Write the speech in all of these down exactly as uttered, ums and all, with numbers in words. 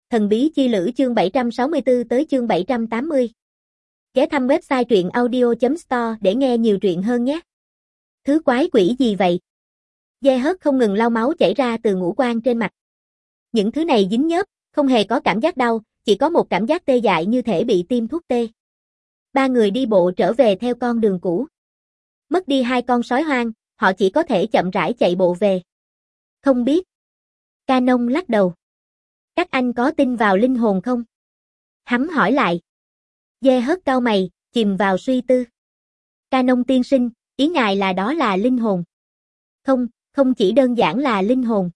Thần bí chi lữ chương bảy trăm sáu mươi tư tới chương bảy trăm tám mươi. Ghé thăm website truyện audio chấm store để nghe nhiều truyện hơn nhé. Thứ quái quỷ gì vậy? Dê hớt không ngừng lau máu chảy ra từ ngũ quan trên mặt. Những thứ này dính nhớp, không hề có cảm giác đau, chỉ có một cảm giác tê dại như thể bị tiêm thuốc tê. Ba người đi bộ trở về theo con đường cũ. Mất đi hai con sói hoang, họ chỉ có thể chậm rãi chạy bộ về. Không biết. Canon lắc đầu. Các anh có tin vào linh hồn không? Hắn hỏi lại. Dê hớt cau mày, chìm vào suy tư. Canon tiên sinh, ý ngài là đó là linh hồn. Không, không chỉ đơn giản là linh hồn.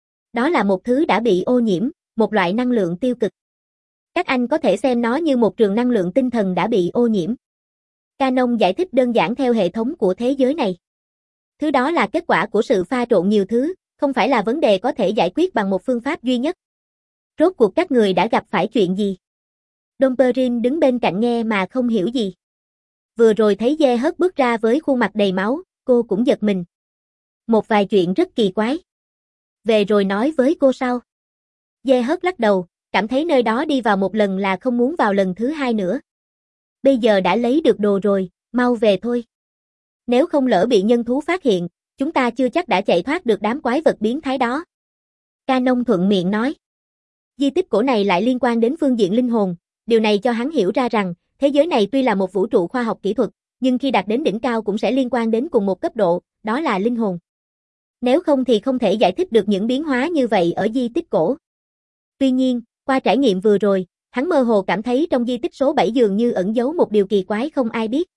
Đó là một thứ đã bị ô nhiễm, một loại năng lượng tiêu cực. Các anh có thể xem nó như một trường năng lượng tinh thần đã bị ô nhiễm. Canon giải thích đơn giản theo hệ thống của thế giới này. Thứ đó là kết quả của sự pha trộn nhiều thứ, không phải là vấn đề có thể giải quyết bằng một phương pháp duy nhất. Rốt cuộc các người đã gặp phải chuyện gì? Dom Perrin đứng bên cạnh nghe mà không hiểu gì. Vừa rồi thấy Dê hớt bước ra với khuôn mặt đầy máu, cô cũng giật mình. Một vài chuyện rất kỳ quái. Về rồi nói với cô sau. Dê hớt lắc đầu, cảm thấy nơi đó đi vào một lần là không muốn vào lần thứ hai nữa. Bây giờ đã lấy được đồ rồi, mau về thôi. Nếu không lỡ bị nhân thú phát hiện, chúng ta chưa chắc đã chạy thoát được đám quái vật biến thái đó. Canon thuận miệng nói. Di tích cổ này lại liên quan đến phương diện linh hồn, điều này cho hắn hiểu ra rằng, thế giới này tuy là một vũ trụ khoa học kỹ thuật, nhưng khi đạt đến đỉnh cao cũng sẽ liên quan đến cùng một cấp độ, đó là linh hồn. Nếu không thì không thể giải thích được những biến hóa như vậy ở di tích cổ. Tuy nhiên, qua trải nghiệm vừa rồi, hắn mơ hồ cảm thấy trong di tích số bảy dường như ẩn giấu một điều kỳ quái không ai biết.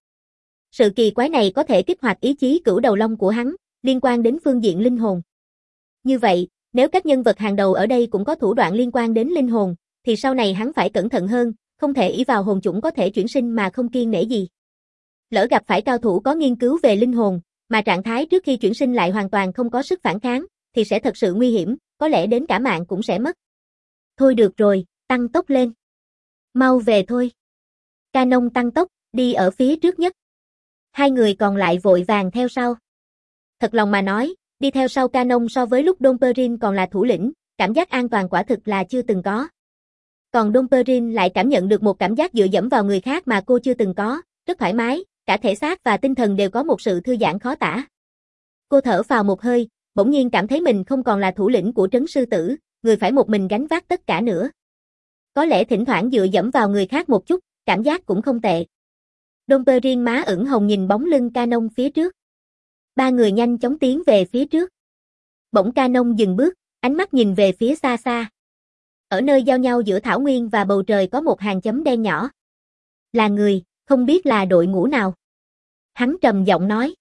Sự kỳ quái này có thể kích hoạt ý chí cửu đầu long của hắn, liên quan đến phương diện linh hồn. Như vậy, nếu các nhân vật hàng đầu ở đây cũng có thủ đoạn liên quan đến linh hồn, thì sau này hắn phải cẩn thận hơn, không thể ỷ vào hồn chủng có thể chuyển sinh mà không kiêng nể gì. Lỡ gặp phải cao thủ có nghiên cứu về linh hồn, mà trạng thái trước khi chuyển sinh lại hoàn toàn không có sức phản kháng, thì sẽ thật sự nguy hiểm, có lẽ đến cả mạng cũng sẽ mất. Thôi được rồi, tăng tốc lên. Mau về thôi. Canon tăng tốc, đi ở phía trước nhất. Hai người còn lại vội vàng theo sau. Thật lòng mà nói, đi theo sau Canon so với lúc Dom Perrin còn là thủ lĩnh, cảm giác an toàn quả thực là chưa từng có. Còn Dom Perrin lại cảm nhận được một cảm giác dựa dẫm vào người khác mà cô chưa từng có, rất thoải mái, cả thể xác và tinh thần đều có một sự thư giãn khó tả. Cô thở phào một hơi, bỗng nhiên cảm thấy mình không còn là thủ lĩnh của trấn sư tử, người phải một mình gánh vác tất cả nữa. Có lẽ thỉnh thoảng dựa dẫm vào người khác một chút, cảm giác cũng không tệ. Dom Perrin má ửng hồng nhìn bóng lưng Canon phía trước. Ba người nhanh chóng tiến về phía trước. Bỗng Canon dừng bước, ánh mắt nhìn về phía xa xa. Ở nơi giao nhau giữa thảo nguyên và bầu trời có một hàng chấm đen nhỏ. Là người, không biết là đội ngũ nào. Hắn trầm giọng nói.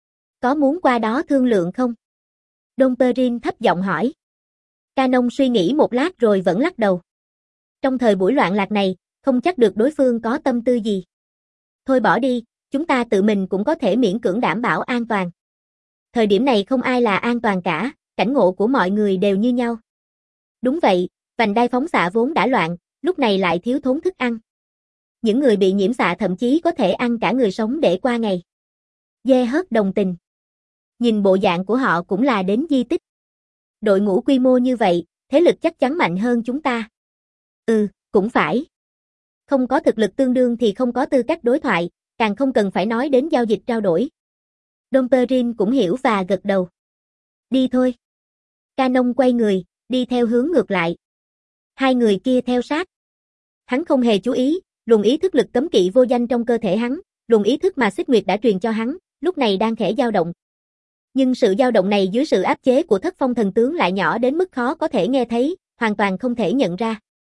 Có muốn qua đó thương lượng không? Dom Perrin thấp giọng hỏi. Canon suy nghĩ một lát rồi vẫn lắc đầu. Trong thời buổi loạn lạc này, không chắc được đối phương có tâm tư gì. Thôi bỏ đi, chúng ta tự mình cũng có thể miễn cưỡng đảm bảo an toàn. Thời điểm này không ai là an toàn cả, cảnh ngộ của mọi người đều như nhau. Đúng vậy, vành đai phóng xạ vốn đã loạn, lúc này lại thiếu thốn thức ăn. Những người bị nhiễm xạ thậm chí có thể ăn cả người sống để qua ngày. Dê hớt đồng tình. Nhìn bộ dạng của họ cũng là đến di tích. Đội ngũ quy mô như vậy, thế lực chắc chắn mạnh hơn chúng ta. Ừ, cũng phải. Không có thực lực tương đương thì không có tư cách đối thoại, càng không cần phải nói đến giao dịch trao đổi. Dom Perrin cũng hiểu và gật đầu. Đi thôi. Canon quay người, đi theo hướng ngược lại. Hai người kia theo sát. Hắn không hề chú ý, luồng ý thức lực cấm kỵ vô danh trong cơ thể hắn, luồng ý thức mà Xích Nguyệt đã truyền cho hắn, lúc này đang khẽ dao động. Nhưng sự dao động này dưới sự áp chế của Thất Phong thần tướng lại nhỏ đến mức khó có thể nghe thấy, hoàn toàn không thể nhận ra.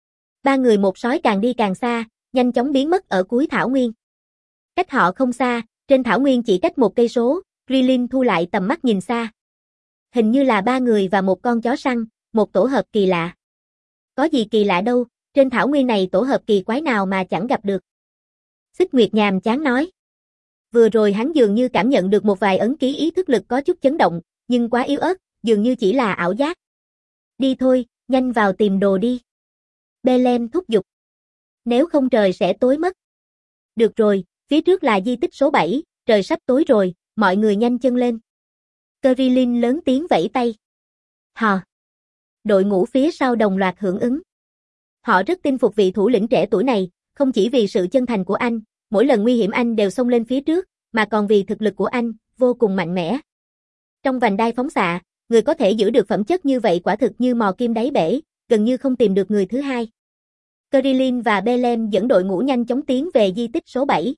Ba người một sói càng đi càng xa, nhanh chóng biến mất ở cuối thảo nguyên. Cách họ không xa, trên thảo nguyên chỉ cách một cây số, Krillin thu lại tầm mắt nhìn xa. Hình như là ba người và một con chó săn, một tổ hợp kỳ lạ. Có gì kỳ lạ đâu, trên thảo nguyên này tổ hợp kỳ quái nào mà chẳng gặp được. Xích Nguyệt nhàm chán nói. Vừa rồi hắn dường như cảm nhận được một vài ấn ký ý thức lực có chút chấn động, nhưng quá yếu ớt, dường như chỉ là ảo giác. Đi thôi, nhanh vào tìm đồ đi. Belen thúc giục. Nếu không trời sẽ tối mất. Được rồi, phía trước là di tích số bảy, trời sắp tối rồi, mọi người nhanh chân lên. Krillin lớn tiếng vẫy tay. Hò. Đội ngũ phía sau đồng loạt hưởng ứng. Họ rất tin phục vị thủ lĩnh trẻ tuổi này, không chỉ vì sự chân thành của anh, mỗi lần nguy hiểm anh đều xông lên phía trước, mà còn vì thực lực của anh, vô cùng mạnh mẽ. Trong vành đai phóng xạ, người có thể giữ được phẩm chất như vậy quả thực như mò kim đáy bể, gần như không tìm được người thứ hai. Krillin và Bellem dẫn đội ngũ nhanh chóng tiến về di tích số bảy.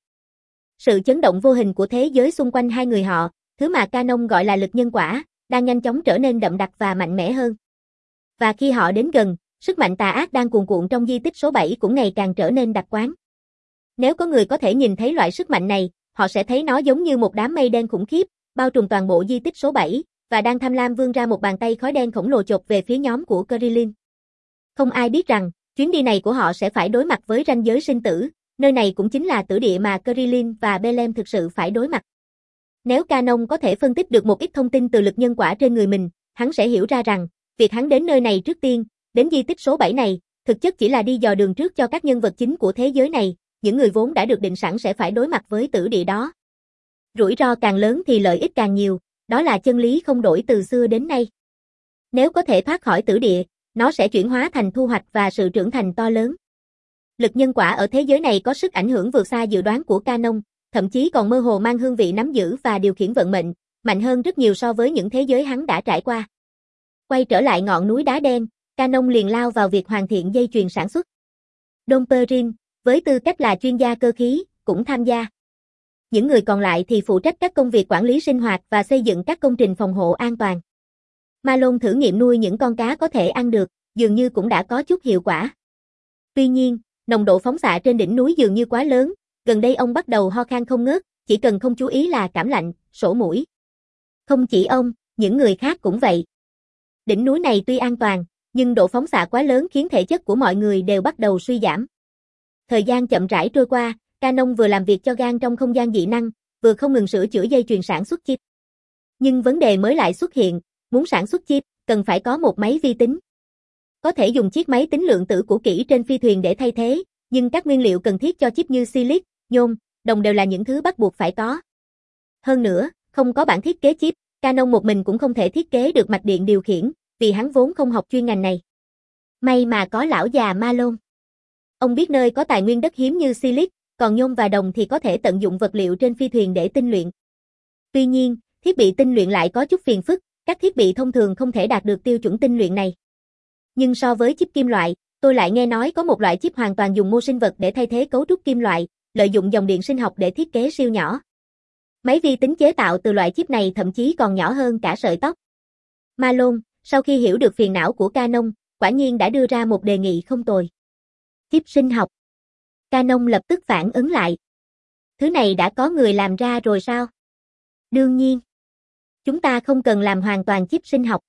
Sự chấn động vô hình của thế giới xung quanh hai người họ, thứ mà Canon gọi là lực nhân quả, đang nhanh chóng trở nên đậm đặc và mạnh mẽ hơn. Và khi họ đến gần, sức mạnh tà ác đang cuồn cuộn trong di tích số bảy cũng ngày càng trở nên đặc quán. Nếu có người có thể nhìn thấy loại sức mạnh này, họ sẽ thấy nó giống như một đám mây đen khủng khiếp, bao trùm toàn bộ di tích số bảy, và đang tham lam vươn ra một bàn tay khói đen khổng lồ chộp về phía nhóm của Krillin. Không ai biết rằng, chuyến đi này của họ sẽ phải đối mặt với ranh giới sinh tử, nơi này cũng chính là tử địa mà Krillin và Bellem thực sự phải đối mặt. Nếu Canon có thể phân tích được một ít thông tin từ lực nhân quả trên người mình, hắn sẽ hiểu ra rằng, việc hắn đến nơi này trước tiên, đến di tích số bảy này, thực chất chỉ là đi dò đường trước cho các nhân vật chính của thế giới này, những người vốn đã được định sẵn sẽ phải đối mặt với tử địa đó. Rủi ro càng lớn thì lợi ích càng nhiều, đó là chân lý không đổi từ xưa đến nay. Nếu có thể thoát khỏi tử địa, nó sẽ chuyển hóa thành thu hoạch và sự trưởng thành to lớn. Lực nhân quả ở thế giới này có sức ảnh hưởng vượt xa dự đoán của Canon, thậm chí còn mơ hồ mang hương vị nắm giữ và điều khiển vận mệnh, mạnh hơn rất nhiều so với những thế giới hắn đã trải qua. Quay trở lại ngọn núi đá đen, Canon liền lao vào việc hoàn thiện dây chuyền sản xuất. Dom Perrin, với tư cách là chuyên gia cơ khí, cũng tham gia. Những người còn lại thì phụ trách các công việc quản lý sinh hoạt và xây dựng các công trình phòng hộ an toàn. Malone thử nghiệm nuôi những con cá có thể ăn được, dường như cũng đã có chút hiệu quả. Tuy nhiên, nồng độ phóng xạ trên đỉnh núi dường như quá lớn, gần đây ông bắt đầu ho khan không ngớt, chỉ cần không chú ý là cảm lạnh, sổ mũi. Không chỉ ông, những người khác cũng vậy. Đỉnh núi này tuy an toàn, nhưng độ phóng xạ quá lớn khiến thể chất của mọi người đều bắt đầu suy giảm. Thời gian chậm rãi trôi qua, Canon vừa làm việc cho gan trong không gian dị năng, vừa không ngừng sửa chữa dây chuyền sản xuất chip. Nhưng vấn đề mới lại xuất hiện, muốn sản xuất chip, cần phải có một máy vi tính. Có thể dùng chiếc máy tính lượng tử cũ kỹ trên phi thuyền để thay thế, nhưng các nguyên liệu cần thiết cho chip như silic, nhôm, đồng đều là những thứ bắt buộc phải có. Hơn nữa, không có bản thiết kế chip, Canon một mình cũng không thể thiết kế được mạch điện điều khiển, vì hắn vốn không học chuyên ngành này. May mà có lão già Malone. Ông biết nơi có tài nguyên đất hiếm như silic, còn nhôm và đồng thì có thể tận dụng vật liệu trên phi thuyền để tinh luyện. Tuy nhiên, thiết bị tinh luyện lại có chút phiền phức, các thiết bị thông thường không thể đạt được tiêu chuẩn tinh luyện này. Nhưng so với chip kim loại, tôi lại nghe nói có một loại chip hoàn toàn dùng mô sinh vật để thay thế cấu trúc kim loại, lợi dụng dòng điện sinh học để thiết kế siêu nhỏ. Máy vi tính chế tạo từ loại chip này thậm chí còn nhỏ hơn cả sợi tóc. Malone, sau khi hiểu được phiền não của Canon, quả nhiên đã đưa ra một đề nghị không tồi. Chip sinh học. Canon lập tức phản ứng lại. Thứ này đã có người làm ra rồi sao? Đương nhiên. Chúng ta không cần làm hoàn toàn chip sinh học.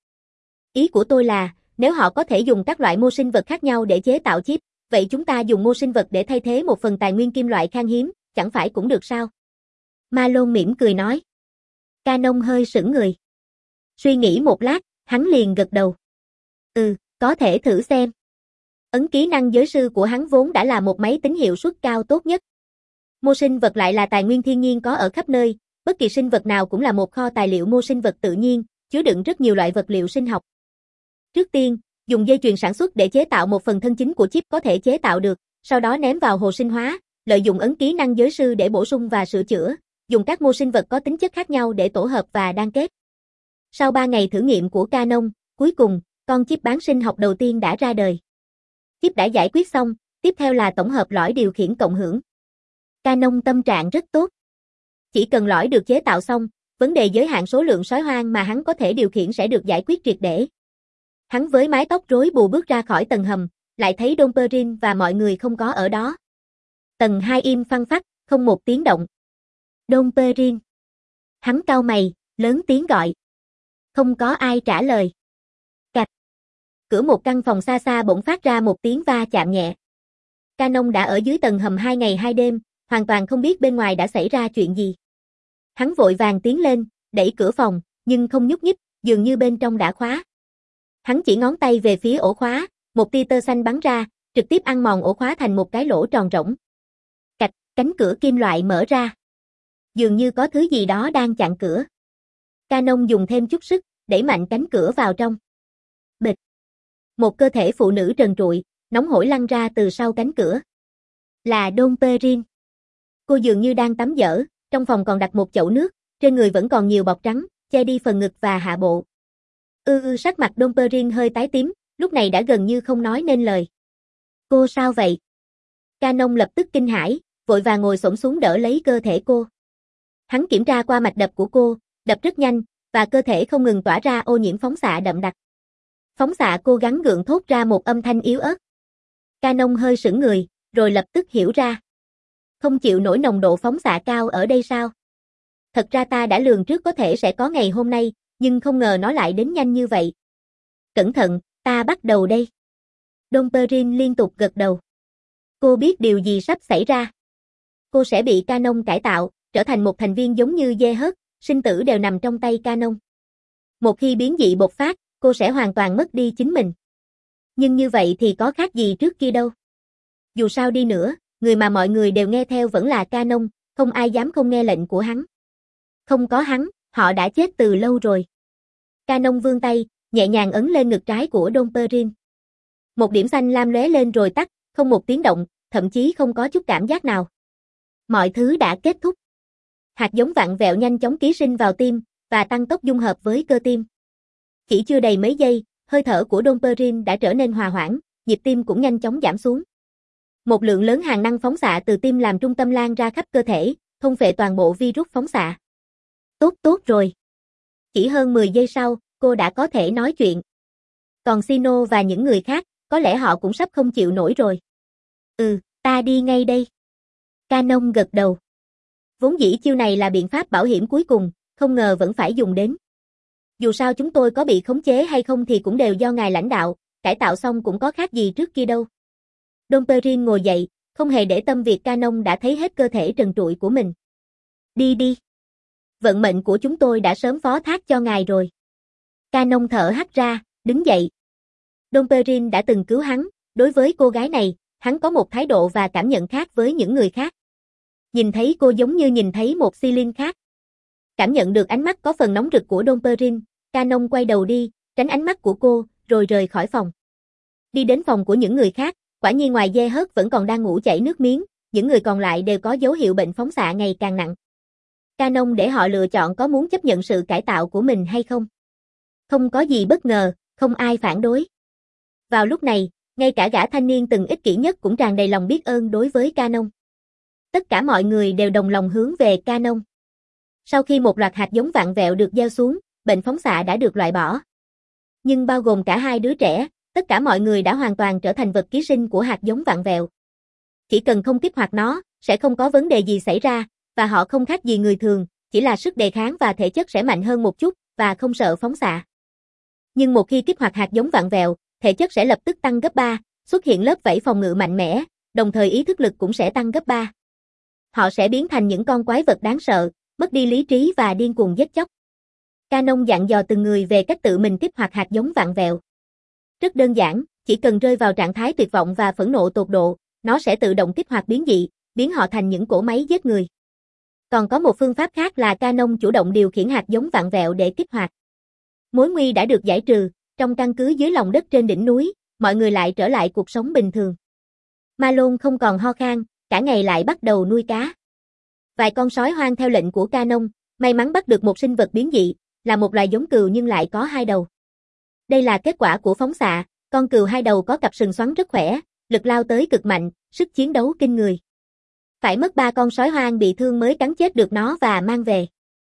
Ý của tôi là, nếu họ có thể dùng các loại mô sinh vật khác nhau để chế tạo chip, vậy chúng ta dùng mô sinh vật để thay thế một phần tài nguyên kim loại khan hiếm, chẳng phải cũng được sao? Malone mỉm cười nói. Canon hơi sững người. Suy nghĩ một lát, hắn liền gật đầu. Ừ, có thể thử xem. Ấn ký năng giới sư của hắn vốn đã là một máy tính hiệu suất cao tốt nhất. Mô sinh vật lại là tài nguyên thiên nhiên có ở khắp nơi, bất kỳ sinh vật nào cũng là một kho tài liệu mô sinh vật tự nhiên, chứa đựng rất nhiều loại vật liệu sinh học. Trước tiên, dùng dây chuyền sản xuất để chế tạo một phần thân chính của chip có thể chế tạo được, sau đó ném vào hồ sinh hóa, lợi dụng ấn ký năng giới sư để bổ sung và sửa chữa, dùng các mô sinh vật có tính chất khác nhau để tổ hợp và đan kết. Sau ba ngày thử nghiệm của Canon, cuối cùng, con chip bán sinh học đầu tiên đã ra đời. Chip đã giải quyết xong, tiếp theo là tổng hợp lõi điều khiển cộng hưởng. Canon tâm trạng rất tốt. Chỉ cần lõi được chế tạo xong, vấn đề giới hạn số lượng sói hoang mà hắn có thể điều khiển sẽ được giải quyết triệt để. Hắn với mái tóc rối bù bước ra khỏi tầng hầm, lại thấy Dom Perrin và mọi người không có ở đó. Tầng hai im phăng phắc, không một tiếng động. Dom Perrin. Hắn cau mày, lớn tiếng gọi. Không có ai trả lời. Cạch. Cửa một căn phòng xa xa bỗng phát ra một tiếng va chạm nhẹ. Canon đã ở dưới tầng hầm hai ngày hai đêm, hoàn toàn không biết bên ngoài đã xảy ra chuyện gì. Hắn vội vàng tiến lên, đẩy cửa phòng, nhưng không nhúc nhích, dường như bên trong đã khóa. Hắn chỉ ngón tay về phía ổ khóa, một tia tơ xanh bắn ra, trực tiếp ăn mòn ổ khóa thành một cái lỗ tròn rỗng. Cạch, cánh cửa kim loại mở ra. Dường như có thứ gì đó đang chặn cửa. Canon dùng thêm chút sức, đẩy mạnh cánh cửa vào trong. Bịch. Một cơ thể phụ nữ trần trụi, nóng hổi lăn ra từ sau cánh cửa. Là Dom Perrin. Cô dường như đang tắm dở, trong phòng còn đặt một chậu nước, trên người vẫn còn nhiều bọt trắng, che đi phần ngực và hạ bộ. Ư ư sắc mặt Dom Perrin hơi tái tím, lúc này đã gần như không nói nên lời. Cô sao vậy? Canon lập tức kinh hãi, vội vàng ngồi xổm xuống đỡ lấy cơ thể cô. Hắn kiểm tra qua mạch đập của cô, đập rất nhanh, và cơ thể không ngừng tỏa ra ô nhiễm phóng xạ đậm đặc. Phóng xạ cô gắng gượng thốt ra một âm thanh yếu ớt. Canon hơi sững người, rồi lập tức hiểu ra. Không chịu nổi nồng độ phóng xạ cao ở đây sao? Thật ra ta đã lường trước có thể sẽ có ngày hôm nay, nhưng không ngờ nó lại đến nhanh như vậy. Cẩn thận, ta bắt đầu đây. Dom Perrin liên tục gật đầu. Cô biết điều gì sắp xảy ra. Cô sẽ bị Canon cải tạo, trở thành một thành viên giống như dê hớt, sinh tử đều nằm trong tay Canon. Một khi biến dị bộc phát, cô sẽ hoàn toàn mất đi chính mình. Nhưng như vậy thì có khác gì trước kia đâu. Dù sao đi nữa, người mà mọi người đều nghe theo vẫn là Canon, không ai dám không nghe lệnh của hắn. Không có hắn, họ đã chết từ lâu rồi. Canon vươn tay, nhẹ nhàng ấn lên ngực trái của Dom Perrin. Một điểm xanh lam lóe lên rồi tắt, không một tiếng động, thậm chí không có chút cảm giác nào. Mọi thứ đã kết thúc. Hạt giống vặn vẹo nhanh chóng ký sinh vào tim, và tăng tốc dung hợp với cơ tim. Chỉ chưa đầy mấy giây, hơi thở của Dom Perrin đã trở nên hòa hoãn, nhịp tim cũng nhanh chóng giảm xuống. Một lượng lớn hàn năng phóng xạ từ tim làm trung tâm lan ra khắp cơ thể, thôn phệ toàn bộ virus phóng xạ. Tốt tốt rồi. Chỉ hơn mười giây sau, cô đã có thể nói chuyện. Còn Sino và những người khác, có lẽ họ cũng sắp không chịu nổi rồi. Ừ, ta đi ngay đây. Canon gật đầu. Vốn dĩ chiêu này là biện pháp bảo hiểm cuối cùng, không ngờ vẫn phải dùng đến. Dù sao chúng tôi có bị khống chế hay không thì cũng đều do ngài lãnh đạo, cải tạo xong cũng có khác gì trước kia đâu. Dom Perrin ngồi dậy, không hề để tâm việc Canon đã thấy hết cơ thể trần trụi của mình. Đi đi. Vận mệnh của chúng tôi đã sớm phó thác cho ngài rồi. Canon thở hắt ra, đứng dậy. Dom Perrin đã từng cứu hắn, đối với cô gái này, hắn có một thái độ và cảm nhận khác với những người khác. Nhìn thấy cô giống như nhìn thấy một Celine khác. Cảm nhận được ánh mắt có phần nóng rực của Dom Perrin, Canon quay đầu đi, tránh ánh mắt của cô, rồi rời khỏi phòng. Đi đến phòng của những người khác, quả nhiên ngoài dê hớt vẫn còn đang ngủ chảy nước miếng, những người còn lại đều có dấu hiệu bệnh phóng xạ ngày càng nặng. Canon để họ lựa chọn có muốn chấp nhận sự cải tạo của mình hay không. Không có gì bất ngờ, không ai phản đối. Vào lúc này, ngay cả gã thanh niên từng ích kỷ nhất cũng tràn đầy lòng biết ơn đối với Canon. Tất cả mọi người đều đồng lòng hướng về Canon. Sau khi một loạt hạt giống vặn vẹo được gieo xuống, bệnh phóng xạ đã được loại bỏ. Nhưng bao gồm cả hai đứa trẻ, tất cả mọi người đã hoàn toàn trở thành vật ký sinh của hạt giống vặn vẹo. Chỉ cần không kích hoạt nó, sẽ không có vấn đề gì xảy ra, và họ không khác gì người thường, chỉ là sức đề kháng và thể chất sẽ mạnh hơn một chút, và không sợ phóng xạ. Nhưng một khi kích hoạt hạt giống vặn vẹo, thể chất sẽ lập tức tăng gấp ba, xuất hiện lớp vảy phòng ngự mạnh mẽ, đồng thời ý thức lực cũng sẽ tăng gấp ba. Họ sẽ biến thành những con quái vật đáng sợ, mất đi lý trí và điên cuồng giết chóc. Canon dặn dò từng người về cách tự mình kích hoạt hạt giống vặn vẹo. Rất đơn giản, chỉ cần rơi vào trạng thái tuyệt vọng và phẫn nộ tột độ, nó sẽ tự động kích hoạt biến dị, biến họ thành những cỗ máy giết người. Còn có một phương pháp khác là Canon chủ động điều khiển hạt giống vặn vẹo để kích hoạt. Mối nguy đã được giải trừ, trong căn cứ dưới lòng đất trên đỉnh núi, mọi người lại trở lại cuộc sống bình thường. Malone không còn ho khan, cả ngày lại bắt đầu nuôi cá. Vài con sói hoang theo lệnh của Canon, may mắn bắt được một sinh vật biến dị, là một loài giống cừu nhưng lại có hai đầu. Đây là kết quả của phóng xạ, con cừu hai đầu có cặp sừng xoắn rất khỏe, lực lao tới cực mạnh, sức chiến đấu kinh người. Phải mất ba con sói hoang bị thương mới cắn chết được nó và mang về.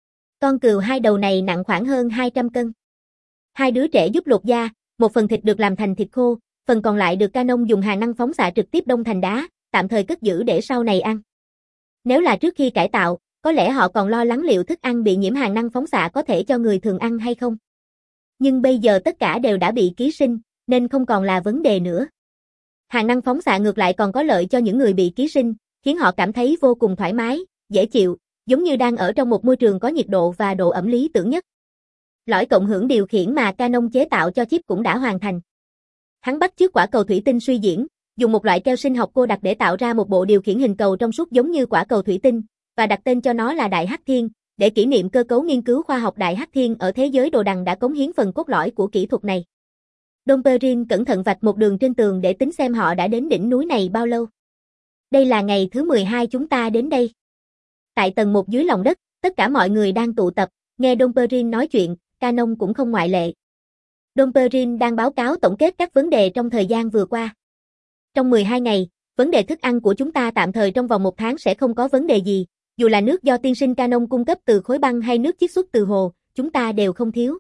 Con cừu hai đầu này nặng khoảng hơn hai trăm cân. Hai đứa trẻ giúp lột da, một phần thịt được làm thành thịt khô, phần còn lại được Canon dùng hàn năng phóng xạ trực tiếp đông thành đá, tạm thời cất giữ để sau này ăn. Nếu là trước khi cải tạo, có lẽ họ còn lo lắng liệu thức ăn bị nhiễm hàn năng phóng xạ có thể cho người thường ăn hay không. Nhưng bây giờ tất cả đều đã bị ký sinh, nên không còn là vấn đề nữa. Hàn năng phóng xạ ngược lại còn có lợi cho những người bị ký sinh, khiến họ cảm thấy vô cùng thoải mái, dễ chịu, giống như đang ở trong một môi trường có nhiệt độ và độ ẩm lý tưởng nhất. Lõi cộng hưởng điều khiển mà Canon chế tạo cho chip cũng đã hoàn thành. Hắn bắt chước quả cầu thủy tinh suy diễn, dùng một loại keo sinh học cô đặc để tạo ra một bộ điều khiển hình cầu trong suốt giống như quả cầu thủy tinh, và đặt tên cho nó là Đại Hắc Thiên, để kỷ niệm cơ cấu nghiên cứu khoa học Đại Hắc Thiên ở thế giới đồ đằng đã cống hiến phần cốt lõi của kỹ thuật này. Dom Perrin cẩn thận vạch một đường trên tường để tính xem họ đã đến đỉnh núi này bao lâu. Đây là ngày thứ mười hai chúng ta đến đây. Tại tầng một dưới lòng đất, tất cả mọi người đang tụ tập, nghe Dom Perrin nói chuyện, Canon cũng không ngoại lệ. Dom Perrin đang báo cáo tổng kết các vấn đề trong thời gian vừa qua. Trong mười hai ngày, vấn đề thức ăn của chúng ta tạm thời trong vòng một tháng sẽ không có vấn đề gì, dù là nước do tiên sinh Canon cung cấp từ khối băng hay nước chiết xuất từ hồ, chúng ta đều không thiếu.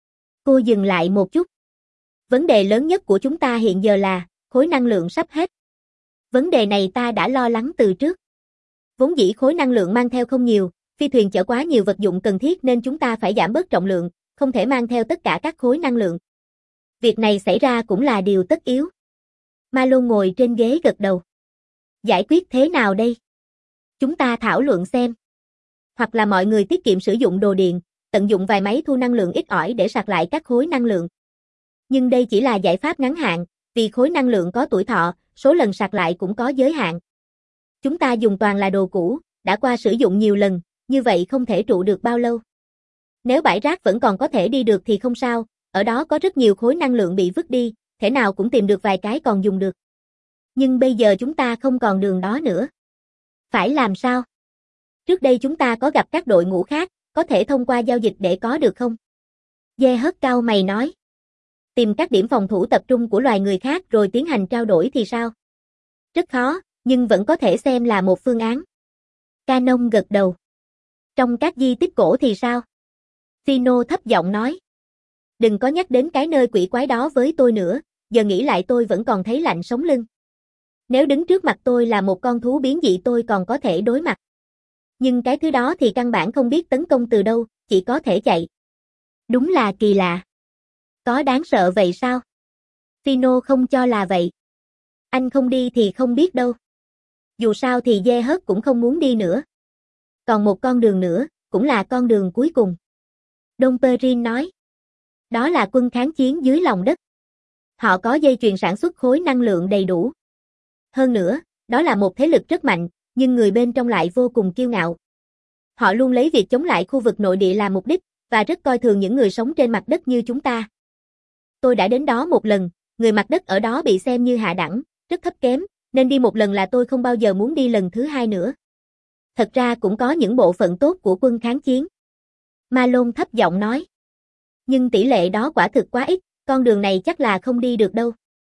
Cô dừng lại một chút. Vấn đề lớn nhất của chúng ta hiện giờ là, khối năng lượng sắp hết. Vấn đề này ta đã lo lắng từ trước. Vốn dĩ khối năng lượng mang theo không nhiều, phi thuyền chở quá nhiều vật dụng cần thiết nên chúng ta phải giảm bớt trọng lượng, không thể mang theo tất cả các khối năng lượng. Việc này xảy ra cũng là điều tất yếu. Malone ngồi trên ghế gật đầu. Giải quyết thế nào đây? Chúng ta thảo luận xem. Hoặc là mọi người tiết kiệm sử dụng đồ điện, tận dụng vài máy thu năng lượng ít ỏi để sạc lại các khối năng lượng. Nhưng đây chỉ là giải pháp ngắn hạn, vì khối năng lượng có tuổi thọ, số lần sạc lại cũng có giới hạn. Chúng ta dùng toàn là đồ cũ, đã qua sử dụng nhiều lần, như vậy không thể trụ được bao lâu. Nếu bãi rác vẫn còn có thể đi được thì không sao, ở đó có rất nhiều khối năng lượng bị vứt đi, thể nào cũng tìm được vài cái còn dùng được. Nhưng bây giờ chúng ta không còn đường đó nữa. Phải làm sao? Trước đây chúng ta có gặp các đội ngũ khác, có thể thông qua giao dịch để có được không? Dê hớt cao mày nói. Tìm các điểm phòng thủ tập trung của loài người khác rồi tiến hành trao đổi thì sao? Rất khó, nhưng vẫn có thể xem là một phương án. Canon gật đầu. Trong các di tích cổ thì sao? Phino thấp giọng nói. Đừng có nhắc đến cái nơi quỷ quái đó với tôi nữa, giờ nghĩ lại tôi vẫn còn thấy lạnh sống lưng. Nếu đứng trước mặt tôi là một con thú biến dị tôi còn có thể đối mặt. Nhưng cái thứ đó thì căn bản không biết tấn công từ đâu, chỉ có thể chạy. Đúng là kỳ lạ. Có đáng sợ vậy sao? Phino không cho là vậy. Anh không đi thì không biết đâu. Dù sao thì dê hớt cũng không muốn đi nữa. Còn một con đường nữa, cũng là con đường cuối cùng. Dom Perrin nói. Đó là quân kháng chiến dưới lòng đất. Họ có dây chuyền sản xuất khối năng lượng đầy đủ. Hơn nữa, đó là một thế lực rất mạnh, nhưng người bên trong lại vô cùng kiêu ngạo. Họ luôn lấy việc chống lại khu vực nội địa làm mục đích, và rất coi thường những người sống trên mặt đất như chúng ta. Tôi đã đến đó một lần, người mặt đất ở đó bị xem như hạ đẳng, rất thấp kém, nên đi một lần là tôi không bao giờ muốn đi lần thứ hai nữa. Thật ra cũng có những bộ phận tốt của quân kháng chiến. Malone thấp giọng nói. Nhưng tỷ lệ đó quả thực quá ít, con đường này chắc là không đi được đâu.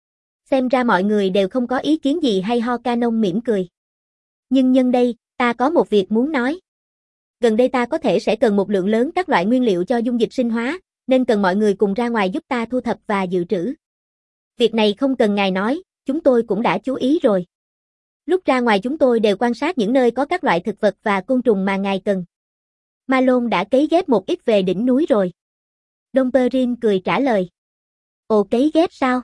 Xem ra mọi người đều không có ý kiến gì hay ho. Canon mỉm cười. Nhưng nhân đây, ta có một việc muốn nói. Gần đây ta có thể sẽ cần một lượng lớn các loại nguyên liệu cho dung dịch sinh hóa, nên cần mọi người cùng ra ngoài giúp ta thu thập và dự trữ. Việc này không cần ngài nói, chúng tôi cũng đã chú ý rồi. Lúc ra ngoài chúng tôi đều quan sát những nơi có các loại thực vật và côn trùng mà ngài cần. Malone đã cấy ghép một ít về đỉnh núi rồi. Dom Perrin cười trả lời. Ồ, cấy ghép sao?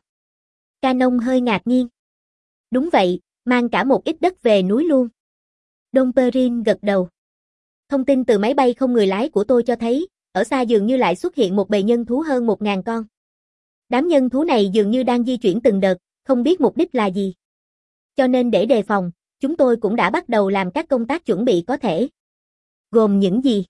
Canon hơi ngạc nhiên. Đúng vậy, mang cả một ít đất về núi luôn. Dom Perrin gật đầu. Thông tin từ máy bay không người lái của tôi cho thấy, ở xa dường như lại xuất hiện một bầy nhân thú hơn một ngàn con. Đám nhân thú này dường như đang di chuyển từng đợt, không biết mục đích là gì. Cho nên để đề phòng, chúng tôi cũng đã bắt đầu làm các công tác chuẩn bị có thể. Gồm những gì?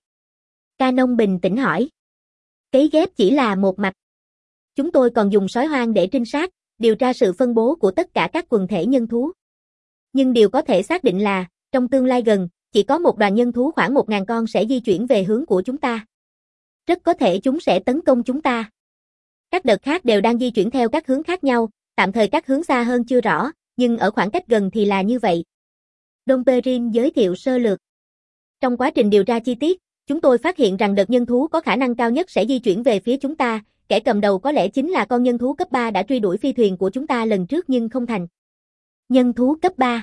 Canon bình tĩnh hỏi. Cấy ghép chỉ là một mặt. Chúng tôi còn dùng sói hoang để trinh sát, điều tra sự phân bố của tất cả các quần thể nhân thú. Nhưng điều có thể xác định là, trong tương lai gần, chỉ có một đoàn nhân thú khoảng một ngàn con sẽ di chuyển về hướng của chúng ta. Rất có thể chúng sẽ tấn công chúng ta. Các đợt khác đều đang di chuyển theo các hướng khác nhau, tạm thời các hướng xa hơn chưa rõ, nhưng ở khoảng cách gần thì là như vậy. Dom Perrin giới thiệu sơ lược. Trong quá trình điều tra chi tiết, chúng tôi phát hiện rằng đợt nhân thú có khả năng cao nhất sẽ di chuyển về phía chúng ta, kẻ cầm đầu có lẽ chính là con nhân thú cấp ba đã truy đuổi phi thuyền của chúng ta lần trước nhưng không thành. Nhân thú cấp ba.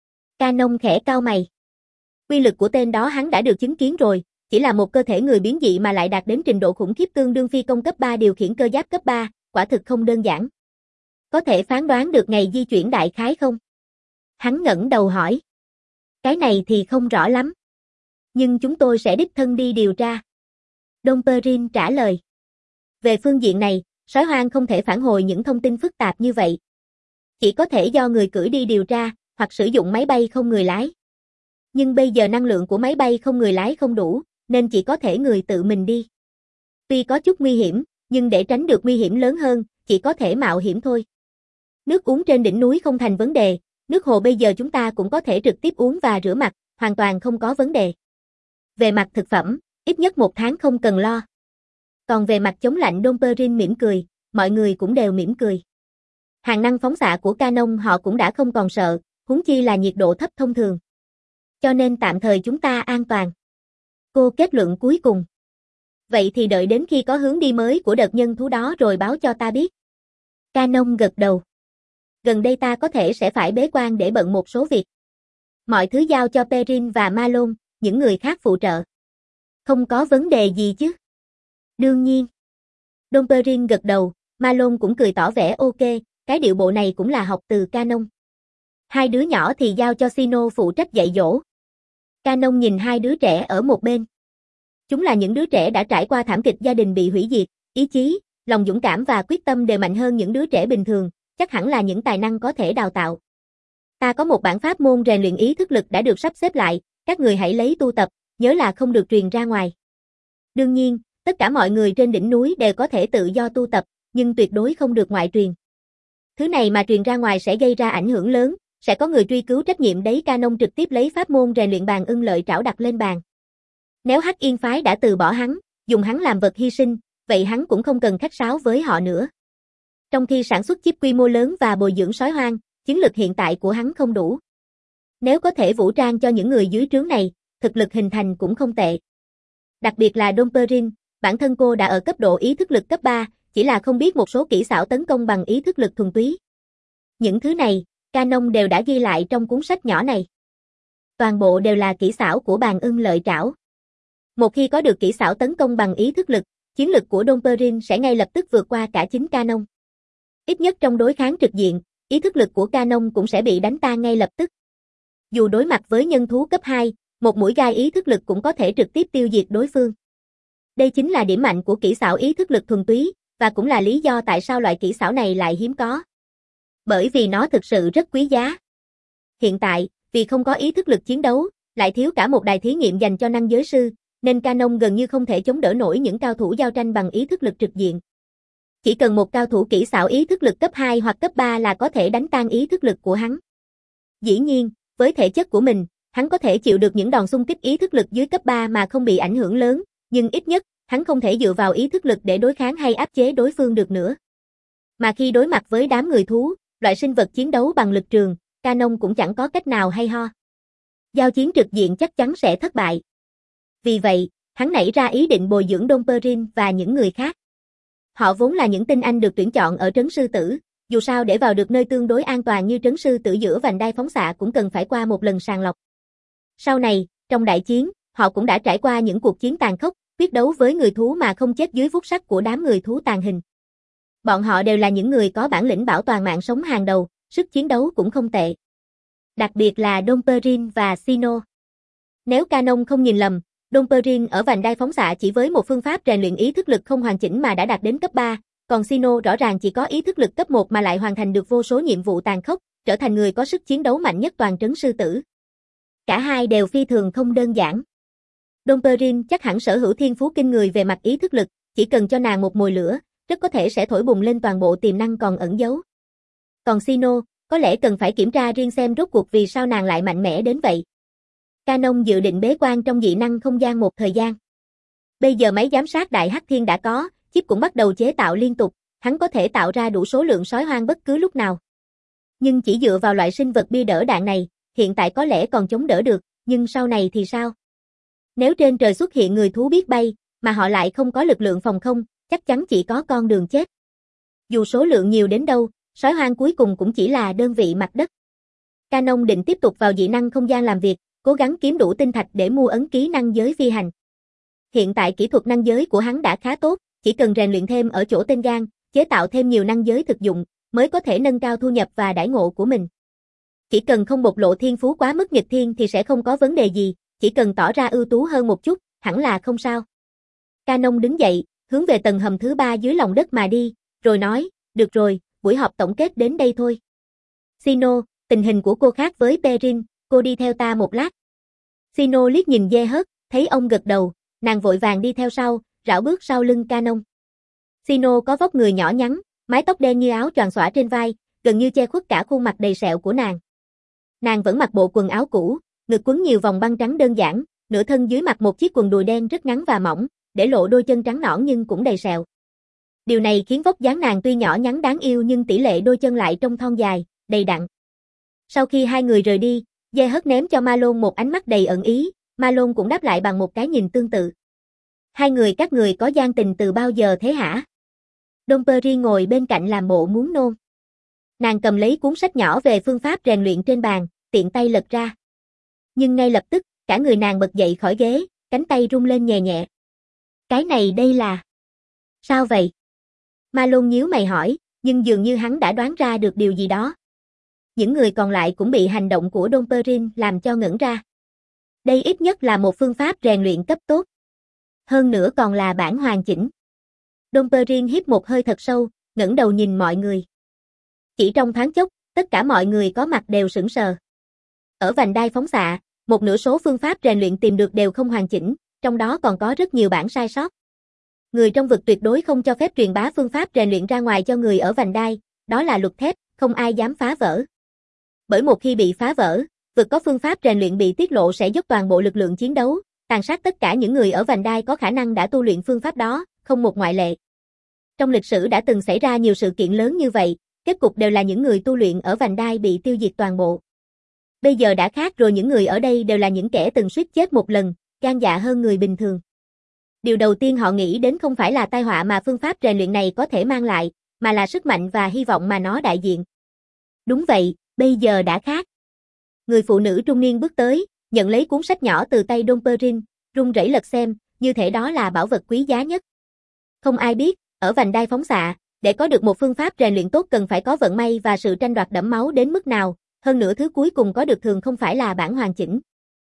Canon khẽ cau mày. Uy lực của tên đó hắn đã được chứng kiến rồi, chỉ là một cơ thể người biến dị mà lại đạt đến trình độ khủng khiếp tương đương phi công cấp ba điều khiển cơ giáp cấp ba, quả thực không đơn giản. Có thể phán đoán được ngày di chuyển đại khái không? Hắn ngẩng đầu hỏi. Cái này thì không rõ lắm. Nhưng chúng tôi sẽ đích thân đi điều tra. Dom Perrin trả lời. Về phương diện này, sói hoang không thể phản hồi những thông tin phức tạp như vậy. Chỉ có thể do người cử đi điều tra, hoặc sử dụng máy bay không người lái. Nhưng bây giờ năng lượng của máy bay không người lái không đủ, nên chỉ có thể người tự mình đi. Tuy có chút nguy hiểm, nhưng để tránh được nguy hiểm lớn hơn, chỉ có thể mạo hiểm thôi. Nước uống trên đỉnh núi không thành vấn đề, nước hồ bây giờ chúng ta cũng có thể trực tiếp uống và rửa mặt, hoàn toàn không có vấn đề. Về mặt thực phẩm, ít nhất một tháng không cần lo. Còn về mặt chống lạnh Dom Perrin mỉm cười, mọi người cũng đều mỉm cười. Hàng năng phóng xạ của Canon họ cũng đã không còn sợ, huống chi là nhiệt độ thấp thông thường. Cho nên tạm thời chúng ta an toàn. Cô kết luận cuối cùng. Vậy thì đợi đến khi có hướng đi mới của đợt nhân thú đó rồi báo cho ta biết. Canon gật đầu. Gần đây ta có thể sẽ phải bế quan để bận một số việc. Mọi thứ giao cho Perrin và Malone, những người khác phụ trợ. Không có vấn đề gì chứ? Đương nhiên. Dom Perrin gật đầu, Malone cũng cười tỏ vẻ ok, cái điệu bộ này cũng là học từ Canon. Hai đứa nhỏ thì giao cho Sino phụ trách dạy dỗ. Canon nhìn hai đứa trẻ ở một bên. Chúng là những đứa trẻ đã trải qua thảm kịch gia đình bị hủy diệt, ý chí, lòng dũng cảm và quyết tâm đều mạnh hơn những đứa trẻ bình thường, chắc hẳn là những tài năng có thể đào tạo. Ta có một bản pháp môn rèn luyện ý thức lực đã được sắp xếp lại, các người hãy lấy tu tập, nhớ là không được truyền ra ngoài. Đương nhiên, tất cả mọi người trên đỉnh núi đều có thể tự do tu tập, nhưng tuyệt đối không được ngoại truyền. Thứ này mà truyền ra ngoài sẽ gây ra ảnh hưởng lớn, sẽ có người truy cứu trách nhiệm đấy. Canon trực tiếp lấy pháp môn rèn luyện bàn ưng lợi trảo đặt lên bàn. Nếu Hắc Yên phái đã từ bỏ hắn, dùng hắn làm vật hy sinh, vậy hắn cũng không cần khách sáo với họ nữa. Trong khi sản xuất chip quy mô lớn và bồi dưỡng sói hoang, chiến lực hiện tại của hắn không đủ. Nếu có thể vũ trang cho những người dưới trướng này, thực lực hình thành cũng không tệ. Đặc biệt là Dom Perrin, bản thân cô đã ở cấp độ ý thức lực cấp ba, chỉ là không biết một số kỹ xảo tấn công bằng ý thức lực thuần túy. Những thứ này, Canon đều đã ghi lại trong cuốn sách nhỏ này. Toàn bộ đều là kỹ xảo của bàn ưng lợi trảo. Một khi có được kỹ xảo tấn công bằng ý thức lực, chiến lực của Dom Perrin sẽ ngay lập tức vượt qua cả chính Canon. Ít nhất trong đối kháng trực diện, ý thức lực của Canon cũng sẽ bị đánh tan ngay lập tức. Dù đối mặt với nhân thú cấp hai, một mũi gai ý thức lực cũng có thể trực tiếp tiêu diệt đối phương. Đây chính là điểm mạnh của kỹ xảo ý thức lực thuần túy, và cũng là lý do tại sao loại kỹ xảo này lại hiếm có. Bởi vì nó thực sự rất quý giá. Hiện tại, vì không có ý thức lực chiến đấu, lại thiếu cả một đài thí nghiệm dành cho năng giới sư, nên Canon gần như không thể chống đỡ nổi những cao thủ giao tranh bằng ý thức lực trực diện. Chỉ cần một cao thủ kỹ xảo ý thức lực cấp hai hoặc cấp ba là có thể đánh tan ý thức lực của hắn. Dĩ nhiên, với thể chất của mình, hắn có thể chịu được những đòn xung kích ý thức lực dưới cấp ba mà không bị ảnh hưởng lớn, nhưng ít nhất, hắn không thể dựa vào ý thức lực để đối kháng hay áp chế đối phương được nữa. Mà khi đối mặt với đám người thú, loại sinh vật chiến đấu bằng lực trường, Canon cũng chẳng có cách nào hay ho. Giao chiến trực diện chắc chắn sẽ thất bại. Vì vậy, hắn nảy ra ý định bồi dưỡng Dom Perrin và những người khác. Họ vốn là những tinh anh được tuyển chọn ở trấn sư tử, dù sao để vào được nơi tương đối an toàn như trấn sư tử giữa vành đai phóng xạ cũng cần phải qua một lần sàng lọc. Sau này, trong đại chiến, họ cũng đã trải qua những cuộc chiến tàn khốc, quyết đấu với người thú mà không chết dưới vuốt sắt của đám người thú tàn hình. Bọn họ đều là những người có bản lĩnh bảo toàn mạng sống hàng đầu, sức chiến đấu cũng không tệ. Đặc biệt là Dom Perrin và Sino. Nếu Canon không nhìn lầm, Dom Perrin ở vành đai phóng xạ chỉ với một phương pháp rèn luyện ý thức lực không hoàn chỉnh mà đã đạt đến cấp ba, còn Sino rõ ràng chỉ có ý thức lực cấp một mà lại hoàn thành được vô số nhiệm vụ tàn khốc, trở thành người có sức chiến đấu mạnh nhất toàn trấn sư tử. Cả hai đều phi thường không đơn giản. Dom Perrin chắc hẳn sở hữu thiên phú kinh người về mặt ý thức lực, chỉ cần cho nàng một mồi lửa, rất có thể sẽ thổi bùng lên toàn bộ tiềm năng còn ẩn giấu. Còn Sino, có lẽ cần phải kiểm tra riêng xem rốt cuộc vì sao nàng lại mạnh mẽ đến vậy. Canon dự định bế quan trong dị năng không gian một thời gian. Bây giờ máy giám sát Đại Hắc Thiên đã có, chip cũng bắt đầu chế tạo liên tục, hắn có thể tạo ra đủ số lượng sói hoang bất cứ lúc nào. Nhưng chỉ dựa vào loại sinh vật bia đỡ đạn này, hiện tại có lẽ còn chống đỡ được, nhưng sau này thì sao? Nếu trên trời xuất hiện người thú biết bay, mà họ lại không có lực lượng phòng không, chắc chắn chỉ có con đường chết. Dù số lượng nhiều đến đâu, sói hoang cuối cùng cũng chỉ là đơn vị mặt đất. Canon định tiếp tục vào dị năng không gian làm việc, cố gắng kiếm đủ tinh thạch để mua ấn ký năng giới phi hành. Hiện tại kỹ thuật năng giới của hắn đã khá tốt, chỉ cần rèn luyện thêm ở chỗ tên gan, chế tạo thêm nhiều năng giới thực dụng, mới có thể nâng cao thu nhập và đãi ngộ của mình. Chỉ cần không bộc lộ thiên phú quá mức nghịch thiên thì sẽ không có vấn đề gì, chỉ cần tỏ ra ưu tú hơn một chút, hẳn là không sao. Canon đứng dậy, hướng về tầng hầm thứ ba dưới lòng đất mà đi, rồi nói, được rồi, buổi họp tổng kết đến đây thôi. Sino, tình hình của cô khác với Perrin, cô đi theo ta một lát. Sino liếc nhìn dê hớt, thấy ông gật đầu, nàng vội vàng đi theo sau, rảo bước sau lưng Canon. Sino có vóc người nhỏ nhắn, Mái tóc đen như áo choàng xõa trên vai, gần như che khuất cả khuôn mặt đầy sẹo của nàng. Nàng vẫn mặc bộ quần áo cũ, ngực quấn nhiều vòng băng trắng đơn giản, nửa thân dưới mặc một chiếc quần đùi đen rất ngắn và mỏng, để lộ đôi chân trắng nõn nhưng cũng đầy sẹo. Điều này khiến vóc dáng nàng tuy nhỏ nhắn đáng yêu nhưng tỷ lệ đôi chân lại trông thon dài, đầy đặn. Sau khi hai người rời đi, Ye hất ném cho Malone một ánh mắt đầy ẩn ý, Malone cũng đáp lại bằng một cái nhìn tương tự. Hai người các người có gian tình từ bao giờ thế hả? Dom Perrin ngồi bên cạnh làm bộ muốn nôn. Nàng cầm lấy cuốn sách nhỏ về phương pháp rèn luyện trên bàn, tiện tay lật ra. Nhưng ngay lập tức, cả người nàng bật dậy khỏi ghế, cánh tay rung lên nhẹ nhẹ. Cái này đây là... Sao vậy? Malone nhíu mày hỏi, nhưng dường như hắn đã đoán ra được điều gì đó. Những người còn lại cũng bị hành động của Dom Perrin làm cho ngẩn ra. Đây ít nhất là một phương pháp rèn luyện cấp tốt. Hơn nữa còn là bản hoàn chỉnh. Dom Perrin hít một hơi thật sâu, ngẩng đầu nhìn mọi người. Chỉ trong thoáng chốc, tất cả mọi người có mặt đều sững sờ. Ở vành đai phóng xạ, một nửa số phương pháp rèn luyện tìm được đều không hoàn chỉnh, trong đó còn có rất nhiều bản sai sót. Người trong vực tuyệt đối không cho phép truyền bá phương pháp rèn luyện ra ngoài cho người ở vành đai, đó là luật thép, không ai dám phá vỡ. Bởi một khi bị phá vỡ, vực có phương pháp rèn luyện bị tiết lộ sẽ dốc toàn bộ lực lượng chiến đấu, tàn sát tất cả những người ở vành đai có khả năng đã tu luyện phương pháp đó, không một ngoại lệ. Trong lịch sử đã từng xảy ra nhiều sự kiện lớn như vậy, kết cục đều là những người tu luyện ở vành đai bị tiêu diệt toàn bộ. Bây giờ đã khác rồi, những người ở đây đều là những kẻ từng suýt chết một lần, gan dạ hơn người bình thường. Điều đầu tiên họ nghĩ đến không phải là tai họa mà phương pháp rèn luyện này có thể mang lại, mà là sức mạnh và hy vọng mà nó đại diện. Đúng vậy, bây giờ đã khác. Người phụ nữ trung niên bước tới, nhận lấy cuốn sách nhỏ từ tay Dom Perrin, run rẩy lật xem, như thể đó là bảo vật quý giá nhất. Không ai biết, ở vành đai phóng xạ, để có được một phương pháp rèn luyện tốt cần phải có vận may và sự tranh đoạt đẫm máu đến mức nào, hơn nữa thứ cuối cùng có được thường không phải là bản hoàn chỉnh.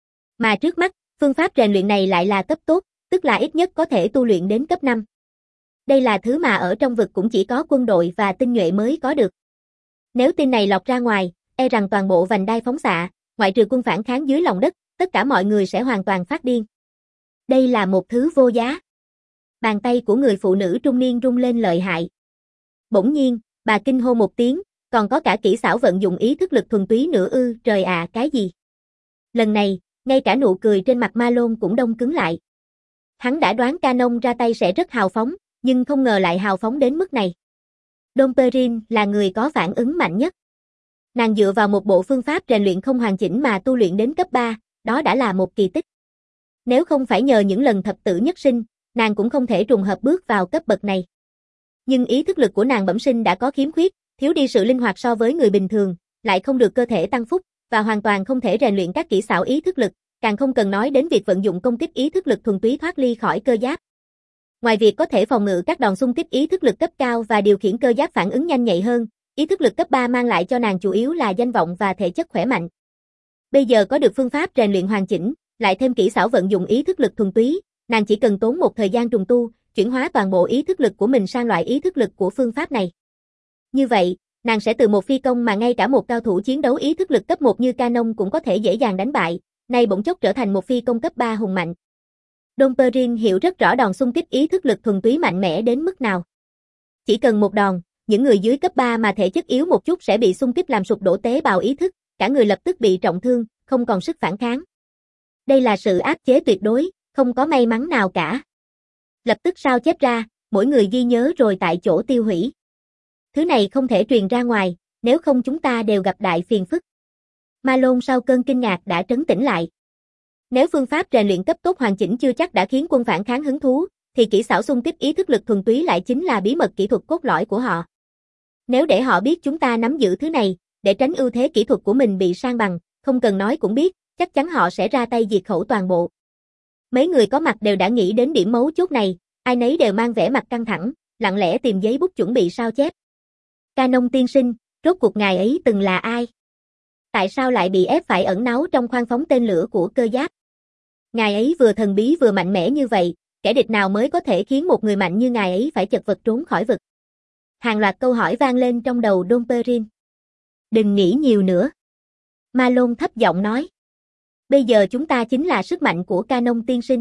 Mà trước mắt, phương pháp rèn luyện này lại là cấp tốt, tức là ít nhất có thể tu luyện đến cấp năm. Đây là thứ mà ở trong vực cũng chỉ có quân đội và tinh nhuệ mới có được. Nếu tin này lọt ra ngoài, e rằng toàn bộ vành đai phóng xạ, ngoại trừ quân phản kháng dưới lòng đất, tất cả mọi người sẽ hoàn toàn phát điên. Đây là một thứ vô giá. Bàn tay của người phụ nữ trung niên rung lên lợi hại. Bỗng nhiên, bà kinh hô một tiếng, còn có cả kỹ xảo vận dụng ý thức lực thuần túy nữa ư, trời ạ, cái gì? Lần này, ngay cả nụ cười trên mặt Malone cũng đông cứng lại. Hắn đã đoán Canon ra tay sẽ rất hào phóng, nhưng không ngờ lại hào phóng đến mức này. Dom Perrin là người có phản ứng mạnh nhất. Nàng dựa vào một bộ phương pháp rèn luyện không hoàn chỉnh mà tu luyện đến cấp ba, đó đã là một kỳ tích. Nếu không phải nhờ những lần thập tử nhất sinh, nàng cũng không thể trùng hợp bước vào cấp bậc này. Nhưng ý thức lực của nàng bẩm sinh đã có khiếm khuyết, thiếu đi sự linh hoạt so với người bình thường, lại không được cơ thể tăng phúc, và hoàn toàn không thể rèn luyện các kỹ xảo ý thức lực, càng không cần nói đến việc vận dụng công kích ý thức lực thuần túy thoát ly khỏi cơ giáp. Ngoài việc có thể phòng ngự các đòn xung kích ý thức lực cấp cao và điều khiển cơ giáp phản ứng nhanh nhạy hơn, ý thức lực cấp ba mang lại cho nàng chủ yếu là danh vọng và thể chất khỏe mạnh. Bây giờ có được phương pháp rèn luyện hoàn chỉnh, lại thêm kỹ xảo vận dụng ý thức lực thuần túy, nàng chỉ cần tốn một thời gian trùng tu, chuyển hóa toàn bộ ý thức lực của mình sang loại ý thức lực của phương pháp này. Như vậy, nàng sẽ từ một phi công mà ngay cả một cao thủ chiến đấu ý thức lực cấp một như Canon cũng có thể dễ dàng đánh bại, nay bỗng chốc trở thành một phi công cấp ba hùng mạnh. Dom Perrin hiểu rất rõ đòn xung kích ý thức lực thuần túy mạnh mẽ đến mức nào. Chỉ cần một đòn, những người dưới cấp ba mà thể chất yếu một chút sẽ bị xung kích làm sụp đổ tế bào ý thức, cả người lập tức bị trọng thương, không còn sức phản kháng. Đây là sự áp chế tuyệt đối, không có may mắn nào cả. Lập tức sao chép ra, mỗi người ghi nhớ rồi tại chỗ tiêu hủy. Thứ này không thể truyền ra ngoài, nếu không chúng ta đều gặp đại phiền phức. Malone sau cơn kinh ngạc đã trấn tĩnh lại. Nếu phương pháp rèn luyện cấp tốt hoàn chỉnh chưa chắc đã khiến quân phản kháng hứng thú, thì kỹ xảo xung kích ý thức lực thuần túy lại chính là bí mật kỹ thuật cốt lõi của họ. Nếu để họ biết chúng ta nắm giữ thứ này, để tránh ưu thế kỹ thuật của mình bị san bằng, không cần nói cũng biết, chắc chắn họ sẽ ra tay diệt khẩu toàn bộ. Mấy người có mặt đều đã nghĩ đến điểm mấu chốt này, ai nấy đều mang vẻ mặt căng thẳng, lặng lẽ tìm giấy bút chuẩn bị sao chép. Canon tiên sinh, rốt cuộc ngài ấy từng là ai? Tại sao lại bị ép phải ẩn náu trong khoang phóng tên lửa của cơ giáp? Ngài ấy vừa thần bí vừa mạnh mẽ như vậy, kẻ địch nào mới có thể khiến một người mạnh như ngài ấy phải chật vật trốn khỏi vực? Hàng loạt câu hỏi vang lên trong đầu Dom Perrin. Đừng nghĩ nhiều nữa. Malone thấp giọng nói. Bây giờ chúng ta chính là sức mạnh của Canon tiên sinh.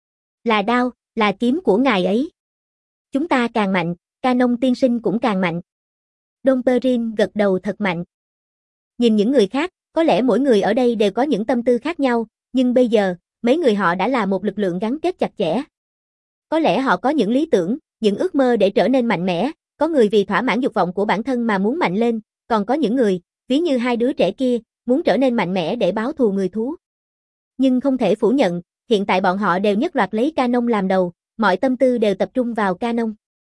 Là đao, là kiếm của ngài ấy. Chúng ta càng mạnh, Canon tiên sinh cũng càng mạnh. Dom Perrin gật đầu thật mạnh. Nhìn những người khác, có lẽ mỗi người ở đây đều có những tâm tư khác nhau, nhưng bây giờ, mấy người họ đã là một lực lượng gắn kết chặt chẽ. Có lẽ họ có những lý tưởng, những ước mơ để trở nên mạnh mẽ, có người vì thỏa mãn dục vọng của bản thân mà muốn mạnh lên, còn có những người, ví như hai đứa trẻ kia, muốn trở nên mạnh mẽ để báo thù người thú. Nhưng không thể phủ nhận, hiện tại bọn họ đều nhất loạt lấy Canon làm đầu, mọi tâm tư đều tập trung vào Canon.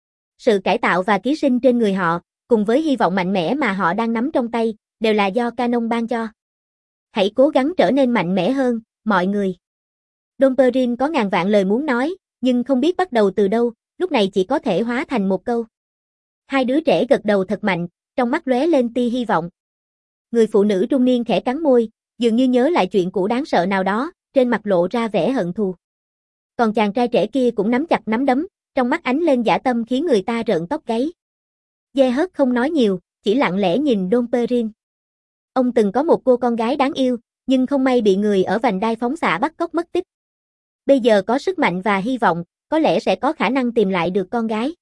Sự cải tạo và ký sinh trên người họ, cùng với hy vọng mạnh mẽ mà họ đang nắm trong tay, đều là do Canon ban cho. Hãy cố gắng trở nên mạnh mẽ hơn, mọi người. Dom Perrin có ngàn vạn lời muốn nói, nhưng không biết bắt đầu từ đâu, lúc này chỉ có thể hóa thành một câu. Hai đứa trẻ gật đầu thật mạnh, trong mắt lóe lên tia hy vọng. Người phụ nữ trung niên khẽ cắn môi, dường như nhớ lại chuyện cũ đáng sợ nào đó, trên mặt lộ ra vẻ hận thù. Còn chàng trai trẻ kia cũng nắm chặt nắm đấm, trong mắt ánh lên dã tâm khiến người ta rợn tóc gáy. Gerhard không nói nhiều, chỉ lặng lẽ nhìn Dom Perrin. Ông từng có một cô con gái đáng yêu, nhưng không may bị người ở vành đai phóng xạ bắt cóc mất tích. Bây giờ có sức mạnh và hy vọng, có lẽ sẽ có khả năng tìm lại được con gái.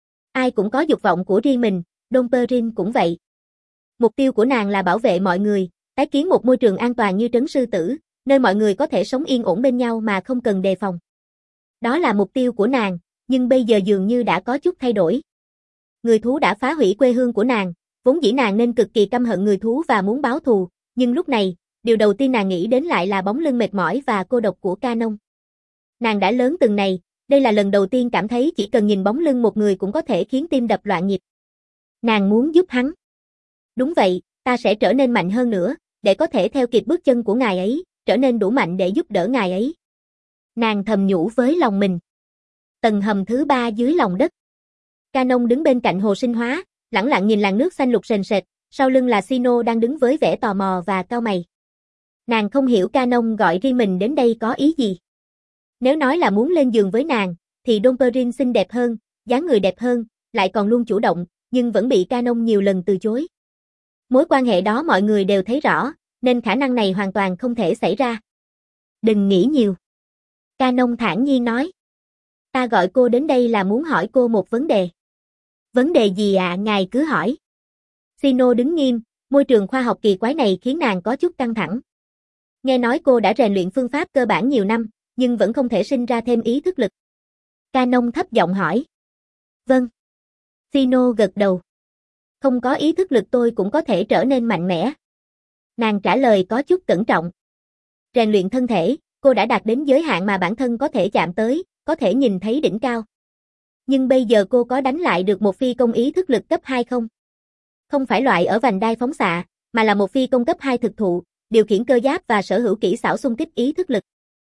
Ai cũng có dục vọng của riêng mình, Dom Perrin cũng vậy. Mục tiêu của nàng là bảo vệ mọi người, tái kiến một môi trường an toàn như trấn sư tử, nơi mọi người có thể sống yên ổn bên nhau mà không cần đề phòng. Đó là mục tiêu của nàng, nhưng bây giờ dường như đã có chút thay đổi. Người thú đã phá hủy quê hương của nàng, vốn dĩ nàng nên cực kỳ căm hận người thú và muốn báo thù, nhưng lúc này, điều đầu tiên nàng nghĩ đến lại là bóng lưng mệt mỏi và cô độc của Canon. Nàng đã lớn từng này, đây là lần đầu tiên cảm thấy chỉ cần nhìn bóng lưng một người cũng có thể khiến tim đập loạn nhịp. Nàng muốn giúp hắn. Đúng vậy, ta sẽ trở nên mạnh hơn nữa, để có thể theo kịp bước chân của ngài ấy, trở nên đủ mạnh để giúp đỡ ngài ấy. Nàng thầm nhủ với lòng mình. Tầng hầm thứ ba dưới lòng đất. Canon đứng bên cạnh hồ sinh hóa, lẳng lặng nhìn làn nước xanh lục sền sệt, sau lưng là Sino đang đứng với vẻ tò mò và cau mày. Nàng không hiểu Canon gọi riêng mình đến đây có ý gì. Nếu nói là muốn lên giường với nàng, thì Dom Perrin xinh đẹp hơn, dáng người đẹp hơn, lại còn luôn chủ động, nhưng vẫn bị Canon nhiều lần từ chối. Mối quan hệ đó mọi người đều thấy rõ, nên khả năng này hoàn toàn không thể xảy ra. Đừng nghĩ nhiều. Canon thản nhiên nói. Ta gọi cô đến đây là muốn hỏi cô một vấn đề. Vấn đề gì ạ, à, ngài cứ hỏi. Sino đứng nghiêm, môi trường khoa học kỳ quái này khiến nàng có chút căng thẳng. Nghe nói cô đã rèn luyện phương pháp cơ bản nhiều năm, nhưng vẫn không thể sinh ra thêm ý thức lực. Canon thấp giọng hỏi. Vâng. Sino gật đầu. Không có ý thức lực tôi cũng có thể trở nên mạnh mẽ. Nàng trả lời có chút cẩn trọng. Rèn luyện thân thể, cô đã đạt đến giới hạn mà bản thân có thể chạm tới, có thể nhìn thấy đỉnh cao. Nhưng bây giờ cô có đánh lại được một phi công ý thức lực cấp hai không? Không phải loại ở vành đai phóng xạ, mà là một phi công cấp hai thực thụ, điều khiển cơ giáp và sở hữu kỹ xảo xung kích ý thức lực.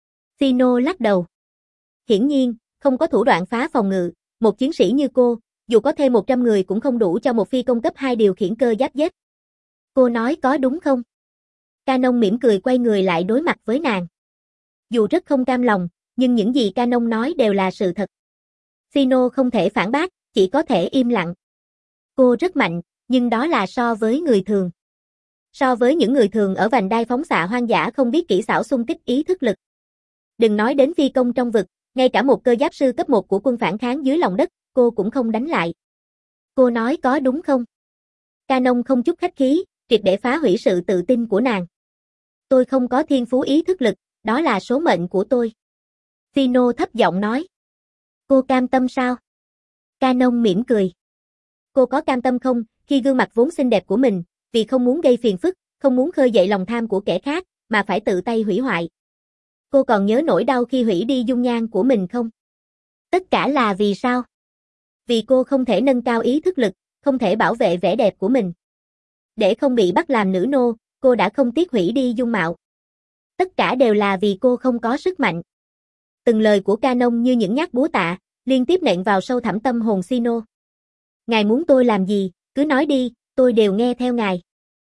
Sino lắc đầu. Hiển nhiên, không có thủ đoạn phá phòng ngự, một chiến sĩ như cô, dù có thêm một trăm người cũng không đủ cho một phi công cấp hai điều khiển cơ giáp giết. Cô nói có đúng không? Canon mỉm cười quay người lại đối mặt với nàng. Dù rất không cam lòng, nhưng những gì Canon nói đều là sự thật. Sino không thể phản bác, chỉ có thể im lặng. Cô rất mạnh, nhưng đó là so với người thường. So với những người thường ở vành đai phóng xạ hoang dã không biết kỹ xảo xung kích ý thức lực. Đừng nói đến phi công trong vực, ngay cả một cơ giáp sư cấp một của quân phản kháng dưới lòng đất, cô cũng không đánh lại. Cô nói có đúng không? Canon không chút khách khí, triệt để phá hủy sự tự tin của nàng. Tôi không có thiên phú ý thức lực, đó là số mệnh của tôi. Sino thấp giọng nói. Cô cam tâm sao? Canon mỉm cười. Cô có cam tâm không, khi gương mặt vốn xinh đẹp của mình, vì không muốn gây phiền phức, không muốn khơi dậy lòng tham của kẻ khác, mà phải tự tay hủy hoại. Cô còn nhớ nỗi đau khi hủy đi dung nhan của mình không? Tất cả là vì sao? Vì cô không thể nâng cao ý thức lực, không thể bảo vệ vẻ đẹp của mình. Để không bị bắt làm nữ nô, cô đã không tiếc hủy đi dung mạo. Tất cả đều là vì cô không có sức mạnh. Từng lời của Canon như những nhát búa tạ, liên tiếp nện vào sâu thẳm tâm hồn Sino. Ngài muốn tôi làm gì, cứ nói đi, tôi đều nghe theo ngài.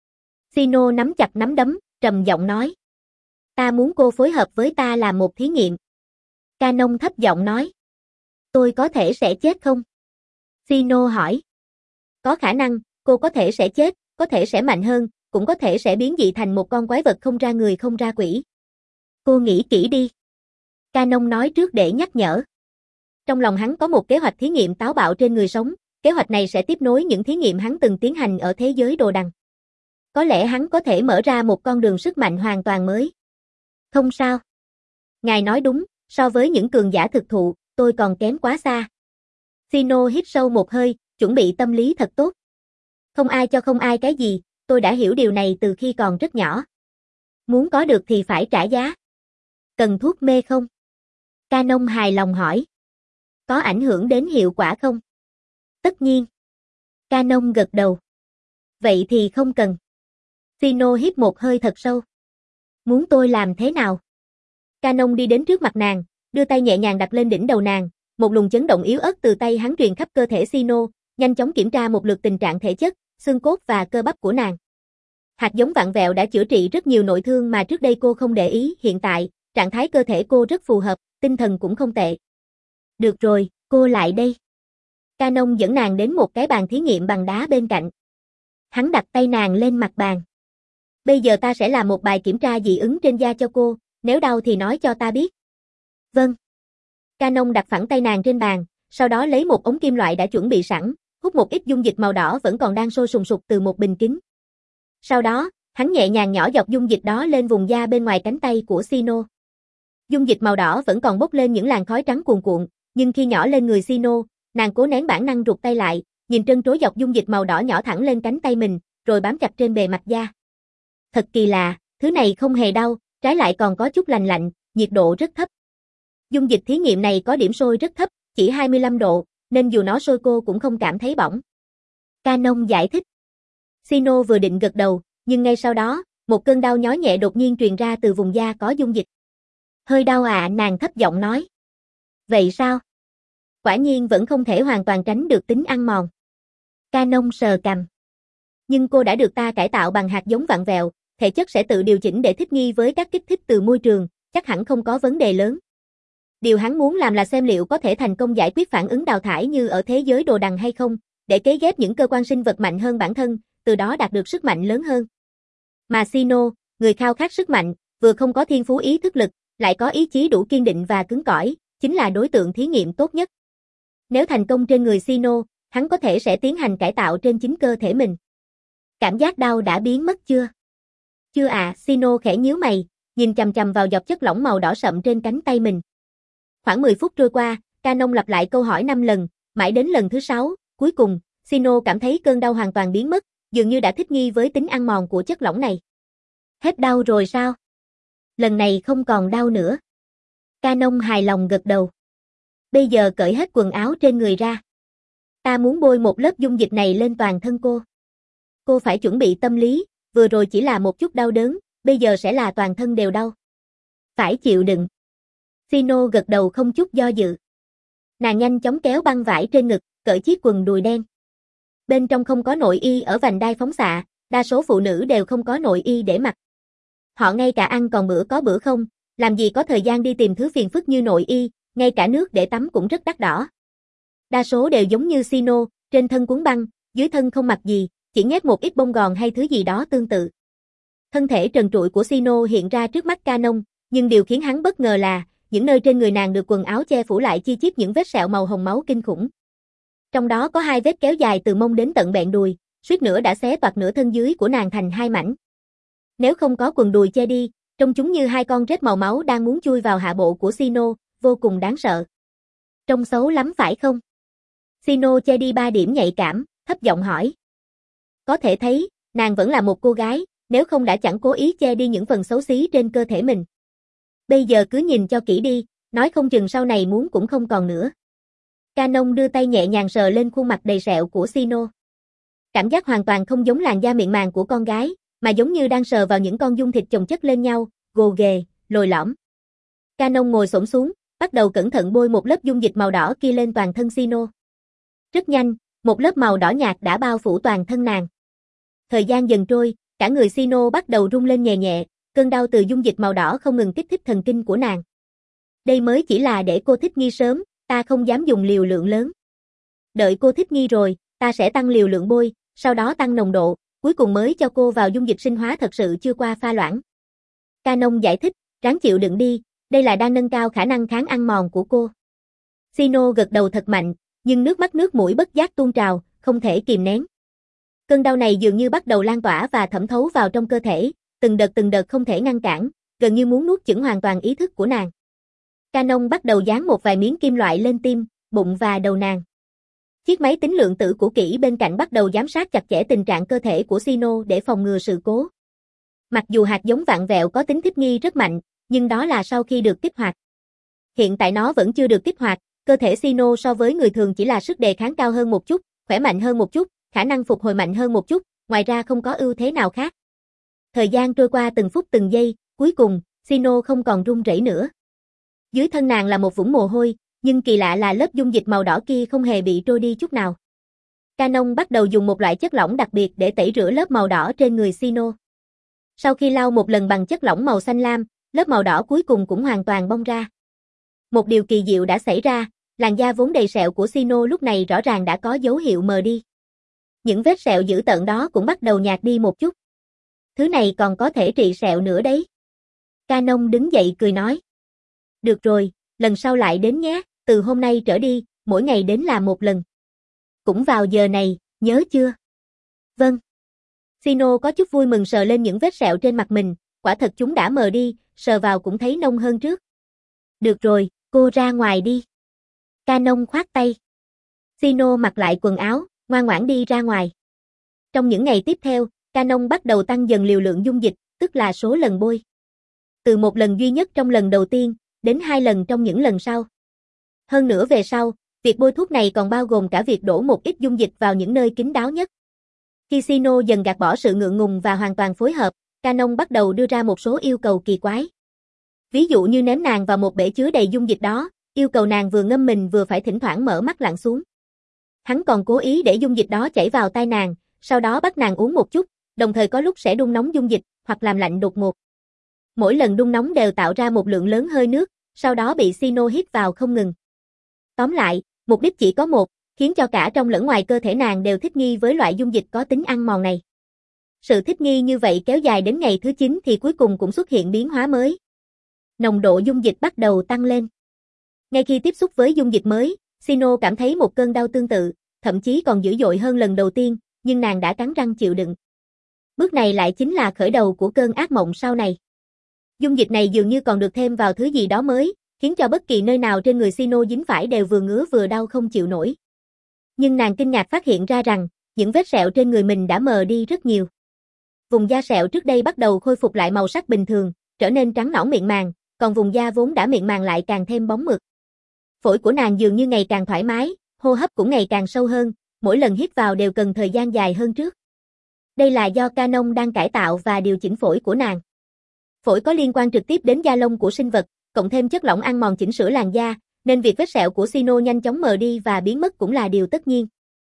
Sino nắm chặt nắm đấm, trầm giọng nói. Ta muốn cô phối hợp với ta làm một thí nghiệm. Canon thấp giọng nói. Tôi có thể sẽ chết không? Sino hỏi. Có khả năng, cô có thể sẽ chết, có thể sẽ mạnh hơn, cũng có thể sẽ biến dị thành một con quái vật không ra người không ra quỷ. Cô nghĩ kỹ đi. Canon nói trước để nhắc nhở. Trong lòng hắn có một kế hoạch thí nghiệm táo bạo trên người sống, kế hoạch này sẽ tiếp nối những thí nghiệm hắn từng tiến hành ở thế giới đồ đằng. Có lẽ hắn có thể mở ra một con đường sức mạnh hoàn toàn mới. Không sao. Ngài nói đúng, so với những cường giả thực thụ, tôi còn kém quá xa. Sino hít sâu một hơi, chuẩn bị tâm lý thật tốt. Không ai cho không ai cái gì, tôi đã hiểu điều này từ khi còn rất nhỏ. Muốn có được thì phải trả giá. Cần thuốc mê không? Canon hài lòng hỏi. Có ảnh hưởng đến hiệu quả không? Tất nhiên. Canon gật đầu. Vậy thì không cần. Sino hít một hơi thật sâu. Muốn tôi làm thế nào? Canon đi đến trước mặt nàng, đưa tay nhẹ nhàng đặt lên đỉnh đầu nàng, một luồng chấn động yếu ớt từ tay hắn truyền khắp cơ thể Sino, nhanh chóng kiểm tra một lượt tình trạng thể chất, xương cốt và cơ bắp của nàng. Hạt giống vặn vẹo đã chữa trị rất nhiều nội thương mà trước đây cô không để ý, hiện tại, trạng thái cơ thể cô rất phù hợp, tinh thần cũng không tệ. Được rồi, cô lại đây. Canon dẫn nàng đến một cái bàn thí nghiệm bằng đá bên cạnh. Hắn đặt tay nàng lên mặt bàn. Bây giờ ta sẽ làm một bài kiểm tra dị ứng trên da cho cô, nếu đau thì nói cho ta biết. Vâng. Canon đặt phẳng tay nàng trên bàn, sau đó lấy một ống kim loại đã chuẩn bị sẵn, hút một ít dung dịch màu đỏ vẫn còn đang sôi sùng sục từ một bình kính. Sau đó, hắn nhẹ nhàng nhỏ giọt dung dịch đó lên vùng da bên ngoài cánh tay của Sino. Dung dịch màu đỏ vẫn còn bốc lên những làn khói trắng cuồn cuộn, nhưng khi nhỏ lên người Sino, nàng cố nén bản năng rụt tay lại, nhìn trân trối giọt dung dịch màu đỏ nhỏ thẳng lên cánh tay mình, rồi bám chặt trên bề mặt da. Thật kỳ lạ, thứ này không hề đau, trái lại còn có chút lành lạnh, nhiệt độ rất thấp. Dung dịch thí nghiệm này có điểm sôi rất thấp, chỉ hai mươi lăm độ, nên dù nó sôi cô cũng không cảm thấy bỏng. Canon giải thích. Sino vừa định gật đầu, nhưng ngay sau đó, một cơn đau nhói nhẹ đột nhiên truyền ra từ vùng da có dung dịch. Hơi đau ạ, à, nàng thấp giọng nói. Vậy sao? Quả nhiên vẫn không thể hoàn toàn tránh được tính ăn mòn. Canon sờ cằm. Nhưng cô đã được ta cải tạo bằng hạt giống vặn vẹo, thể chất sẽ tự điều chỉnh để thích nghi với các kích thích từ môi trường, chắc hẳn không có vấn đề lớn. Điều hắn muốn làm là xem liệu có thể thành công giải quyết phản ứng đào thải như ở thế giới đồ đằng hay không, để cấy ghép những cơ quan sinh vật mạnh hơn bản thân, từ đó đạt được sức mạnh lớn hơn. Mà Sino, người khao khát sức mạnh, vừa không có thiên phú ý thức lực, lại có ý chí đủ kiên định và cứng cỏi, chính là đối tượng thí nghiệm tốt nhất. Nếu thành công trên người Sino, hắn có thể sẽ tiến hành cải tạo trên chính cơ thể mình. Cảm giác đau đã biến mất chưa? Chưa à, Sino khẽ nhíu mày, nhìn chằm chằm vào giọt chất lỏng màu đỏ sậm trên cánh tay mình. Khoảng mười phút trôi qua, Canon lặp lại câu hỏi năm lần, mãi đến lần thứ sáu, cuối cùng, Sino cảm thấy cơn đau hoàn toàn biến mất, dường như đã thích nghi với tính ăn mòn của chất lỏng này. Hết đau rồi sao? Lần này không còn đau nữa. Canon hài lòng gật đầu. Bây giờ cởi hết quần áo trên người ra. Ta muốn bôi một lớp dung dịch này lên toàn thân cô. Cô phải chuẩn bị tâm lý, vừa rồi chỉ là một chút đau đớn, bây giờ sẽ là toàn thân đều đau. Phải chịu đựng. Sino gật đầu không chút do dự. Nàng nhanh chóng kéo băng vải trên ngực, cởi chiếc quần đùi đen. Bên trong không có nội y ở vành đai phóng xạ, đa số phụ nữ đều không có nội y để mặc. Họ ngay cả ăn còn bữa có bữa không, làm gì có thời gian đi tìm thứ phiền phức như nội y, ngay cả nước để tắm cũng rất đắt đỏ. Đa số đều giống như Sino, trên thân cuốn băng, dưới thân không mặc gì, chỉ nhét một ít bông gòn hay thứ gì đó tương tự. Thân thể trần trụi của Sino hiện ra trước mắt Canon, nhưng điều khiến hắn bất ngờ là, những nơi trên người nàng được quần áo che phủ lại chi chít những vết sẹo màu hồng máu kinh khủng. Trong đó có hai vết kéo dài từ mông đến tận bẹn đùi, suýt nữa đã xé toạc nửa thân dưới của nàng thành hai mảnh. Nếu không có quần đùi che đi, trông chúng như hai con rết màu máu đang muốn chui vào hạ bộ của Sino, vô cùng đáng sợ. Trông xấu lắm phải không? Sino che đi ba điểm nhạy cảm, thấp giọng hỏi. Có thể thấy, nàng vẫn là một cô gái, nếu không đã chẳng cố ý che đi những phần xấu xí trên cơ thể mình. Bây giờ cứ nhìn cho kỹ đi, nói không chừng sau này muốn cũng không còn nữa. Canon đưa tay nhẹ nhàng sờ lên khuôn mặt đầy sẹo của Sino. Cảm giác hoàn toàn không giống làn da mịn màng của con gái, mà giống như đang sờ vào những con dung thịt chồng chất lên nhau, gồ ghề, lồi lõm. Canon ngồi xổm xuống, bắt đầu cẩn thận bôi một lớp dung dịch màu đỏ kia lên toàn thân Sino. Rất nhanh, một lớp màu đỏ nhạt đã bao phủ toàn thân nàng. Thời gian dần trôi, cả người Sino bắt đầu rung lên nhẹ nhẹ, cơn đau từ dung dịch màu đỏ không ngừng kích thích thần kinh của nàng. Đây mới chỉ là để cô thích nghi sớm, ta không dám dùng liều lượng lớn. Đợi cô thích nghi rồi, ta sẽ tăng liều lượng bôi, sau đó tăng nồng độ, cuối cùng mới cho cô vào dung dịch sinh hóa thật sự chưa qua pha loãng. Canon giải thích, ráng chịu đựng đi, đây là đang nâng cao khả năng kháng ăn mòn của cô. Sino gật đầu thật mạnh, nhưng nước mắt nước mũi bất giác tuôn trào, không thể kìm nén. Cơn đau này dường như bắt đầu lan tỏa và thẩm thấu vào trong cơ thể, từng đợt từng đợt không thể ngăn cản, gần như muốn nuốt chửng hoàn toàn ý thức của nàng. Canon bắt đầu dán một vài miếng kim loại lên tim, bụng và đầu nàng. Chiếc máy tính lượng tử cũ kỹ bên cạnh bắt đầu giám sát chặt chẽ tình trạng cơ thể của Sino để phòng ngừa sự cố. Mặc dù hạt giống vặn vẹo có tính thích nghi rất mạnh, nhưng đó là sau khi được kích hoạt. Hiện tại nó vẫn chưa được kích hoạt, cơ thể Sino so với người thường chỉ là sức đề kháng cao hơn một chút, khỏe mạnh hơn một chút, khả năng phục hồi mạnh hơn một chút, ngoài ra không có ưu thế nào khác. Thời gian trôi qua từng phút từng giây, cuối cùng, Sino không còn run rẩy nữa. Dưới thân nàng là một vũng mồ hôi, nhưng kỳ lạ là lớp dung dịch màu đỏ kia không hề bị trôi đi chút nào. Canon bắt đầu dùng một loại chất lỏng đặc biệt để tẩy rửa lớp màu đỏ trên người Sino. Sau khi lau một lần bằng chất lỏng màu xanh lam, lớp màu đỏ cuối cùng cũng hoàn toàn bong ra. Một điều kỳ diệu đã xảy ra, làn da vốn đầy sẹo của Sino lúc này rõ ràng đã có dấu hiệu mờ đi. Những vết sẹo dữ tợn đó cũng bắt đầu nhạt đi một chút. Thứ này còn có thể trị sẹo nữa đấy. Canon đứng dậy cười nói. Được rồi, lần sau lại đến nhé, từ hôm nay trở đi, mỗi ngày đến làm một lần. Cũng vào giờ này, nhớ chưa? Vâng. Sino có chút vui mừng sờ lên những vết sẹo trên mặt mình, quả thật chúng đã mờ đi, sờ vào cũng thấy nông hơn trước. Được rồi, cô ra ngoài đi. Canon khoát tay. Sino mặc lại quần áo, ngoan ngoãn đi ra ngoài. Trong những ngày tiếp theo, Canon bắt đầu tăng dần liều lượng dung dịch, tức là số lần bôi. Từ một lần duy nhất trong lần đầu tiên, đến hai lần trong những lần sau. Hơn nữa về sau, việc bôi thuốc này còn bao gồm cả việc đổ một ít dung dịch vào những nơi kín đáo nhất. Khi Sino dần gạt bỏ sự ngượng ngùng và hoàn toàn phối hợp, Canon bắt đầu đưa ra một số yêu cầu kỳ quái. Ví dụ như ném nàng vào một bể chứa đầy dung dịch đó, yêu cầu nàng vừa ngâm mình vừa phải thỉnh thoảng mở mắt lặn xuống. Hắn còn cố ý để dung dịch đó chảy vào tai nàng, sau đó bắt nàng uống một chút, đồng thời có lúc sẽ đun nóng dung dịch, hoặc làm lạnh đột ngột. Mỗi lần đun nóng đều tạo ra một lượng lớn hơi nước, sau đó bị Sino hít vào không ngừng. Tóm lại, mục đích chỉ có một, khiến cho cả trong lẫn ngoài cơ thể nàng đều thích nghi với loại dung dịch có tính ăn mòn này. Sự thích nghi như vậy kéo dài đến ngày thứ chín thì cuối cùng cũng xuất hiện biến hóa mới. Nồng độ dung dịch bắt đầu tăng lên. Ngay khi tiếp xúc với dung dịch mới, Sino cảm thấy một cơn đau tương tự, thậm chí còn dữ dội hơn lần đầu tiên, nhưng nàng đã cắn răng chịu đựng. Bước này lại chính là khởi đầu của cơn ác mộng sau này. Dung dịch này dường như còn được thêm vào thứ gì đó mới, khiến cho bất kỳ nơi nào trên người Sino dính phải đều vừa ngứa vừa đau không chịu nổi. Nhưng nàng kinh ngạc phát hiện ra rằng, những vết sẹo trên người mình đã mờ đi rất nhiều. Vùng da sẹo trước đây bắt đầu khôi phục lại màu sắc bình thường, trở nên trắng nõn mịn màng, còn vùng da vốn đã mịn màng lại càng thêm bóng mượt. Phổi của nàng dường như ngày càng thoải mái, hô hấp cũng ngày càng sâu hơn, mỗi lần hít vào đều cần thời gian dài hơn trước. Đây là do Canon đang cải tạo và điều chỉnh phổi của nàng. Phổi có liên quan trực tiếp đến da lông của sinh vật, cộng thêm chất lỏng ăn mòn chỉnh sửa làn da, nên việc vết sẹo của Sino nhanh chóng mờ đi và biến mất cũng là điều tất nhiên.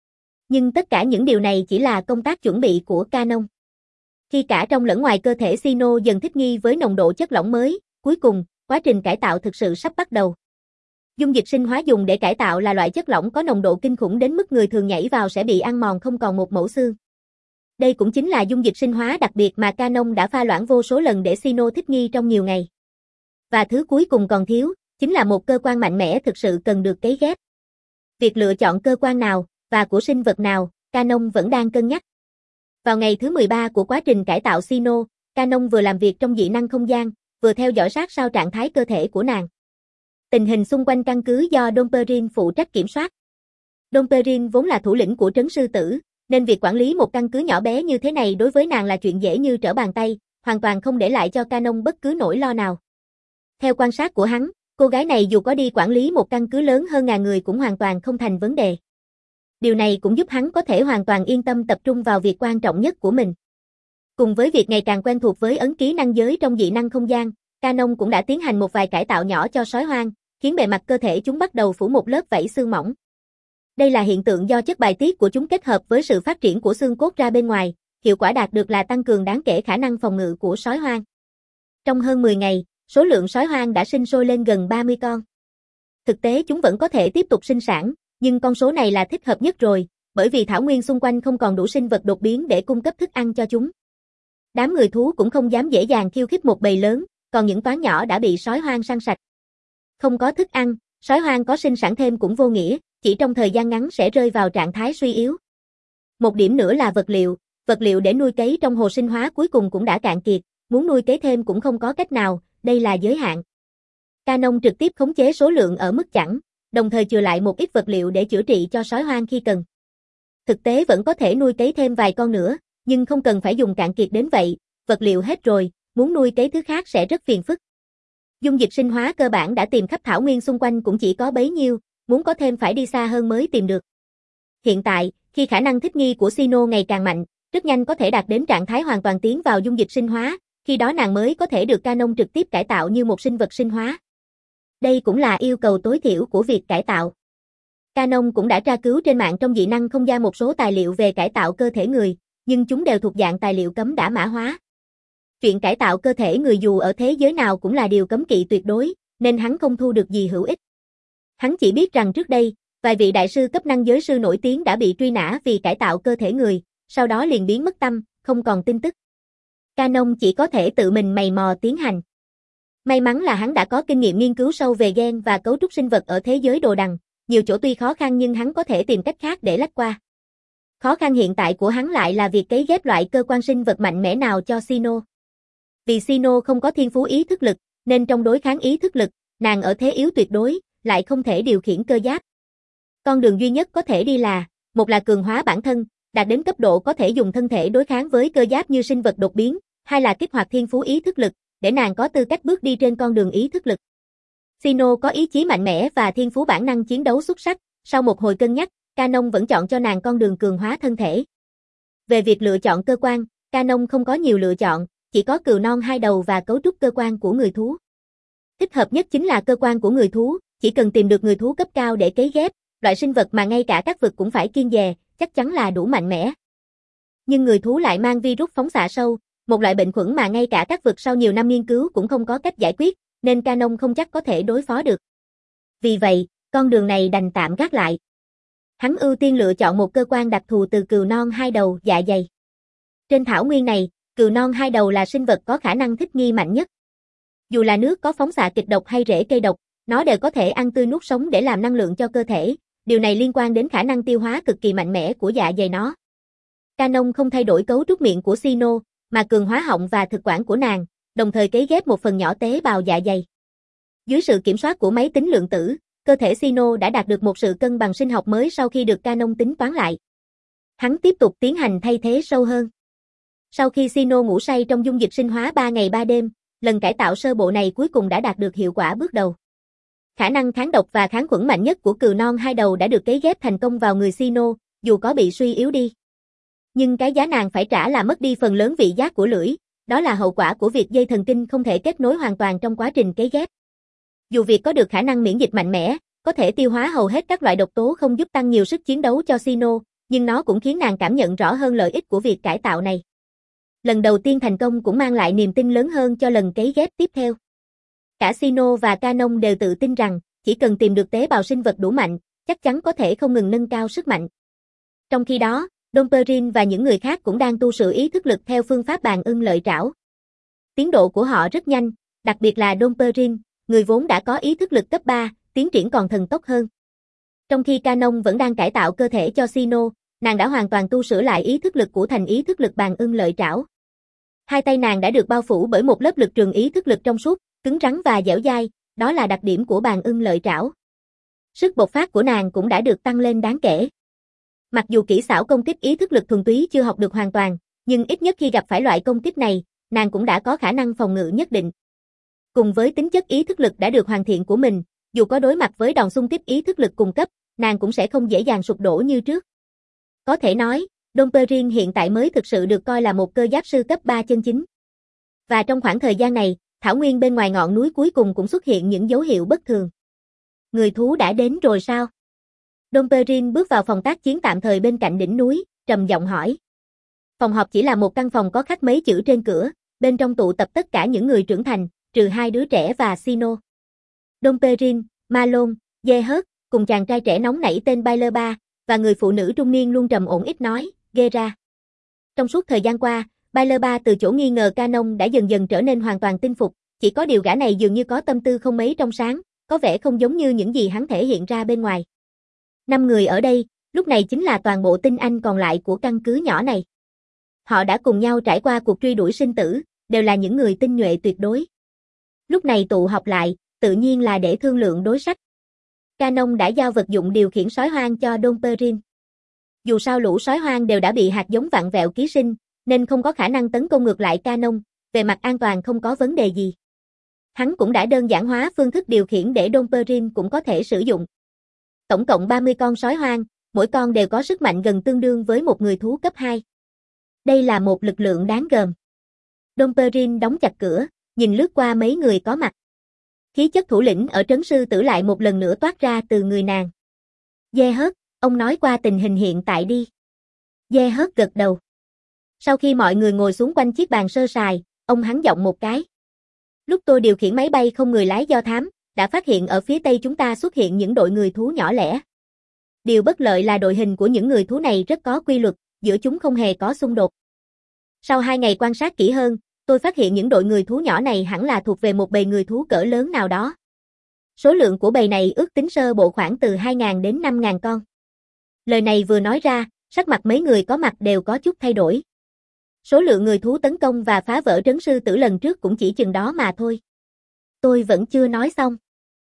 Nhưng tất cả những điều này chỉ là công tác chuẩn bị của Canon. Khi cả trong lẫn ngoài cơ thể Sino dần thích nghi với nồng độ chất lỏng mới, cuối cùng, quá trình cải tạo thực sự sắp bắt đầu. Dung dịch sinh hóa dùng để cải tạo là loại chất lỏng có nồng độ kinh khủng đến mức người thường nhảy vào sẽ bị ăn mòn không còn một mẩu xương. Đây cũng chính là dung dịch sinh hóa đặc biệt mà Canon đã pha loãng vô số lần để Sino thích nghi trong nhiều ngày. Và thứ cuối cùng còn thiếu, chính là một cơ quan mạnh mẽ thực sự cần được cấy ghép. Việc lựa chọn cơ quan nào, và của sinh vật nào, Canon vẫn đang cân nhắc. Vào ngày thứ mười ba của quá trình cải tạo Sino, Canon vừa làm việc trong dị năng không gian, vừa theo dõi sát sao trạng thái cơ thể của nàng. Tình hình xung quanh căn cứ do Dom Perrin phụ trách kiểm soát. Dom Perrin vốn là thủ lĩnh của trấn sư tử, nên việc quản lý một căn cứ nhỏ bé như thế này đối với nàng là chuyện dễ như trở bàn tay, hoàn toàn không để lại cho Canon bất cứ nỗi lo nào. Theo quan sát của hắn, cô gái này dù có đi quản lý một căn cứ lớn hơn ngàn người cũng hoàn toàn không thành vấn đề. Điều này cũng giúp hắn có thể hoàn toàn yên tâm tập trung vào việc quan trọng nhất của mình. Cùng với việc ngày càng quen thuộc với ấn ký năng giới trong dị năng không gian, Canon cũng đã tiến hành một vài cải tạo nhỏ cho sói hoang, khiến bề mặt cơ thể chúng bắt đầu phủ một lớp vảy xương mỏng. Đây là hiện tượng do chất bài tiết của chúng kết hợp với sự phát triển của xương cốt ra bên ngoài, hiệu quả đạt được là tăng cường đáng kể khả năng phòng ngự của sói hoang. Trong hơn mười ngày, số lượng sói hoang đã sinh sôi lên gần ba mươi con. Thực tế chúng vẫn có thể tiếp tục sinh sản, nhưng con số này là thích hợp nhất rồi, bởi vì thảo nguyên xung quanh không còn đủ sinh vật đột biến để cung cấp thức ăn cho chúng. Đám người thú cũng không dám dễ dàng khiêu khích một bầy lớn, còn những toán nhỏ đã bị sói hoang săn sạch. Không có thức ăn, sói hoang có sinh sản thêm cũng vô nghĩa, chỉ trong thời gian ngắn sẽ rơi vào trạng thái suy yếu. Một điểm nữa là vật liệu, vật liệu để nuôi cấy trong hồ sinh hóa cuối cùng cũng đã cạn kiệt, muốn nuôi cấy thêm cũng không có cách nào, đây là giới hạn. Canon trực tiếp khống chế số lượng ở mức chẵn, đồng thời chừa lại một ít vật liệu để chữa trị cho sói hoang khi cần. Thực tế vẫn có thể nuôi cấy thêm vài con nữa, nhưng không cần phải dùng cạn kiệt đến vậy, vật liệu hết rồi, muốn nuôi cấy thứ khác sẽ rất phiền phức. Dung dịch sinh hóa cơ bản đã tìm khắp thảo nguyên xung quanh cũng chỉ có bấy nhiêu, muốn có thêm phải đi xa hơn mới tìm được. Hiện tại, khi khả năng thích nghi của Sino ngày càng mạnh, rất nhanh có thể đạt đến trạng thái hoàn toàn tiến vào dung dịch sinh hóa, khi đó nàng mới có thể được Canon trực tiếp cải tạo như một sinh vật sinh hóa. Đây cũng là yêu cầu tối thiểu của việc cải tạo. Canon cũng đã tra cứu trên mạng trong dị năng không gian một số tài liệu về cải tạo cơ thể người, nhưng chúng đều thuộc dạng tài liệu cấm đã mã hóa. Chuyện cải tạo cơ thể người dù ở thế giới nào cũng là điều cấm kỵ tuyệt đối, nên hắn không thu được gì hữu ích. Hắn chỉ biết rằng trước đây, vài vị đại sư cấp năng giới sư nổi tiếng đã bị truy nã vì cải tạo cơ thể người, sau đó liền biến mất tâm, không còn tin tức. Canon chỉ có thể tự mình mày mò tiến hành. May mắn là hắn đã có kinh nghiệm nghiên cứu sâu về gen và cấu trúc sinh vật ở thế giới đồ đằng, nhiều chỗ tuy khó khăn nhưng hắn có thể tìm cách khác để lách qua. Khó khăn hiện tại của hắn lại là việc cấy ghép loại cơ quan sinh vật mạnh mẽ nào cho Sino. Vì Sino không có thiên phú ý thức lực, nên trong đối kháng ý thức lực, nàng ở thế yếu tuyệt đối, lại không thể điều khiển cơ giáp. Con đường duy nhất có thể đi là, một là cường hóa bản thân, đạt đến cấp độ có thể dùng thân thể đối kháng với cơ giáp như sinh vật đột biến, hai là kích hoạt thiên phú ý thức lực, để nàng có tư cách bước đi trên con đường ý thức lực. Sino có ý chí mạnh mẽ và thiên phú bản năng chiến đấu xuất sắc, sau một hồi cân nhắc, Canon vẫn chọn cho nàng con đường cường hóa thân thể. Về việc lựa chọn cơ quan, Canon không có nhiều lựa chọn, chỉ có cừu non hai đầu và cấu trúc cơ quan của người thú. Thích hợp nhất chính là cơ quan của người thú, chỉ cần tìm được người thú cấp cao để cấy ghép, loại sinh vật mà ngay cả các vực cũng phải kiêng dè, chắc chắn là đủ mạnh mẽ. Nhưng người thú lại mang virus phóng xạ sâu, một loại bệnh khuẩn mà ngay cả các vực sau nhiều năm nghiên cứu cũng không có cách giải quyết, nên Canon không chắc có thể đối phó được. Vì vậy, con đường này đành tạm gác lại. Hắn ưu tiên lựa chọn một cơ quan đặc thù từ cừu non hai đầu dạ dày. Trên thảo nguyên này, cừu non hai đầu là sinh vật có khả năng thích nghi mạnh nhất. Dù là nước có phóng xạ kịch độc hay rễ cây độc, nó đều có thể ăn tươi nuốt sống để làm năng lượng cho cơ thể, điều này liên quan đến khả năng tiêu hóa cực kỳ mạnh mẽ của dạ dày nó. Canon không thay đổi cấu trúc miệng của Sino, mà cường hóa họng và thực quản của nàng, đồng thời cấy ghép một phần nhỏ tế bào dạ dày. Dưới sự kiểm soát của máy tính lượng tử, cơ thể Sino đã đạt được một sự cân bằng sinh học mới sau khi được Canon tính toán lại. Hắn tiếp tục tiến hành thay thế sâu hơn. Sau khi Sino ngủ say trong dung dịch sinh hóa ba ngày ba đêm, lần cải tạo sơ bộ này cuối cùng đã đạt được hiệu quả bước đầu. Khả năng kháng độc và kháng khuẩn mạnh nhất của cừu non hai đầu đã được cấy ghép thành công vào người Sino, dù có bị suy yếu đi. Nhưng cái giá nàng phải trả là mất đi phần lớn vị giác của lưỡi, đó là hậu quả của việc dây thần kinh không thể kết nối hoàn toàn trong quá trình cấy ghép. Dù việc có được khả năng miễn dịch mạnh mẽ, có thể tiêu hóa hầu hết các loại độc tố không giúp tăng nhiều sức chiến đấu cho Sino, nhưng nó cũng khiến nàng cảm nhận rõ hơn lợi ích của việc cải tạo này. Lần đầu tiên thành công cũng mang lại niềm tin lớn hơn cho lần cấy ghép tiếp theo. Cả Sino và Canon đều tự tin rằng, chỉ cần tìm được tế bào sinh vật đủ mạnh, chắc chắn có thể không ngừng nâng cao sức mạnh. Trong khi đó, Dom Perrin và những người khác cũng đang tu sửa ý thức lực theo phương pháp bàn ưng lợi trảo. Tiến độ của họ rất nhanh, đặc biệt là Dom Perrin, người vốn đã có ý thức lực cấp ba, tiến triển còn thần tốc hơn. Trong khi Canon vẫn đang cải tạo cơ thể cho Sino, nàng đã hoàn toàn tu sửa lại ý thức lực của thành ý thức lực bàn ưng lợi trảo. Hai tay nàng đã được bao phủ bởi một lớp lực trường ý thức lực trong suốt, cứng rắn và dẻo dai, đó là đặc điểm của bàn ưng lợi trảo. Sức bộc phát của nàng cũng đã được tăng lên đáng kể. Mặc dù kỹ xảo công kích ý thức lực thuần túy chưa học được hoàn toàn, nhưng ít nhất khi gặp phải loại công kích này, nàng cũng đã có khả năng phòng ngự nhất định. Cùng với tính chất ý thức lực đã được hoàn thiện của mình, dù có đối mặt với đòn xung kích ý thức lực cùng cấp, nàng cũng sẽ không dễ dàng sụp đổ như trước. Có thể nói, Dom Perrin hiện tại mới thực sự được coi là một cơ giáp sư cấp ba chân chính. Và trong khoảng thời gian này, thảo nguyên bên ngoài ngọn núi cuối cùng cũng xuất hiện những dấu hiệu bất thường. Người thú đã đến rồi sao? Dom Perrin bước vào phòng tác chiến tạm thời bên cạnh đỉnh núi, trầm giọng hỏi. Phòng họp chỉ là một căn phòng có khắc mấy chữ trên cửa, bên trong tụ tập tất cả những người trưởng thành, trừ hai đứa trẻ và Sino. Dom Perrin, Malone, Yehud, cùng chàng trai trẻ nóng nảy tên Baileba, và người phụ nữ trung niên luôn trầm ổn ít nói, Gera. Trong suốt thời gian qua, Baileba từ chỗ nghi ngờ Canon đã dần dần trở nên hoàn toàn tin phục, chỉ có điều gã này dường như có tâm tư không mấy trong sáng, có vẻ không giống như những gì hắn thể hiện ra bên ngoài. Năm người ở đây, lúc này chính là toàn bộ tinh anh còn lại của căn cứ nhỏ này. Họ đã cùng nhau trải qua cuộc truy đuổi sinh tử, đều là những người tinh nhuệ tuyệt đối. Lúc này tụ họp lại, tự nhiên là để thương lượng đối sách. Canon đã giao vật dụng điều khiển sói hoang cho Dom Perrin. Dù sao lũ sói hoang đều đã bị hạt giống vặn vẹo ký sinh, nên không có khả năng tấn công ngược lại Canon, về mặt an toàn không có vấn đề gì. Hắn cũng đã đơn giản hóa phương thức điều khiển để Dom Perrin cũng có thể sử dụng. Tổng cộng ba mươi con sói hoang, mỗi con đều có sức mạnh gần tương đương với một người thú cấp hai. Đây là một lực lượng đáng gờm. Dom Perrin đóng chặt cửa, nhìn lướt qua mấy người có mặt. Khí chất thủ lĩnh ở trấn sư tử lại một lần nữa toát ra từ người nàng. Dê hớt, ông nói qua tình hình hiện tại đi. Dê hớt gật đầu. Sau khi mọi người ngồi xuống quanh chiếc bàn sơ sài, ông hắn giọng một cái. Lúc tôi điều khiển máy bay không người lái do thám, đã phát hiện ở phía tây chúng ta xuất hiện những đội người thú nhỏ lẻ. Điều bất lợi là đội hình của những người thú này rất có quy luật, giữa chúng không hề có xung đột. Sau hai ngày quan sát kỹ hơn, tôi phát hiện những đội người thú nhỏ này hẳn là thuộc về một bầy người thú cỡ lớn nào đó. Số lượng của bầy này ước tính sơ bộ khoảng từ hai nghìn đến năm nghìn con. Lời này vừa nói ra, sắc mặt mấy người có mặt đều có chút thay đổi. Số lượng người thú tấn công và phá vỡ trấn sư tử lần trước cũng chỉ chừng đó mà thôi. Tôi vẫn chưa nói xong.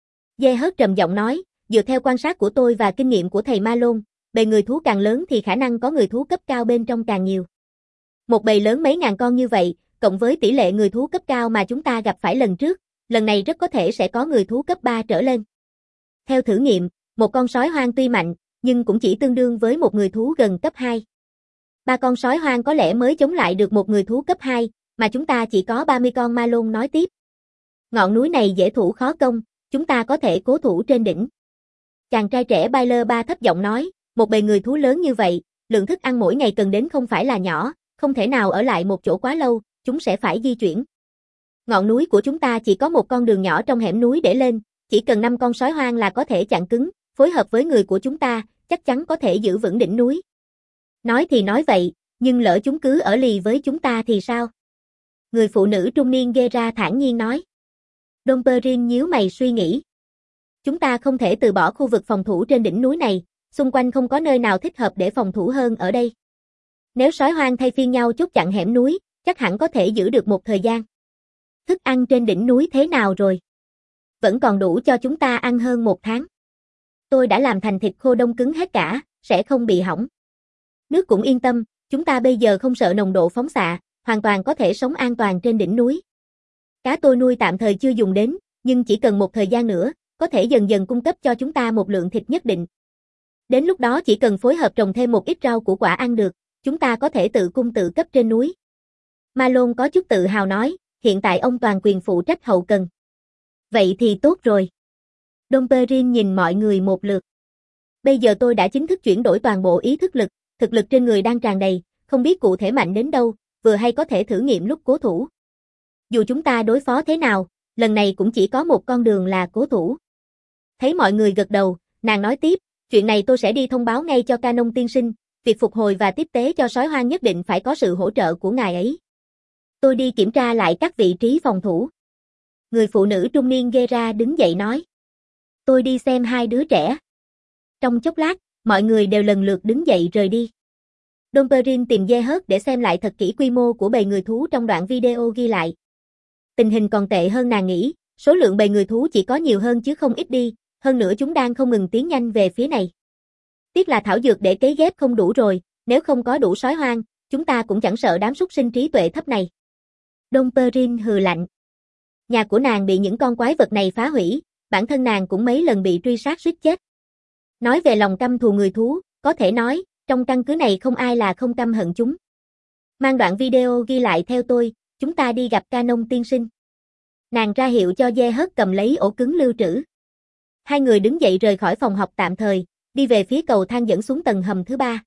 Dê hớt trầm giọng nói, dựa theo quan sát của tôi và kinh nghiệm của thầy Malone, bầy người thú càng lớn thì khả năng có người thú cấp cao bên trong càng nhiều. Một bầy lớn mấy ngàn con như vậy, cộng với tỷ lệ người thú cấp cao mà chúng ta gặp phải lần trước, lần này rất có thể sẽ có người thú cấp ba trở lên. Theo thử nghiệm, một con sói hoang tuy mạnh, nhưng cũng chỉ tương đương với một người thú gần cấp hai. Ba con sói hoang có lẽ mới chống lại được một người thú cấp hai, mà chúng ta chỉ có ba mươi con. Malone nói tiếp. Ngọn núi này dễ thủ khó công, chúng ta có thể cố thủ trên đỉnh. Chàng trai trẻ Baylor ba thấp giọng nói, một bầy người thú lớn như vậy, lượng thức ăn mỗi ngày cần đến không phải là nhỏ, không thể nào ở lại một chỗ quá lâu, chúng sẽ phải di chuyển. Ngọn núi của chúng ta chỉ có một con đường nhỏ trong hẻm núi để lên, chỉ cần năm con sói hoang là có thể chặn cứng, phối hợp với người của chúng ta, chắc chắn có thể giữ vững đỉnh núi. Nói thì nói vậy, nhưng lỡ chúng cứ ở lì với chúng ta thì sao? Người phụ nữ trung niên Gera thản nhiên nói. Dom Perrin nhíu mày suy nghĩ. Chúng ta không thể từ bỏ khu vực phòng thủ trên đỉnh núi này, xung quanh không có nơi nào thích hợp để phòng thủ hơn ở đây. Nếu sói hoang thay phiên nhau chốt chặn hẻm núi, chắc hẳn có thể giữ được một thời gian. Thức ăn trên đỉnh núi thế nào rồi? Vẫn còn đủ cho chúng ta ăn hơn một tháng. Tôi đã làm thành thịt khô đông cứng hết cả, sẽ không bị hỏng. Nước cũng yên tâm, chúng ta bây giờ không sợ nồng độ phóng xạ, hoàn toàn có thể sống an toàn trên đỉnh núi. Cá tôi nuôi tạm thời chưa dùng đến, nhưng chỉ cần một thời gian nữa, có thể dần dần cung cấp cho chúng ta một lượng thịt nhất định. Đến lúc đó chỉ cần phối hợp trồng thêm một ít rau củ quả ăn được, chúng ta có thể tự cung tự cấp trên núi. Malone có chút tự hào nói, hiện tại ông toàn quyền phụ trách hậu cần. Vậy thì tốt rồi. Dom Perrin nhìn mọi người một lượt. Bây giờ tôi đã chính thức chuyển đổi toàn bộ ý thức lực, thực lực trên người đang tràn đầy, không biết cụ thể mạnh đến đâu, vừa hay có thể thử nghiệm lúc cố thủ. Dù chúng ta đối phó thế nào, lần này cũng chỉ có một con đường là cố thủ. Thấy mọi người gật đầu, nàng nói tiếp, chuyện này tôi sẽ đi thông báo ngay cho Canon tiên sinh, việc phục hồi và tiếp tế cho sói hoang nhất định phải có sự hỗ trợ của ngài ấy. Tôi đi kiểm tra lại các vị trí phòng thủ. Người phụ nữ trung niên Gera đứng dậy nói. Tôi đi xem hai đứa trẻ. Trong chốc lát, mọi người đều lần lượt đứng dậy rời đi. Dom Perrin tìm dê hớt để xem lại thật kỹ quy mô của bầy người thú trong đoạn video ghi lại. Tình hình còn tệ hơn nàng nghĩ, số lượng bầy người thú chỉ có nhiều hơn chứ không ít đi, hơn nữa chúng đang không ngừng tiến nhanh về phía này. Tiếc là thảo dược để cấy ghép không đủ rồi, nếu không có đủ sói hoang, chúng ta cũng chẳng sợ đám súc sinh trí tuệ thấp này. Dom Perrin hừ lạnh. Nhà của nàng bị những con quái vật này phá hủy, bản thân nàng cũng mấy lần bị truy sát suýt chết. Nói về lòng căm thù người thú, có thể nói, trong căn cứ này không ai là không căm hận chúng. Mang đoạn video ghi lại theo tôi, chúng ta đi gặp Canon tiên sinh. Nàng ra hiệu cho dê hớt cầm lấy ổ cứng lưu trữ. Hai người đứng dậy rời khỏi phòng học tạm thời, đi về phía cầu thang dẫn xuống tầng hầm thứ ba.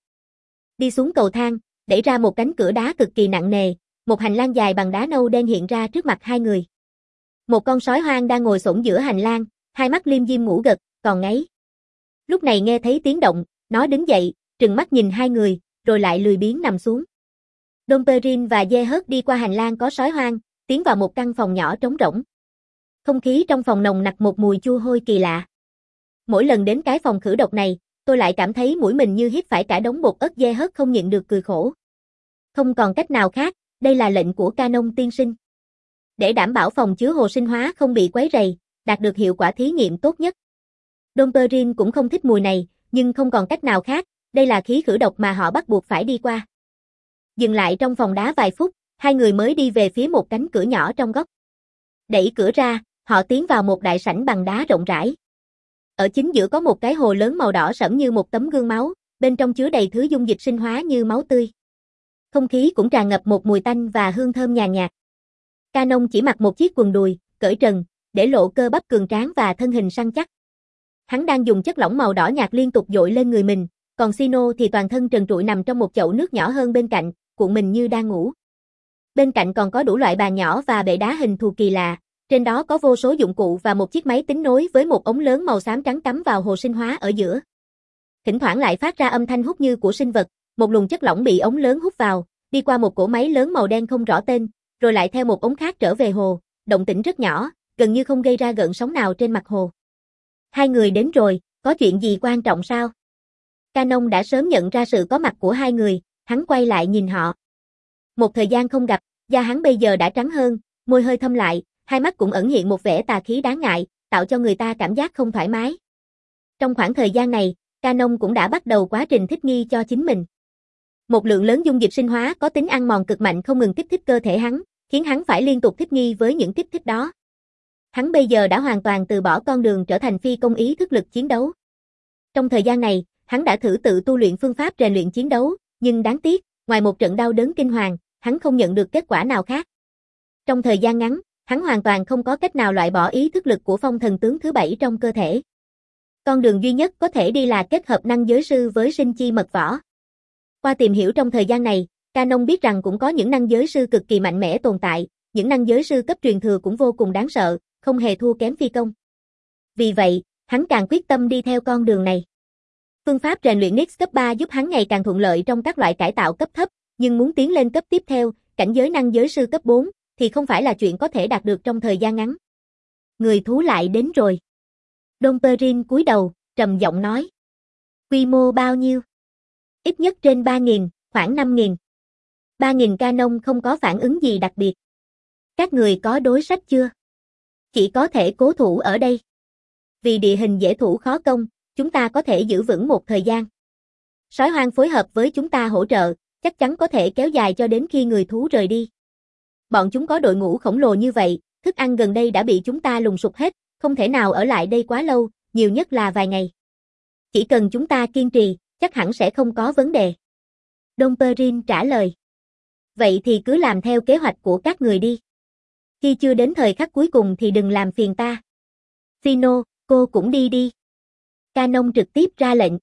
Đi xuống cầu thang, đẩy ra một cánh cửa đá cực kỳ nặng nề, một hành lang dài bằng đá nâu đen hiện ra trước mặt hai người. Một con sói hoang đang ngồi xổm giữa hành lang, hai mắt liêm diêm ngủ gật, còn ngáy. Lúc này nghe thấy tiếng động, nó đứng dậy, trừng mắt nhìn hai người, rồi lại lười biếng nằm xuống. Dom Perrin và dê hớt đi qua hành lang có sói hoang, tiến vào một căn phòng nhỏ trống rỗng. Không khí trong phòng nồng nặc một mùi chua hôi kỳ lạ. Mỗi lần đến cái phòng khử độc này, tôi lại cảm thấy mũi mình như hít phải cả đống bột ớt dê hớt không nhịn được cười khổ. Không còn cách nào khác, đây là lệnh của Canon tiên sinh. Để đảm bảo phòng chứa hồ sinh hóa không bị quấy rầy, đạt được hiệu quả thí nghiệm tốt nhất. Dom Perrin cũng không thích mùi này, nhưng không còn cách nào khác, đây là khí khử độc mà họ bắt buộc phải đi qua. Dừng lại trong phòng đá vài phút, hai người mới đi về phía một cánh cửa nhỏ trong góc. Đẩy cửa ra, họ tiến vào một đại sảnh bằng đá rộng rãi. Ở chính giữa có một cái hồ lớn màu đỏ sẫm như một tấm gương máu, bên trong chứa đầy thứ dung dịch sinh hóa như máu tươi. Không khí cũng tràn ngập một mùi tanh và hương thơm nhàn nhạt. Canon chỉ mặc một chiếc quần đùi, cởi trần, để lộ cơ bắp cường tráng và thân hình săn chắc. Hắn đang dùng chất lỏng màu đỏ nhạt liên tục dội lên người mình, còn Sino thì toàn thân trần trụi nằm trong một chậu nước nhỏ hơn bên cạnh, cuộn mình như đang ngủ. Bên cạnh còn có đủ loại bàn nhỏ và bệ đá hình thù kỳ lạ, trên đó có vô số dụng cụ và một chiếc máy tính nối với một ống lớn màu xám trắng cắm vào hồ sinh hóa ở giữa. Thỉnh thoảng lại phát ra âm thanh hút như của sinh vật, một luồng chất lỏng bị ống lớn hút vào, đi qua một cỗ máy lớn màu đen không rõ tên, rồi lại theo một ống khác trở về hồ, động tĩnh rất nhỏ, gần như không gây ra gợn sóng nào trên mặt hồ. Hai người đến rồi, có chuyện gì quan trọng sao? Canon đã sớm nhận ra sự có mặt của hai người, hắn quay lại nhìn họ. Một thời gian không gặp, da hắn bây giờ đã trắng hơn, môi hơi thâm lại, hai mắt cũng ẩn hiện một vẻ tà khí đáng ngại, tạo cho người ta cảm giác không thoải mái. Trong khoảng thời gian này, Canon cũng đã bắt đầu quá trình thích nghi cho chính mình. Một lượng lớn dung dịch sinh hóa có tính ăn mòn cực mạnh không ngừng kích thích cơ thể hắn, khiến hắn phải liên tục thích nghi với những kích thích đó. Hắn bây giờ đã hoàn toàn từ bỏ con đường trở thành phi công ý thức lực chiến đấu. Trong thời gian này, hắn đã thử tự tu luyện phương pháp rèn luyện chiến đấu, nhưng đáng tiếc, ngoài một trận đau đớn kinh hoàng, hắn không nhận được kết quả nào khác. Trong thời gian ngắn, hắn hoàn toàn không có cách nào loại bỏ ý thức lực của phong thần tướng thứ bảy trong cơ thể. Con đường duy nhất có thể đi là kết hợp năng giới sư với sinh chi mật võ. Qua tìm hiểu trong thời gian này, Canon biết rằng cũng có những năng giới sư cực kỳ mạnh mẽ tồn tại, những năng giới sư cấp truyền thừa cũng vô cùng đáng sợ, không hề thua kém phi công. Vì vậy, hắn càng quyết tâm đi theo con đường này. Phương pháp rèn luyện Nyx cấp ba giúp hắn ngày càng thuận lợi trong các loại cải tạo cấp thấp, nhưng muốn tiến lên cấp tiếp theo, cảnh giới năng giới sư cấp bốn, thì không phải là chuyện có thể đạt được trong thời gian ngắn. Người thú lại đến rồi. Dom Perrin cúi đầu, trầm giọng nói. Quy mô bao nhiêu? Ít nhất trên ba nghìn, khoảng năm nghìn. ba nghìn Canon không có phản ứng gì đặc biệt. Các người có đối sách chưa? Chỉ có thể cố thủ ở đây. Vì địa hình dễ thủ khó công, chúng ta có thể giữ vững một thời gian. Sói hoang phối hợp với chúng ta hỗ trợ, chắc chắn có thể kéo dài cho đến khi người thú rời đi. Bọn chúng có đội ngũ khổng lồ như vậy, thức ăn gần đây đã bị chúng ta lùng sục hết, không thể nào ở lại đây quá lâu, nhiều nhất là vài ngày. Chỉ cần chúng ta kiên trì, chắc hẳn sẽ không có vấn đề. Dom Perrin trả lời. Vậy thì cứ làm theo kế hoạch của các người đi. Khi chưa đến thời khắc cuối cùng thì đừng làm phiền ta. Sino, cô cũng đi đi. Canon trực tiếp ra lệnh.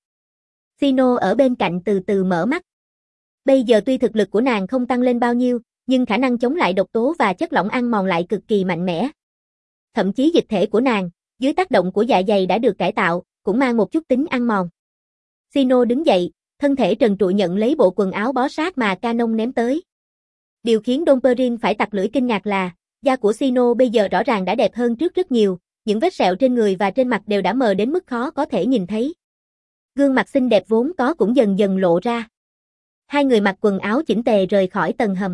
Sino ở bên cạnh từ từ mở mắt. Bây giờ tuy thực lực của nàng không tăng lên bao nhiêu, nhưng khả năng chống lại độc tố và chất lỏng ăn mòn lại cực kỳ mạnh mẽ. Thậm chí dịch thể của nàng, dưới tác động của dạ dày đã được cải tạo, cũng mang một chút tính ăn mòn. Sino đứng dậy, thân thể trần trụi nhận lấy bộ quần áo bó sát mà Canon ném tới. Điều khiến Dom Perrin phải tặc lưỡi kinh ngạc là, da của Sino bây giờ rõ ràng đã đẹp hơn trước rất nhiều, những vết sẹo trên người và trên mặt đều đã mờ đến mức khó có thể nhìn thấy. Gương mặt xinh đẹp vốn có cũng dần dần lộ ra. Hai người mặc quần áo chỉnh tề rời khỏi tầng hầm.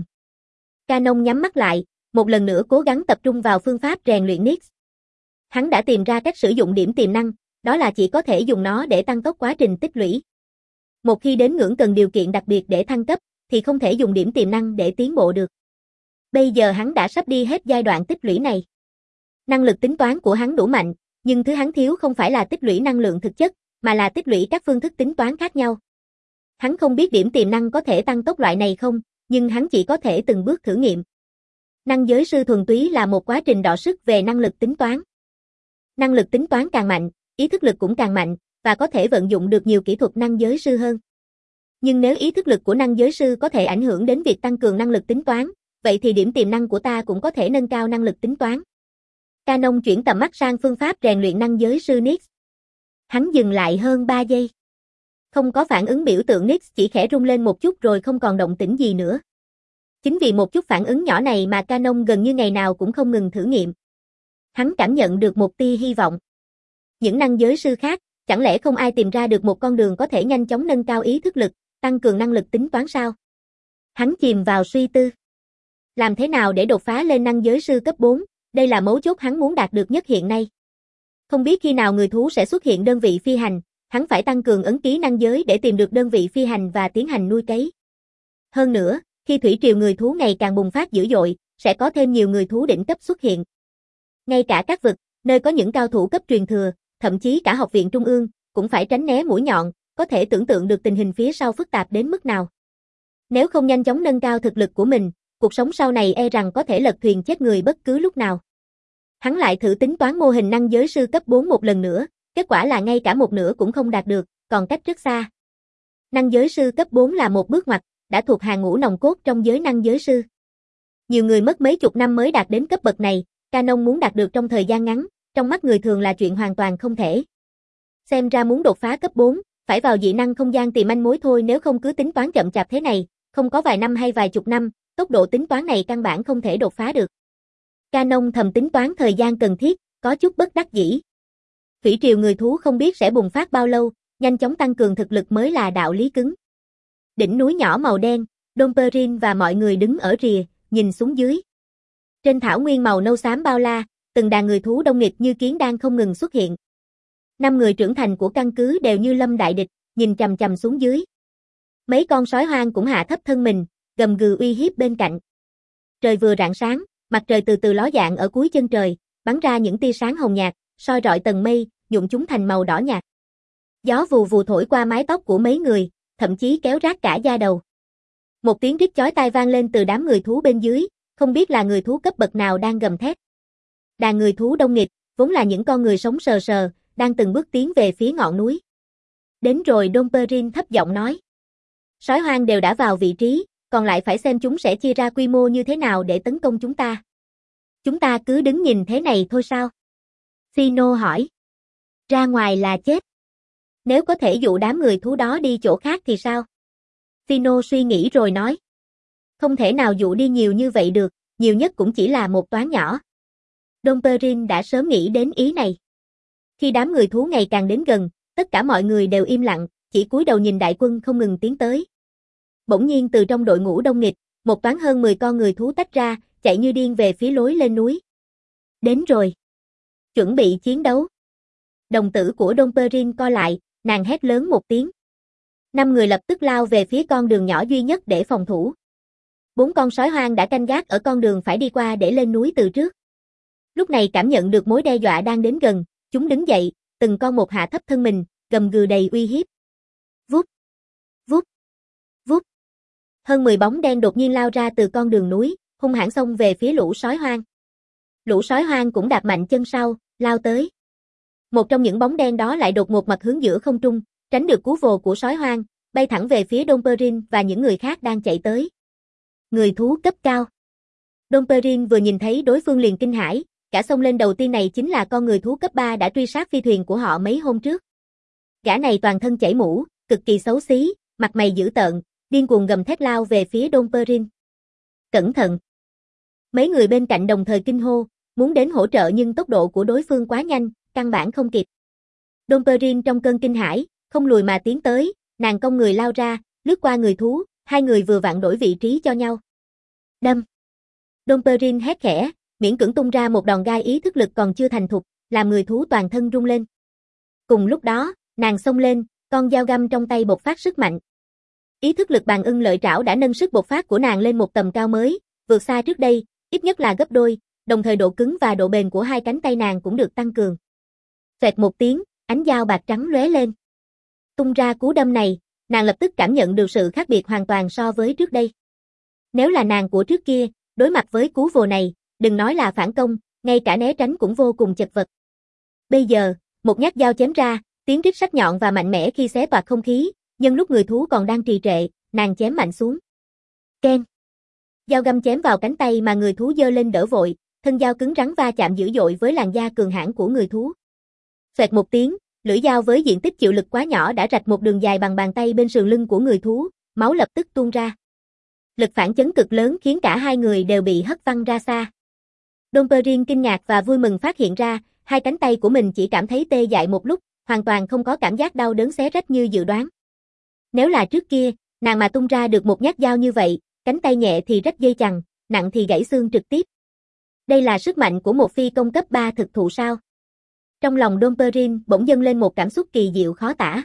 Canon nhắm mắt lại, một lần nữa cố gắng tập trung vào phương pháp rèn luyện Nyx. Hắn đã tìm ra cách sử dụng điểm tiềm năng, đó là chỉ có thể dùng nó để tăng tốc quá trình tích lũy. Một khi đến ngưỡng cần điều kiện đặc biệt để thăng cấp, thì không thể dùng điểm tiềm năng để tiến bộ được. Bây giờ hắn đã sắp đi hết giai đoạn tích lũy này. Năng lực tính toán của hắn đủ mạnh, nhưng thứ hắn thiếu không phải là tích lũy năng lượng thực chất, mà là tích lũy các phương thức tính toán khác nhau. Hắn không biết điểm tiềm năng có thể tăng tốc loại này không, nhưng hắn chỉ có thể từng bước thử nghiệm. Năng giới sư thuần túy là một quá trình đọ sức về năng lực tính toán. Năng lực tính toán càng mạnh, ý thức lực cũng càng mạnh, và có thể vận dụng được nhiều kỹ thuật năng giới sư hơn. Nhưng nếu ý thức lực của năng giới sư có thể ảnh hưởng đến việc tăng cường năng lực tính toán, vậy thì điểm tiềm năng của ta cũng có thể nâng cao năng lực tính toán. Canon chuyển tầm mắt sang phương pháp rèn luyện năng giới sư Nyx. Hắn dừng lại hơn ba giây. Không có phản ứng biểu tượng Nyx chỉ khẽ rung lên một chút rồi không còn động tĩnh gì nữa. Chính vì một chút phản ứng nhỏ này mà Canon gần như ngày nào cũng không ngừng thử nghiệm. Hắn cảm nhận được một tia hy vọng. Những năng giới sư khác, Chẳng lẽ không ai tìm ra được một con đường có thể nhanh chóng nâng cao ý thức lực, tăng cường năng lực tính toán sao? Hắn chìm vào suy tư. Làm thế nào để đột phá lên năng giới sư cấp bốn, đây là mấu chốt hắn muốn đạt được nhất hiện nay. Không biết khi nào người thú sẽ xuất hiện đơn vị phi hành, hắn phải tăng cường ấn ký năng giới để tìm được đơn vị phi hành và tiến hành nuôi cấy. Hơn nữa, khi thủy triều người thú ngày càng bùng phát dữ dội, sẽ có thêm nhiều người thú đỉnh cấp xuất hiện. Ngay cả các vực, nơi có những cao thủ cấp truyền thừa, thậm chí cả học viện trung ương, cũng phải tránh né mũi nhọn, có thể tưởng tượng được tình hình phía sau phức tạp đến mức nào. Nếu không nhanh chóng nâng cao thực lực của mình, cuộc sống sau này e rằng có thể lật thuyền chết người bất cứ lúc nào. Hắn lại thử tính toán mô hình năng giới sư cấp bốn một lần nữa, kết quả là ngay cả một nửa cũng không đạt được, còn cách rất xa. Năng giới sư cấp bốn là một bước ngoặt, đã thuộc hàng ngũ nòng cốt trong giới năng giới sư. Nhiều người mất mấy chục năm mới đạt đến cấp bậc này, Canon muốn đạt được trong thời gian ngắn, trong mắt người thường là chuyện hoàn toàn không thể. Xem ra muốn đột phá cấp bốn, phải vào dị năng không gian tìm manh mối thôi, nếu không cứ tính toán chậm chạp thế này, không có vài năm hay vài chục năm, tốc độ tính toán này căn bản không thể đột phá được. Canon thầm tính toán thời gian cần thiết, có chút bất đắc dĩ. Thủy triều người thú không biết sẽ bùng phát bao lâu, nhanh chóng tăng cường thực lực mới là đạo lý cứng. Đỉnh núi nhỏ màu đen, Dom Perrin và mọi người đứng ở rìa, nhìn xuống dưới. Trên thảo nguyên màu nâu xám bao la, từng đàn người thú đông nghịt như kiến đang không ngừng xuất hiện. Năm người trưởng thành của căn cứ đều như lâm đại địch, nhìn chằm chằm xuống dưới. Mấy con sói hoang cũng hạ thấp thân mình, gầm gừ uy hiếp bên cạnh. Trời vừa rạng sáng, mặt trời từ từ ló dạng ở cuối chân trời, bắn ra những tia sáng hồng nhạt, soi rọi tầng mây, nhuộm chúng thành màu đỏ nhạt. Gió vù vù thổi qua mái tóc của mấy người, thậm chí kéo rát cả da đầu. Một tiếng rít chói tai vang lên từ đám người thú bên dưới, không biết là người thú cấp bậc nào đang gầm thét. Đàn người thú đông nghịt, vốn là những con người sống sờ sờ, đang từng bước tiến về phía ngọn núi. Đến rồi, Dom Perrin thấp giọng nói. Sói hoang đều đã vào vị trí, còn lại phải xem chúng sẽ chia ra quy mô như thế nào để tấn công chúng ta. Chúng ta cứ đứng nhìn thế này thôi sao? Phino hỏi. Ra ngoài là chết. Nếu có thể dụ đám người thú đó đi chỗ khác thì sao? Phino suy nghĩ rồi nói. Không thể nào dụ đi nhiều như vậy được, nhiều nhất cũng chỉ là một toán nhỏ. Dom Perrin đã sớm nghĩ đến ý này. Khi đám người thú ngày càng đến gần, tất cả mọi người đều im lặng, chỉ cúi đầu nhìn đại quân không ngừng tiến tới. Bỗng nhiên từ trong đội ngũ đông nghịt, một toán hơn mười con người thú tách ra, chạy như điên về phía lối lên núi. Đến rồi. Chuẩn bị chiến đấu. Đồng tử của Dom Perrin co lại, nàng hét lớn một tiếng. Năm người lập tức lao về phía con đường nhỏ duy nhất để phòng thủ. Bốn con sói hoang đã canh gác ở con đường phải đi qua để lên núi từ trước. Lúc này cảm nhận được mối đe dọa đang đến gần, chúng đứng dậy, từng con một hạ thấp thân mình, gầm gừ đầy uy hiếp. Vút, vút, vút. Hơn mười bóng đen đột nhiên lao ra từ con đường núi, hung hãn xông về phía lũ sói hoang. Lũ sói hoang cũng đạp mạnh chân sau, lao tới. Một trong những bóng đen đó lại đột ngột mặt hướng giữa không trung, tránh được cú vồ của sói hoang, bay thẳng về phía Dom Perrin và những người khác đang chạy tới. Người thú cấp cao. Dom Perrin vừa nhìn thấy đối phương liền kinh hãi, cả xông lên đầu tiên này chính là con người thú cấp ba đã truy sát phi thuyền của họ mấy hôm trước. Gã này toàn thân chảy mũ, cực kỳ xấu xí, mặt mày dữ tợn, điên cuồng gầm thét lao về phía Dom Perrin. Cẩn thận! Mấy người bên cạnh đồng thời kinh hô, muốn đến hỗ trợ nhưng tốc độ của đối phương quá nhanh, căn bản không kịp. Dom Perrin trong cơn kinh hãi, không lùi mà tiến tới, nàng cong người lao ra, lướt qua người thú, hai người vừa vặn đổi vị trí cho nhau. Đâm! Dom Perrin hét khẽ, miễn cưỡng tung ra một đòn gai ý thức lực còn chưa thành thục, làm người thú toàn thân rung lên. Cùng lúc đó, nàng xông lên, con dao găm trong tay bộc phát sức mạnh. Ý thức lực bàn ưng lợi trảo đã nâng sức bộc phát của nàng lên một tầm cao mới, vượt xa trước đây, ít nhất là gấp đôi, đồng thời độ cứng và độ bền của hai cánh tay nàng cũng được tăng cường. Xoẹt một tiếng, ánh dao bạc trắng lóe lên. Tung ra cú đâm này, nàng lập tức cảm nhận được sự khác biệt hoàn toàn so với trước đây. Nếu là nàng của trước kia, đối mặt với cú vồ này, đừng nói là phản công, ngay cả né tránh cũng vô cùng chật vật. Bây giờ, một nhát dao chém ra, tiếng rít sắc nhọn và mạnh mẽ khi xé toạc không khí, nhưng lúc người thú còn đang trì trệ, nàng chém mạnh xuống. Keng! Dao găm chém vào cánh tay mà người thú giơ lên đỡ vội, thân dao cứng rắn va chạm dữ dội với làn da cường hãn của người thú. Xoẹt một tiếng, lưỡi dao với diện tích chịu lực quá nhỏ đã rạch một đường dài bằng bàn tay bên sườn lưng của người thú, máu lập tức tuôn ra. Lực phản chấn cực lớn khiến cả hai người đều bị hất văng ra xa. Dom Perrin kinh ngạc và vui mừng phát hiện ra, hai cánh tay của mình chỉ cảm thấy tê dại một lúc, hoàn toàn không có cảm giác đau đớn xé rách như dự đoán. Nếu là trước kia, nàng mà tung ra được một nhát dao như vậy, cánh tay nhẹ thì rách dây chằng, nặng thì gãy xương trực tiếp. Đây là sức mạnh của một phi công cấp ba thực thụ sao? Trong lòng Dom Perrin bỗng dâng lên một cảm xúc kỳ diệu khó tả.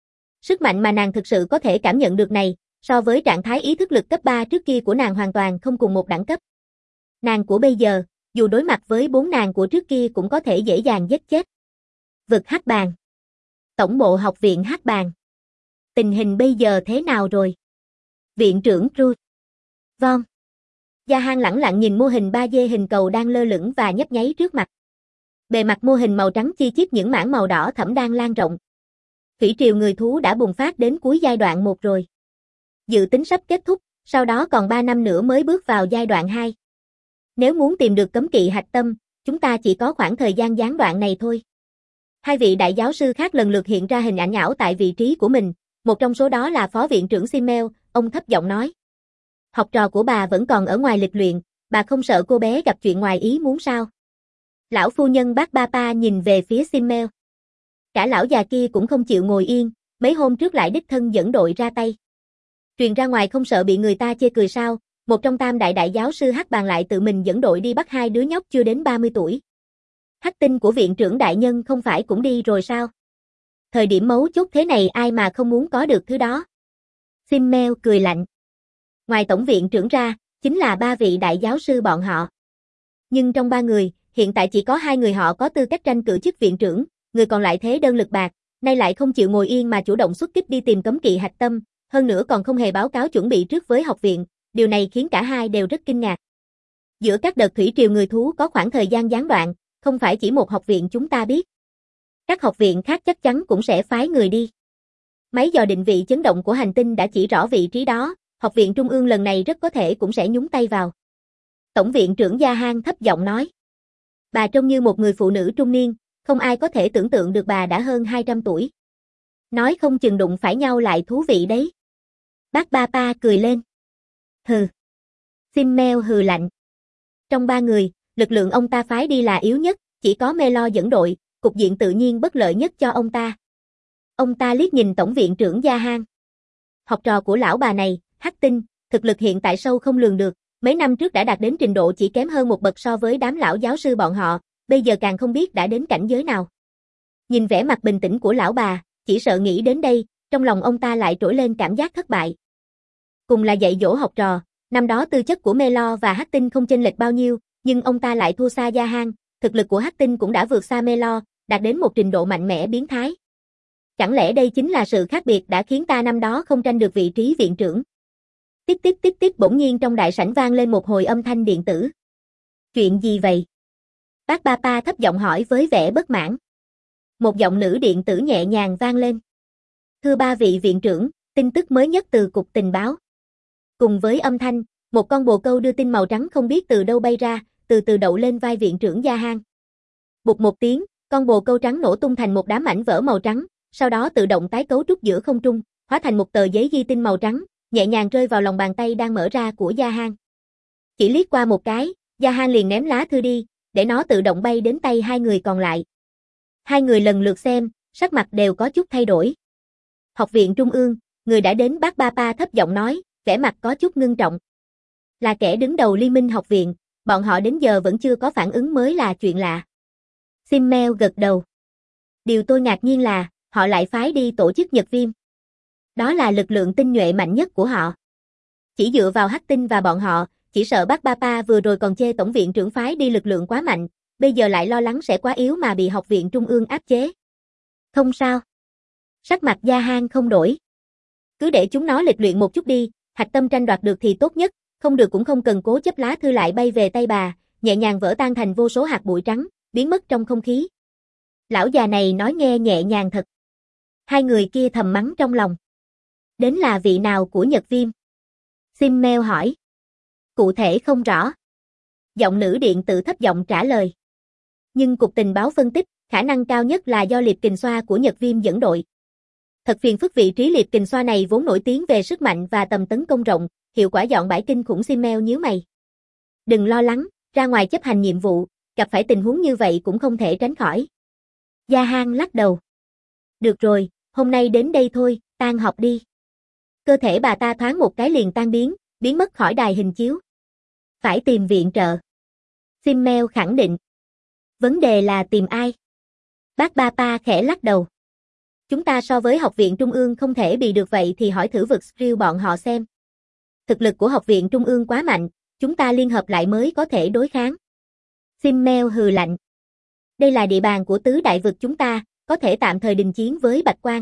Sức mạnh mà nàng thực sự có thể cảm nhận được này, so với trạng thái ý thức lực cấp ba trước kia của nàng hoàn toàn không cùng một đẳng cấp. Nàng của bây giờ, dù đối mặt với bốn nàng của trước kia cũng có thể dễ dàng giết chết. Vực hắc bàng. Tổng bộ học viện hắc bàng. Tình hình bây giờ thế nào rồi? Viện trưởng Ru. Vâng. Gia Hang lẳng lặng nhìn mô hình ba D hình cầu đang lơ lửng và nhấp nháy trước mặt. Bề mặt mô hình màu trắng chi chít những mảng màu đỏ thẫm đang lan rộng. Thủy triều người thú đã bùng phát đến cuối giai đoạn một rồi. Dự tính sắp kết thúc, sau đó còn ba năm nữa mới bước vào giai đoạn hai. Nếu muốn tìm được cấm kỵ hạch tâm, chúng ta chỉ có khoảng thời gian gián đoạn này thôi. Hai vị đại giáo sư khác lần lượt hiện ra hình ảnh ảo tại vị trí của mình, một trong số đó là Phó Viện trưởng Simmel, ông thấp giọng nói. Học trò của bà vẫn còn ở ngoài lịch luyện, bà không sợ cô bé gặp chuyện ngoài ý muốn sao? Lão phu nhân bác Papa nhìn về phía Simmel. Cả lão già kia cũng không chịu ngồi yên, mấy hôm trước lại đích thân dẫn đội ra tay. Truyền ra ngoài không sợ bị người ta chê cười sao, một trong tam đại đại giáo sư Hắc Bàng lại tự mình dẫn đội đi bắt hai đứa nhóc chưa đến ba mươi tuổi. Hắc tinh của viện trưởng đại nhân không phải cũng đi rồi sao? Thời điểm mấu chốt thế này ai mà không muốn có được thứ đó. Simmel cười lạnh. Ngoài tổng viện trưởng ra, chính là ba vị đại giáo sư bọn họ. Nhưng trong ba người, hiện tại chỉ có hai người họ có tư cách tranh cử chức viện trưởng, người còn lại thế đơn lực bạc, nay lại không chịu ngồi yên mà chủ động xuất kích đi tìm cấm kỵ hạch tâm, hơn nữa còn không hề báo cáo chuẩn bị trước với học viện, điều này khiến cả hai đều rất kinh ngạc. Giữa các đợt thủy triều người thú có khoảng thời gian gián đoạn, không phải chỉ một học viện chúng ta biết. Các học viện khác chắc chắn cũng sẽ phái người đi. Máy dò định vị chấn động của hành tinh đã chỉ rõ vị trí đó, học viện trung ương lần này rất có thể cũng sẽ nhúng tay vào. Tổng viện trưởng Gia Hang thấp giọng nói. Bà trông như một người phụ nữ trung niên, không ai có thể tưởng tượng được bà đã hơn hai trăm tuổi. Nói không chừng đụng phải nhau lại thú vị đấy. Bác Papa cười lên. Hừ. Simmel hừ lạnh. Trong ba người, lực lượng ông ta phái đi là yếu nhất, chỉ có Melo dẫn đội, cục diện tự nhiên bất lợi nhất cho ông ta. Ông ta liếc nhìn tổng viện trưởng Gia Hang. Học trò của lão bà này, Hắc tinh, thực lực hiện tại sâu không lường được, mấy năm trước đã đạt đến trình độ chỉ kém hơn một bậc so với đám lão giáo sư bọn họ, bây giờ càng không biết đã đến cảnh giới nào. Nhìn vẻ mặt bình tĩnh của lão bà, chỉ sợ nghĩ đến đây, trong lòng ông ta lại trỗi lên cảm giác thất bại. Cùng là dạy dỗ học trò, năm đó tư chất của Melo và Hắc tinh không chênh lệch bao nhiêu, nhưng ông ta lại thua xa Gia Hang, thực lực của Hắc tinh cũng đã vượt xa Melo, đạt đến một trình độ mạnh mẽ biến thái. Chẳng lẽ đây chính là sự khác biệt đã khiến ta năm đó không tranh được vị trí viện trưởng? Tiếp tiếp tiếp tiếp bỗng nhiên trong đại sảnh vang lên một hồi âm thanh điện tử. Chuyện gì vậy? Bác Papa thấp giọng hỏi với vẻ bất mãn. Một giọng nữ điện tử nhẹ nhàng vang lên. Thưa ba vị viện trưởng, tin tức mới nhất từ cục tình báo. Cùng với âm thanh, một con bồ câu đưa tin màu trắng không biết từ đâu bay ra, từ từ đậu lên vai viện trưởng Gia Hang. Bụt một tiếng, con bồ câu trắng nổ tung thành một đám mảnh vỡ màu trắng, sau đó tự động tái cấu trúc giữa không trung, hóa thành một tờ giấy ghi tin màu trắng, nhẹ nhàng rơi vào lòng bàn tay đang mở ra của Gia Hang. Chỉ liếc qua một cái, Gia Hang liền ném lá thư đi, để nó tự động bay đến tay hai người còn lại. Hai người lần lượt xem, sắc mặt đều có chút thay đổi. Học viện Trung ương, người đã đến bác Papa thấp giọng nói, vẻ mặt có chút ngưng trọng. Là kẻ đứng đầu liên minh học viện, bọn họ đến giờ vẫn chưa có phản ứng mới là chuyện lạ. Simmel gật đầu. Điều tôi ngạc nhiên là, họ lại phái đi tổ chức Nhật Viêm. Đó là lực lượng tinh nhuệ mạnh nhất của họ. Chỉ dựa vào Hắc tinh và bọn họ, chỉ sợ bác Papa vừa rồi còn chê tổng viện trưởng phái đi lực lượng quá mạnh, bây giờ lại lo lắng sẽ quá yếu mà bị học viện trung ương áp chế. Không sao. Sắc mặt Gia Hang không đổi. Cứ để chúng nó lịch luyện một chút đi, hạch tâm tranh đoạt được thì tốt nhất, không được cũng không cần cố chấp lá thư lại bay về tay bà, nhẹ nhàng vỡ tan thành vô số hạt bụi trắng, biến mất trong không khí. Lão già này nói nghe nhẹ nhàng thật. Hai người kia thầm mắng trong lòng. Đến là vị nào của Nhật Viêm? Simmel hỏi. Cụ thể không rõ. Giọng nữ điện tử thấp giọng trả lời. Nhưng cục tình báo phân tích, khả năng cao nhất là do Liệp Kình Xoa của Nhật Viêm dẫn đội. Thật phiền phức vị trí Liệp Kình Xoa này vốn nổi tiếng về sức mạnh và tầm tấn công rộng, hiệu quả dọn bãi kinh khủng. Simmel nhíu mày. Đừng lo lắng, ra ngoài chấp hành nhiệm vụ, gặp phải tình huống như vậy cũng không thể tránh khỏi. Gia Hang lắc đầu. Được rồi, hôm nay đến đây thôi, tan học đi. Cơ thể bà ta thoáng một cái liền tan biến, biến mất khỏi đài hình chiếu. Phải tìm viện trợ. Simmel khẳng định. Vấn đề là tìm ai? Bác Papa khẽ lắc đầu. Chúng ta so với học viện trung ương không thể bị được vậy thì hỏi thử vực Skrill bọn họ xem. Thực lực của học viện trung ương quá mạnh, chúng ta liên hợp lại mới có thể đối kháng. Simmel hừ lạnh. Đây là địa bàn của tứ đại vực chúng ta, có thể tạm thời đình chiến với Bạch Quang.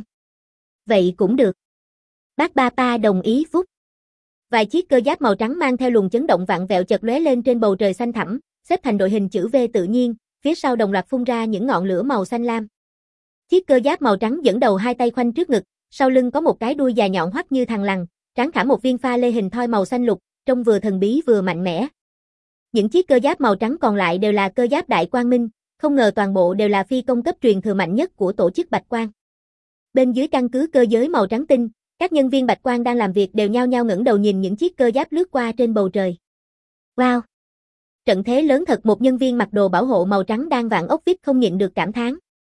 Vậy cũng được. Bác Papa đồng ý phúc. Vài chiếc cơ giáp màu trắng mang theo luồng chấn động vặn vẹo chợt lóe lên trên bầu trời xanh thẳm, xếp thành đội hình chữ V tự nhiên, phía sau đồng loạt phun ra những ngọn lửa màu xanh lam. Chiếc cơ giáp màu trắng dẫn đầu hai tay khoanh trước ngực, sau lưng có một cái đuôi dài nhọn hoắt như thằn lằn, trán khảm một viên pha lê hình thoi màu xanh lục, trông vừa thần bí vừa mạnh mẽ. Những chiếc cơ giáp màu trắng còn lại đều là cơ giáp Đại Quang Minh, không ngờ toàn bộ đều là phi công cấp truyền thừa mạnh nhất của tổ chức Bạch Quang. Bên dưới căn cứ cơ giới màu trắng tinh, các nhân viên Bạch Quang đang làm việc đều nhao nhao ngẩng đầu nhìn những chiếc cơ giáp lướt qua trên bầu trời. Wow! Trận thế lớn thật, một nhân viên mặc đồ bảo hộ màu trắng đang vặn ốc vít không nhịn được cảm thán.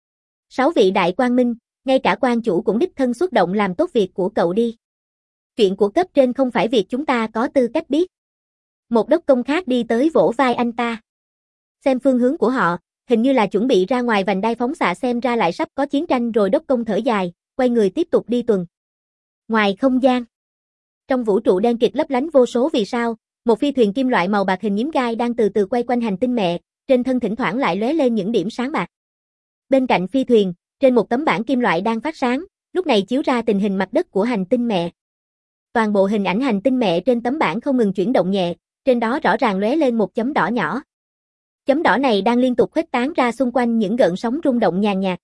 Sáu vị Đại Quang Minh, ngay cả quan chủ cũng đích thân xuất động làm tốt việc của cậu đi. Chuyện của cấp trên không phải việc chúng ta có tư cách biết. Một đốc công khác đi tới vỗ vai anh ta. Xem phương hướng của họ, hình như là chuẩn bị ra ngoài vành đai phóng xạ, xem ra lại sắp có chiến tranh rồi. Đốc công thở dài, quay người tiếp tục đi tuần. Ngoài không gian, trong vũ trụ đen kịt lấp lánh vô số vì sao, một phi thuyền kim loại màu bạc hình nhím gai đang từ từ quay quanh hành tinh mẹ, trên thân thỉnh thoảng lại lóe lên những điểm sáng bạc. Bên cạnh phi thuyền, trên một tấm bảng kim loại đang phát sáng, lúc này chiếu ra tình hình mặt đất của hành tinh mẹ. Toàn bộ hình ảnh hành tinh mẹ trên tấm bảng không ngừng chuyển động nhẹ, trên đó rõ ràng lóe lên một chấm đỏ nhỏ. Chấm đỏ này đang liên tục khuếch tán ra xung quanh những gợn sóng rung động nhàn nhạt.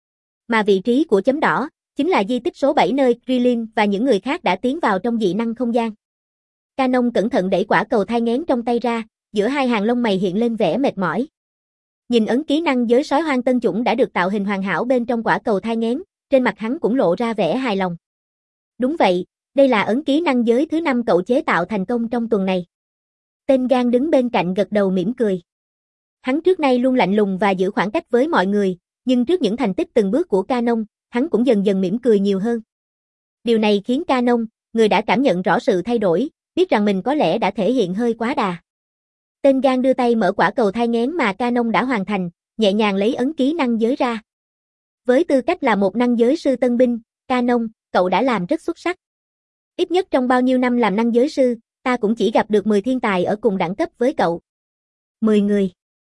Mà vị trí của chấm đỏ chính là di tích số bảy nơi Krillin và những người khác đã tiến vào trong dị năng không gian. Canon cẩn thận đẩy quả cầu thai nghén trong tay ra, giữa hai hàng lông mày hiện lên vẻ mệt mỏi. Nhìn ấn ký năng giới sói hoang tân chủng đã được tạo hình hoàn hảo bên trong quả cầu thai nghén, trên mặt hắn cũng lộ ra vẻ hài lòng. Đúng vậy, đây là ấn ký năng giới thứ năm cậu chế tạo thành công trong tuần này. Tên Gan đứng bên cạnh gật đầu mỉm cười. Hắn trước nay luôn lạnh lùng và giữ khoảng cách với mọi người, nhưng trước những thành tích từng bước của Canon, hắn cũng dần dần mỉm cười nhiều hơn. Điều này khiến Canon, người đã cảm nhận rõ sự thay đổi, biết rằng mình có lẽ đã thể hiện hơi quá đà. Tên Gan đưa tay mở quả cầu thai nghén mà Canon đã hoàn thành, nhẹ nhàng lấy ấn ký năng giới ra. Với tư cách là một năng giới sư tân binh, Canon, cậu đã làm rất xuất sắc. Ít nhất trong bao nhiêu năm làm năng giới sư, ta cũng chỉ gặp được mười thiên tài ở cùng đẳng cấp với cậu. mười người.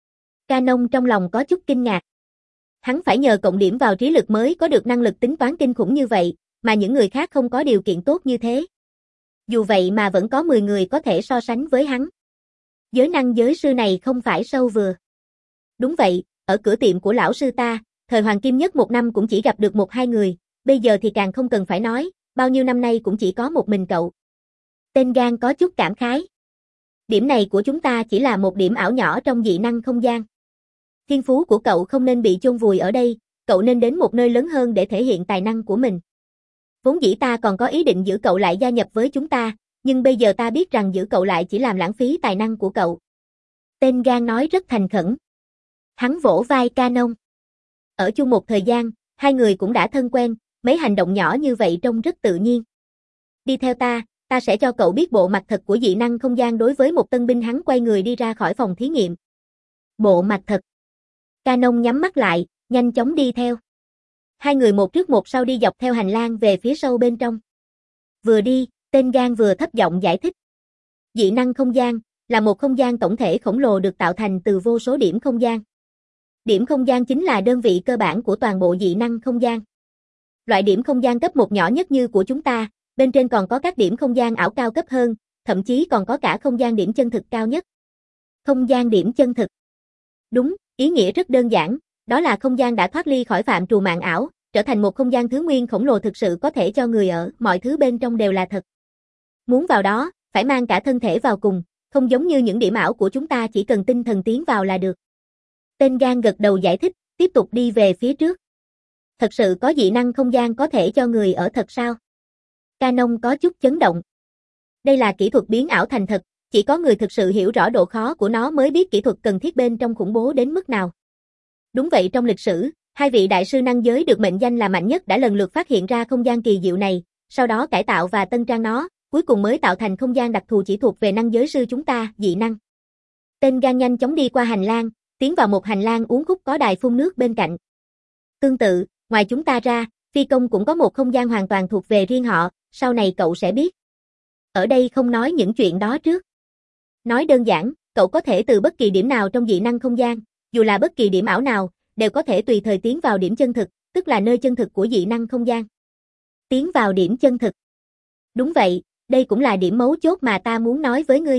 Canon trong lòng có chút kinh ngạc. Hắn phải nhờ cộng điểm vào trí lực mới có được năng lực tính toán kinh khủng như vậy, mà những người khác không có điều kiện tốt như thế. Dù vậy mà vẫn có mười người có thể so sánh với hắn. Giới năng giới sư này không phải sâu vừa. Đúng vậy, ở cửa tiệm của lão sư ta, thời hoàng kim nhất một năm cũng chỉ gặp được một hai người, bây giờ thì càng không cần phải nói, bao nhiêu năm nay cũng chỉ có một mình cậu. Tên Gan có chút cảm khái. Điểm này của chúng ta chỉ là một điểm ảo nhỏ trong dị năng không gian. Thiên phú của cậu không nên bị chôn vùi ở đây, cậu nên đến một nơi lớn hơn để thể hiện tài năng của mình. Vốn dĩ ta còn có ý định giữ cậu lại gia nhập với chúng ta, nhưng bây giờ ta biết rằng giữ cậu lại chỉ làm lãng phí tài năng của cậu. Tên Gan nói rất thành khẩn. Hắn vỗ vai Canon. Ở chung một thời gian, hai người cũng đã thân quen, mấy hành động nhỏ như vậy trông rất tự nhiên. Đi theo ta, ta sẽ cho cậu biết bộ mặt thật của dị năng không gian. Đối với một tân binh, hắn quay người đi ra khỏi phòng thí nghiệm. Bộ mặt thật. Canon nhắm mắt lại, nhanh chóng đi theo. Hai người một trước một sau đi dọc theo hành lang về phía sâu bên trong. Vừa đi, tên Gan vừa thấp giọng giải thích. Dị năng không gian là một không gian tổng thể khổng lồ được tạo thành từ vô số điểm không gian. Điểm không gian chính là đơn vị cơ bản của toàn bộ dị năng không gian. Loại điểm không gian cấp một nhỏ nhất như của chúng ta, bên trên còn có các điểm không gian ảo cao cấp hơn, thậm chí còn có cả không gian điểm chân thực cao nhất. Không gian điểm chân thực. Đúng, ý nghĩa rất đơn giản, đó là không gian đã thoát ly khỏi phạm trù mộng ảo, trở thành một không gian thứ nguyên khổng lồ thực sự có thể cho người ở, mọi thứ bên trong đều là thật. Muốn vào đó, phải mang cả thân thể vào cùng, không giống như những điểm ảo của chúng ta chỉ cần tinh thần tiến vào là được. Tên Gan gật đầu giải thích, tiếp tục đi về phía trước. Thật sự có dị năng không gian có thể cho người ở thật sao? Canon có chút chấn động. Đây là kỹ thuật biến ảo thành thật, chỉ có người thực sự hiểu rõ độ khó của nó mới biết kỹ thuật cần thiết bên trong khủng bố đến mức nào. Đúng vậy, trong lịch sử, Hai vị đại sư năng giới được mệnh danh là mạnh nhất đã lần lượt phát hiện ra không gian kỳ diệu này, sau đó cải tạo và tân trang nó, cuối cùng mới tạo thành không gian đặc thù chỉ thuộc về năng giới sư chúng ta, dị năng. Tên Gan nhanh chóng đi qua hành lang, tiến vào một hành lang uốn khúc có đài phun nước bên cạnh. Tương tự, ngoài chúng ta ra, phi công cũng có một không gian hoàn toàn thuộc về riêng họ, sau này cậu sẽ biết. Ở đây không nói những chuyện đó trước. Nói đơn giản, cậu có thể từ bất kỳ điểm nào trong dị năng không gian, dù là bất kỳ điểm ảo nào, đều có thể tùy thời tiến vào điểm chân thực, tức là nơi chân thực của dị năng không gian. Tiến vào điểm chân thực. Đúng vậy, đây cũng là điểm mấu chốt mà ta muốn nói với ngươi.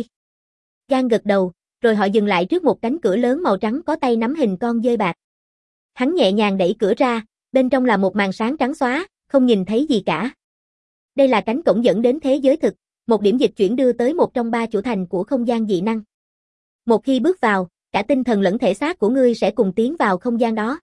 Gan gật đầu, rồi họ dừng lại trước một cánh cửa lớn màu trắng có tay nắm hình con dơi bạc. Hắn nhẹ nhàng đẩy cửa ra, bên trong là một màn sáng trắng xóa, không nhìn thấy gì cả. Đây là cánh cổng dẫn đến thế giới thực, một điểm dịch chuyển đưa tới một trong ba chủ thành của không gian dị năng. Một khi bước vào, cả tinh thần lẫn thể xác của ngươi sẽ cùng tiến vào không gian đó.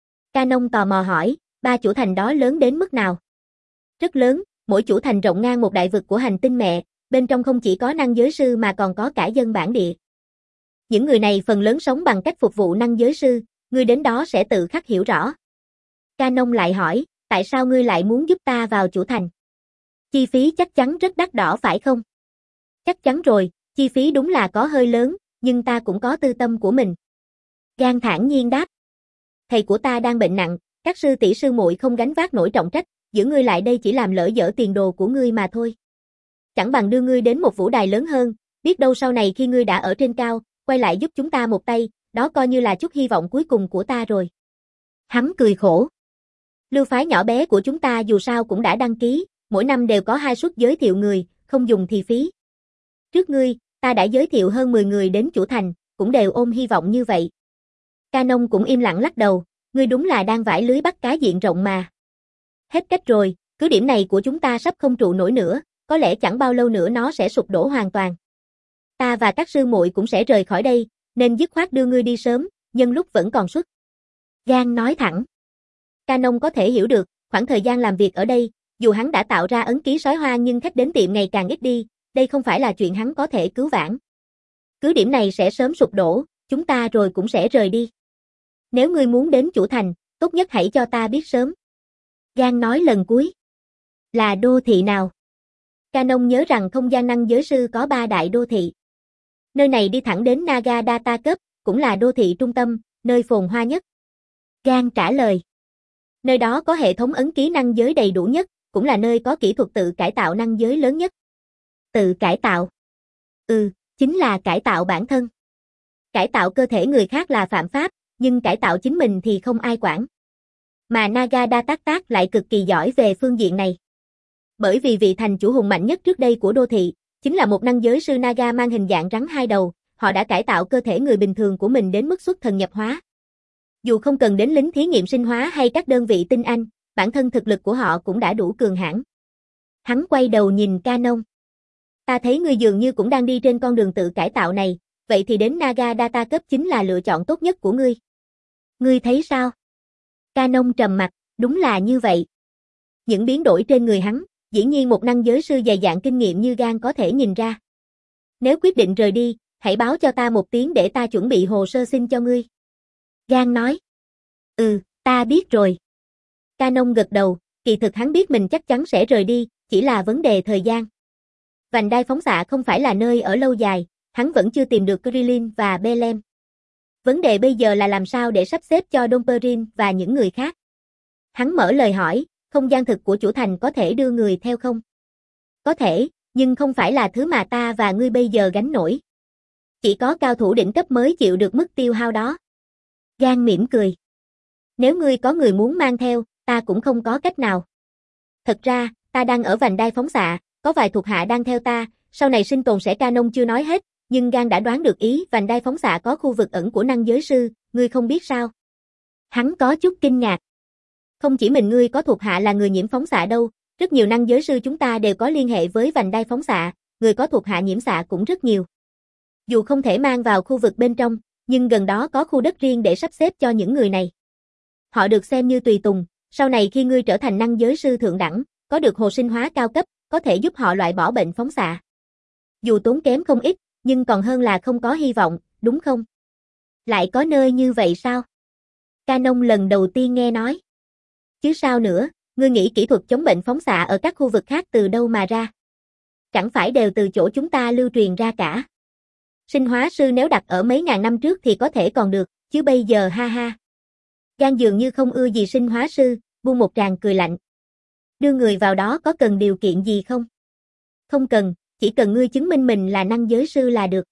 Canon tò mò hỏi, ba chủ thành đó lớn đến mức nào? Rất lớn, mỗi chủ thành rộng ngang một đại vực của hành tinh mẹ, bên trong không chỉ có năng giới sư mà còn có cả dân bản địa. Những người này phần lớn sống bằng cách phục vụ năng giới sư, ngươi đến đó sẽ tự khắc hiểu rõ. Canon lại hỏi, tại sao ngươi lại muốn giúp ta vào chủ thành? Chi phí chắc chắn rất đắt đỏ phải không? Chắc chắn rồi, chi phí đúng là có hơi lớn, nhưng ta cũng có tư tâm của mình. Gan thản nhiên đáp. Thầy của ta đang bệnh nặng, các sư tỷ sư muội không gánh vác nổi trọng trách, giữ ngươi lại đây chỉ làm lỡ dở tiền đồ của ngươi mà thôi. Chẳng bằng đưa ngươi đến một vũ đài lớn hơn, biết đâu sau này khi ngươi đã ở trên cao, quay lại giúp chúng ta một tay, đó coi như là chút hy vọng cuối cùng của ta rồi. Hắn cười khổ. Lưu phái nhỏ bé của chúng ta dù sao cũng đã đăng ký, mỗi năm đều có hai suất giới thiệu người, không dùng thì phí. Trước ngươi, ta đã giới thiệu hơn mười người đến chủ thành, cũng đều ôm hy vọng như vậy. Canon cũng im lặng lắc đầu, ngươi đúng là đang vải lưới bắt cá diện rộng mà. Hết cách rồi, cứ điểm này của chúng ta sắp không trụ nổi nữa, có lẽ chẳng bao lâu nữa nó sẽ sụp đổ hoàn toàn. Ta và các sư muội cũng sẽ rời khỏi đây, nên dứt khoát đưa ngươi đi sớm, nhân lúc vẫn còn suất. Gan nói thẳng. Canon có thể hiểu được, khoảng thời gian làm việc ở đây, dù hắn đã tạo ra ấn ký sói hoang nhưng khách đến tiệm ngày càng ít đi, đây không phải là chuyện hắn có thể cứu vãn. Cứ điểm này sẽ sớm sụp đổ, chúng ta rồi cũng sẽ rời đi. Nếu ngươi muốn đến chủ thành, tốt nhất hãy cho ta biết sớm. Gan nói lần cuối. Là đô thị nào? Canon nhớ rằng không gian năng giới sư có ba đại đô thị. Nơi này đi thẳng đến Naga Data Cấp, cũng là đô thị trung tâm, nơi phồn hoa nhất. Gan trả lời. Nơi đó có hệ thống ấn ký năng giới đầy đủ nhất, cũng là nơi có kỹ thuật tự cải tạo năng giới lớn nhất. Tự cải tạo? Ừ, chính là cải tạo bản thân. Cải tạo cơ thể người khác là phạm pháp, nhưng cải tạo chính mình thì không ai quản. Mà Naga Data Tác lại cực kỳ giỏi về phương diện này. Bởi vì vị thành chủ hùng mạnh nhất trước đây của đô thị, chính là một năng giới sư Naga mang hình dạng rắn hai đầu, họ đã cải tạo cơ thể người bình thường của mình đến mức xuất thần nhập hóa. Dù không cần đến lính thí nghiệm sinh hóa hay các đơn vị tinh anh, bản thân thực lực của họ cũng đã đủ cường hãn. Hắn quay đầu nhìn Canon. Ta thấy ngươi dường như cũng đang đi trên con đường tự cải tạo này, vậy thì đến Naga Data Cấp chính là lựa chọn tốt nhất của ngươi. Ngươi thấy sao? Canon trầm mặt, đúng là như vậy. Những biến đổi trên người hắn, dĩ nhiên một năng giới sư dày dạn kinh nghiệm như Gan có thể nhìn ra. Nếu quyết định rời đi, hãy báo cho ta một tiếng để ta chuẩn bị hồ sơ xin cho ngươi. Gan nói. Ừ, ta biết rồi. Canon gật đầu, kỳ thực hắn biết mình chắc chắn sẽ rời đi, chỉ là vấn đề thời gian. Vành đai phóng xạ không phải là nơi ở lâu dài, hắn vẫn chưa tìm được Krillin và Belem. Vấn đề bây giờ là làm sao để sắp xếp cho Domperin và những người khác. Hắn mở lời hỏi, không gian thực của chủ thành có thể đưa người theo không? Có thể, nhưng không phải là thứ mà ta và ngươi bây giờ gánh nổi. Chỉ có cao thủ đỉnh cấp mới chịu được mức tiêu hao đó. Gan mỉm cười. Nếu ngươi có người muốn mang theo, ta cũng không có cách nào. Thật ra, ta đang ở vành đai phóng xạ, có vài thuộc hạ đang theo ta, sau này sinh tồn sẽ Canon chưa nói hết, nhưng Gan đã đoán được ý vành đai phóng xạ có khu vực ẩn của năng giới sư, ngươi không biết sao? Hắn có chút kinh ngạc. Không chỉ mình ngươi có thuộc hạ là người nhiễm phóng xạ đâu, rất nhiều năng giới sư chúng ta đều có liên hệ với vành đai phóng xạ, người có thuộc hạ nhiễm xạ cũng rất nhiều. Dù không thể mang vào khu vực bên trong, nhưng gần đó có khu đất riêng để sắp xếp cho những người này. Họ được xem như tùy tùng, sau này khi ngươi trở thành năng giới sư thượng đẳng, có được hồ sinh hóa cao cấp, có thể giúp họ loại bỏ bệnh phóng xạ. Dù tốn kém không ít, nhưng còn hơn là không có hy vọng, đúng không? Lại có nơi như vậy sao? Canon lần đầu tiên nghe nói. Chứ sao nữa, ngươi nghĩ kỹ thuật chống bệnh phóng xạ ở các khu vực khác từ đâu mà ra? Chẳng phải đều từ chỗ chúng ta lưu truyền ra cả. Sinh hóa sư nếu đặt ở mấy ngàn năm trước thì có thể còn được, chứ bây giờ ha ha. Gan dường như không ưa gì sinh hóa sư, buông một tràng cười lạnh. Đưa người vào đó có cần điều kiện gì không? Không cần, chỉ cần ngươi chứng minh mình là năng giới sư là được.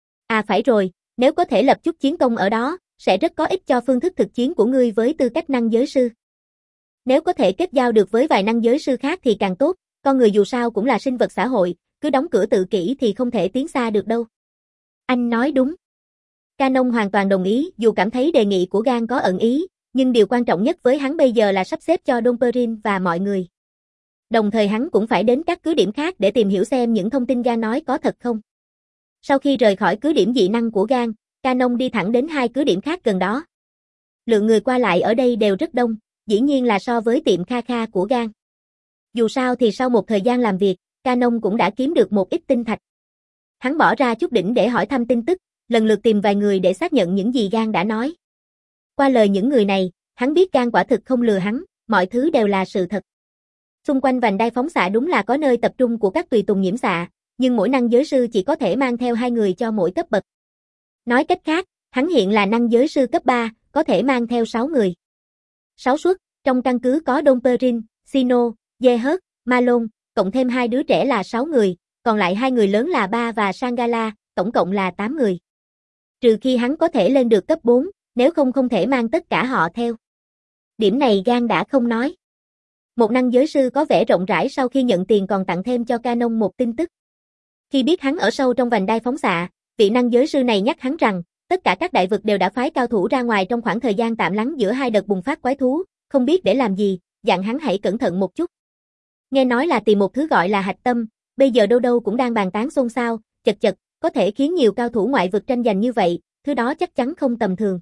À phải rồi, nếu có thể lập chút chiến công ở đó, sẽ rất có ích cho phương thức thực chiến của ngươi với tư cách năng giới sư. Nếu có thể kết giao được với vài năng giới sư khác thì càng tốt, con người dù sao cũng là sinh vật xã hội, cứ đóng cửa tự kỷ thì không thể tiến xa được đâu. Anh nói đúng. Canon hoàn toàn đồng ý, dù cảm thấy đề nghị của Gan có ẩn ý, nhưng điều quan trọng nhất với hắn bây giờ là sắp xếp cho Dom Perrin và mọi người. Đồng thời hắn cũng phải đến các cứ điểm khác để tìm hiểu xem những thông tin Gan nói có thật không. Sau khi rời khỏi cứ điểm dị năng của Gan, Canon đi thẳng đến hai cứ điểm khác gần đó. Lượng người qua lại ở đây đều rất đông, dĩ nhiên là so với tiệm Kha Kha của Gan. Dù sao thì sau một thời gian làm việc, Canon cũng đã kiếm được một ít tinh thạch. Hắn bỏ ra chút đỉnh để hỏi thăm tin tức, lần lượt tìm vài người để xác nhận những gì Gan đã nói. Qua lời những người này, hắn biết Gan quả thực không lừa hắn, mọi thứ đều là sự thật. Xung quanh vành đai phóng xạ đúng là có nơi tập trung của các tùy tùng nhiễm xạ, nhưng mỗi năng giới sư chỉ có thể mang theo hai người cho mỗi cấp bậc. Nói cách khác, hắn hiện là năng giới sư cấp ba, có thể mang theo sáu người. sáu suất, trong căn cứ có Dom Perrin, Sino, Yehud, Malone, cộng thêm hai đứa trẻ là sáu người, còn lại hai người lớn là Ba và Sangala, tổng cộng là tám người. Trừ khi hắn có thể lên được cấp bốn, nếu không không thể mang tất cả họ theo. Điểm này Gan đã không nói. Một năng giới sư có vẻ rộng rãi sau khi nhận tiền còn tặng thêm cho Canon một tin tức. Khi biết hắn ở sâu trong vành đai phóng xạ, vị năng giới sư này nhắc hắn rằng, tất cả các đại vực đều đã phái cao thủ ra ngoài trong khoảng thời gian tạm lắng giữa hai đợt bùng phát quái thú, không biết để làm gì, dặn hắn hãy cẩn thận một chút. Nghe nói là tìm một thứ gọi là hạch tâm, bây giờ đâu đâu cũng đang bàn tán xôn xao, chật chật, có thể khiến nhiều cao thủ ngoại vực tranh giành như vậy, thứ đó chắc chắn không tầm thường.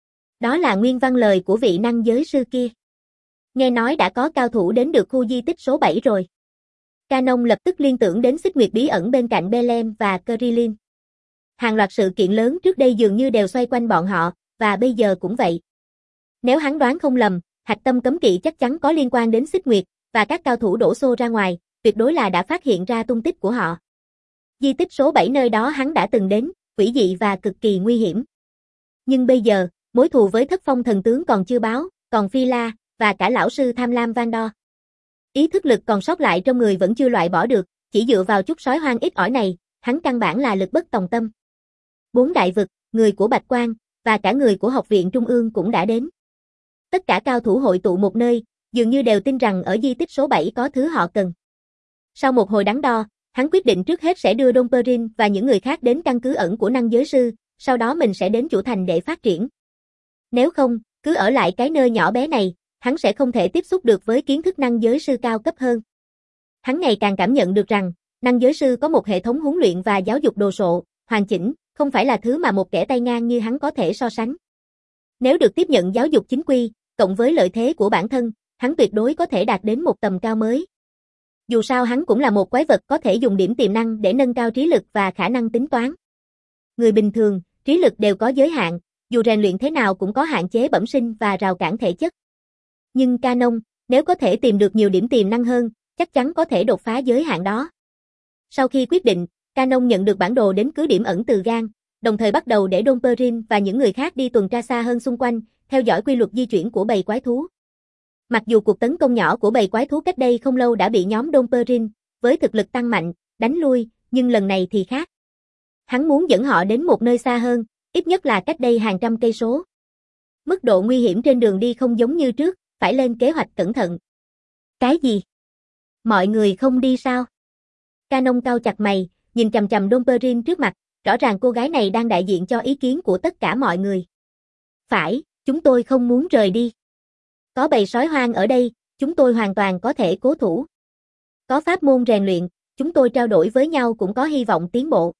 Đó là nguyên văn lời của vị năng giới sư kia. Nghe nói đã có cao thủ đến được khu di tích số bảy rồi. Canon lập tức liên tưởng đến xích nguyệt bí ẩn bên cạnh Belem và Krillin. Hàng loạt sự kiện lớn trước đây dường như đều xoay quanh bọn họ, và bây giờ cũng vậy. Nếu hắn đoán không lầm, hạch tâm cấm kỵ chắc chắn có liên quan đến xích nguyệt, và các cao thủ đổ xô ra ngoài, tuyệt đối là đã phát hiện ra tung tích của họ. Di tích số bảy nơi đó hắn đã từng đến, quỷ dị và cực kỳ nguy hiểm. Nhưng bây giờ, mối thù với Thất Phong thần tướng còn chưa báo, còn Phi La, và cả lão sư tham lam Van Đo. Ý thức lực còn sót lại trong người vẫn chưa loại bỏ được, chỉ dựa vào chút sói hoang ít ỏi này, hắn căn bản là lực bất tòng tâm. Bốn đại vực, người của Bạch Quang, và cả người của Học viện Trung ương cũng đã đến. Tất cả cao thủ hội tụ một nơi, dường như đều tin rằng ở di tích số bảy có thứ họ cần. Sau một hồi đắn đo, hắn quyết định trước hết sẽ đưa Dom Perrin và những người khác đến căn cứ ẩn của năng giới sư, sau đó mình sẽ đến chủ thành để phát triển. Nếu không, cứ ở lại cái nơi nhỏ bé này, hắn sẽ không thể tiếp xúc được với kiến thức năng giới sư cao cấp hơn. Hắn ngày càng cảm nhận được rằng, năng giới sư có một hệ thống huấn luyện và giáo dục đồ sộ, hoàn chỉnh, không phải là thứ mà một kẻ tay ngang như hắn có thể so sánh. Nếu được tiếp nhận giáo dục chính quy, cộng với lợi thế của bản thân, hắn tuyệt đối có thể đạt đến một tầm cao mới. Dù sao hắn cũng là một quái vật có thể dùng điểm tiềm năng để nâng cao trí lực và khả năng tính toán. Người bình thường, trí lực đều có giới hạn, dù rèn luyện thế nào cũng có hạn chế bẩm sinh và rào cản thể chất. Nhưng Canon, nếu có thể tìm được nhiều điểm tiềm năng hơn, chắc chắn có thể đột phá giới hạn đó. Sau khi quyết định, Canon nhận được bản đồ đến cứ điểm ẩn từ Gan, đồng thời bắt đầu để Dom Perrin và những người khác đi tuần tra xa hơn xung quanh, theo dõi quy luật di chuyển của bầy quái thú. Mặc dù cuộc tấn công nhỏ của bầy quái thú cách đây không lâu đã bị nhóm Dom Perrin, với thực lực tăng mạnh, đánh lui, nhưng lần này thì khác. Hắn muốn dẫn họ đến một nơi xa hơn, ít nhất là cách đây hàng trăm cây số. Mức độ nguy hiểm trên đường đi không giống như trước, phải lên kế hoạch cẩn thận. Cái gì? Mọi người không đi sao? Canon cau chặt mày, nhìn chằm chằm Dom Perrin trước mặt, rõ ràng cô gái này đang đại diện cho ý kiến của tất cả mọi người. Phải, chúng tôi không muốn rời đi. Có bầy sói hoang ở đây, chúng tôi hoàn toàn có thể cố thủ. Có pháp môn rèn luyện, chúng tôi trao đổi với nhau cũng có hy vọng tiến bộ.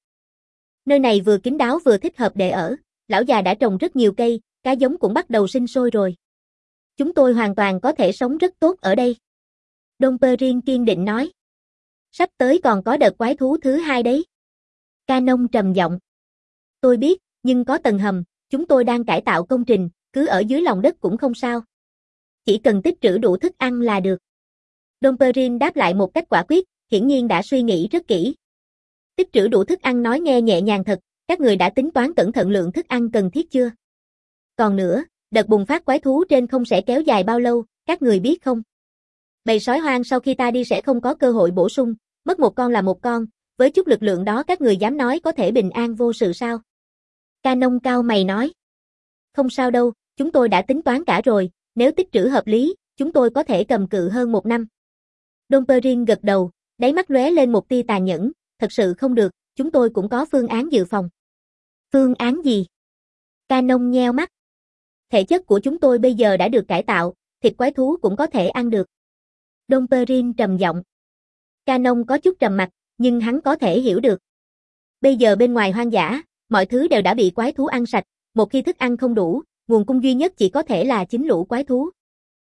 Nơi này vừa kín đáo vừa thích hợp để ở, lão già đã trồng rất nhiều cây, cá giống cũng bắt đầu sinh sôi rồi. Chúng tôi hoàn toàn có thể sống rất tốt ở đây. Dom Perrin kiên định nói. Sắp tới còn có đợt quái thú thứ hai đấy. Canon trầm giọng. Tôi biết, nhưng có tầng hầm, chúng tôi đang cải tạo công trình, cứ ở dưới lòng đất cũng không sao. Chỉ cần tích trữ đủ thức ăn là được. Dom Perrin đáp lại một cách quả quyết, hiển nhiên đã suy nghĩ rất kỹ. Tích trữ đủ thức ăn nói nghe nhẹ nhàng thật, các người đã tính toán cẩn thận lượng thức ăn cần thiết chưa? Còn nữa, đợt bùng phát quái thú trên không sẽ kéo dài bao lâu, các người biết không? Bầy sói hoang sau khi ta đi sẽ không có cơ hội bổ sung, mất một con là một con, với chút lực lượng đó các người dám nói có thể bình an vô sự sao? Canon cao mày nói. Không sao đâu, chúng tôi đã tính toán cả rồi, nếu tích trữ hợp lý, chúng tôi có thể cầm cự hơn một năm. Dom Perrin gật đầu, đáy mắt lóe lên một tia tàn nhẫn, thật sự không được, chúng tôi cũng có phương án dự phòng. Phương án gì? Canon nheo mắt. Thể chất của chúng tôi bây giờ đã được cải tạo, thịt quái thú cũng có thể ăn được. Dom Perrin trầm giọng. Canon có chút trầm mặc, nhưng hắn có thể hiểu được. Bây giờ bên ngoài hoang dã, mọi thứ đều đã bị quái thú ăn sạch, một khi thức ăn không đủ, nguồn cung duy nhất chỉ có thể là chính lũ quái thú.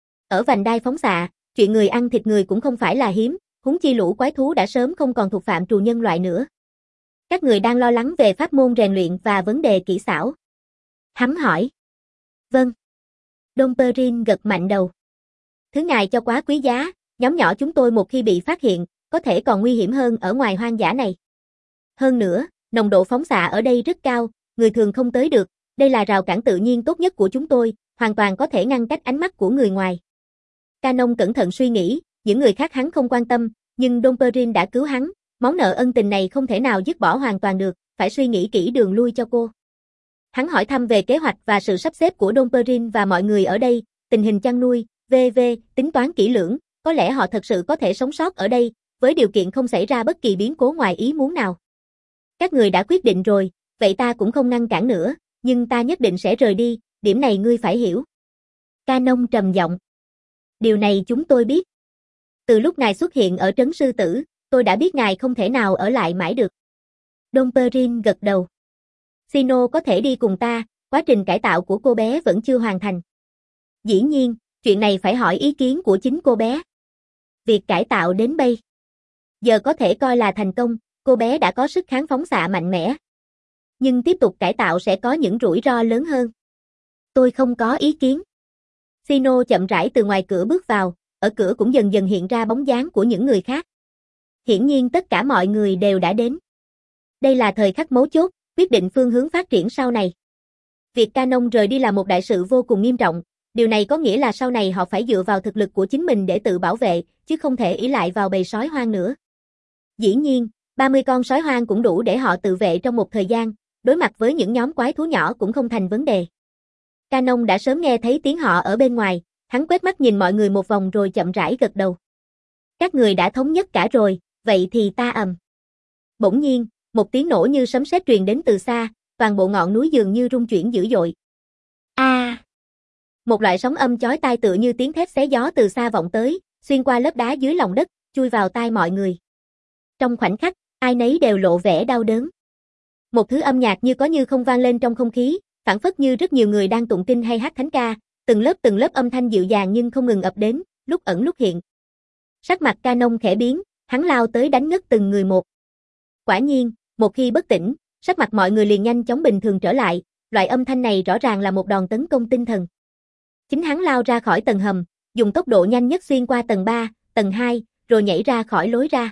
Ở vành đai phóng xạ, chuyện người ăn thịt người cũng không phải là hiếm, huống chi lũ quái thú đã sớm không còn thuộc phạm trù nhân loại nữa. Các người đang lo lắng về pháp môn rèn luyện và vấn đề kỹ xảo. Hắn hỏi. Vâng. Dom Perrin gật mạnh đầu. Thứ ngài cho quá quý giá, nhóm nhỏ chúng tôi một khi bị phát hiện, có thể còn nguy hiểm hơn ở ngoài hoang dã này. Hơn nữa, nồng độ phóng xạ ở đây rất cao, người thường không tới được, đây là rào cản tự nhiên tốt nhất của chúng tôi, hoàn toàn có thể ngăn cách ánh mắt của người ngoài. Canon cẩn thận suy nghĩ, những người khác hắn không quan tâm, nhưng Dom Perrin đã cứu hắn, món nợ ân tình này không thể nào dứt bỏ hoàn toàn được, phải suy nghĩ kỹ đường lui cho cô. Hắn hỏi thăm về kế hoạch và sự sắp xếp của Dom Perrin và mọi người ở đây, tình hình chăn nuôi, vân vân, tính toán kỹ lưỡng, có lẽ họ thật sự có thể sống sót ở đây, với điều kiện không xảy ra bất kỳ biến cố ngoài ý muốn nào. Các người đã quyết định rồi, vậy ta cũng không ngăn cản nữa, nhưng ta nhất định sẽ rời đi, điểm này ngươi phải hiểu. Canon trầm giọng. Điều này chúng tôi biết. Từ lúc ngài xuất hiện ở trấn sư tử, tôi đã biết ngài không thể nào ở lại mãi được. Dom Perrin gật đầu. Sino có thể đi cùng ta, quá trình cải tạo của cô bé vẫn chưa hoàn thành. Dĩ nhiên, chuyện này phải hỏi ý kiến của chính cô bé. Việc cải tạo đến bây giờ có thể coi là thành công, cô bé đã có sức kháng phóng xạ mạnh mẽ. Nhưng tiếp tục cải tạo sẽ có những rủi ro lớn hơn. Tôi không có ý kiến. Sino chậm rãi từ ngoài cửa bước vào, ở cửa cũng dần dần hiện ra bóng dáng của những người khác. Hiển nhiên tất cả mọi người đều đã đến. Đây là thời khắc mấu chốt, quyết định phương hướng phát triển sau này. Việc Canon rời đi là một đại sự vô cùng nghiêm trọng, điều này có nghĩa là sau này họ phải dựa vào thực lực của chính mình để tự bảo vệ, chứ không thể ỷ lại vào bầy sói hoang nữa. Dĩ nhiên, ba mươi con sói hoang cũng đủ để họ tự vệ trong một thời gian, đối mặt với những nhóm quái thú nhỏ cũng không thành vấn đề. Canon đã sớm nghe thấy tiếng họ ở bên ngoài, hắn quét mắt nhìn mọi người một vòng rồi chậm rãi gật đầu. Các người đã thống nhất cả rồi, vậy thì ta ầm. Bỗng nhiên, một tiếng nổ như sấm sét truyền đến từ xa, toàn bộ ngọn núi dường như rung chuyển dữ dội. A! À! Một loại sóng âm chói tai tựa như tiếng thét xé gió từ xa vọng tới, xuyên qua lớp đá dưới lòng đất, chui vào tai mọi người. Trong khoảnh khắc, ai nấy đều lộ vẻ đau đớn. Một thứ âm nhạc như có như không vang lên trong không khí, phảng phất như rất nhiều người đang tụng kinh hay hát thánh ca, từng lớp từng lớp âm thanh dịu dàng nhưng không ngừng ập đến, lúc ẩn lúc hiện. Sắc mặt Canon khẽ biến, hắn lao tới đánh ngất từng người một. Quả nhiên, một khi bất tỉnh, sắc mặt mọi người liền nhanh chóng bình thường trở lại, loại âm thanh này rõ ràng là một đòn tấn công tinh thần. Chính hắn lao ra khỏi tầng hầm, dùng tốc độ nhanh nhất xuyên qua tầng ba, tầng hai, rồi nhảy ra khỏi lối ra.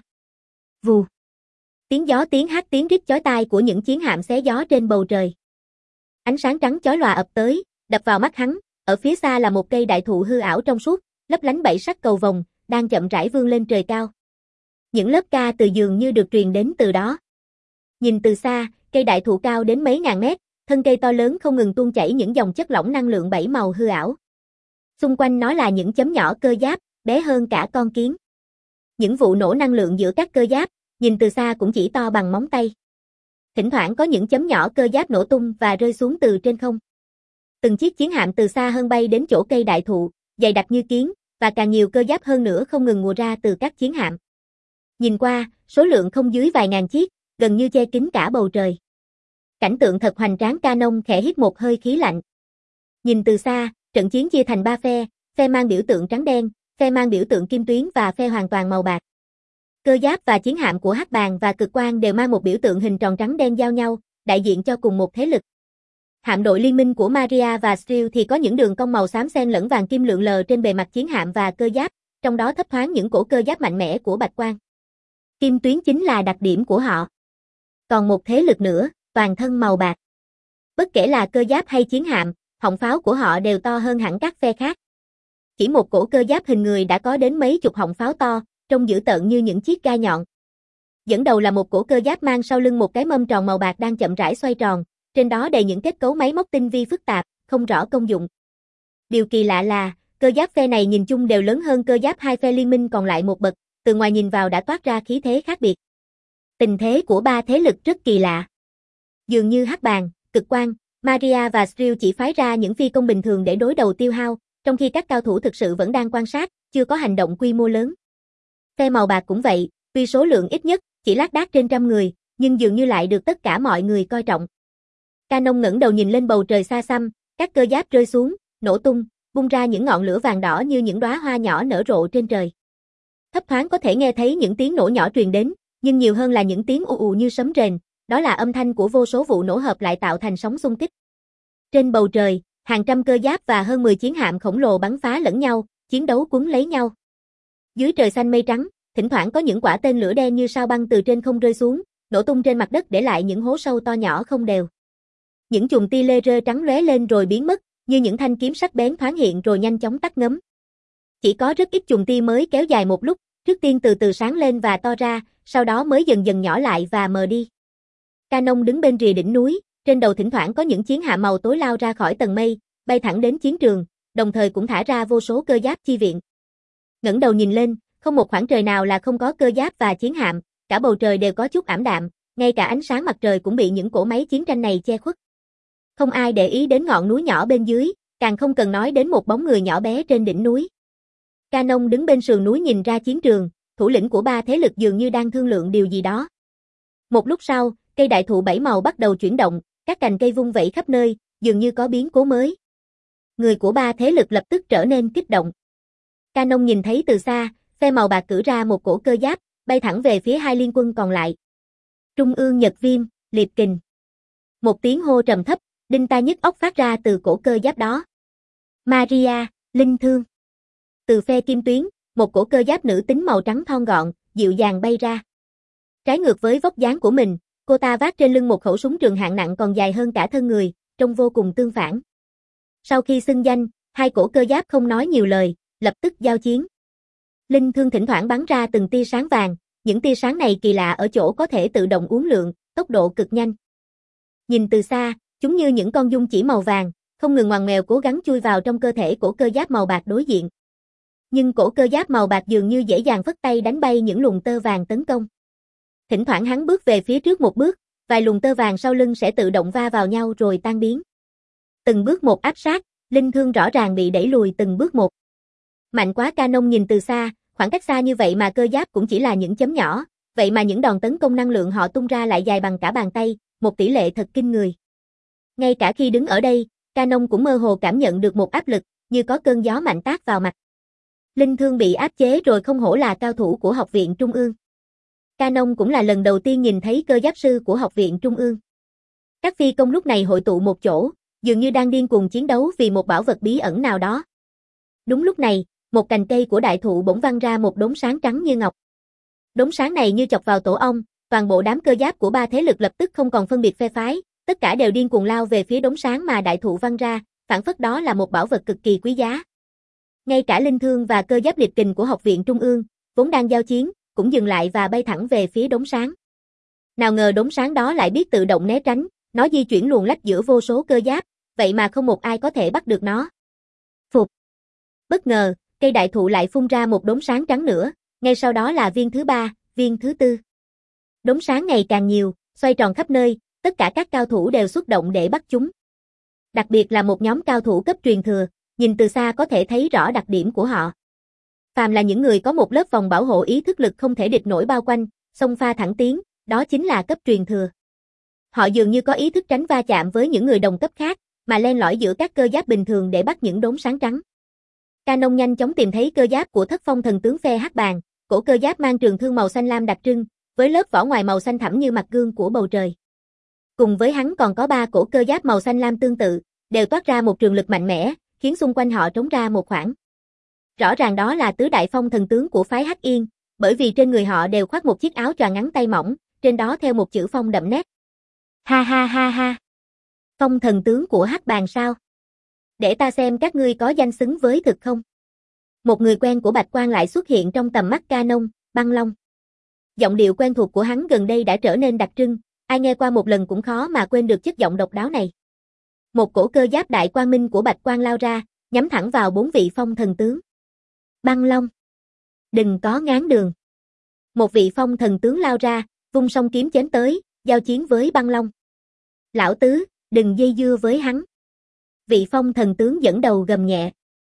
Vù. Tiếng gió tiếng hát tiếng rít chói tai của những chiến hạm xé gió trên bầu trời. Ánh sáng trắng chói lòa ập tới, đập vào mắt hắn, ở phía xa là một cây đại thụ hư ảo trong suốt, lấp lánh bảy sắc cầu vồng, đang chậm rãi vươn lên trời cao. Những lớp ca từ dường như được truyền đến từ đó. Nhìn từ xa, cây đại thụ cao đến mấy ngàn mét, thân cây to lớn không ngừng tuôn chảy những dòng chất lỏng năng lượng bảy màu hư ảo. Xung quanh nó là những chấm nhỏ cơ giáp, bé hơn cả con kiến. Những vụ nổ năng lượng giữa các cơ giáp, nhìn từ xa cũng chỉ to bằng móng tay. Thỉnh thoảng có những chấm nhỏ cơ giáp nổ tung và rơi xuống từ trên không. Từng chiếc chiến hạm từ xa hơn bay đến chỗ cây đại thụ, dày đặc như kiến, và càng nhiều cơ giáp hơn nữa không ngừng ùa ra từ các chiến hạm. Nhìn qua, số lượng không dưới vài ngàn chiếc, gần như che kín cả bầu trời. Cảnh tượng thật hoành tráng. Canon khẽ hít một hơi khí lạnh. Nhìn từ xa, trận chiến chia thành ba phe, phe mang biểu tượng trắng đen, phe mang biểu tượng kim tuyến và phe hoàn toàn màu bạc. Cơ giáp và chiến hạm của Hắc Bàng và Cực Quang đều mang một biểu tượng hình tròn trắng đen giao nhau, đại diện cho cùng một thế lực. Hạm đội liên minh của Maria và Steel thì có những đường cong màu xám xen lẫn vàng kim lượn lờ trên bề mặt chiến hạm và cơ giáp, trong đó thấp thoáng những cổ cơ giáp mạnh mẽ của Bạch Quang. Kim tuyến chính là đặc điểm của họ. Còn một thế lực nữa, toàn thân màu bạc. Bất kể là cơ giáp hay chiến hạm, họng pháo của họ đều to hơn hẳn các phe khác. Chỉ một cổ cơ giáp hình người đã có đến mấy chục họng pháo to, trông dữ tợn như những chiếc gai nhọn. Dẫn đầu là một cổ cơ giáp mang sau lưng một cái mâm tròn màu bạc đang chậm rãi xoay tròn, trên đó đầy những kết cấu máy móc tinh vi phức tạp, không rõ công dụng. Điều kỳ lạ là, cơ giáp phe này nhìn chung đều lớn hơn cơ giáp hai phe liên minh còn lại một bậc, từ ngoài nhìn vào đã toát ra khí thế khác biệt. Tình thế của ba thế lực rất kỳ lạ. Dường như Hắc Bàng, Cực Quang, Maria và Steel chỉ phái ra những phi công bình thường để đối đầu tiêu hao, trong khi các cao thủ thực sự vẫn đang quan sát, chưa có hành động quy mô lớn. Phe màu bạc cũng vậy, tuy số lượng ít nhất, chỉ lác đác trên trăm người, nhưng dường như lại được tất cả mọi người coi trọng. Canon ngẩng đầu nhìn lên bầu trời xa xăm, các cơ giáp rơi xuống, nổ tung, bung ra những ngọn lửa vàng đỏ như những đóa hoa nhỏ nở rộ trên trời. Thấp thoáng có thể nghe thấy những tiếng nổ nhỏ truyền đến, nhưng nhiều hơn là những tiếng ù ù như sấm rền, đó là âm thanh của vô số vụ nổ hợp lại tạo thành sóng xung kích. Trên bầu trời, hàng trăm cơ giáp và hơn mười chiến hạm khổng lồ bắn phá lẫn nhau, chiến đấu cuốn lấy nhau. Dưới trời xanh mây trắng, thỉnh thoảng có những quả tên lửa đen như sao băng từ trên không rơi xuống, nổ tung trên mặt đất để lại những hố sâu to nhỏ không đều. Những chùm tia laser trắng lóe lên rồi biến mất, như những thanh kiếm sắc bén thoáng hiện rồi nhanh chóng tắt ngấm. Chỉ có rất ít chùm tia mới kéo dài một lúc, trước tiên từ từ sáng lên và to ra, sau đó mới dần dần nhỏ lại và mờ đi. Canon đứng bên rìa đỉnh núi, trên đầu thỉnh thoảng có những chiến hạm màu tối lao ra khỏi tầng mây, bay thẳng đến chiến trường, đồng thời cũng thả ra vô số cơ giáp chi viện. Ngẩng đầu nhìn lên, không một khoảng trời nào là không có cơ giáp và chiến hạm, cả bầu trời đều có chút ảm đạm, ngay cả ánh sáng mặt trời cũng bị những cỗ máy chiến tranh này che khuất. Không ai để ý đến ngọn núi nhỏ bên dưới, càng không cần nói đến một bóng người nhỏ bé trên đỉnh núi. Canon đứng bên sườn núi nhìn ra chiến trường, thủ lĩnh của ba thế lực dường như đang thương lượng điều gì đó. Một lúc sau, cây đại thụ bảy màu bắt đầu chuyển động, các cành cây vung vẩy khắp nơi, dường như có biến cố mới. Người của ba thế lực lập tức trở nên kích động. Canon nhìn thấy từ xa, phe màu bạc cử ra một cổ cơ giáp, bay thẳng về phía hai liên quân còn lại. Trung ương Nhật Viêm, Liệp Kình. Một tiếng hô trầm thấp, đinh tai nhức óc phát ra từ cổ cơ giáp đó. Maria, Linh Thương. Từ phe Kim Tuyến, một cổ cơ giáp nữ tính màu trắng thon gọn, dịu dàng bay ra. Trái ngược với vóc dáng của mình, cô ta vác trên lưng một khẩu súng trường hạng nặng còn dài hơn cả thân người, trông vô cùng tương phản. Sau khi xưng danh, hai cổ cơ giáp không nói nhiều lời, lập tức giao chiến. Linh Thương thỉnh thoảng bắn ra từng tia sáng vàng, những tia sáng này kỳ lạ ở chỗ có thể tự động uốn lượn, tốc độ cực nhanh. Nhìn từ xa, chúng như những con giun chỉ màu vàng, không ngừng ngoằn ngoèo cố gắng chui vào trong cơ thể cổ cơ giáp màu bạc đối diện. Nhưng cổ cơ giáp màu bạc dường như dễ dàng phất tay đánh bay những luồng tơ vàng tấn công. Thỉnh thoảng hắn bước về phía trước một bước, vài luồng tơ vàng sau lưng sẽ tự động va vào nhau rồi tan biến. Từng bước một áp sát, Linh Thương rõ ràng bị đẩy lùi từng bước một. Mạnh quá. Canon nhìn từ xa, khoảng cách xa như vậy mà cơ giáp cũng chỉ là những chấm nhỏ, vậy mà những đòn tấn công năng lượng họ tung ra lại dài bằng cả bàn tay, một tỷ lệ thật kinh người. Ngay cả khi đứng ở đây, Canon cũng mơ hồ cảm nhận được một áp lực, như có cơn gió mạnh tát vào mặt. Linh Thương bị áp chế rồi không hổ là cao thủ của Học viện Trung ương. Canon cũng là lần đầu tiên nhìn thấy cơ giáp sư của Học viện Trung ương. Các phi công lúc này hội tụ một chỗ, dường như đang điên cuồng chiến đấu vì một bảo vật bí ẩn nào đó. Đúng lúc này, một cành cây của đại thụ bỗng văng ra một đốm sáng trắng như ngọc. Đốm sáng này như chọc vào tổ ong, toàn bộ đám cơ giáp của ba thế lực lập tức không còn phân biệt phe phái, tất cả đều điên cuồng lao về phía đốm sáng mà đại thụ văng ra, phảng phất đó là một bảo vật cực kỳ quý giá. Ngay cả Linh Thương và cơ giáp Liệp Kình của Học viện Trung ương, vốn đang giao chiến, cũng dừng lại và bay thẳng về phía đốm sáng. Nào ngờ đốm sáng đó lại biết tự động né tránh, nó di chuyển luồn lách giữa vô số cơ giáp, vậy mà không một ai có thể bắt được nó. Phục. Bất ngờ, cây đại thụ lại phun ra một đốm sáng trắng nữa, ngay sau đó là viên thứ ba, viên thứ tư. Đốm sáng ngày càng nhiều, xoay tròn khắp nơi, tất cả các cao thủ đều xuất động để bắt chúng. Đặc biệt là một nhóm cao thủ cấp truyền thừa, nhìn từ xa có thể thấy rõ đặc điểm của họ. Phàm là những người có một lớp vòng bảo hộ ý thức lực không thể địch nổi bao quanh, xông pha thẳng tiến, đó chính là cấp truyền thừa. Họ dường như có ý thức tránh va chạm với những người đồng cấp khác, mà len lỏi giữa các cơ giáp bình thường để bắt những đốm sáng trắng. Canon nhanh chóng tìm thấy cơ giáp của Thất Phong thần tướng phe Hắc Bàng, cổ cơ giáp mang trường thương màu xanh lam đặc trưng, với lớp vỏ ngoài màu xanh thẳm như mặt gương của bầu trời. Cùng với hắn còn có ba cổ cơ giáp màu xanh lam tương tự, đều toát ra một trường lực mạnh mẽ, khiến xung quanh họ trống ra một khoảng. Rõ ràng đó là tứ đại phong thần tướng của phái Hắc Yên, bởi vì trên người họ đều khoác một chiếc áo choàng ngắn tay mỏng, trên đó theo một chữ phong đậm nét. Ha ha ha ha. Phong thần tướng của Hắc Bàng sao? Để ta xem các ngươi có danh xứng với thực không? Một người quen của Bạch Quan lại xuất hiện trong tầm mắt Canon, Băng Long. Giọng điệu quen thuộc của hắn gần đây đã trở nên đặc trưng, ai nghe qua một lần cũng khó mà quên được chất giọng độc đáo này. Một cổ cơ giáp đại quang minh của Bạch Quan lao ra, nhắm thẳng vào bốn vị phong thần tướng. Băng Long, đừng có ngáng đường. Một vị phong thần tướng lao ra, vung song kiếm chém tới, giao chiến với Băng Long. Lão tứ, đừng dây dưa với hắn. Vị phong thần tướng dẫn đầu gầm nhẹ.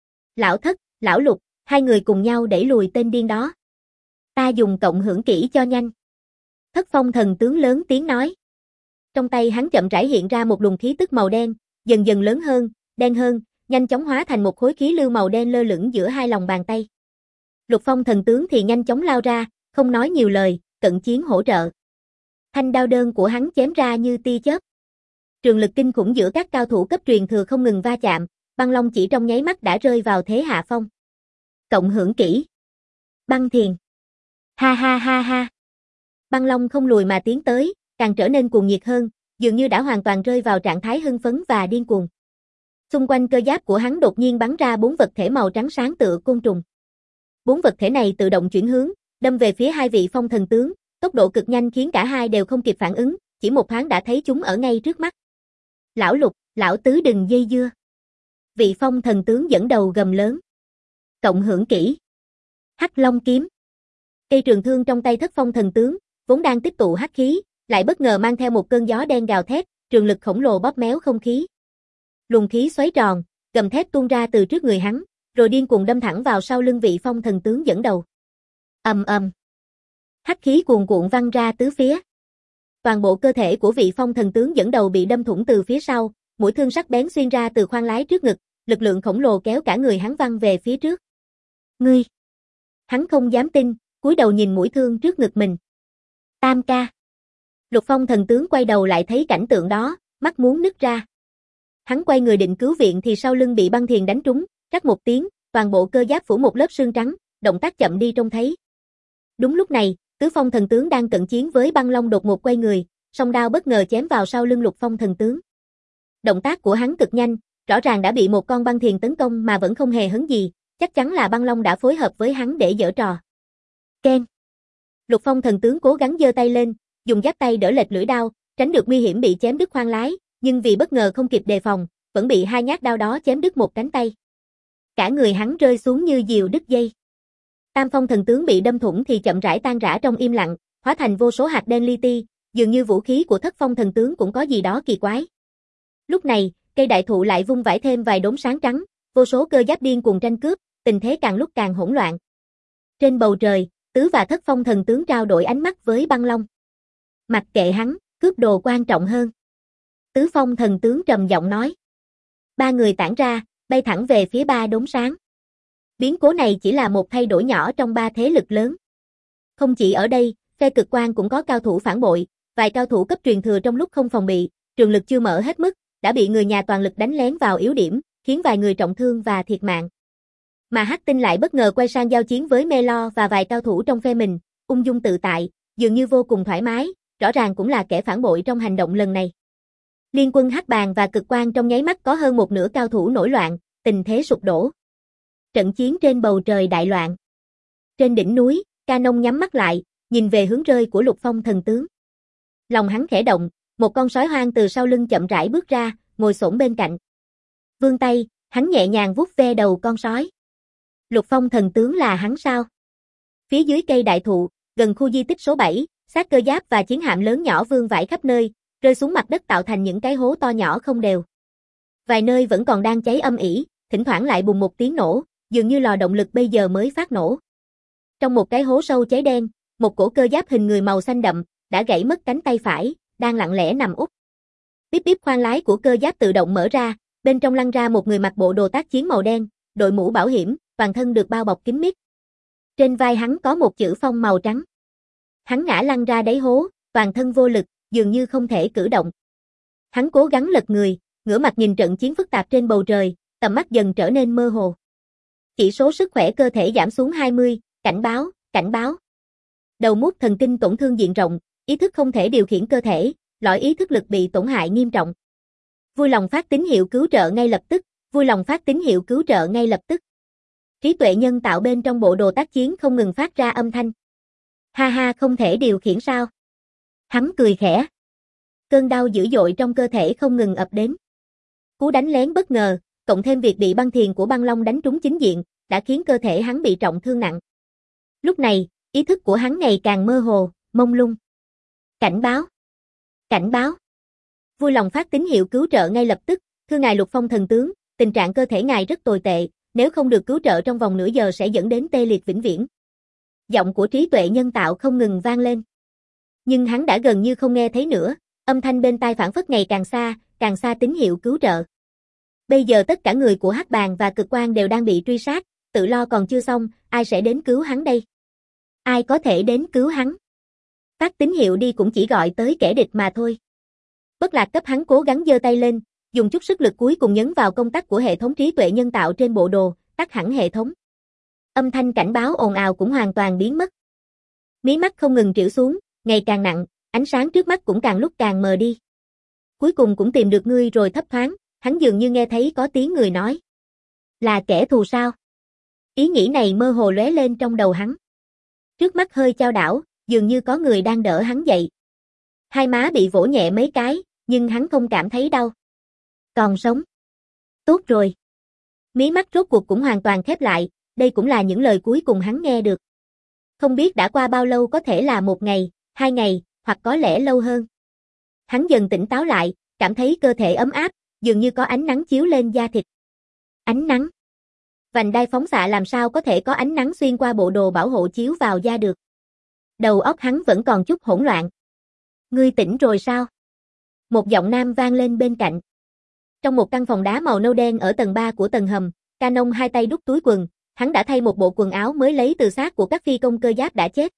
Lão thất, lão lục, hai người cùng nhau đẩy lùi tên điên đó. Ta dùng cộng hưởng kỹ cho nhanh. Thất phong thần tướng lớn tiếng nói. Trong tay hắn chậm rãi hiện ra một luồng khí tức màu đen, dần dần lớn hơn, đen hơn, nhanh chóng hóa thành một khối khí lưu màu đen lơ lửng giữa hai lòng bàn tay. Lục phong thần tướng thì nhanh chóng lao ra, không nói nhiều lời, cận chiến hỗ trợ. Thanh đao đơn của hắn chém ra như tia chớp. Trường lực kinh khủng giữa các cao thủ cấp truyền thừa không ngừng va chạm, Băng Long chỉ trong nháy mắt đã rơi vào thế hạ phong. Cộng hưởng kỹ. Băng thiền. Ha ha ha ha. Băng Long không lùi mà tiến tới, càng trở nên cuồng nhiệt hơn, dường như đã hoàn toàn rơi vào trạng thái hưng phấn và điên cuồng. Xung quanh cơ giáp của hắn đột nhiên bắn ra bốn vật thể màu trắng sáng tựa côn trùng. Bốn vật thể này tự động chuyển hướng, đâm về phía hai vị phong thần tướng, tốc độ cực nhanh khiến cả hai đều không kịp phản ứng, chỉ một thoáng đã thấy chúng ở ngay trước mắt. Lão lục, lão tứ đừng dây dưa. Vị phong thần tướng dẫn đầu gầm lớn. Cộng hưởng kỹ. Hắc Long kiếm. Cây trường thương trong tay thất phong thần tướng, vốn đang tích tụ hắc khí, lại bất ngờ mang theo một cơn gió đen gào thét, trường lực khổng lồ bóp méo không khí. Luồng khí xoáy tròn, gầm thét tuôn ra từ trước người hắn, rồi điên cuồng đâm thẳng vào sau lưng vị phong thần tướng dẫn đầu. Ầm ầm. Hắc khí cuồn cuộn văng ra tứ phía. Toàn bộ cơ thể của vị phong thần tướng dẫn đầu bị đâm thủng từ phía sau, mũi thương sắc bén xuyên ra từ khoang lái trước ngực, lực lượng khổng lồ kéo cả người hắn văng về phía trước. Ngươi! Hắn không dám tin, cúi đầu nhìn mũi thương trước ngực mình. Tam ca! Lục phong thần tướng quay đầu lại thấy cảnh tượng đó, mắt muốn nứt ra. Hắn quay người định cứu viện thì sau lưng bị băng thiền đánh trúng, rắc một tiếng, toàn bộ cơ giáp phủ một lớp sương trắng, động tác chậm đi trông thấy. Đúng lúc này, tứ phong thần tướng đang cận chiến với Băng Long đột ngột quay người, song đao bất ngờ chém vào sau lưng lục phong thần tướng. Động tác của hắn cực nhanh, rõ ràng đã bị một con băng thiền tấn công mà vẫn không hề hấn gì, chắc chắn là Băng Long đã phối hợp với hắn để giở trò. Ken. Lục phong thần tướng cố gắng giơ tay lên, dùng giáp tay đỡ lệch lưỡi đao, tránh được nguy hiểm bị chém đứt khoang lái, nhưng vì bất ngờ không kịp đề phòng, vẫn bị hai nhát đao đó chém đứt một cánh tay. Cả người hắn rơi xuống như diều đứt dây. Tam phong thần tướng bị đâm thủng thì chậm rãi tan rã trong im lặng, hóa thành vô số hạt đen li ti, dường như vũ khí của thất phong thần tướng cũng có gì đó kỳ quái. Lúc này, cây đại thụ lại vung vãi thêm vài đốm sáng trắng, vô số cơ giáp điên cuồng tranh cướp, tình thế càng lúc càng hỗn loạn. Trên bầu trời, tứ và thất phong thần tướng trao đổi ánh mắt với Băng Long. Mặc kệ hắn, cướp đồ quan trọng hơn. Tứ phong thần tướng trầm giọng nói. Ba người tản ra, bay thẳng về phía ba đốm sáng. Biến cố này chỉ là một thay đổi nhỏ trong ba thế lực lớn. Không chỉ ở đây, phe cực quan cũng có cao thủ phản bội, vài cao thủ cấp truyền thừa trong lúc không phòng bị, trường lực chưa mở hết mức, đã bị người nhà toàn lực đánh lén vào yếu điểm, khiến vài người trọng thương và thiệt mạng. Mà Hắc Tinh lại bất ngờ quay sang giao chiến với Melo và vài cao thủ trong phe mình, ung dung tự tại, dường như vô cùng thoải mái, rõ ràng cũng là kẻ phản bội trong hành động lần này. Liên quân Hắc Bàng và cực quan trong nháy mắt có hơn một nửa cao thủ nổi loạn, tình thế sụp đổ. Trận chiến trên bầu trời đại loạn. Trên đỉnh núi, Canon nhắm mắt lại, nhìn về hướng rơi của lục phong thần tướng. Lòng hắn khẽ động, một con sói hoang từ sau lưng chậm rãi bước ra, ngồi xổm bên cạnh. Vươn tay, hắn nhẹ nhàng vuốt ve đầu con sói. Lục phong thần tướng là hắn sao? Phía dưới cây đại thụ, gần khu di tích số bảy, xác cơ giáp và chiến hạm lớn nhỏ vương vãi khắp nơi, rơi xuống mặt đất tạo thành những cái hố to nhỏ không đều. Vài nơi vẫn còn đang cháy âm ỉ, thỉnh thoảng lại bùng một tiếng nổ, dường như lò động lực bây giờ mới phát nổ. Trong một cái hố sâu cháy đen, một cổ cơ giáp hình người màu xanh đậm, đã gãy mất cánh tay phải, đang lặng lẽ nằm úp. Bíp bíp khoang lái của cơ giáp tự động mở ra, bên trong lăn ra một người mặc bộ đồ tác chiến màu đen, đội mũ bảo hiểm, toàn thân được bao bọc kín mít. Trên vai hắn có một chữ phong màu trắng. Hắn ngã lăn ra đáy hố, toàn thân vô lực, dường như không thể cử động. Hắn cố gắng lật người, ngửa mặt nhìn trận chiến phức tạp trên bầu trời, tầm mắt dần trở nên mơ hồ. Chỉ số sức khỏe cơ thể giảm xuống hai mươi, cảnh báo, cảnh báo. Đầu mút thần kinh tổn thương diện rộng, ý thức không thể điều khiển cơ thể, lõi ý thức lực bị tổn hại nghiêm trọng. Vui lòng phát tín hiệu cứu trợ ngay lập tức, vui lòng phát tín hiệu cứu trợ ngay lập tức. Trí tuệ nhân tạo bên trong bộ đồ tác chiến không ngừng phát ra âm thanh. Ha ha, không thể điều khiển sao? Hắn cười khẽ. Cơn đau dữ dội trong cơ thể không ngừng ập đến. Cú đánh lén bất ngờ, cộng thêm việc bị băng thiền của băng long đánh trúng chính diện, đã khiến cơ thể hắn bị trọng thương nặng. Lúc này, ý thức của hắn ngày càng mơ hồ, mông lung. Cảnh báo! Cảnh báo! Vui lòng phát tín hiệu cứu trợ ngay lập tức, thưa ngài Lục Phong thần tướng, tình trạng cơ thể ngài rất tồi tệ, nếu không được cứu trợ trong vòng nửa giờ sẽ dẫn đến tê liệt vĩnh viễn. Giọng của trí tuệ nhân tạo không ngừng vang lên. Nhưng hắn đã gần như không nghe thấy nữa, âm thanh bên tai phản phất ngày càng xa, càng xa tín hiệu cứu trợ. Bây giờ tất cả người của Hắc Bàn và Cực Quang đều đang bị truy sát, tự lo còn chưa xong, ai sẽ đến cứu hắn đây? Ai có thể đến cứu hắn? Phát tín hiệu đi cũng chỉ gọi tới kẻ địch mà thôi. Bất Lạc cấp hắn cố gắng giơ tay lên, dùng chút sức lực cuối cùng nhấn vào công tắc của hệ thống trí tuệ nhân tạo trên bộ đồ, tắt hẳn hệ thống. Âm thanh cảnh báo ồn ào cũng hoàn toàn biến mất. Mí mắt không ngừng trĩu xuống, ngày càng nặng, ánh sáng trước mắt cũng càng lúc càng mờ đi. Cuối cùng cũng tìm được ngươi rồi. Thấp thoáng, hắn dường như nghe thấy có tiếng người nói. Là kẻ thù sao? Ý nghĩ này mơ hồ lóe lên trong đầu hắn. Trước mắt hơi chao đảo, dường như có người đang đỡ hắn dậy. Hai má bị vỗ nhẹ mấy cái, nhưng hắn không cảm thấy đau. Còn sống. Tốt rồi. Mí mắt rốt cuộc cũng hoàn toàn khép lại, đây cũng là những lời cuối cùng hắn nghe được. Không biết đã qua bao lâu, có thể là một ngày, hai ngày, hoặc có lẽ lâu hơn. Hắn dần tỉnh táo lại, cảm thấy cơ thể ấm áp, dường như có ánh nắng chiếu lên da thịt. Ánh nắng. Vành đai phóng xạ làm sao có thể có ánh nắng xuyên qua bộ đồ bảo hộ chiếu vào da được. Đầu óc hắn vẫn còn chút hỗn loạn. Ngươi tỉnh rồi sao? Một giọng nam vang lên bên cạnh. Trong một căn phòng đá màu nâu đen ở tầng ba của tầng hầm, Canon hai tay đút túi quần, hắn đã thay một bộ quần áo mới lấy từ xác của các phi công cơ giáp đã chết.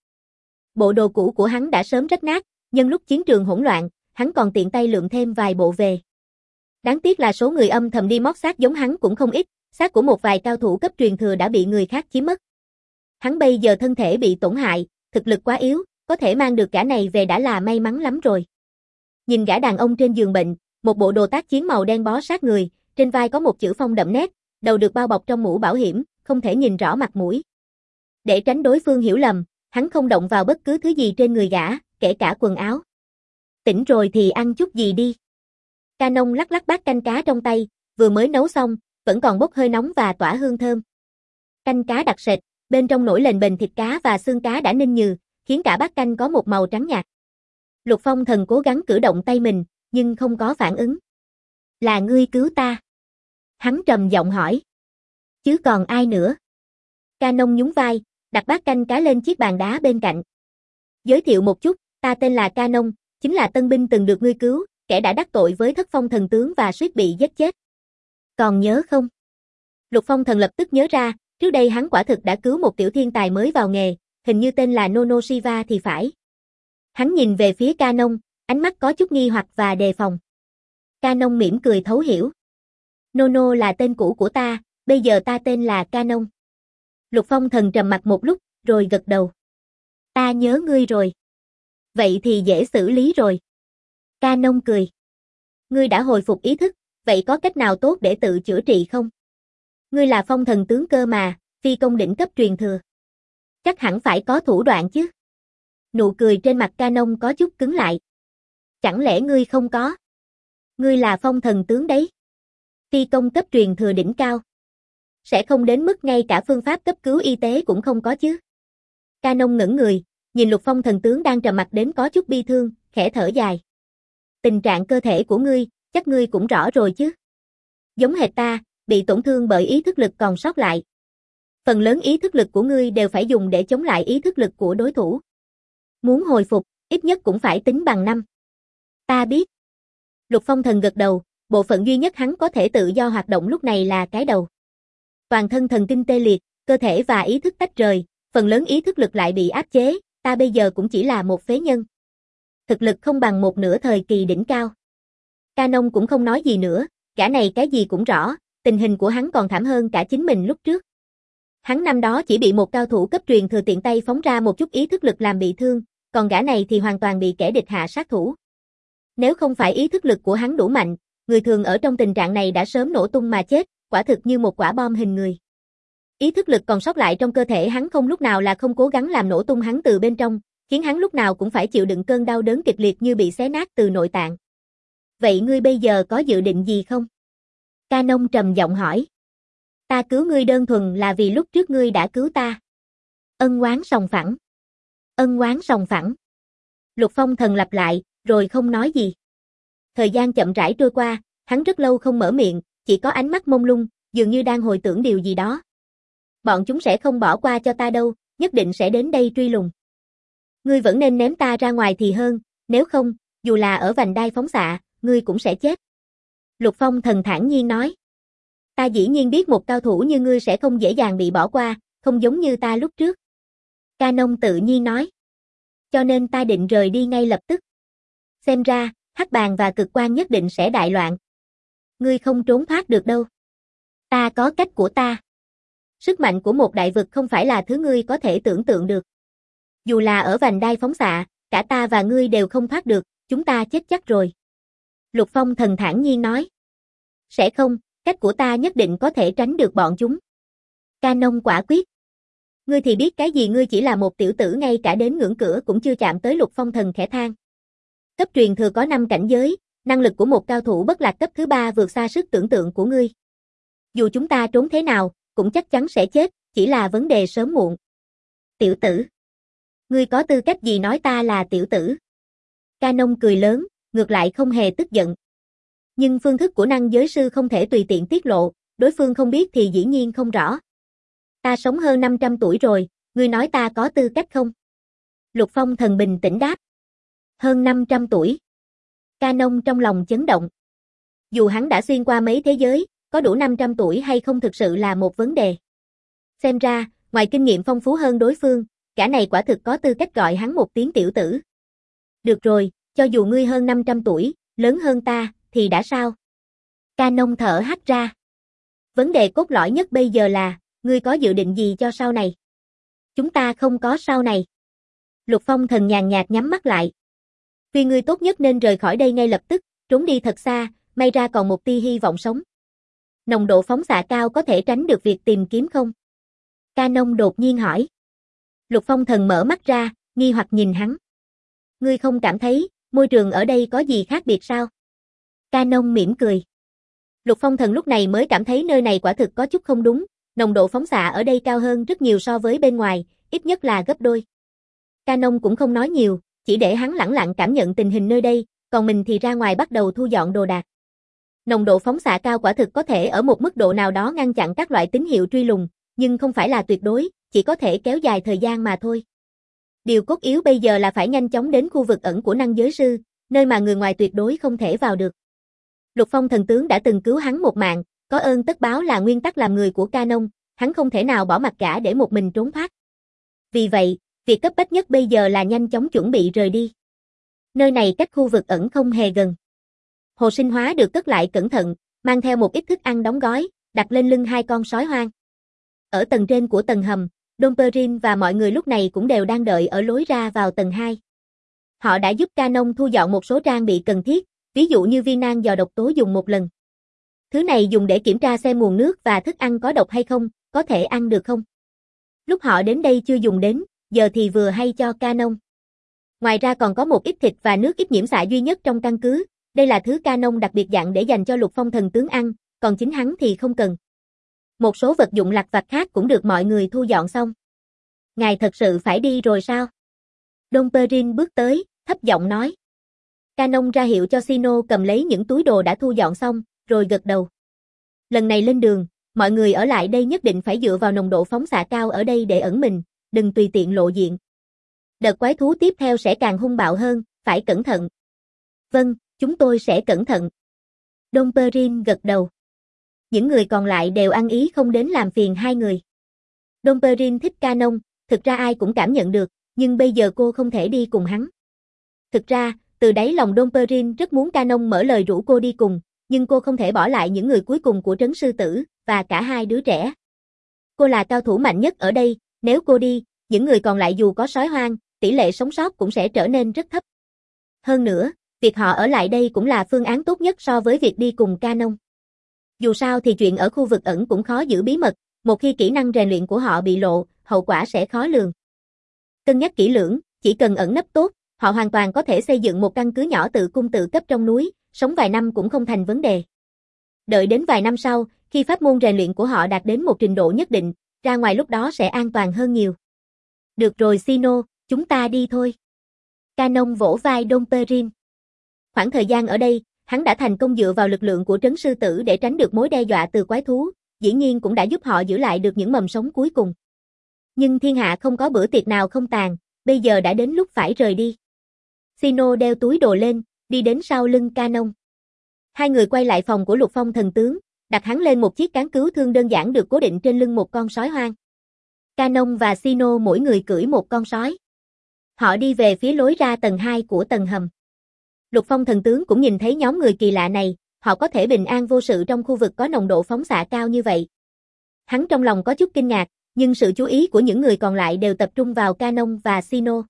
Bộ đồ cũ của hắn đã sớm rách nát, nhân lúc chiến trường hỗn loạn, hắn còn tiện tay lượm thêm vài bộ về. Đáng tiếc là số người âm thầm đi móc xác giống hắn cũng không ít, xác của một vài cao thủ cấp truyền thừa đã bị người khác chiếm mất. Hắn bây giờ thân thể bị tổn hại, thực lực quá yếu, có thể mang được gã này về đã là may mắn lắm rồi. Nhìn gã đàn ông trên giường bệnh, một bộ đồ tác chiến màu đen bó sát người, trên vai có một chữ phong đậm nét, đầu được bao bọc trong mũ bảo hiểm, không thể nhìn rõ mặt mũi. Để tránh đối phương hiểu lầm, hắn không động vào bất cứ thứ gì trên người gã, kể cả quần áo. Tỉnh rồi thì ăn chút gì đi. Canon lắc lắc bát canh cá trong tay, vừa mới nấu xong, vẫn còn bốc hơi nóng và tỏa hương thơm. Canh cá đặc sệt, bên trong nổi lềnh bềnh thịt cá và xương cá đã ninh nhừ, khiến cả bát canh có một màu trắng nhạt. Lục Phong Thần cố gắng cử động tay mình, nhưng không có phản ứng. Là ngươi cứu ta? Hắn trầm giọng hỏi. Chứ còn ai nữa? Canon nhún vai, đặt bát canh cá lên chiếc bàn đá bên cạnh. Giới thiệu một chút, ta tên là Canon, chính là tân binh từng được ngươi cứu, kẻ đã đắc tội với Thất Phong thần tướng và suýt bị giết chết. Còn nhớ không? Lục Phong Thần lập tức nhớ ra, trước đây hắn quả thực đã cứu một tiểu thiên tài mới vào nghề, hình như tên là Nono Shiva thì phải. Hắn nhìn về phía Canon, ánh mắt có chút nghi hoặc và đề phòng. Canon mỉm cười thấu hiểu. Nono là tên cũ của ta, bây giờ ta tên là Canon. Lục Phong Thần trầm mặt một lúc, rồi gật đầu. Ta nhớ ngươi rồi. Vậy thì dễ xử lý rồi. Canon cười. Ngươi đã hồi phục ý thức, vậy có cách nào tốt để tự chữa trị không? Ngươi là Phong Thần tướng cơ mà, phi công đỉnh cấp truyền thừa. Chắc hẳn phải có thủ đoạn chứ. Nụ cười trên mặt Canon có chút cứng lại. Chẳng lẽ ngươi không có? Ngươi là Phong Thần tướng đấy. Phi công cấp truyền thừa đỉnh cao. Sẽ không đến mức ngay cả phương pháp cấp cứu y tế cũng không có chứ. Canon ngẩng người, nhìn Lục Phong Thần tướng đang trầm mặt đến có chút bi thương, khẽ thở dài. Tình trạng cơ thể của ngươi, chắc ngươi cũng rõ rồi chứ. Giống hệt ta, bị tổn thương bởi ý thức lực còn sót lại. Phần lớn ý thức lực của ngươi đều phải dùng để chống lại ý thức lực của đối thủ. Muốn hồi phục, ít nhất cũng phải tính bằng năm. Ta biết. Lục Phong Thần gật đầu, bộ phận duy nhất hắn có thể tự do hoạt động lúc này là cái đầu. Toàn thân thần kinh tê liệt, cơ thể và ý thức tách rời, phần lớn ý thức lực lại bị áp chế, ta bây giờ cũng chỉ là một phế nhân. Thực lực không bằng một nửa thời kỳ đỉnh cao. Canon cũng không nói gì nữa, gã này cái gì cũng rõ, tình hình của hắn còn thảm hơn cả chính mình lúc trước. Hắn năm đó chỉ bị một cao thủ cấp truyền thừa tiện tay phóng ra một chút ý thức lực làm bị thương, còn gã này thì hoàn toàn bị kẻ địch hạ sát thủ. Nếu không phải ý thức lực của hắn đủ mạnh, người thường ở trong tình trạng này đã sớm nổ tung mà chết, quả thực như một quả bom hình người. Ý thức lực còn sót lại trong cơ thể hắn không lúc nào là không cố gắng làm nổ tung hắn từ bên trong, khiến hắn lúc nào cũng phải chịu đựng cơn đau đớn kịch liệt như bị xé nát từ nội tạng. Vậy ngươi bây giờ có dự định gì không? Canon trầm giọng hỏi. Ta cứu ngươi đơn thuần là vì lúc trước ngươi đã cứu ta. Ân oán sòng phẳng. Ân oán sòng phẳng. Lục Phong Thần lặp lại, rồi không nói gì. Thời gian chậm rãi trôi qua, hắn rất lâu không mở miệng, chỉ có ánh mắt mông lung, dường như đang hồi tưởng điều gì đó. Bọn chúng sẽ không bỏ qua cho ta đâu, nhất định sẽ đến đây truy lùng. Ngươi vẫn nên ném ta ra ngoài thì hơn, nếu không, dù là ở vành đai phóng xạ, ngươi cũng sẽ chết. Lục Phong Thần thản nhiên nói. Ta dĩ nhiên biết một cao thủ như ngươi sẽ không dễ dàng bị bỏ qua, không giống như ta lúc trước. Canon tự nhiên nói. Cho nên ta định rời đi ngay lập tức. Xem ra, hắc bàng và cực quan nhất định sẽ đại loạn. Ngươi không trốn thoát được đâu. Ta có cách của ta. Sức mạnh của một đại vực không phải là thứ ngươi có thể tưởng tượng được. Dù là ở vành đai phóng xạ, cả ta và ngươi đều không thoát được, chúng ta chết chắc rồi. Lục Phong Thần thản nhiên nói. Sẽ không, cách của ta nhất định có thể tránh được bọn chúng. Canon quả quyết. Ngươi thì biết cái gì, ngươi chỉ là một tiểu tử ngay cả đến ngưỡng cửa cũng chưa chạm tới. Lục Phong Thần khẽ than. Cấp truyền thừa có năm cảnh giới, năng lực của một cao thủ bất lạc cấp thứ ba vượt xa sức tưởng tượng của ngươi. Dù chúng ta trốn thế nào, cũng chắc chắn sẽ chết, chỉ là vấn đề sớm muộn. Tiểu tử. Ngươi có tư cách gì nói ta là tiểu tử? Canon cười lớn, ngược lại không hề tức giận. Nhưng phương thức của năng giới sư không thể tùy tiện tiết lộ, đối phương không biết thì dĩ nhiên không rõ. Ta sống hơn năm trăm tuổi rồi, ngươi nói ta có tư cách không? Lục Phong Thần bình tĩnh đáp. Hơn năm trăm tuổi. Canon trong lòng chấn động. Dù hắn đã xuyên qua mấy thế giới, có đủ năm trăm tuổi hay không thực sự là một vấn đề. Xem ra, ngoài kinh nghiệm phong phú hơn đối phương, gã này quả thực có tư cách gọi hắn một tiếng tiểu tử. Được rồi, cho dù ngươi hơn năm trăm tuổi, lớn hơn ta, thì đã sao? Canon thở hắt ra. Vấn đề cốt lõi nhất bây giờ là, ngươi có dự định gì cho sau này? Chúng ta không có sau này. Lục Phong Thần nhàn nhạt nhắm mắt lại. Vì ngươi tốt nhất nên rời khỏi đây ngay lập tức, trốn đi thật xa, may ra còn một tia hy vọng sống. Nồng độ phóng xạ cao có thể tránh được việc tìm kiếm không? Canon đột nhiên hỏi. Lục Phong Thần mở mắt ra, nghi hoặc nhìn hắn. Ngươi không cảm thấy, môi trường ở đây có gì khác biệt sao? Canon mỉm cười. Lục Phong Thần lúc này mới cảm thấy nơi này quả thực có chút không đúng, nồng độ phóng xạ ở đây cao hơn rất nhiều so với bên ngoài, ít nhất là gấp đôi. Canon cũng không nói nhiều, chỉ để hắn lẳng lặng cảm nhận tình hình nơi đây, còn mình thì ra ngoài bắt đầu thu dọn đồ đạc. Nồng độ phóng xạ cao quả thực có thể ở một mức độ nào đó ngăn chặn các loại tín hiệu truy lùng, nhưng không phải là tuyệt đối, chỉ có thể kéo dài thời gian mà thôi. Điều cốt yếu bây giờ là phải nhanh chóng đến khu vực ẩn của năng giới sư, nơi mà người ngoài tuyệt đối không thể vào được. Lục Phong Thần tướng đã từng cứu hắn một mạng, có ơn tất báo là nguyên tắc làm người của Canon, hắn không thể nào bỏ mặc cả để một mình trốn thoát. Vì vậy, việc cấp bách nhất bây giờ là nhanh chóng chuẩn bị rời đi. Nơi này cách khu vực ẩn không hề gần. Hồ sinh hóa được cất lại cẩn thận, mang theo một ít thức ăn đóng gói, đặt lên lưng hai con sói hoang. Ở tầng trên của tầng hầm, Dom Perrin và mọi người lúc này cũng đều đang đợi ở lối ra vào tầng hai. Họ đã giúp Canon thu dọn một số trang bị cần thiết, ví dụ như viên nang dò độc tố dùng một lần. Thứ này dùng để kiểm tra xem nguồn nước và thức ăn có độc hay không, có thể ăn được không. Lúc họ đến đây chưa dùng đến, giờ thì vừa hay cho Canon. Ngoài ra còn có một ít thịt và nước ít nhiễm xạ duy nhất trong căn cứ, đây là thứ Canon đặc biệt dặn để dành cho Lục Phong Thần tướng ăn, còn chính hắn thì không cần. Một số vật dụng lặt vặt khác cũng được mọi người thu dọn xong. Ngài thật sự phải đi rồi sao? Dom Perrin bước tới, thấp giọng nói. Canon ra hiệu cho Sino cầm lấy những túi đồ đã thu dọn xong, rồi gật đầu. Lần này lên đường, mọi người ở lại đây nhất định phải dựa vào nồng độ phóng xạ cao ở đây để ẩn mình, đừng tùy tiện lộ diện. Đợt quái thú tiếp theo sẽ càng hung bạo hơn, phải cẩn thận. Vâng, chúng tôi sẽ cẩn thận. Dom Perrin gật đầu. Những người còn lại đều ăn ý không đến làm phiền hai người. Dom Perrin thích Canon, thực ra ai cũng cảm nhận được, nhưng bây giờ cô không thể đi cùng hắn. Thực ra, Từ đáy lòng Dom Perrin rất muốn Canon mở lời rủ cô đi cùng, nhưng cô không thể bỏ lại những người cuối cùng của trấn sư tử, và cả hai đứa trẻ. Cô là cao thủ mạnh nhất ở đây, nếu cô đi, những người còn lại dù có sói hoang, tỷ lệ sống sót cũng sẽ trở nên rất thấp. Hơn nữa, việc họ ở lại đây cũng là phương án tốt nhất so với việc đi cùng Canon. Dù sao thì chuyện ở khu vực ẩn cũng khó giữ bí mật, một khi kỹ năng rèn luyện của họ bị lộ, hậu quả sẽ khó lường. Cân nhắc kỹ lưỡng, chỉ cần ẩn nấp tốt, họ hoàn toàn có thể xây dựng một căn cứ nhỏ tự cung tự cấp trong núi, sống vài năm cũng không thành vấn đề. Đợi đến vài năm sau, khi pháp môn rèn luyện của họ đạt đến một trình độ nhất định, ra ngoài lúc đó sẽ an toàn hơn nhiều. Được rồi Sino, chúng ta đi thôi. Canon vỗ vai Dom Perrin. Khoảng thời gian ở đây, hắn đã thành công dựa vào lực lượng của trấn sư tử để tránh được mối đe dọa từ quái thú, dĩ nhiên cũng đã giúp họ giữ lại được những mầm sống cuối cùng. Nhưng thiên hạ không có bữa tiệc nào không tàn, bây giờ đã đến lúc phải rời đi. Sino đeo túi đồ lên, đi đến sau lưng Canon. Hai người quay lại phòng của Lục Phong thần tướng, đặt hắn lên một chiếc cán cứu thương đơn giản được cố định trên lưng một con sói hoang. Canon và Sino mỗi người cưỡi một con sói. Họ đi về phía lối ra tầng hai của tầng hầm. Lục Phong thần tướng cũng nhìn thấy nhóm người kỳ lạ này, họ có thể bình an vô sự trong khu vực có nồng độ phóng xạ cao như vậy. Hắn trong lòng có chút kinh ngạc, nhưng sự chú ý của những người còn lại đều tập trung vào Canon và Sino.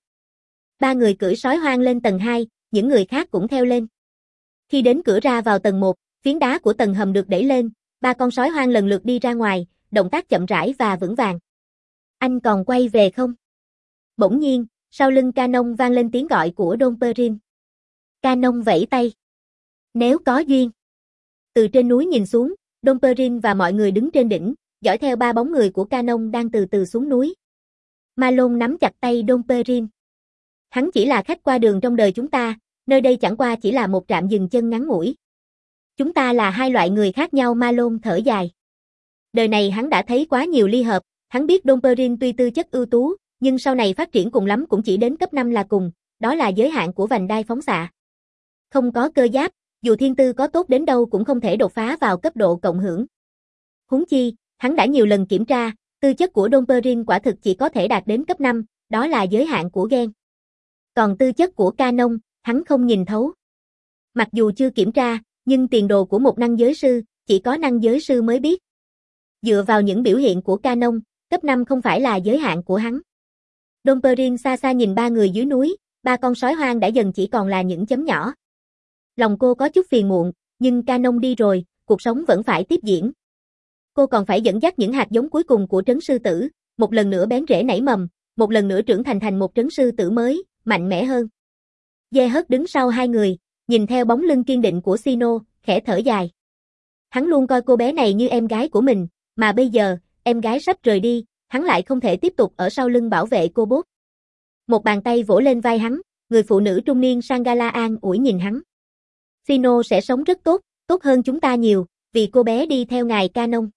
Ba người cưỡi sói hoang lên tầng hai, những người khác cũng theo lên. Khi đến cửa ra vào tầng một, phiến đá của tầng hầm được đẩy lên, ba con sói hoang lần lượt đi ra ngoài, động tác chậm rãi và vững vàng. Anh còn quay về không? Bỗng nhiên, sau lưng Canon vang lên tiếng gọi của Dom Perrin. Canon vẫy tay. Nếu có duyên. Từ trên núi nhìn xuống, Dom Perrin và mọi người đứng trên đỉnh, dõi theo ba bóng người của Canon đang từ từ xuống núi. Malone nắm chặt tay Dom Perrin. Hắn chỉ là khách qua đường trong đời chúng ta, nơi đây chẳng qua chỉ là một trạm dừng chân ngắn ngủi. Chúng ta là hai loại người khác nhau. Malone thở dài. Đời này hắn đã thấy quá nhiều ly hợp, hắn biết Dom Perrin tuy tư chất ưu tú, nhưng sau này phát triển cùng lắm cũng chỉ đến cấp năm là cùng, đó là giới hạn của vành đai phóng xạ. Không có cơ giáp, dù thiên tư có tốt đến đâu cũng không thể đột phá vào cấp độ cộng hưởng. Huống chi, hắn đã nhiều lần kiểm tra, tư chất của Dom Perrin quả thực chỉ có thể đạt đến cấp năm, đó là giới hạn của gen. Còn tư chất của Canon, hắn không nhìn thấu. Mặc dù chưa kiểm tra, nhưng tiền đồ của một năng giới sư, chỉ có năng giới sư mới biết. Dựa vào những biểu hiện của Canon, cấp năm không phải là giới hạn của hắn. Dom Perrin xa xa nhìn ba người dưới núi, ba con sói hoang đã dần chỉ còn là những chấm nhỏ. Lòng cô có chút phiền muộn, nhưng Canon đi rồi, cuộc sống vẫn phải tiếp diễn. Cô còn phải dẫn dắt những hạt giống cuối cùng của trấn sư tử, một lần nữa bén rễ nảy mầm, một lần nữa trưởng thành thành một trấn sư tử mới, mạnh mẽ hơn. Dê hớt đứng sau hai người, nhìn theo bóng lưng kiên định của Sino, khẽ thở dài. Hắn luôn coi cô bé này như em gái của mình, mà bây giờ, em gái sắp rời đi, hắn lại không thể tiếp tục ở sau lưng bảo vệ cô bốt. Một bàn tay vỗ lên vai hắn, người phụ nữ trung niên Sangala an ủi nhìn hắn. Sino sẽ sống rất tốt, tốt hơn chúng ta nhiều, vì cô bé đi theo ngài Canon.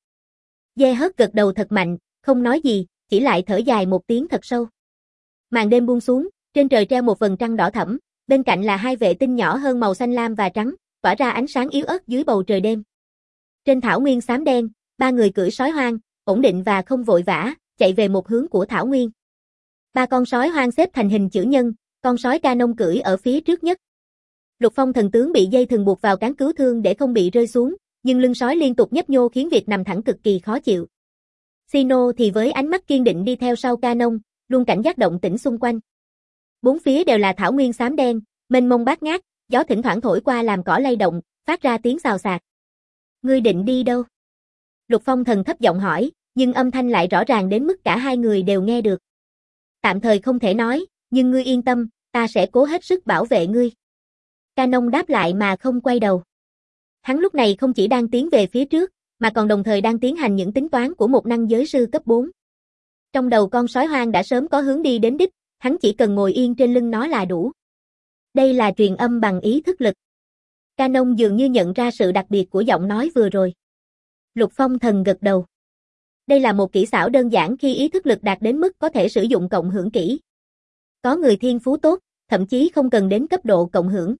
Dê hớt gật đầu thật mạnh, không nói gì, chỉ lại thở dài một tiếng thật sâu. Màn đêm buông xuống, trên trời treo một vầng trăng đỏ thẫm, bên cạnh là hai vệ tinh nhỏ hơn màu xanh lam và trắng, tỏa ra ánh sáng yếu ớt dưới bầu trời đêm. Trên thảo nguyên xám đen, ba người cưỡi sói hoang, ổn định và không vội vã, chạy về một hướng của thảo nguyên. Ba con sói hoang xếp thành hình chữ nhân, con sói Canon cưỡi ở phía trước nhất. Lục Phong thần tướng bị dây thừng buộc vào cán cứu thương để không bị rơi xuống, nhưng lưng sói liên tục nhấp nhô khiến việc nằm thẳng cực kỳ khó chịu. Sino thì với ánh mắt kiên định đi theo sau Canon, luôn cảnh giác động tĩnh xung quanh. Bốn phía đều là thảo nguyên xám đen, mênh mông bát ngát, gió thỉnh thoảng thổi qua làm cỏ lay động, phát ra tiếng xào xạc. Ngươi định đi đâu? Lục Phong thần thấp giọng hỏi, nhưng âm thanh lại rõ ràng đến mức cả hai người đều nghe được. Tạm thời không thể nói, nhưng ngươi yên tâm, ta sẽ cố hết sức bảo vệ ngươi. Canon đáp lại mà không quay đầu. Hắn lúc này không chỉ đang tiến về phía trước, mà còn đồng thời đang tiến hành những tính toán của một năng giới sư cấp bốn. Trong đầu con sói hoang đã sớm có hướng đi đến đích, hắn chỉ cần ngồi yên trên lưng nó là đủ. Đây là truyền âm bằng ý thức lực. Canon dường như nhận ra sự đặc biệt của giọng nói vừa rồi. Lục Phong thần gật đầu. Đây là một kỹ xảo đơn giản khi ý thức lực đạt đến mức có thể sử dụng cộng hưởng kỹ. Có người thiên phú tốt, thậm chí không cần đến cấp độ cộng hưởng.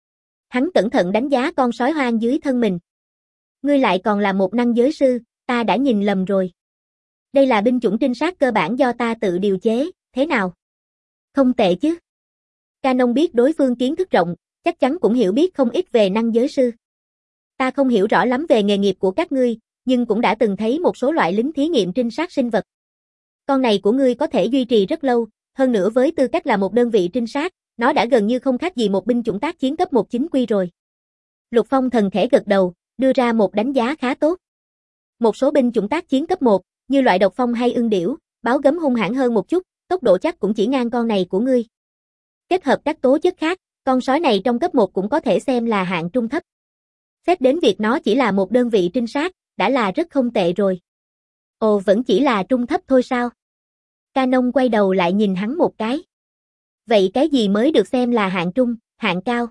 Hắn cẩn thận đánh giá con sói hoang dưới thân mình. Ngươi lại còn là một năng giới sư, ta đã nhìn lầm rồi. Đây là binh chủng trinh sát cơ bản do ta tự điều chế, thế nào? Không tệ chứ. Canon biết đối phương kiến thức rộng, chắc chắn cũng hiểu biết không ít về năng giới sư. Ta không hiểu rõ lắm về nghề nghiệp của các ngươi, nhưng cũng đã từng thấy một số loại lính thí nghiệm trinh sát sinh vật. Con này của ngươi có thể duy trì rất lâu, hơn nữa với tư cách là một đơn vị trinh sát, nó đã gần như không khác gì một binh chủng tác chiến cấp một chính quy rồi. Lục Phong Thần khẽ gật đầu, đưa ra một đánh giá khá tốt. Một số binh chủng tác chiến cấp một, như loại độc phong hay ưng điểu, báo gấm hung hãn hơn một chút, tốc độ chắc cũng chỉ ngang con này của ngươi. Kết hợp các tố chất khác, con sói này trong cấp một cũng có thể xem là hạng trung thấp. Xét đến việc nó chỉ là một đơn vị trinh sát, đã là rất không tệ rồi. Ồ, vẫn chỉ là trung thấp thôi sao? Canon quay đầu lại nhìn hắn một cái. Vậy cái gì mới được xem là hạng trung, hạng cao?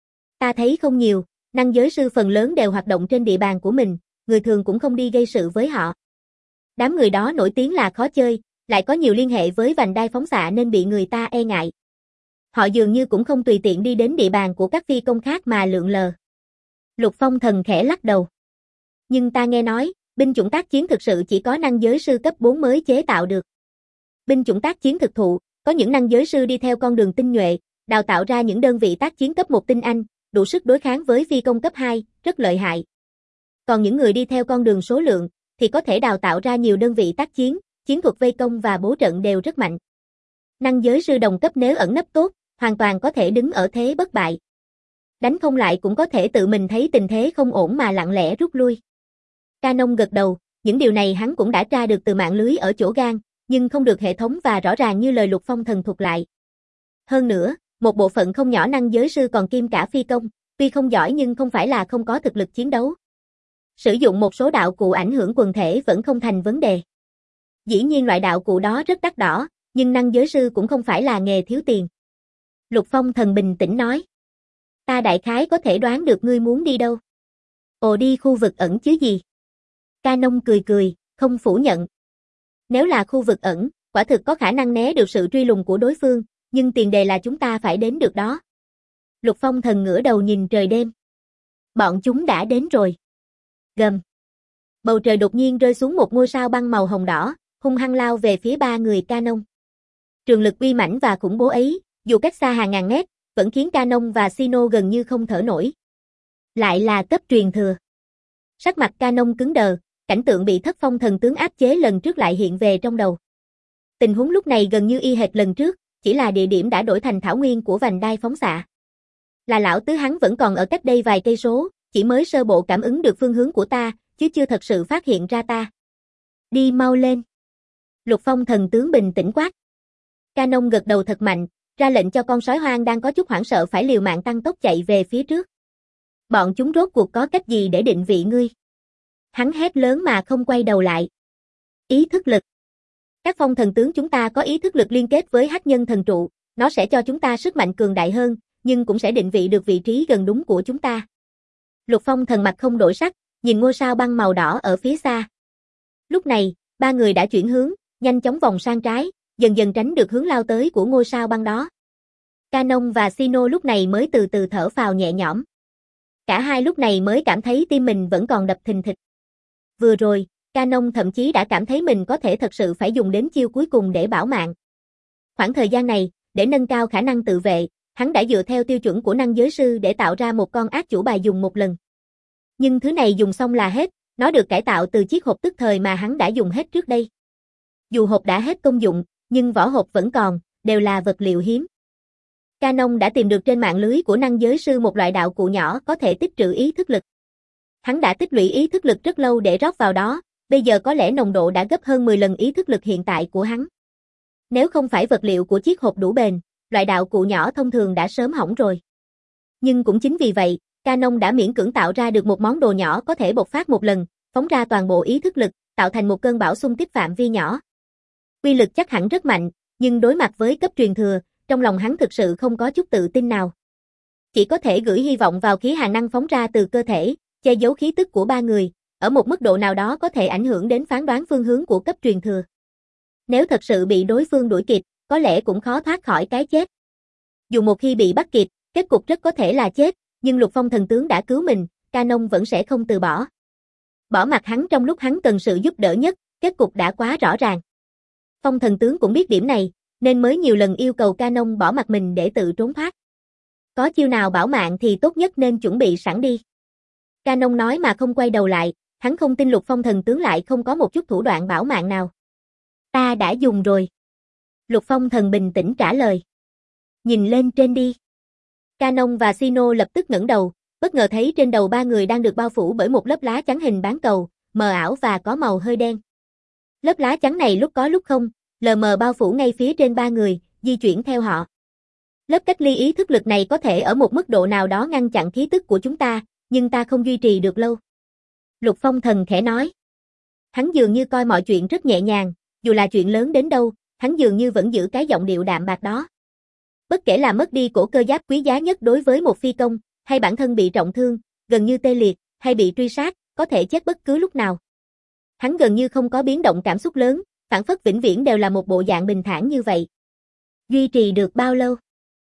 Ta thấy không nhiều, năng giới sư phần lớn đều hoạt động trên địa bàn của mình, người thường cũng không đi gây sự với họ. Đám người đó nổi tiếng là khó chơi, lại có nhiều liên hệ với vành đai phóng xạ nên bị người ta e ngại. Họ dường như cũng không tùy tiện đi đến địa bàn của các phi công khác mà lượn lờ. Lục Phong Thần khẽ lắc đầu. Nhưng ta nghe nói, binh chủng tác chiến thực sự chỉ có năng giới sư cấp bốn mới chế tạo được. Binh chủng tác chiến thực thụ, có những năng giới sư đi theo con đường tinh nhuệ, đào tạo ra những đơn vị tác chiến cấp một tinh anh, đủ sức đối kháng với phi công cấp hai, rất lợi hại. Còn những người đi theo con đường số lượng, thì có thể đào tạo ra nhiều đơn vị tác chiến, chiến thuật vây công và bố trận đều rất mạnh. Năng giới sư đồng cấp nếu ẩn nấp tốt, hoàn toàn có thể đứng ở thế bất bại. Đánh không lại cũng có thể tự mình thấy tình thế không ổn mà lặng lẽ rút lui. Canon gật đầu, những điều này hắn cũng đã tra được từ mạng lưới ở chỗ gan, nhưng không được hệ thống và rõ ràng như lời Lục Phong Thần thuật lại. Hơn nữa, một bộ phận không nhỏ năng giới sư còn kiêm cả phi công, tuy không giỏi nhưng không phải là không có thực lực chiến đấu. Sử dụng một số đạo cụ ảnh hưởng quần thể vẫn không thành vấn đề. Dĩ nhiên loại đạo cụ đó rất đắt đỏ, nhưng năng giới sư cũng không phải là nghề thiếu tiền. Lục Phong Thần bình tĩnh nói. Ta đại khái có thể đoán được ngươi muốn đi đâu. Ồ, đi khu vực ẩn chứ gì? Canon cười cười, không phủ nhận. Nếu là khu vực ẩn, quả thực có khả năng né được sự truy lùng của đối phương, nhưng tiền đề là chúng ta phải đến được đó. Lục Phong Thần ngửa đầu nhìn trời đêm. Bọn chúng đã đến rồi. Gầm. Bầu trời đột nhiên rơi xuống một ngôi sao băng màu hồng đỏ, hung hăng lao về phía ba người Canon. Trường lực uy mãnh và khủng bố ấy, dù cách xa hàng ngàn mét, vẫn khiến Canon và Sino gần như không thở nổi. Lại là cấp truyền thừa. Sắc mặt Canon cứng đờ, cảnh tượng bị Thất Phong Thần tướng áp chế lần trước lại hiện về trong đầu. Tình huống lúc này gần như y hệt lần trước, chỉ là địa điểm đã đổi thành thảo nguyên của vành đai phóng xạ. Là lão tứ hắn vẫn còn ở cách đây vài cây số, chỉ mới sơ bộ cảm ứng được phương hướng của ta, chứ chưa thật sự phát hiện ra ta. Đi mau lên. Lục Phong Thần tướng bình tĩnh quát. Canon gật đầu thật mạnh, ra lệnh cho con sói hoang đang có chút hoảng sợ phải liều mạng tăng tốc chạy về phía trước. Bọn chúng rốt cuộc có cách gì để định vị ngươi? Hắn hét lớn mà không quay đầu lại. Ý thức lực. Các phong thần tướng chúng ta có ý thức lực liên kết với hắc nhân thần trụ, nó sẽ cho chúng ta sức mạnh cường đại hơn, nhưng cũng sẽ định vị được vị trí gần đúng của chúng ta. Lục Phong Thần mặt không đổi sắc, nhìn ngôi sao băng màu đỏ ở phía xa. Lúc này, ba người đã chuyển hướng, nhanh chóng vòng sang trái, dần dần tránh được hướng lao tới của ngôi sao băng đó. Canon và Sino lúc này mới từ từ thở phào nhẹ nhõm. Cả hai lúc này mới cảm thấy tim mình vẫn còn đập thình thịch. Vừa rồi, Canon thậm chí đã cảm thấy mình có thể thật sự phải dùng đến chiêu cuối cùng để bảo mạng. Khoảng thời gian này, để nâng cao khả năng tự vệ, hắn đã dựa theo tiêu chuẩn của năng giới sư để tạo ra một con ác chủ bài dùng một lần. Nhưng thứ này dùng xong là hết, nó được cải tạo từ chiếc hộp tức thời mà hắn đã dùng hết trước đây. Dù hộp đã hết công dụng, nhưng vỏ hộp vẫn còn, đều là vật liệu hiếm. Canon đã tìm được trên mạng lưới của năng giới sư một loại đạo cụ nhỏ có thể tích trữ ý thức lực. Hắn đã tích lũy ý thức lực rất lâu để rót vào đó, bây giờ có lẽ nồng độ đã gấp hơn mười lần ý thức lực hiện tại của hắn. Nếu không phải vật liệu của chiếc hộp đủ bền, loại đạo cụ nhỏ thông thường đã sớm hỏng rồi. Nhưng cũng chính vì vậy, Canon đã miễn cưỡng tạo ra được một món đồ nhỏ có thể bộc phát một lần, phóng ra toàn bộ ý thức lực, tạo thành một cơn bão xung kích phạm vi nhỏ. Uy lực chắc hẳn rất mạnh, nhưng đối mặt với cấp truyền thừa, trong lòng hắn thực sự không có chút tự tin nào. Chỉ có thể gửi hy vọng vào khí hàn năng phóng ra từ cơ thể, che giấu khí tức của ba người, ở một mức độ nào đó có thể ảnh hưởng đến phán đoán phương hướng của cấp truyền thừa. Nếu thật sự bị đối phương đuổi kịp, có lẽ cũng khó thoát khỏi cái chết. Dù một khi bị bắt kịp, kết cục rất có thể là chết, nhưng Lục Phong thần tướng đã cứu mình, Canon vẫn sẽ không từ bỏ. Bỏ mặc hắn trong lúc hắn cần sự giúp đỡ nhất, kết cục đã quá rõ ràng. Phong thần tướng cũng biết điểm này, nên mới nhiều lần yêu cầu Canon bỏ mặc mình để tự trốn thoát. Có chiêu nào bảo mạng thì tốt nhất nên chuẩn bị sẵn đi. Canon nói mà không quay đầu lại, hắn không tin Lục Phong thần tướng lại không có một chút thủ đoạn bảo mạng nào. Ta đã dùng rồi. Lục Phong thần bình tĩnh trả lời. Nhìn lên trên đi. Canon và Sino lập tức ngẩng đầu, bất ngờ thấy trên đầu ba người đang được bao phủ bởi một lớp lá chắn hình bán cầu, mờ ảo và có màu hơi đen. Lớp lá chắn này lúc có lúc không, lờ mờ bao phủ ngay phía trên ba người, di chuyển theo họ. Lớp cách ly ý thức lực này có thể ở một mức độ nào đó ngăn chặn khí tức của chúng ta, nhưng ta không duy trì được lâu. Lục Phong thần khẽ nói. Hắn dường như coi mọi chuyện rất nhẹ nhàng, dù là chuyện lớn đến đâu, hắn dường như vẫn giữ cái giọng điệu đạm bạc đó. Bất kể là mất đi cổ cơ giáp quý giá nhất đối với một phi công, hay bản thân bị trọng thương, gần như tê liệt, hay bị truy sát, có thể chết bất cứ lúc nào. Hắn gần như không có biến động cảm xúc lớn, phản phất vĩnh viễn đều là một bộ dạng bình thản như vậy. Duy trì được bao lâu?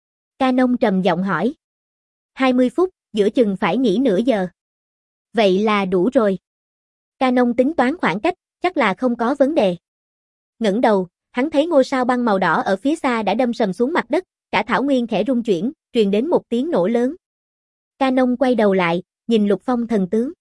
Canon trầm giọng hỏi. hai mươi phút, giữa chừng phải nghỉ nửa giờ. Vậy là đủ rồi. Canon tính toán khoảng cách, chắc là không có vấn đề. Ngẩng đầu, hắn thấy ngôi sao băng màu đỏ ở phía xa đã đâm sầm xuống mặt đất, cả thảo nguyên khẽ rung chuyển, truyền đến một tiếng nổ lớn. Canon quay đầu lại, nhìn Lục Phong thần tướng.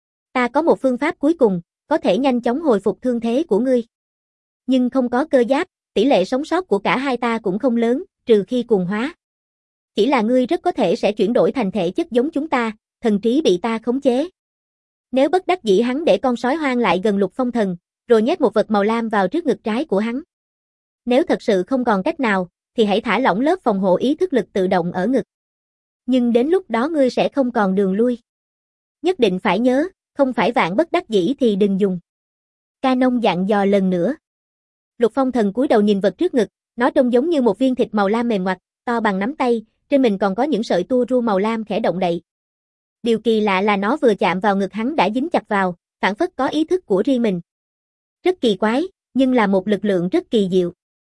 Ta có một phương pháp cuối cùng, có thể nhanh chóng hồi phục thương thế của ngươi. Nhưng không có cơ giáp, tỷ lệ sống sót của cả hai ta cũng không lớn, trừ khi cuồng hóa. Chỉ là ngươi rất có thể sẽ chuyển đổi thành thể chất giống chúng ta, thần trí bị ta khống chế. Nếu bất đắc dĩ hắn để con sói hoang lại gần Lục Phong thần, rồi nhét một vật màu lam vào trước ngực trái của hắn. Nếu thật sự không còn cách nào, thì hãy thả lỏng lớp phòng hộ ý thức lực tự động ở ngực. Nhưng đến lúc đó ngươi sẽ không còn đường lui. Nhất định phải nhớ, không phải vạn bất đắc dĩ thì đừng dùng. Canon dặn dò lần nữa. Lục Phong thần cúi đầu nhìn vật trước ngực, nó trông giống như một viên thịt màu lam mềm ngoặt, to bằng nắm tay, trên mình còn có những sợi tua ru màu lam khẽ động đậy. Điều kỳ lạ là nó vừa chạm vào ngực hắn đã dính chặt vào, phản phất có ý thức của riêng mình. Rất kỳ quái, nhưng là một lực lượng rất kỳ diệu.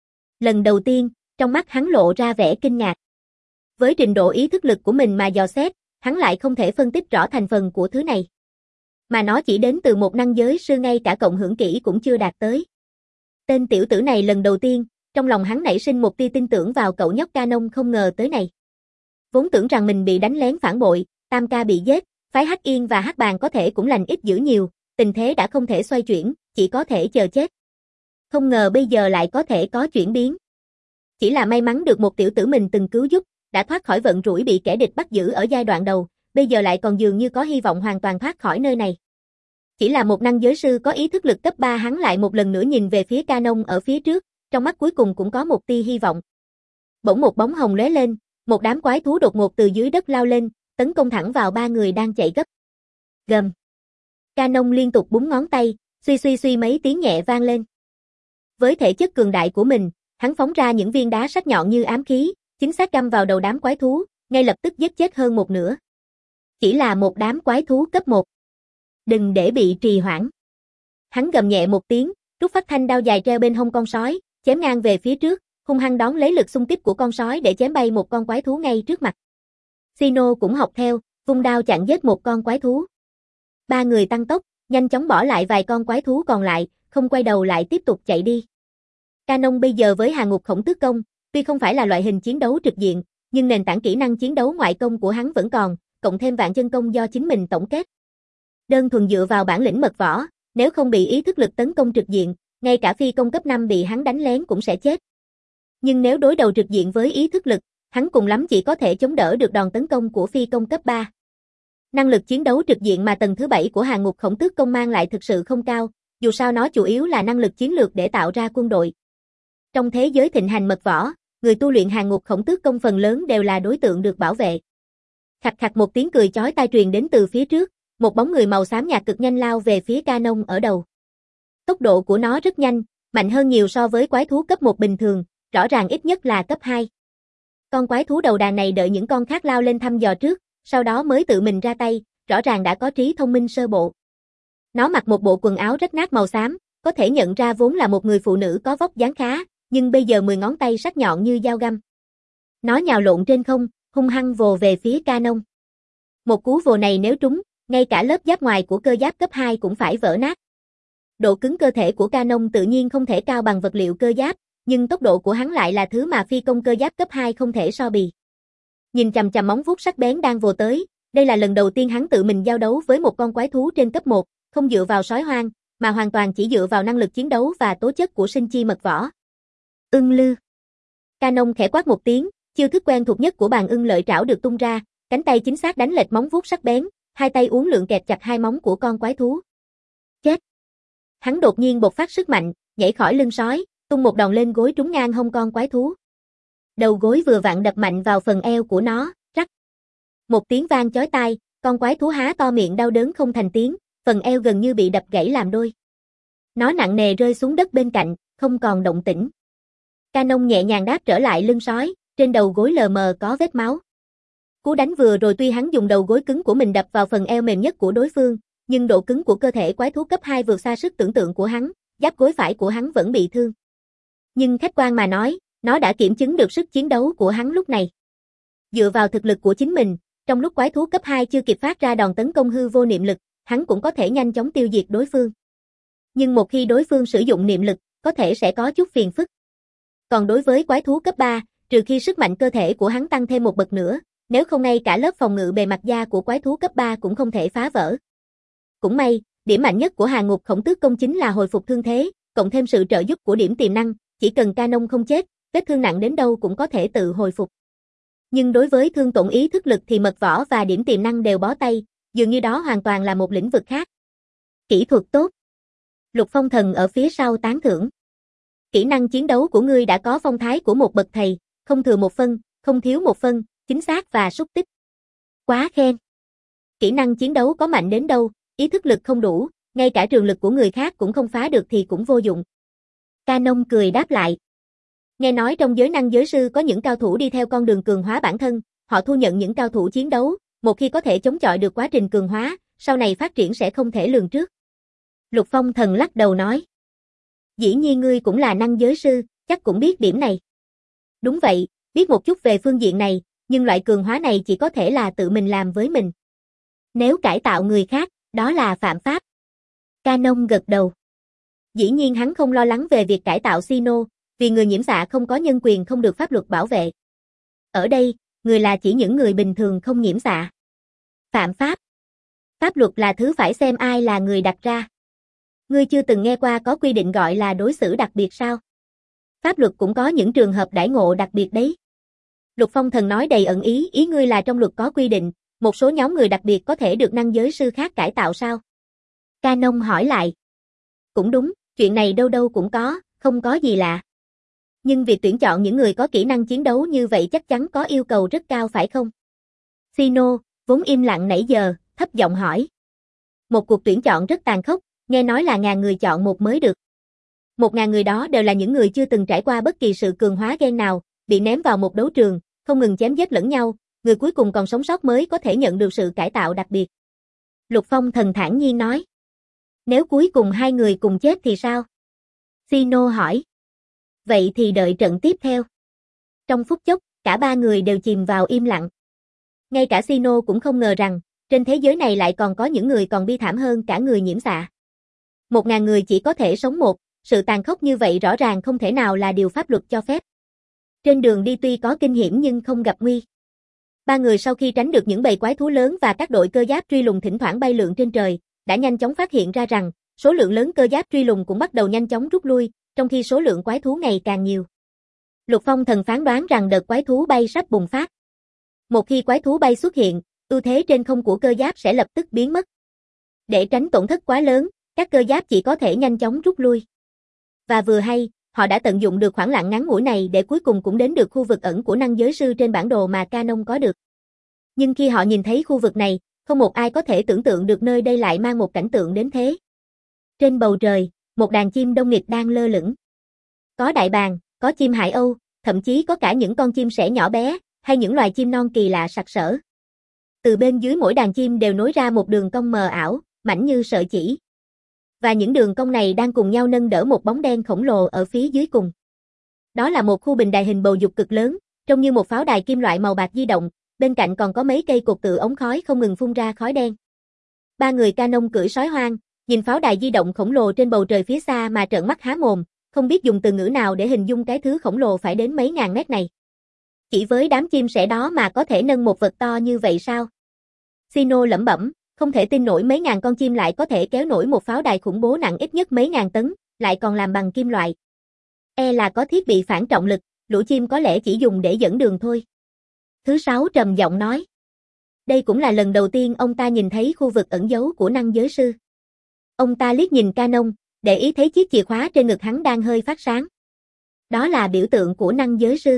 Lần đầu tiên, trong mắt hắn lộ ra vẻ kinh ngạc. Với trình độ ý thức lực của mình mà dò xét, hắn lại không thể phân tích rõ thành phần của thứ này. Mà nó chỉ đến từ một năng giới sư ngay cả cộng hưởng kỹ cũng chưa đạt tới. Tên tiểu tử này lần đầu tiên, trong lòng hắn nảy sinh một tia tin tưởng vào cậu nhóc Canon không ngờ tới này. Vốn tưởng rằng mình bị đánh lén phản bội, Tam ca bị giết, phái Hắc Yên và Hắc Bàn có thể cũng lành ít dữ nhiều, tình thế đã không thể xoay chuyển, chỉ có thể chờ chết. Không ngờ bây giờ lại có thể có chuyển biến. Chỉ là may mắn được một tiểu tử mình từng cứu giúp, đã thoát khỏi vận rủi bị kẻ địch bắt giữ ở giai đoạn đầu, bây giờ lại còn dường như có hy vọng hoàn toàn thoát khỏi nơi này. Chỉ là một năng giới sư có ý thức lực cấp ba, hắn lại một lần nữa nhìn về phía Canon ở phía trước, trong mắt cuối cùng cũng có một tia hy vọng. Bỗng một bóng hồng lóe lên, một đám quái thú đột ngột từ dưới đất lao lên, tấn công thẳng vào ba người đang chạy gấp. Gầm. Canon liên tục búng ngón tay, suy suy suy mấy tiếng nhẹ vang lên. Với thể chất cường đại của mình, hắn phóng ra những viên đá sắc nhọn như ám khí, chính xác găm vào đầu đám quái thú, ngay lập tức giết chết hơn một nửa. Chỉ là một đám quái thú cấp một. Đừng để bị trì hoãn. Hắn gầm nhẹ một tiếng, rút phát thanh đao dài treo bên hông con sói, chém ngang về phía trước, hung hăng đón lấy lực xung kích của con sói để chém bay một con quái thú ngay trước mặt. Sino cũng học theo, vung đao chặn giết một con quái thú. Ba người tăng tốc, nhanh chóng bỏ lại vài con quái thú còn lại, không quay đầu lại tiếp tục chạy đi. Canon bây giờ với hàng ngục khổng tước công, tuy không phải là loại hình chiến đấu trực diện, nhưng nền tảng kỹ năng chiến đấu ngoại công của hắn vẫn còn, cộng thêm vạn chân công do chính mình tổng kết. Đơn thuần dựa vào bản lĩnh mật võ, nếu không bị ý thức lực tấn công trực diện, ngay cả phi công cấp năm bị hắn đánh lén cũng sẽ chết. Nhưng nếu đối đầu trực diện với ý thức lực, hắn cùng lắm chỉ có thể chống đỡ được đòn tấn công của phi công cấp ba. Năng lực chiến đấu trực diện mà tầng thứ bảy của hàng ngục khổng tước công mang lại thực sự không cao, dù sao nó chủ yếu là năng lực chiến lược để tạo ra quân đội. Trong thế giới thịnh hành mật võ, người tu luyện hàng ngục khổng tước công phần lớn đều là đối tượng được bảo vệ. Khạch khạch một tiếng cười chói tai truyền đến từ phía trước, một bóng người màu xám nhạt cực nhanh lao về phía Canon ở đầu. Tốc độ của nó rất nhanh, mạnh hơn nhiều so với quái thú cấp một bình thường, rõ ràng ít nhất là cấp hai. Con quái thú đầu đàn này đợi những con khác lao lên thăm dò trước, sau đó mới tự mình ra tay, rõ ràng đã có trí thông minh sơ bộ. Nó mặc một bộ quần áo rách nát màu xám, có thể nhận ra vốn là một người phụ nữ có vóc dáng khá, nhưng bây giờ mười ngón tay sắc nhọn như dao găm. Nó nhào lộn trên không, hung hăng vồ về phía Canon. Một cú vồ này nếu trúng, ngay cả lớp giáp ngoài của cơ giáp cấp hai cũng phải vỡ nát. Độ cứng cơ thể của Canon tự nhiên không thể cao bằng vật liệu cơ giáp, nhưng tốc độ của hắn lại là thứ mà phi công cơ giáp cấp hai không thể so bì. Nhìn chằm chằm móng vuốt sắc bén đang vồ tới, đây là lần đầu tiên hắn tự mình giao đấu với một con quái thú trên cấp một, không dựa vào sói hoang, mà hoàn toàn chỉ dựa vào năng lực chiến đấu và tố chất của sinh chi mật võ. Ưng lư. Canon khẽ quát một tiếng, chiêu thức quen thuộc nhất của bàn ưng lợi trảo được tung ra, cánh tay chính xác đánh lệch móng vuốt sắc bén, hai tay uốn lượn kẹp chặt hai móng của con quái thú. Chết. Hắn đột nhiên bộc phát sức mạnh, nhảy khỏi lưng sói, tung một đòn lên gối trúng ngang hông con quái thú. Đầu gối vừa vặn đập mạnh vào phần eo của nó, rắc. Một tiếng vang chói tai, con quái thú há to miệng đau đớn không thành tiếng, phần eo gần như bị đập gãy làm đôi. Nó nặng nề rơi xuống đất bên cạnh, không còn động tĩnh. Canon nhẹ nhàng đáp trở lại lưng sói, trên đầu gối lờ mờ có vết máu. Cú đánh vừa rồi tuy hắn dùng đầu gối cứng của mình đập vào phần eo mềm nhất của đối phương, nhưng độ cứng của cơ thể quái thú cấp hai vượt xa sức tưởng tượng của hắn, giáp gối phải của hắn vẫn bị thương. Nhưng khách quan mà nói, nó đã kiểm chứng được sức chiến đấu của hắn lúc này. Dựa vào thực lực của chính mình, trong lúc quái thú cấp hai chưa kịp phát ra đòn tấn công hư vô niệm lực, hắn cũng có thể nhanh chóng tiêu diệt đối phương. Nhưng một khi đối phương sử dụng niệm lực, có thể sẽ có chút phiền phức. Còn đối với quái thú cấp ba, trừ khi sức mạnh cơ thể của hắn tăng thêm một bậc nữa, nếu không ngay cả lớp phòng ngự bề mặt da của quái thú cấp ba cũng không thể phá vỡ. Cũng may, điểm mạnh nhất của Hàng Ngục Khổng Tước Công chính là hồi phục thương thế, cộng thêm sự trợ giúp của điểm tiềm năng, chỉ cần Canon không chết, vết thương nặng đến đâu cũng có thể tự hồi phục. Nhưng đối với thương tổn ý thức lực thì mật võ và điểm tiềm năng đều bó tay, dường như đó hoàn toàn là một lĩnh vực khác. Kỹ thuật tốt. Lục Phong Thần ở phía sau tán thưởng. Kỹ năng chiến đấu của ngươi đã có phong thái của một bậc thầy, không thừa một phân, không thiếu một phân, chính xác và xúc tích. Quá khen. Kỹ năng chiến đấu có mạnh đến đâu, ý thức lực không đủ, ngay cả trường lực của người khác cũng không phá được thì cũng vô dụng. Canon cười đáp lại. Nghe nói trong giới năng giới sư có những cao thủ đi theo con đường cường hóa bản thân, họ thu nhận những cao thủ chiến đấu, một khi có thể chống chọi được quá trình cường hóa, sau này phát triển sẽ không thể lường trước. Lục Phong Thần lắc đầu nói. Dĩ nhiên ngươi cũng là năng giới sư, chắc cũng biết điểm này. Đúng vậy, biết một chút về phương diện này, nhưng loại cường hóa này chỉ có thể là tự mình làm với mình. Nếu cải tạo người khác, đó là phạm pháp. Canon gật đầu. Dĩ nhiên hắn không lo lắng về việc cải tạo Sino, vì người nhiễm xạ không có nhân quyền không được pháp luật bảo vệ. Ở đây, người là chỉ những người bình thường không nhiễm xạ. Phạm pháp. Pháp luật là thứ phải xem ai là người đặt ra. Ngươi chưa từng nghe qua có quy định gọi là đối xử đặc biệt sao? Pháp luật cũng có những trường hợp đãi ngộ đặc biệt đấy. Lục Phong Thần nói đầy ẩn ý, ý ngươi là trong luật có quy định, một số nhóm người đặc biệt có thể được năng giới sư khác cải tạo sao? Canon hỏi lại. Cũng đúng, chuyện này đâu đâu cũng có, không có gì lạ. Nhưng việc tuyển chọn những người có kỹ năng chiến đấu như vậy chắc chắn có yêu cầu rất cao phải không? Sino, vốn im lặng nãy giờ, thấp giọng hỏi. Một cuộc tuyển chọn rất tàn khốc, nghe nói là ngàn người chọn một mới được. Một ngàn người đó đều là những người chưa từng trải qua bất kỳ sự cường hóa gen nào, bị ném vào một đấu trường, không ngừng chém giết lẫn nhau, người cuối cùng còn sống sót mới có thể nhận được sự cải tạo đặc biệt. Lục Phong Thần thản nhiên nói. Nếu cuối cùng hai người cùng chết thì sao? Sino hỏi. Vậy thì đợi trận tiếp theo. Trong phút chốc, cả ba người đều chìm vào im lặng. Ngay cả Sino cũng không ngờ rằng, trên thế giới này lại còn có những người còn bi thảm hơn cả người nhiễm xạ. Một ngàn người chỉ có thể sống một, sự tàn khốc như vậy rõ ràng không thể nào là điều pháp luật cho phép. Trên đường đi tuy có kinh hiểm nhưng không gặp nguy. Ba người sau khi tránh được những bầy quái thú lớn và các đội cơ giáp truy lùng thỉnh thoảng bay lượn trên trời, đã nhanh chóng phát hiện ra rằng, số lượng lớn cơ giáp truy lùng cũng bắt đầu nhanh chóng rút lui, trong khi số lượng quái thú ngày càng nhiều. Lục Phong Thần phán đoán rằng đợt quái thú bay sắp bùng phát. Một khi quái thú bay xuất hiện, ưu thế trên không của cơ giáp sẽ lập tức biến mất. Để tránh tổn thất quá lớn, các cơ giáp chỉ có thể nhanh chóng rút lui. Và vừa hay, họ đã tận dụng được khoảng lặng ngắn ngủi này để cuối cùng cũng đến được khu vực ẩn của năng giới sư trên bản đồ mà Canon có được. Nhưng khi họ nhìn thấy khu vực này, không một ai có thể tưởng tượng được nơi đây lại mang một cảnh tượng đến thế. Trên bầu trời, một đàn chim đông nghịt đang lơ lửng. Có đại bàng, có chim hải âu, thậm chí có cả những con chim sẻ nhỏ bé, hay những loài chim non kỳ lạ sặc sỡ. Từ bên dưới mỗi đàn chim đều nối ra một đường cong mờ ảo, mảnh như sợi chỉ. Và những đường cong này đang cùng nhau nâng đỡ một bóng đen khổng lồ ở phía dưới cùng. Đó là một khu bình đài hình bầu dục cực lớn, trông như một pháo đài kim loại màu bạc di động, bên cạnh còn có mấy cây cột tự ống khói không ngừng phun ra khói đen. Ba người Canon cưỡi sói hoang, nhìn pháo đài di động khổng lồ trên bầu trời phía xa mà trợn mắt há mồm, không biết dùng từ ngữ nào để hình dung cái thứ khổng lồ phải đến mấy ngàn mét này. Chỉ với đám chim sẻ đó mà có thể nâng một vật to như vậy sao? Sino lẩm bẩm, không thể tin nổi mấy ngàn con chim lại có thể kéo nổi một pháo đài khủng bố nặng ít nhất mấy ngàn tấn, lại còn làm bằng kim loại. E là có thiết bị phản trọng lực, lũ chim có lẽ chỉ dùng để dẫn đường thôi. Thứ sáu trầm giọng nói. Đây cũng là lần đầu tiên ông ta nhìn thấy khu vực ẩn giấu của năng giới sư. Ông ta liếc nhìn Canon, để ý thấy chiếc chìa khóa trên ngực hắn đang hơi phát sáng. Đó là biểu tượng của năng giới sư.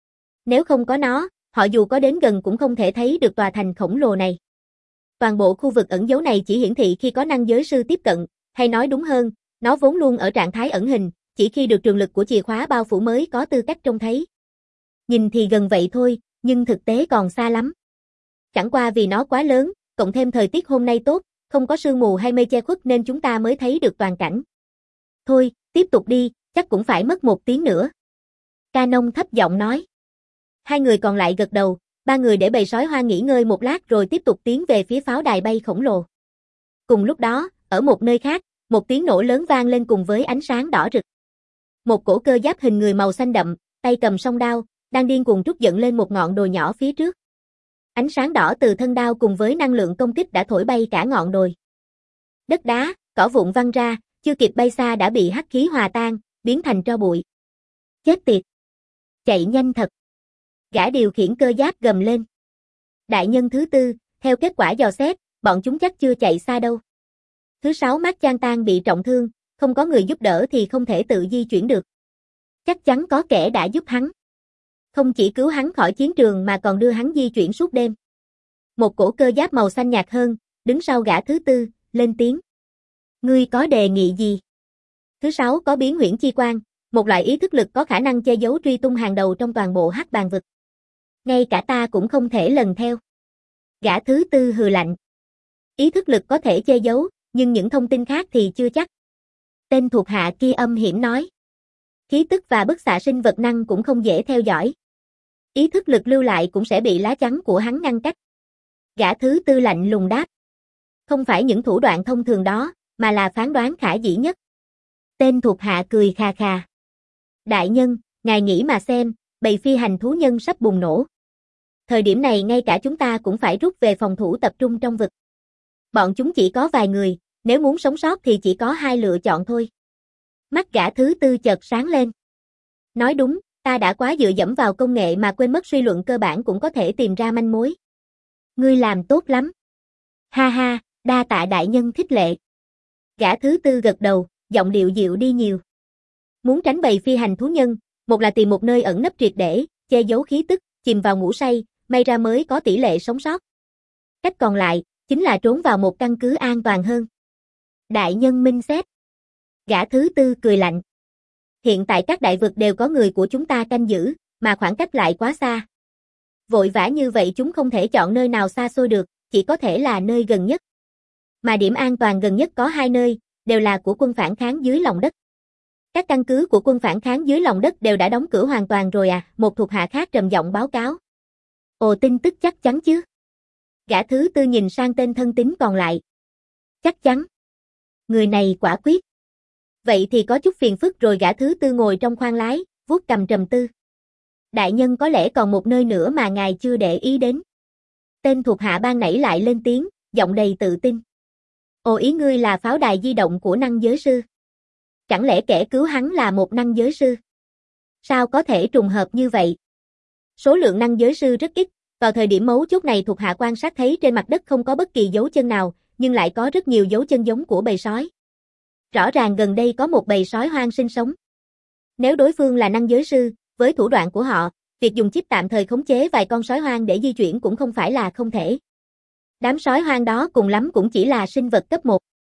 Nếu không có nó, họ dù có đến gần cũng không thể thấy được tòa thành khổng lồ này. Toàn bộ khu vực ẩn giấu này chỉ hiển thị khi có năng giới sư tiếp cận, hay nói đúng hơn, nó vốn luôn ở trạng thái ẩn hình, chỉ khi được trường lực của chìa khóa bao phủ mới có tư cách trông thấy. Nhìn thì gần vậy thôi, nhưng thực tế còn xa lắm. Chẳng qua vì nó quá lớn, cộng thêm thời tiết hôm nay tốt, không có sương mù hay mây che khuất nên chúng ta mới thấy được toàn cảnh. Thôi, tiếp tục đi, chắc cũng phải mất một tiếng nữa. Canon thấp giọng nói. Hai người còn lại gật đầu, ba người để bầy sói hoang nghỉ ngơi một lát rồi tiếp tục tiến về phía pháo đài bay khổng lồ. Cùng lúc đó, ở một nơi khác, một tiếng nổ lớn vang lên cùng với ánh sáng đỏ rực. Một cổ cơ giáp hình người màu xanh đậm, tay cầm song đao, đang điên cuồng trút giận lên một ngọn đồi nhỏ phía trước. Ánh sáng đỏ từ thân đao cùng với năng lượng công kích đã thổi bay cả ngọn đồi. Đất đá, cỏ vụn văng ra, chưa kịp bay xa đã bị hắc khí hòa tan, biến thành tro bụi. Chết tiệt! Chạy nhanh thật! Gã điều khiển cơ giáp gầm lên. Đại nhân thứ tư, theo kết quả dò xét, bọn chúng chắc chưa chạy xa đâu. Thứ sáu Mark Chan Tan bị trọng thương, không có người giúp đỡ thì không thể tự di chuyển được. Chắc chắn có kẻ đã giúp hắn. Không chỉ cứu hắn khỏi chiến trường mà còn đưa hắn di chuyển suốt đêm. Một cổ cơ giáp màu xanh nhạt hơn, đứng sau gã thứ tư, lên tiếng. Ngươi có đề nghị gì? Thứ sáu có biến huyễn chi quan, một loại ý thức lực có khả năng che giấu truy tung hàng đầu trong toàn bộ hắc bàn vực. Ngay cả ta cũng không thể lần theo. Gã thứ tư hừ lạnh. Ý thức lực có thể che giấu, nhưng những thông tin khác thì chưa chắc. Tên thuộc hạ kia âm hiểm nói. Khí tức và bức xạ sinh vật năng cũng không dễ theo dõi. Ý thức lực lưu lại cũng sẽ bị lá chắn của hắn ngăn cách. Gã thứ tư lạnh lùng đáp. Không phải những thủ đoạn thông thường đó, mà là phán đoán khả dĩ nhất. Tên thuộc hạ cười khà khà. Đại nhân, ngài nghĩ mà xem, bầy phi hành thú nhân sắp bùng nổ. Thời điểm này ngay cả chúng ta cũng phải rút về phòng thủ tập trung trong vực. Bọn chúng chỉ có vài người, nếu muốn sống sót thì chỉ có hai lựa chọn thôi. Mắt gã thứ tư chợt sáng lên. Nói đúng, ta đã quá dựa dẫm vào công nghệ mà quên mất suy luận cơ bản cũng có thể tìm ra manh mối. Ngươi làm tốt lắm. Ha ha, đa tạ đại nhân khích lệ. Gã thứ tư gật đầu, giọng điệu dịu đi nhiều. Muốn tránh bầy phi hành thú nhân, một là tìm một nơi ẩn nấp triệt để, che giấu khí tức, chìm vào ngủ say, may ra mới có tỷ lệ sống sót. Cách còn lại, chính là trốn vào một căn cứ an toàn hơn. Đại nhân minh xét. Gã thứ tư cười lạnh. Hiện tại các đại vực đều có người của chúng ta canh giữ, mà khoảng cách lại quá xa. Vội vã như vậy chúng không thể chọn nơi nào xa xôi được, chỉ có thể là nơi gần nhất. Mà điểm an toàn gần nhất có hai nơi, đều là của quân phản kháng dưới lòng đất. Các căn cứ của quân phản kháng dưới lòng đất đều đã đóng cửa hoàn toàn rồi à, một thuộc hạ khác trầm giọng báo cáo. Ồ, tin tức chắc chắn chứ? Gã thứ tư nhìn sang tên thân tín còn lại. Chắc chắn. Người này quả quyết. Vậy thì có chút phiền phức rồi. Gã thứ tư ngồi trong khoang lái, vuốt cầm trầm tư. Đại nhân có lẽ còn một nơi nữa mà ngài chưa để ý đến. Tên thuộc hạ ban nãy lại lên tiếng, giọng đầy tự tin. Ồ, ý ngươi là pháo đài di động của năng giới sư. Chẳng lẽ kẻ cứu hắn là một năng giới sư? Sao có thể trùng hợp như vậy? Số lượng năng giới sư rất ít, vào thời điểm mấu chốt này thuộc hạ quan sát thấy trên mặt đất không có bất kỳ dấu chân nào, nhưng lại có rất nhiều dấu chân giống của bầy sói. Rõ ràng gần đây có một bầy sói hoang sinh sống. Nếu đối phương là năng giới sư, với thủ đoạn của họ, việc dùng chip tạm thời khống chế vài con sói hoang để di chuyển cũng không phải là không thể. Đám sói hoang đó cùng lắm cũng chỉ là sinh vật cấp một.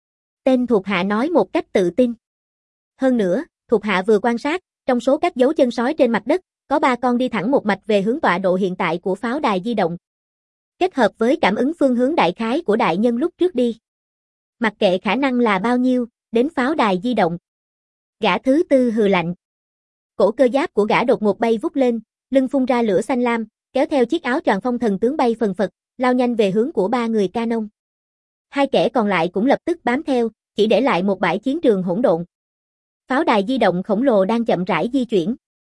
Tên thuộc hạ nói một cách tự tin. Hơn nữa, thuộc hạ vừa quan sát, trong số các dấu chân sói trên mặt đất, có ba con đi thẳng một mạch về hướng tọa độ hiện tại của pháo đài di động. Kết hợp với cảm ứng phương hướng đại khái của đại nhân lúc trước đi. Mặc kệ khả năng là bao nhiêu, đến pháo đài di động. Gã thứ tư hừ lạnh. Cổ cơ giáp của gã đột ngột bay vút lên, lưng phun ra lửa xanh lam, kéo theo chiếc áo choàng phong thần tướng bay phần phật, lao nhanh về hướng của ba người Canon. Hai kẻ còn lại cũng lập tức bám theo, chỉ để lại một bãi chiến trường hỗn độn. Pháo đài di động khổng lồ đang chậm rãi di chuyển.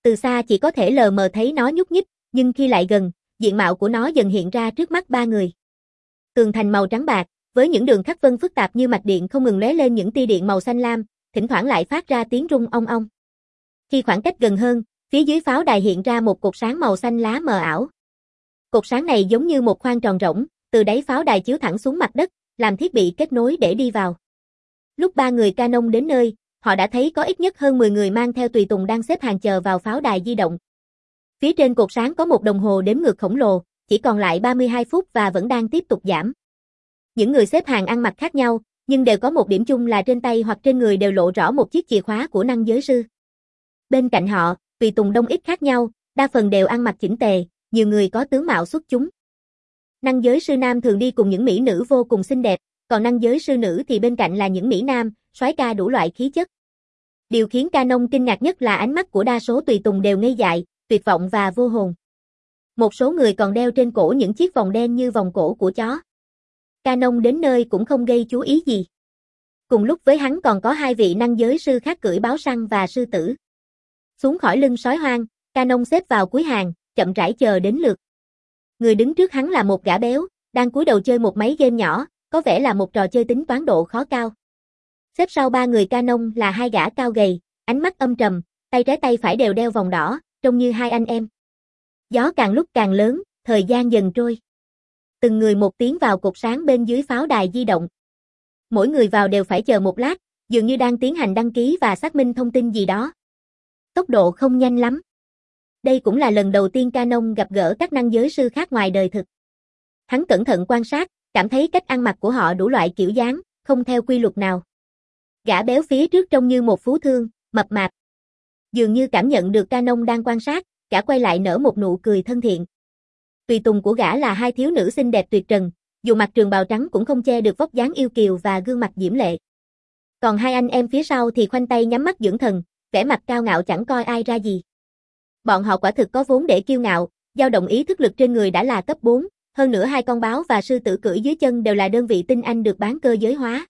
Từ xa chỉ có thể lờ mờ thấy nó nhúc nhích, nhưng khi lại gần, diện mạo của nó dần hiện ra trước mắt ba người. Tường thành màu trắng bạc, với những đường khắc vân phức tạp như mạch điện không ngừng lóe lên những tia điện màu xanh lam, thỉnh thoảng lại phát ra tiếng rung ong ong. Khi khoảng cách gần hơn, phía dưới pháo đài hiện ra một cột sáng màu xanh lá mờ ảo. Cột sáng này giống như một khoang tròn rỗng, từ đáy pháo đài chiếu thẳng xuống mặt đất, làm thiết bị kết nối để đi vào. Lúc ba người Canon đến nơi, họ đã thấy có ít nhất hơn mười người mang theo tùy tùng đang xếp hàng chờ vào pháo đài di động. Phía trên cột sáng có một đồng hồ đếm ngược khổng lồ, chỉ còn lại ba mươi hai phút và vẫn đang tiếp tục giảm. Những người xếp hàng ăn mặc khác nhau, nhưng đều có một điểm chung là trên tay hoặc trên người đều lộ rõ một chiếc chìa khóa của năng giới sư. Bên cạnh họ, tùy tùng đông ít khác nhau, đa phần đều ăn mặc chỉnh tề, nhiều người có tướng mạo xuất chúng. Năng giới sư nam thường đi cùng những mỹ nữ vô cùng xinh đẹp, còn năng giới sư nữ thì bên cạnh là những mỹ nam, soái ca đủ loại khí chất. Điều khiến Canon kinh ngạc nhất là ánh mắt của đa số tùy tùng đều ngây dại, tuyệt vọng và vô hồn. Một số người còn đeo trên cổ những chiếc vòng đen như vòng cổ của chó. Canon đến nơi cũng không gây chú ý gì. Cùng lúc với hắn còn có hai vị năng giới sư khác cưỡi báo săn và sư tử. Xuống khỏi lưng sói hoang, Canon xếp vào cuối hàng, chậm rãi chờ đến lượt. Người đứng trước hắn là một gã béo, đang cúi đầu chơi một máy game nhỏ, có vẻ là một trò chơi tính toán độ khó cao. Xếp sau ba người Canon là hai gã cao gầy, ánh mắt âm trầm, tay trái tay phải đều đeo vòng đỏ, trông như hai anh em. Gió càng lúc càng lớn, thời gian dần trôi. Từng người một tiến vào cột sáng bên dưới pháo đài di động. Mỗi người vào đều phải chờ một lát, dường như đang tiến hành đăng ký và xác minh thông tin gì đó. Tốc độ không nhanh lắm. Đây cũng là lần đầu tiên Canon gặp gỡ các năng giới sư khác ngoài đời thực. Hắn cẩn thận quan sát, cảm thấy cách ăn mặc của họ đủ loại kiểu dáng, không theo quy luật nào. Gã béo phía trước trông như một phú thương, mập mạp. Dường như cảm nhận được Canon đang quan sát, gã quay lại nở một nụ cười thân thiện. Tùy tùng của gã là hai thiếu nữ xinh đẹp tuyệt trần, dù mặc trường bào trắng cũng không che được vóc dáng yêu kiều và gương mặt diễm lệ. Còn hai anh em phía sau thì khoanh tay nhắm mắt dưỡng thần, vẻ mặt cao ngạo chẳng coi ai ra gì. Bọn họ quả thực có vốn để kiêu ngạo, dao động ý thức lực trên người đã là cấp bốn, hơn nữa hai con báo và sư tử cưỡi dưới chân đều là đơn vị tinh anh được bán cơ giới hóa.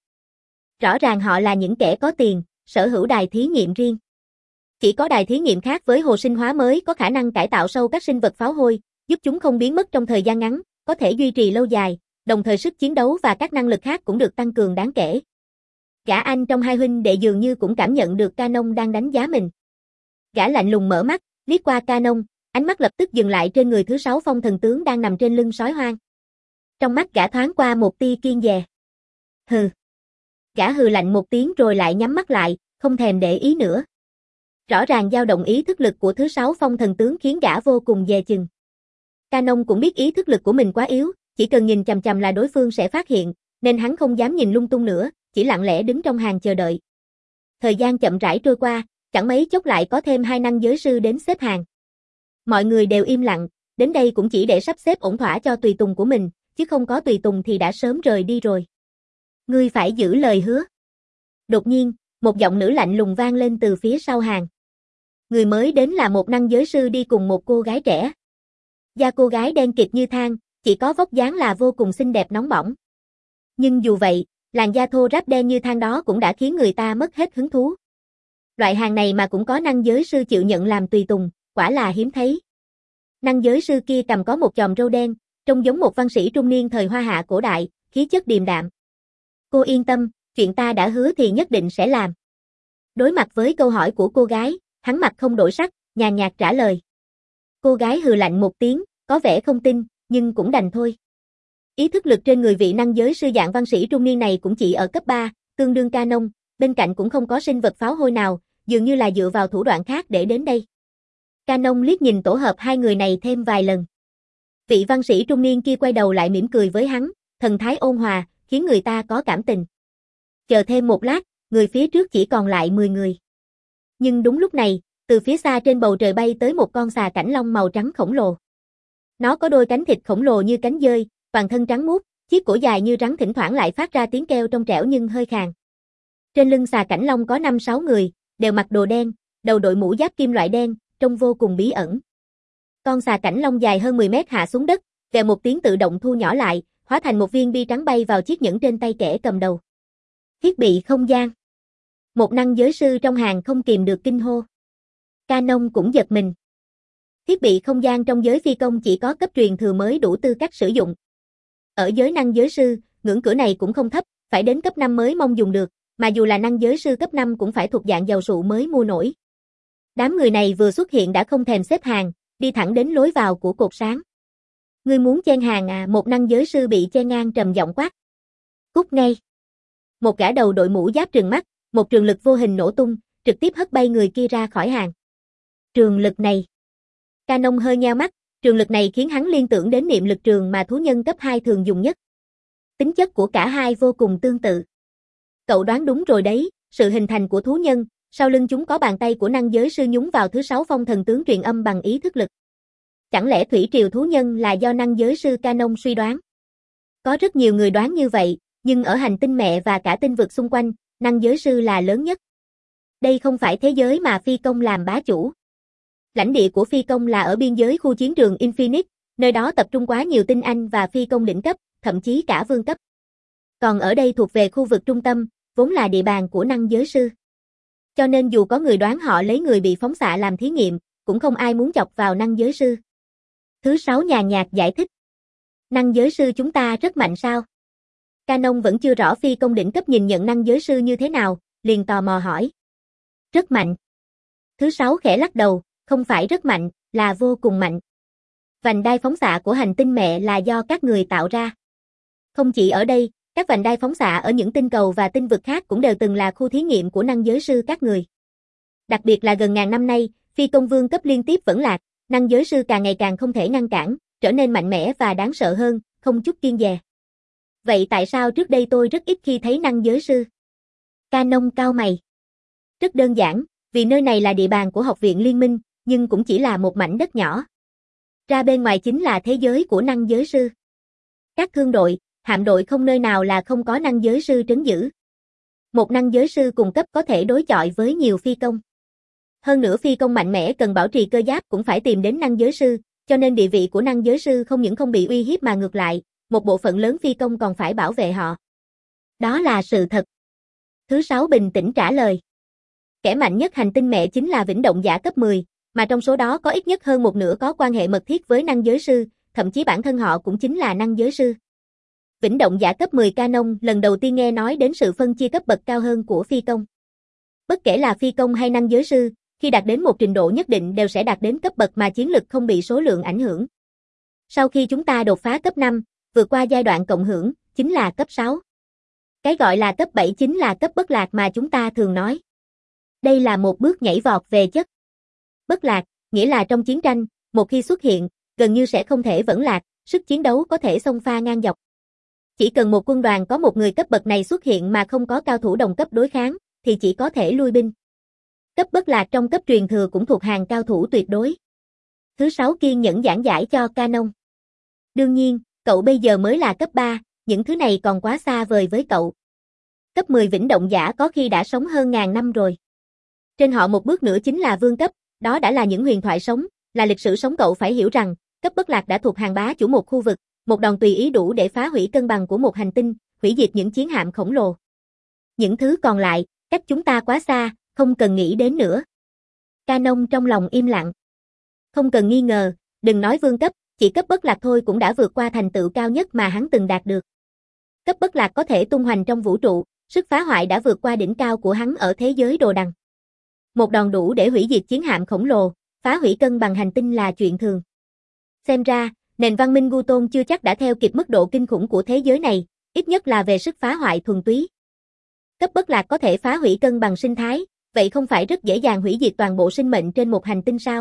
Rõ ràng họ là những kẻ có tiền, sở hữu đài thí nghiệm riêng. Chỉ có đài thí nghiệm khác với hồ sinh hóa mới có khả năng cải tạo sâu các sinh vật pháo hôi, giúp chúng không biến mất trong thời gian ngắn, có thể duy trì lâu dài, đồng thời sức chiến đấu và các năng lực khác cũng được tăng cường đáng kể. Gã anh trong hai huynh đệ dường như cũng cảm nhận được Canon đang đánh giá mình. Gã lạnh lùng mở mắt, liếc qua Canon, ánh mắt lập tức dừng lại trên người thứ sáu phong thần tướng đang nằm trên lưng sói hoang. Trong mắt gã thoáng qua một tia kiên dè. Hừ. Gã hừ lạnh một tiếng rồi lại nhắm mắt lại, không thèm để ý nữa. Rõ ràng dao động ý thức lực của thứ sáu phong thần tướng khiến gã vô cùng dè chừng. Canon cũng biết ý thức lực của mình quá yếu, chỉ cần nhìn chằm chằm là đối phương sẽ phát hiện, nên hắn không dám nhìn lung tung nữa, chỉ lặng lẽ đứng trong hàng chờ đợi. Thời gian chậm rãi trôi qua, chẳng mấy chốc lại có thêm hai năng giới sư đến xếp hàng. Mọi người đều im lặng, đến đây cũng chỉ để sắp xếp ổn thỏa cho tùy tùng của mình, chứ không có tùy tùng thì đã sớm rời đi rồi. Ngươi phải giữ lời hứa. Đột nhiên, một giọng nữ lạnh lùng vang lên từ phía sau hàng. Người mới đến là một năng giới sư đi cùng một cô gái trẻ. Da cô gái đen kịt như than, chỉ có vóc dáng là vô cùng xinh đẹp nóng bỏng. Nhưng dù vậy, làn da thô ráp đen như than đó cũng đã khiến người ta mất hết hứng thú. Loại hàng này mà cũng có năng giới sư chịu nhận làm tùy tùng, quả là hiếm thấy. Năng giới sư kia cầm có một chòm râu đen, trông giống một văn sĩ trung niên thời Hoa Hạ cổ đại, khí chất điềm đạm. Cô yên tâm, chuyện ta đã hứa thì nhất định sẽ làm. Đối mặt với câu hỏi của cô gái, hắn mặt không đổi sắc, nhàn nhạt trả lời. Cô gái hừ lạnh một tiếng, có vẻ không tin, nhưng cũng đành thôi. Ý thức lực trên người vị năng giới sư dạng văn sĩ trung niên này cũng chỉ ở cấp ba, tương đương Canon, bên cạnh cũng không có sinh vật pháo hôi nào, dường như là dựa vào thủ đoạn khác để đến đây. Canon liếc nhìn tổ hợp hai người này thêm vài lần. Vị văn sĩ trung niên kia quay đầu lại mỉm cười với hắn, thần thái ôn hòa, khiến người ta có cảm tình. Chờ thêm một lát, người phía trước chỉ còn lại mười người. Nhưng đúng lúc này, từ phía xa trên bầu trời bay tới một con xà cảnh long màu trắng khổng lồ. Nó có đôi cánh thịt khổng lồ như cánh dơi, toàn thân trắng muốt, chiếc cổ dài như rắn thỉnh thoảng lại phát ra tiếng kêu trong trẻo nhưng hơi khàn. Trên lưng xà cảnh long có năm sáu người, đều mặc đồ đen, đầu đội mũ giáp kim loại đen, trông vô cùng bí ẩn. Con xà cảnh long dài hơn mười mét hạ xuống đất, vèo một tiếng tự động thu nhỏ lại, hóa thành một viên bi trắng bay vào chiếc nhẫn trên tay kẻ cầm đầu. Thiết bị không gian. Một năng giới sư trong hàng không kìm được kinh hô. Canon cũng giật mình. Thiết bị không gian trong giới phi công chỉ có cấp truyền thừa mới đủ tư cách sử dụng. Ở giới năng giới sư, ngưỡng cửa này cũng không thấp, phải đến cấp năm mới mong dùng được, mà dù là năng giới sư cấp năm cũng phải thuộc dạng giàu sụ mới mua nổi. Đám người này vừa xuất hiện đã không thèm xếp hàng, đi thẳng đến lối vào của cột sáng. Ngươi muốn chen hàng à? Một năng giới sư bị chen ngang trầm giọng quát. Cút ngay. Một gã đầu đội mũ giáp trừng mắt, một trường lực vô hình nổ tung, trực tiếp hất bay người kia ra khỏi hàng. Trường lực này. Canon hơi nheo mắt, trường lực này khiến hắn liên tưởng đến niệm lực trường mà thú nhân cấp hai thường dùng nhất. Tính chất của cả hai vô cùng tương tự. Cậu đoán đúng rồi đấy, sự hình thành của thú nhân, sau lưng chúng có bàn tay của năng giới sư nhúng vào thứ sáu phong thần tướng truyền âm bằng ý thức lực. Chẳng lẽ thủy triều thú nhân là do năng giới sư Canon suy đoán? Có rất nhiều người đoán như vậy, nhưng ở hành tinh mẹ và cả tinh vực xung quanh, năng giới sư là lớn nhất. Đây không phải thế giới mà phi công làm bá chủ. Lãnh địa của phi công là ở biên giới khu chiến trường Infinite, nơi đó tập trung quá nhiều tinh anh và phi công đỉnh cấp, thậm chí cả vương cấp. Còn ở đây thuộc về khu vực trung tâm, vốn là địa bàn của năng giới sư. Cho nên dù có người đoán họ lấy người bị phóng xạ làm thí nghiệm, cũng không ai muốn chọc vào năng giới sư. Thứ sáu nhàn nhạt giải thích. Năng giới sư chúng ta rất mạnh sao? Canon vẫn chưa rõ phi công đỉnh cấp nhìn nhận năng giới sư như thế nào, liền tò mò hỏi. Rất mạnh. Thứ sáu khẽ lắc đầu, không phải rất mạnh, là vô cùng mạnh. Vành đai phóng xạ của hành tinh mẹ là do các người tạo ra. Không chỉ ở đây, các vành đai phóng xạ ở những tinh cầu và tinh vực khác cũng đều từng là khu thí nghiệm của năng giới sư các người. Đặc biệt là gần ngàn năm nay, phi công vương cấp liên tiếp vẫn lạc, năng giới sư càng ngày càng không thể ngăn cản, trở nên mạnh mẽ và đáng sợ hơn, không chút kiêng dè. Vậy tại sao trước đây tôi rất ít khi thấy năng giới sư? Canon cau mày. Rất đơn giản, vì nơi này là địa bàn của học viện liên minh, nhưng cũng chỉ là một mảnh đất nhỏ. Ra bên ngoài chính là thế giới của năng giới sư. Các thương đội, hạm đội không nơi nào là không có năng giới sư trấn giữ. Một năng giới sư cùng cấp có thể đối chọi với nhiều phi công. Hơn nữa phi công mạnh mẽ cần bảo trì cơ giáp cũng phải tìm đến năng giới sư, cho nên địa vị của năng giới sư không những không bị uy hiếp mà ngược lại, một bộ phận lớn phi công còn phải bảo vệ họ. Đó là sự thật. Thứ sáu bình tĩnh trả lời. Kẻ mạnh nhất hành tinh mẹ chính là vĩnh động giả cấp mười, mà trong số đó có ít nhất hơn một nửa có quan hệ mật thiết với năng giới sư, thậm chí bản thân họ cũng chính là năng giới sư. Vĩnh động giả cấp mười Canon lần đầu tiên nghe nói đến sự phân chia cấp bậc cao hơn của phi công. Bất kể là phi công hay năng giới sư, khi đạt đến một trình độ nhất định đều sẽ đạt đến cấp bậc mà chiến lực không bị số lượng ảnh hưởng. Sau khi chúng ta đột phá cấp năm, vượt qua giai đoạn cộng hưởng, chính là cấp sáu. Cái gọi là cấp bảy chính là cấp bất lạc mà chúng ta thường nói. Đây là một bước nhảy vọt về chất. Bất lạc, nghĩa là trong chiến tranh, một khi xuất hiện, gần như sẽ không thể vẫn lạc, sức chiến đấu có thể xông pha ngang dọc. Chỉ cần một quân đoàn có một người cấp bậc này xuất hiện mà không có cao thủ đồng cấp đối kháng, thì chỉ có thể lui binh. Cấp bất lạc trong cấp truyền thừa cũng thuộc hàng cao thủ tuyệt đối. Thứ sáu kiên nhẫn giảng giải cho Canon. Đương nhiên, cậu bây giờ mới là cấp ba, những thứ này còn quá xa vời với cậu. Cấp mười vĩnh động giả có khi đã sống hơn ngàn năm rồi. Trên họ một bước nữa chính là vương cấp, đó đã là những huyền thoại sống, là lịch sử sống. Cậu phải hiểu rằng, cấp bất lạc đã thuộc hàng bá chủ một khu vực, một đòn tùy ý đủ để phá hủy cân bằng của một hành tinh, hủy diệt những chiến hạm khổng lồ. Những thứ còn lại, cách chúng ta quá xa, không cần nghĩ đến nữa. Canon trong lòng im lặng. Không cần nghi ngờ, đừng nói vương cấp, chỉ cấp bất lạc thôi cũng đã vượt qua thành tựu cao nhất mà hắn từng đạt được. Cấp bất lạc có thể tung hoành trong vũ trụ, sức phá hoại đã vượt qua đỉnh cao của hắn ở thế giới đồ đằng. Một đòn đủ để hủy diệt chiến hạm khổng lồ, phá hủy cân bằng hành tinh là chuyện thường. Xem ra, nền văn minh Gu Tôn chưa chắc đã theo kịp mức độ kinh khủng của thế giới này, ít nhất là về sức phá hoại thuần túy. Cấp bất lạc có thể phá hủy cân bằng sinh thái, vậy không phải rất dễ dàng hủy diệt toàn bộ sinh mệnh trên một hành tinh sao?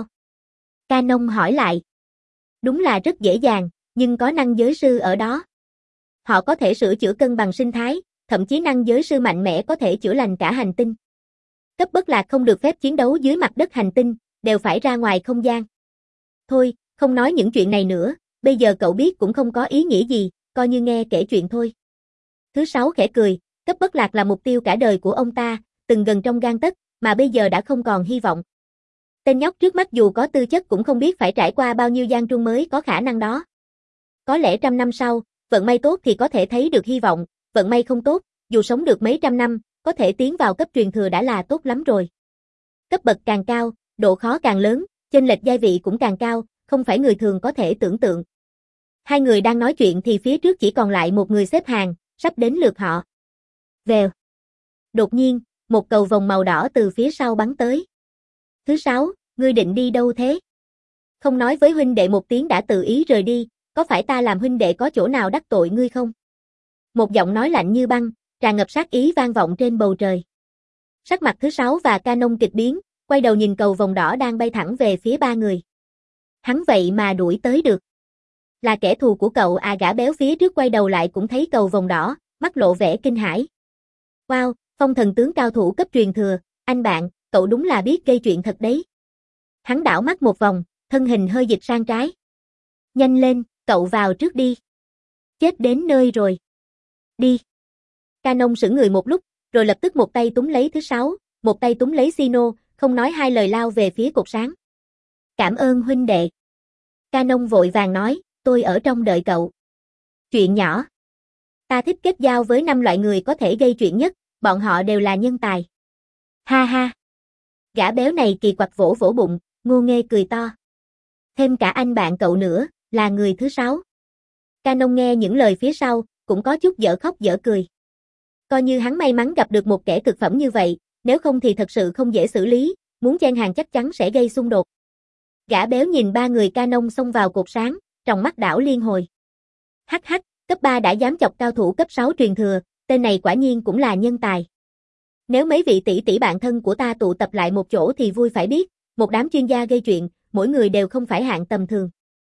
Canon hỏi lại. Đúng là rất dễ dàng, nhưng có năng giới sư ở đó. Họ có thể sửa chữa cân bằng sinh thái, thậm chí năng giới sư mạnh mẽ có thể chữa lành cả hành tinh. Cấp bất lạc không được phép chiến đấu dưới mặt đất hành tinh, đều phải ra ngoài không gian. Thôi, không nói những chuyện này nữa, bây giờ cậu biết cũng không có ý nghĩa gì, coi như nghe kể chuyện thôi. Thứ sáu khẽ cười, cấp bất lạc là mục tiêu cả đời của ông ta, từng gần trong gang tấc, mà bây giờ đã không còn hy vọng. Tên nhóc trước mắt dù có tư chất cũng không biết phải trải qua bao nhiêu gian truân mới có khả năng đó. Có lẽ trăm năm sau, vận may tốt thì có thể thấy được hy vọng, vận may không tốt, dù sống được mấy trăm năm, có thể tiến vào cấp truyền thừa đã là tốt lắm rồi. Cấp bậc càng cao, độ khó càng lớn, chênh lệch giai vị cũng càng cao, không phải người thường có thể tưởng tượng. Hai người đang nói chuyện thì phía trước chỉ còn lại một người xếp hàng, sắp đến lượt họ. Vèo. Đột nhiên, một cầu vồng màu đỏ từ phía sau bắn tới. Thứ sáu, ngươi định đi đâu thế? Không nói với huynh đệ một tiếng đã tự ý rời đi, có phải ta làm huynh đệ có chỗ nào đắc tội ngươi không? Một giọng nói lạnh như băng, tràn ngập sát ý vang vọng trên bầu trời. Sắc mặt thứ sáu và Canon kịch biến, quay đầu nhìn cầu vồng đỏ đang bay thẳng về phía ba người. Hắn vậy mà đuổi tới được. Là kẻ thù của cậu à? Gã béo phía trước quay đầu lại cũng thấy cầu vồng đỏ, mắt lộ vẻ kinh hãi. Wow, Phong thần tướng cao thủ cấp truyền thừa, anh bạn, cậu đúng là biết gây chuyện thật đấy. Hắn đảo mắt một vòng, thân hình hơi dịch sang trái. Nhanh lên, cậu vào trước đi. Chết đến nơi rồi. Đi. Canon sững người một lúc, rồi lập tức một tay túm lấy thứ sáu, một tay túm lấy Sino, không nói hai lời lao về phía cột sáng. Cảm ơn huynh đệ. Canon vội vàng nói, tôi ở trong đợi cậu. Chuyện nhỏ. Ta thích kết giao với năm loại người có thể gây chuyện nhất, bọn họ đều là nhân tài. Ha ha. Gã béo này kỳ quặc vỗ vỗ bụng, ngô nghê cười to. Thêm cả anh bạn cậu nữa, là người thứ sáu. Canon nghe những lời phía sau, cũng có chút dở khóc dở cười. Coi như hắn may mắn gặp được một kẻ thực phẩm như vậy, nếu không thì thật sự không dễ xử lý, muốn chen hàng chắc chắn sẽ gây xung đột. Gã béo nhìn ba người Canon xông vào cột sáng, trong mắt đảo liên hồi. Hắc hắc, cấp ba đã dám chọc cao thủ cấp sáu truyền thừa, tên này quả nhiên cũng là nhân tài. Nếu mấy vị tỷ tỷ bạn thân của ta tụ tập lại một chỗ thì vui phải biết, một đám chuyên gia gây chuyện, mỗi người đều không phải hạng tầm thường.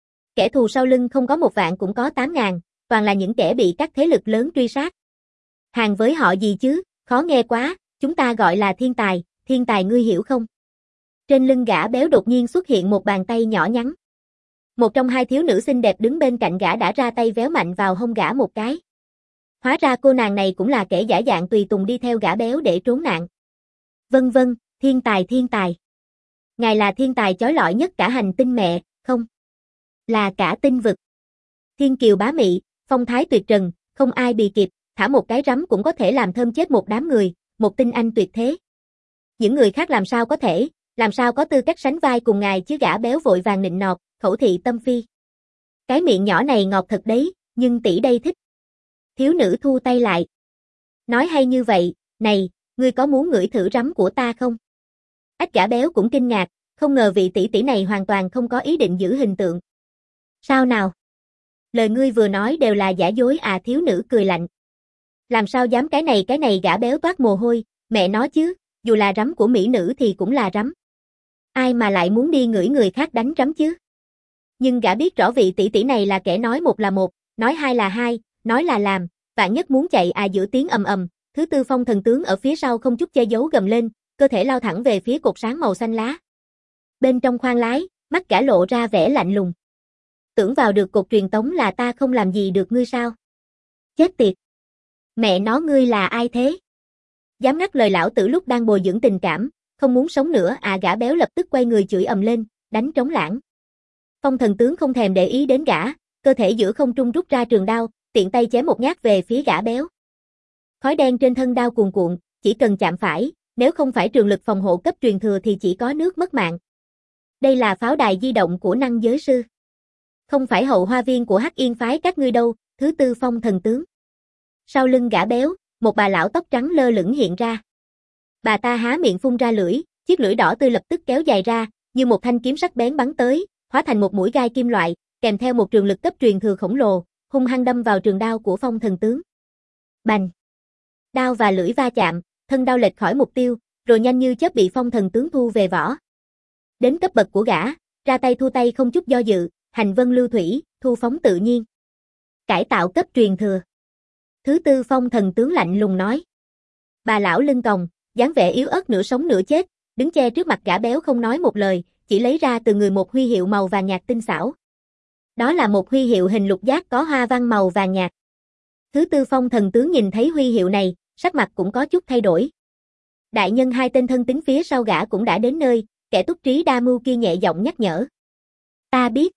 Kẻ thù sau lưng không có một vạn cũng có tám ngàn, toàn là những kẻ bị các thế lực lớn truy sát. Hàng với họ gì chứ, khó nghe quá, chúng ta gọi là thiên tài, thiên tài ngươi hiểu không? Trên lưng gã béo đột nhiên xuất hiện một bàn tay nhỏ nhắn. Một trong hai thiếu nữ xinh đẹp đứng bên cạnh gã đã ra tay véo mạnh vào hông gã một cái. Hóa ra cô nàng này cũng là kẻ giả dạng tùy tùng đi theo gã béo để trốn nạn. Vân vân, thiên tài thiên tài. Ngài là thiên tài chói lọi nhất cả hành tinh mẹ, không? Là cả tinh vực. Thiên kiều bá mị, phong thái tuyệt trần, không ai bì kịp, thả một cái rắm cũng có thể làm thơm chết một đám người, một tinh anh tuyệt thế. Những người khác làm sao có thể, làm sao có tư cách sánh vai cùng ngài chứ? Gã béo vội vàng nịnh nọt, khẩu thị tâm phi. Cái miệng nhỏ này ngọt thật đấy, nhưng tỷ đây thích. Thiếu nữ thu tay lại. Nói hay như vậy, này, ngươi có muốn ngửi thử rắm của ta không? Ách gã béo cũng kinh ngạc, không ngờ vị tỷ tỷ này hoàn toàn không có ý định giữ hình tượng. Sao nào? Lời ngươi vừa nói đều là giả dối à? Thiếu nữ cười lạnh. Làm sao dám, cái này cái này gã béo toát mồ hôi, mẹ nó chứ, dù là rắm của mỹ nữ thì cũng là rắm. Ai mà lại muốn đi ngửi người khác đánh rắm chứ? Nhưng gã biết rõ vị tỷ tỷ này là kẻ nói một là một, nói hai là hai, nói là làm, vạn nhất muốn chạy à. Giữa tiếng ầm ầm, thứ tư phong thần tướng ở phía sau không chút che giấu gầm lên, cơ thể lao thẳng về phía cột sáng màu xanh lá. Bên trong khoang lái, mắt gã lộ ra vẻ lạnh lùng. Tưởng vào được cột truyền tống là ta không làm gì được ngươi sao? Chết tiệt! Mẹ nó, ngươi là ai thế? Dám ngắt lời lão tử lúc đang bồi dưỡng tình cảm, không muốn sống nữa à? Gã béo lập tức quay người chửi ầm lên, đánh trống lãng. Phong thần tướng không thèm để ý đến gã, cơ thể giữa không trung rút ra trường đao, tiện tay chém một nhát về phía gã béo. Khói đen trên thân đao cuồn cuộn, chỉ cần chạm phải, nếu không phải trường lực phòng hộ cấp truyền thừa thì chỉ có nước mất mạng. Đây là pháo đài di động của năng giới sư. Không phải hậu hoa viên của Hắc Yên phái các ngươi đâu, thứ tư phong thần tướng. Sau lưng gã béo, một bà lão tóc trắng lơ lửng hiện ra. Bà ta há miệng phun ra lưỡi, chiếc lưỡi đỏ tươi lập tức kéo dài ra, như một thanh kiếm sắc bén bắn tới, hóa thành một mũi gai kim loại, kèm theo một trường lực cấp truyền thừa khổng lồ, hung hăng đâm vào trường đao của phong thần tướng. Bành! Đao và lưỡi va chạm, thân đao lệch khỏi mục tiêu, rồi nhanh như chớp bị phong thần tướng thu về vỏ. Đến cấp bậc của gã, ra tay thu tay không chút do dự, hành vân lưu thủy, thu phóng tự nhiên. Cải tạo cấp truyền thừa. Thứ tư phong thần tướng lạnh lùng nói. Bà lão lưng còng, dáng vẻ yếu ớt nửa sống nửa chết, đứng che trước mặt gã béo không nói một lời, chỉ lấy ra từ người một huy hiệu màu vàng nhạt tinh xảo. Đó là một huy hiệu hình lục giác có hoa văn màu vàng nhạt. Thứ tư phong thần tướng nhìn thấy huy hiệu này, sắc mặt cũng có chút thay đổi. Đại nhân, hai tên thân tín phía sau gã cũng đã đến nơi, kẻ túc trí đa mưu kia nhẹ giọng nhắc nhở. Ta biết.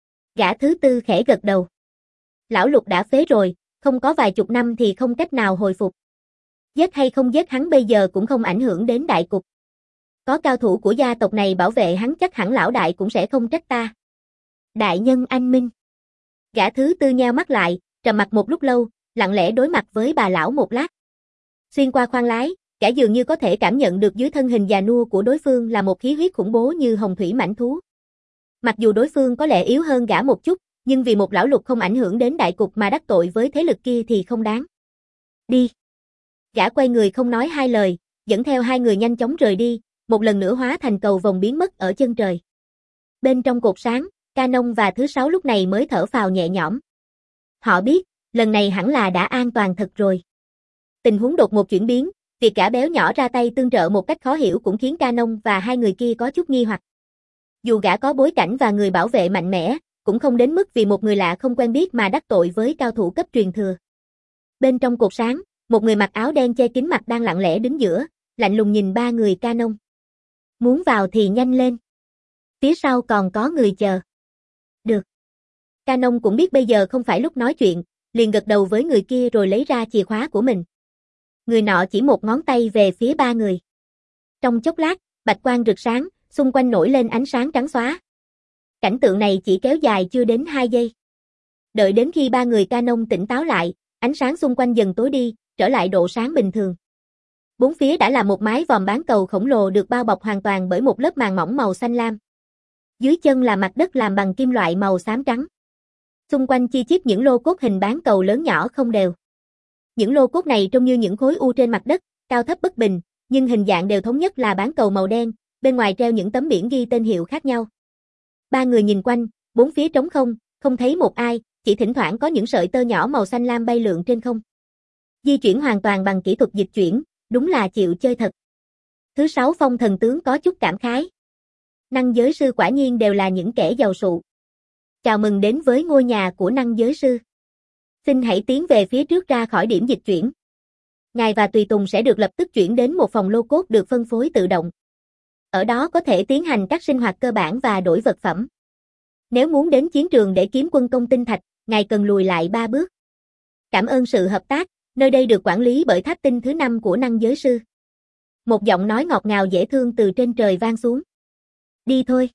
Gã thứ tư khẽ gật đầu. Lão Lục đã phế rồi, không có vài chục năm thì không cách nào hồi phục. Giết hay không giết hắn bây giờ cũng không ảnh hưởng đến đại cục. Có cao thủ của gia tộc này bảo vệ hắn chắc hẳn lão đại cũng sẽ không trách ta. Đại nhân anh minh. Gã thứ tư nheo mắt lại, trầm mặc một lúc lâu, lặng lẽ đối mặt với bà lão một lát. Xuyên qua khoang lái, gã dường như có thể cảm nhận được dưới thân hình già nua của đối phương là một khí huyết khủng bố như hồng thủy mãnh thú. Mặc dù đối phương có lẽ yếu hơn gã một chút, nhưng vì một lão lục không ảnh hưởng đến đại cục mà đắc tội với thế lực kia thì không đáng. Đi. Gã quay người không nói hai lời, dẫn theo hai người nhanh chóng rời đi, một lần nữa hóa thành cầu vồng biến mất ở chân trời. Bên trong cột sáng, Canon và thứ sáu lúc này mới thở phào nhẹ nhõm. Họ biết, lần này hẳn là đã an toàn thật rồi. Tình huống đột ngột chuyển biến, việc gã béo nhỏ ra tay tương trợ một cách khó hiểu cũng khiến Canon và hai người kia có chút nghi hoặc. Dù gã có bối cảnh và người bảo vệ mạnh mẽ, cũng không đến mức vì một người lạ không quen biết mà đắc tội với cao thủ cấp truyền thừa. Bên trong cột sáng, một người mặc áo đen che kín mặt đang lặng lẽ đứng giữa, lạnh lùng nhìn ba người Canon. Muốn vào thì nhanh lên. Phía sau còn có người chờ. Được. Canon cũng biết bây giờ không phải lúc nói chuyện, liền gật đầu với người kia rồi lấy ra chìa khóa của mình. Người nọ chỉ một ngón tay về phía ba người. Trong chốc lát, bạch quang rực sáng, xung quanh nổi lên ánh sáng trắng xóa. Cảnh tượng này chỉ kéo dài chưa đến hai giây. Đợi đến khi ba người Canon tỉnh táo lại, ánh sáng xung quanh dần tối đi, trở lại độ sáng bình thường. Bốn phía đã là một mái vòm bán cầu khổng lồ được bao bọc hoàn toàn bởi một lớp màng mỏng màu xanh lam. Dưới chân là mặt đất làm bằng kim loại màu xám trắng. Xung quanh chi chít những lô cốt hình bán cầu lớn nhỏ không đều. Những lô cốt này trông như những khối u trên mặt đất, cao thấp bất bình, nhưng hình dạng đều thống nhất là bán cầu màu đen, bên ngoài treo những tấm biển ghi tên hiệu khác nhau. Ba người nhìn quanh, bốn phía trống không, không thấy một ai, chỉ thỉnh thoảng có những sợi tơ nhỏ màu xanh lam bay lượn trên không. Di chuyển hoàn toàn bằng kỹ thuật dịch chuyển, đúng là chịu chơi thật. Thứ sáu phong thần tướng có chút cảm khái. Năng giới sư quả nhiên đều là những kẻ giàu sụ. Chào mừng đến với ngôi nhà của năng giới sư. Xin hãy tiến về phía trước ra khỏi điểm dịch chuyển. Ngài và tùy tùng sẽ được lập tức chuyển đến một phòng lô cốt được phân phối tự động. Ở đó có thể tiến hành các sinh hoạt cơ bản và đổi vật phẩm. Nếu muốn đến chiến trường để kiếm quân công tinh thạch, ngài cần lùi lại ba bước. Cảm ơn sự hợp tác, nơi đây được quản lý bởi tháp tinh thứ năm của năng giới sư. Một giọng nói ngọt ngào dễ thương từ trên trời vang xuống. Đi thôi.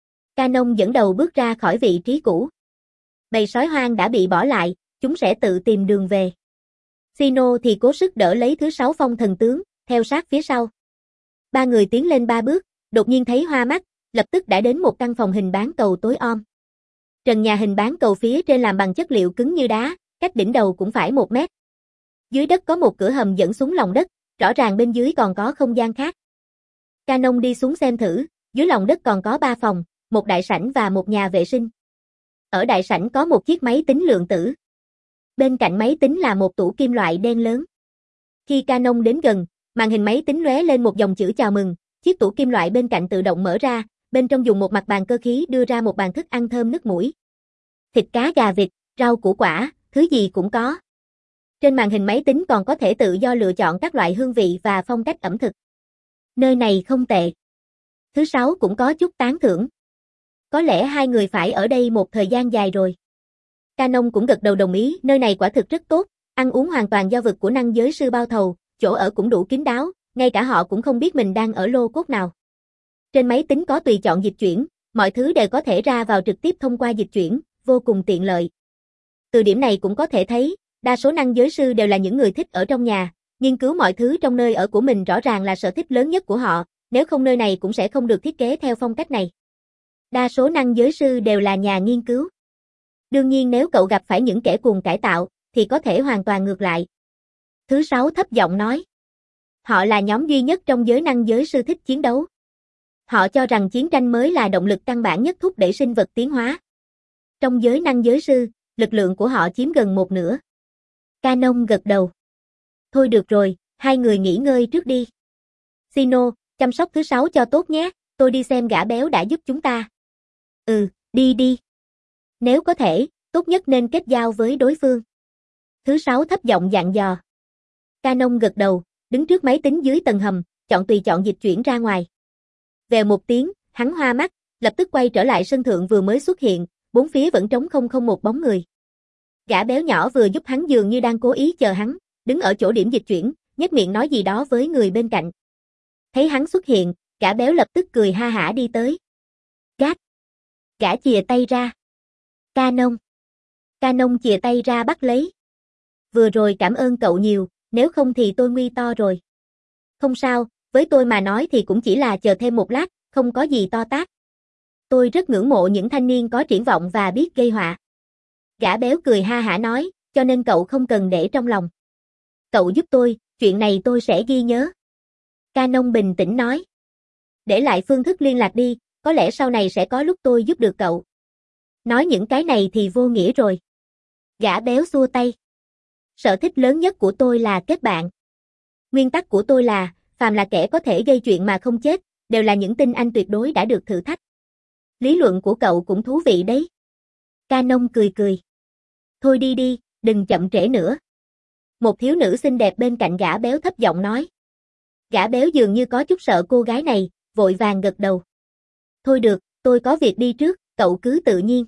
Canon dẫn đầu bước ra khỏi vị trí cũ. Bầy sói hoang đã bị bỏ lại, chúng sẽ tự tìm đường về. Sino thì cố sức đỡ lấy thứ sáu phong thần tướng, theo sát phía sau. Ba người tiến lên ba bước, đột nhiên thấy hoa mắt, lập tức đã đến một căn phòng hình bán cầu tối om. Trần nhà hình bán cầu phía trên làm bằng chất liệu cứng như đá, cách đỉnh đầu cũng phải một mét. Dưới đất có một cửa hầm dẫn xuống lòng đất, rõ ràng bên dưới còn có không gian khác. Canon đi xuống xem thử, dưới lòng đất còn có ba phòng, một đại sảnh và một nhà vệ sinh. Ở đại sảnh có một chiếc máy tính lượng tử. Bên cạnh máy tính là một tủ kim loại đen lớn. Khi Canon đến gần, màn hình máy tính lóe lên một dòng chữ chào mừng, chiếc tủ kim loại bên cạnh tự động mở ra, bên trong dùng một mặt bàn cơ khí đưa ra một bàn thức ăn thơm nức mũi. Thịt cá gà vịt, rau củ quả, thứ gì cũng có. Trên màn hình máy tính còn có thể tự do lựa chọn các loại hương vị và phong cách ẩm thực. Nơi này không tệ. Thứ sáu cũng có chút tán thưởng. Có lẽ hai người phải ở đây một thời gian dài rồi. Canon cũng gật đầu đồng ý, nơi này quả thực rất tốt, ăn uống hoàn toàn do vực của năng giới sư bao thầu, chỗ ở cũng đủ kín đáo, ngay cả họ cũng không biết mình đang ở lô cốt nào. Trên máy tính có tùy chọn dịch chuyển, mọi thứ đều có thể ra vào trực tiếp thông qua dịch chuyển, vô cùng tiện lợi. Từ điểm này cũng có thể thấy, đa số năng giới sư đều là những người thích ở trong nhà, nghiên cứu mọi thứ trong nơi ở của mình rõ ràng là sở thích lớn nhất của họ, nếu không nơi này cũng sẽ không được thiết kế theo phong cách này. Đa số năng giới sư đều là nhà nghiên cứu. Đương nhiên nếu cậu gặp phải những kẻ cuồng cải tạo, thì có thể hoàn toàn ngược lại. Thứ sáu thấp giọng nói. Họ là nhóm duy nhất trong giới năng giới sư thích chiến đấu. Họ cho rằng chiến tranh mới là động lực căn bản nhất thúc đẩy sinh vật tiến hóa. Trong giới năng giới sư, lực lượng của họ chiếm gần một nửa. Canon gật đầu. Thôi được rồi, hai người nghỉ ngơi trước đi. Sino, chăm sóc thứ sáu cho tốt nhé, tôi đi xem gã béo đã giúp chúng ta. Ừ, đi đi. Nếu có thể, tốt nhất nên kết giao với đối phương. Thứ sáu thấp giọng dặn dò. Canon gật đầu, đứng trước máy tính dưới tầng hầm, chọn tùy chọn dịch chuyển ra ngoài. Vèo một tiếng, hắn hoa mắt, lập tức quay trở lại sân thượng vừa mới xuất hiện, bốn phía vẫn trống không không một bóng người. Gã béo nhỏ vừa giúp hắn dường như đang cố ý chờ hắn, đứng ở chỗ điểm dịch chuyển, nhếch miệng nói gì đó với người bên cạnh. Thấy hắn xuất hiện, Gã béo lập tức cười ha hả đi tới. Gác. Gã chìa tay ra. Canon. Canon chìa tay ra bắt lấy. Vừa rồi cảm ơn cậu nhiều, nếu không thì tôi nguy to rồi. Không sao, với tôi mà nói thì cũng chỉ là chờ thêm một lát, không có gì to tát. Tôi rất ngưỡng mộ những thanh niên có triển vọng và biết gây họa. Gã béo cười ha hả nói, cho nên cậu không cần để trong lòng. Cậu giúp tôi, chuyện này tôi sẽ ghi nhớ. Canon bình tĩnh nói. Để lại phương thức liên lạc đi, có lẽ sau này sẽ có lúc tôi giúp được cậu. Nói những cái này thì vô nghĩa rồi. Gã béo xua tay. Sở thích lớn nhất của tôi là kết bạn. Nguyên tắc của tôi là, phàm là kẻ có thể gây chuyện mà không chết, đều là những tinh anh tuyệt đối đã được thử thách. Lý luận của cậu cũng thú vị đấy. Canon cười cười. Thôi đi đi, đừng chậm trễ nữa. Một thiếu nữ xinh đẹp bên cạnh gã béo thấp giọng nói. Gã béo dường như có chút sợ cô gái này, vội vàng gật đầu. Thôi được, tôi có việc đi trước, cậu cứ tự nhiên.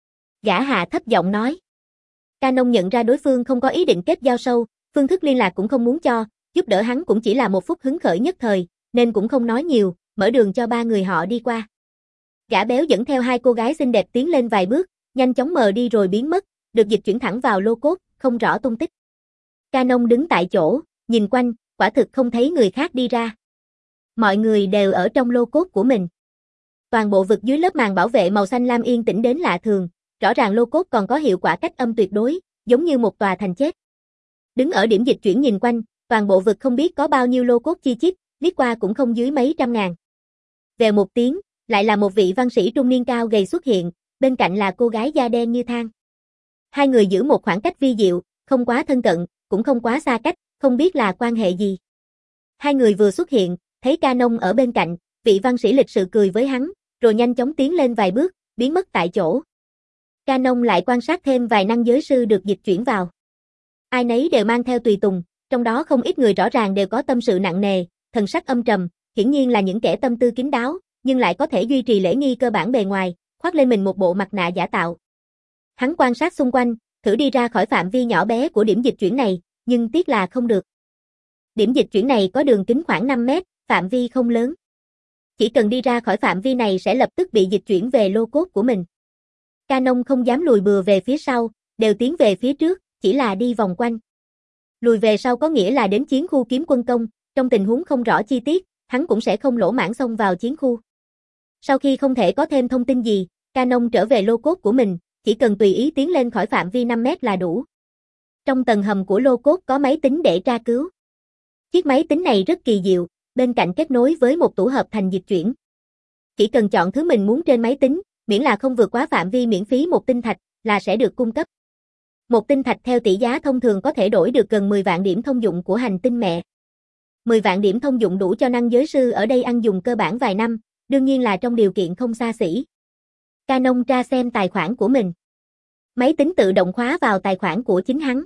Gã hạ thấp giọng nói. Canon nhận ra đối phương không có ý định kết giao sâu, phương thức liên lạc cũng không muốn cho, giúp đỡ hắn cũng chỉ là một phút hứng khởi nhất thời, nên cũng không nói nhiều, mở đường cho ba người họ đi qua. Gã béo dẫn theo hai cô gái xinh đẹp tiến lên vài bước, nhanh chóng mờ đi rồi biến mất, được dịch chuyển thẳng vào lô cốt, không rõ tung tích. Canon đứng tại chỗ, nhìn quanh, quả thực không thấy người khác đi ra. Mọi người đều ở trong lô cốt của mình. Toàn bộ vực dưới lớp màn bảo vệ màu xanh lam yên tĩnh đến lạ thường, rõ ràng lô cốt còn có hiệu quả cách âm tuyệt đối, giống như một tòa thành chết. Đứng ở điểm dịch chuyển nhìn quanh, toàn bộ vực không biết có bao nhiêu lô cốt chi chít, liếc qua cũng không dưới mấy trăm ngàn. Về một tiếng, lại là một vị văn sĩ trung niên cao gầy xuất hiện, bên cạnh là cô gái da đen như than. Hai người giữ một khoảng cách vi diệu, không quá thân cận, cũng không quá xa cách, không biết là quan hệ gì. Hai người vừa xuất hiện, thấy Canon ở bên cạnh, vị văn sĩ lịch sự cười với hắn, rồi nhanh chóng tiến lên vài bước, biến mất tại chỗ. Canon lại quan sát thêm vài năng giới sư được dịch chuyển vào. Ai nấy đều mang theo tùy tùng, trong đó không ít người rõ ràng đều có tâm sự nặng nề, thần sắc âm trầm, hiển nhiên là những kẻ tâm tư kín đáo, nhưng lại có thể duy trì lễ nghi cơ bản bề ngoài, khoác lên mình một bộ mặt nạ giả tạo. Hắn quan sát xung quanh, thử đi ra khỏi phạm vi nhỏ bé của điểm dịch chuyển này, nhưng tiếc là không được. Điểm dịch chuyển này có đường kính khoảng năm mét, phạm vi không lớn. Chỉ cần đi ra khỏi phạm vi này sẽ lập tức bị dịch chuyển về lô cốt của mình. Canon không dám lùi bừa về phía sau, đều tiến về phía trước, chỉ là đi vòng quanh. Lùi về sau có nghĩa là đến chiến khu kiếm quân công, trong tình huống không rõ chi tiết, hắn cũng sẽ không lỗ mãng xông vào chiến khu. Sau khi không thể có thêm thông tin gì, Canon trở về lô cốt của mình, chỉ cần tùy ý tiến lên khỏi phạm vi năm mét là đủ. Trong tầng hầm của lô cốt có máy tính để tra cứu. Chiếc máy tính này rất kỳ diệu, bên cạnh kết nối với một tủ hợp thành dịch chuyển. Chỉ cần chọn thứ mình muốn trên máy tính, miễn là không vượt quá phạm vi miễn phí một tinh thạch, là sẽ được cung cấp. Một tinh thạch theo tỷ giá thông thường có thể đổi được gần mười vạn điểm thông dụng của hành tinh mẹ. mười vạn điểm thông dụng đủ cho năng giới sư ở đây ăn dùng cơ bản vài năm, đương nhiên là trong điều kiện không xa xỉ. Canon tra xem tài khoản của mình. Máy tính tự động khóa vào tài khoản của chính hắn.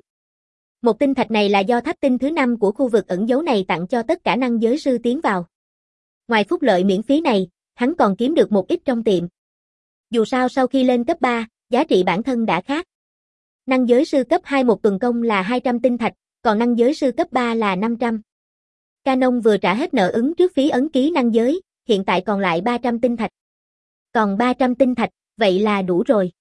Một tinh thạch này là do tháp tinh thứ năm của khu vực ẩn dấu này tặng cho tất cả năng giới sư tiến vào. Ngoài phúc lợi miễn phí này, hắn còn kiếm được một ít trong tiệm. Dù sao sau khi lên cấp ba, giá trị bản thân đã khác. Năng giới sư cấp hai một tuần công là hai trăm tinh thạch, còn năng giới sư cấp ba là năm trăm. Canon vừa trả hết nợ ứng trước phí ấn ký năng giới, hiện tại còn lại ba trăm tinh thạch. Còn ba trăm tinh thạch, vậy là đủ rồi.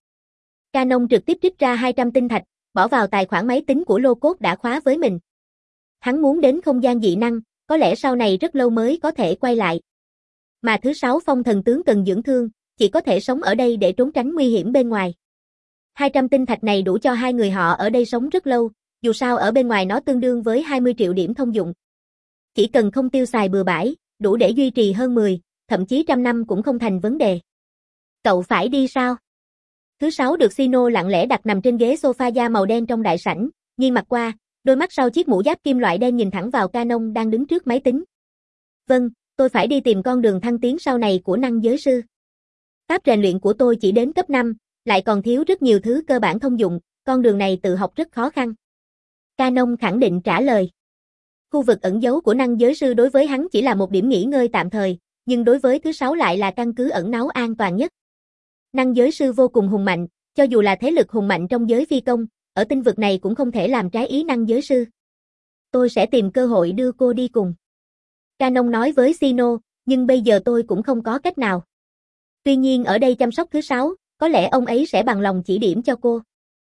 Canon trực tiếp trích ra hai trăm tinh thạch, bỏ vào tài khoản máy tính của lô cốt đã khóa với mình. Hắn muốn đến không gian dị năng, có lẽ sau này rất lâu mới có thể quay lại. Mà thứ sáu phong thần tướng cần dưỡng thương, chỉ có thể sống ở đây để trốn tránh nguy hiểm bên ngoài. hai trăm tinh thạch này đủ cho hai người họ ở đây sống rất lâu, dù sao ở bên ngoài nó tương đương với hai mươi triệu điểm thông dụng. Chỉ cần không tiêu xài bừa bãi, đủ để duy trì hơn mười, thậm chí trăm năm cũng không thành vấn đề. Cậu phải đi sao? Thứ sáu được Sino lặng lẽ đặt nằm trên ghế sofa da màu đen trong đại sảnh, nghiêng mặt qua, đôi mắt sau chiếc mũ giáp kim loại đen nhìn thẳng vào Canon đang đứng trước máy tính. Vâng, tôi phải đi tìm con đường thăng tiến sau này của năng giới sư. Pháp rèn luyện của tôi chỉ đến cấp năm, lại còn thiếu rất nhiều thứ cơ bản thông dụng, con đường này tự học rất khó khăn. Canon khẳng định trả lời. Khu vực ẩn giấu của năng giới sư đối với hắn chỉ là một điểm nghỉ ngơi tạm thời, nhưng đối với thứ sáu lại là căn cứ ẩn náu an toàn nhất. Năng giới sư vô cùng hùng mạnh, cho dù là thế lực hùng mạnh trong giới phi công, ở tinh vực này cũng không thể làm trái ý năng giới sư. Tôi sẽ tìm cơ hội đưa cô đi cùng. Canon nói với Sino, Nhưng bây giờ tôi cũng không có cách nào. Tuy nhiên ở đây chăm sóc thứ sáu, có lẽ ông ấy sẽ bằng lòng chỉ điểm cho cô.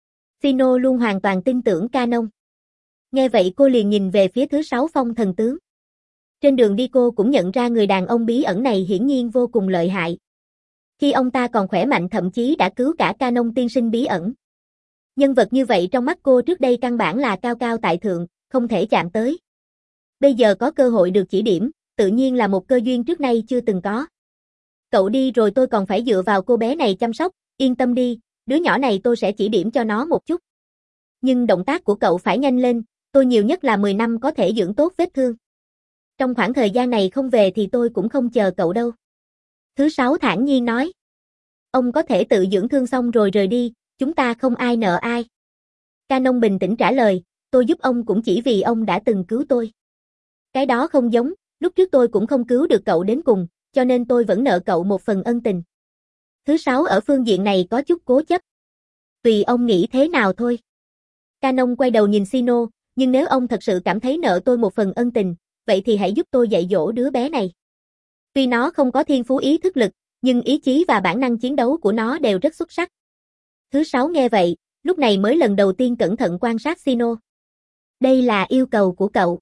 Sino luôn hoàn toàn tin tưởng Canon. Nghe vậy cô liền nhìn về phía thứ sáu phong thần tướng. Trên đường đi cô cũng nhận ra người đàn ông bí ẩn này hiển nhiên vô cùng lợi hại. Khi ông ta còn khỏe mạnh thậm chí đã cứu cả Canon tiên sinh bí ẩn. Nhân vật như vậy trong mắt cô trước đây căn bản là cao cao tại thượng, không thể chạm tới. Bây giờ có cơ hội được chỉ điểm, tự nhiên là một cơ duyên trước nay chưa từng có. Cậu đi rồi tôi còn phải dựa vào cô bé này chăm sóc, yên tâm đi, đứa nhỏ này tôi sẽ chỉ điểm cho nó một chút. Nhưng động tác của cậu phải nhanh lên, tôi nhiều nhất là mười năm có thể dưỡng tốt vết thương. Trong khoảng thời gian này không về thì tôi cũng không chờ cậu đâu. Thứ sáu thản nhiên nói. Ông có thể tự dưỡng thương xong rồi rời đi, chúng ta không ai nợ ai. Canon bình tĩnh trả lời, tôi giúp ông cũng chỉ vì ông đã từng cứu tôi. Cái đó không giống, lúc trước tôi cũng không cứu được cậu đến cùng, cho nên tôi vẫn nợ cậu một phần ân tình. Thứ sáu ở phương diện này có chút cố chấp. Tùy ông nghĩ thế nào thôi. Canon quay đầu nhìn Sino, nhưng nếu ông thật sự cảm thấy nợ tôi một phần ân tình, vậy thì hãy giúp tôi dạy dỗ đứa bé này. Tuy nó không có thiên phú ý thức lực, nhưng ý chí và bản năng chiến đấu của nó đều rất xuất sắc. Thứ sáu nghe vậy, lúc này mới lần đầu tiên cẩn thận quan sát Sino. Đây là yêu cầu của cậu.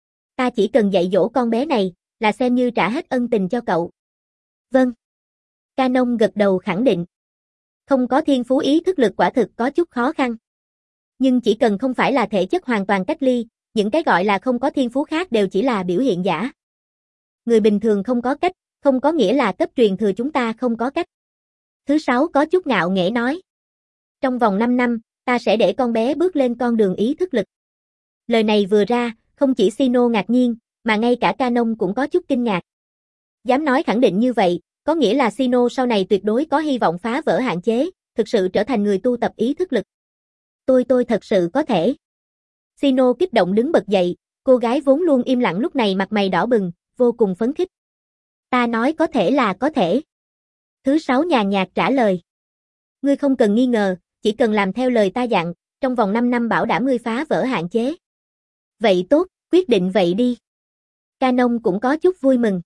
Ta chỉ cần dạy dỗ con bé này, là xem như trả hết ân tình cho cậu. Vâng. Canon gật đầu khẳng định. Không có thiên phú ý thức lực quả thực có chút khó khăn. Nhưng chỉ cần không phải là thể chất hoàn toàn cách ly, những cái gọi là không có thiên phú khác đều chỉ là biểu hiện giả. Người bình thường không có cách, không có nghĩa là cấp truyền thừa chúng ta không có cách. Thứ sáu có chút ngạo nghễ nói. Trong vòng năm năm, ta sẽ để con bé bước lên con đường ý thức lực. Lời này vừa ra, không chỉ Sino ngạc nhiên, mà ngay cả Canon cũng có chút kinh ngạc. Dám nói khẳng định như vậy, có nghĩa là Sino sau này tuyệt đối có hy vọng phá vỡ hạn chế, thực sự trở thành người tu tập ý thức lực. Tôi tôi thật sự có thể. Sino kích động đứng bật dậy, cô gái vốn luôn im lặng lúc này mặt mày đỏ bừng, vô cùng phấn khích. Ta nói có thể là có thể. Thứ sáu nhàn nhạt trả lời. Ngươi không cần nghi ngờ, chỉ cần làm theo lời ta dặn, trong vòng năm năm bảo đảm ngươi phá vỡ hạn chế. Vậy tốt, quyết định vậy đi. Canon cũng có chút vui mừng.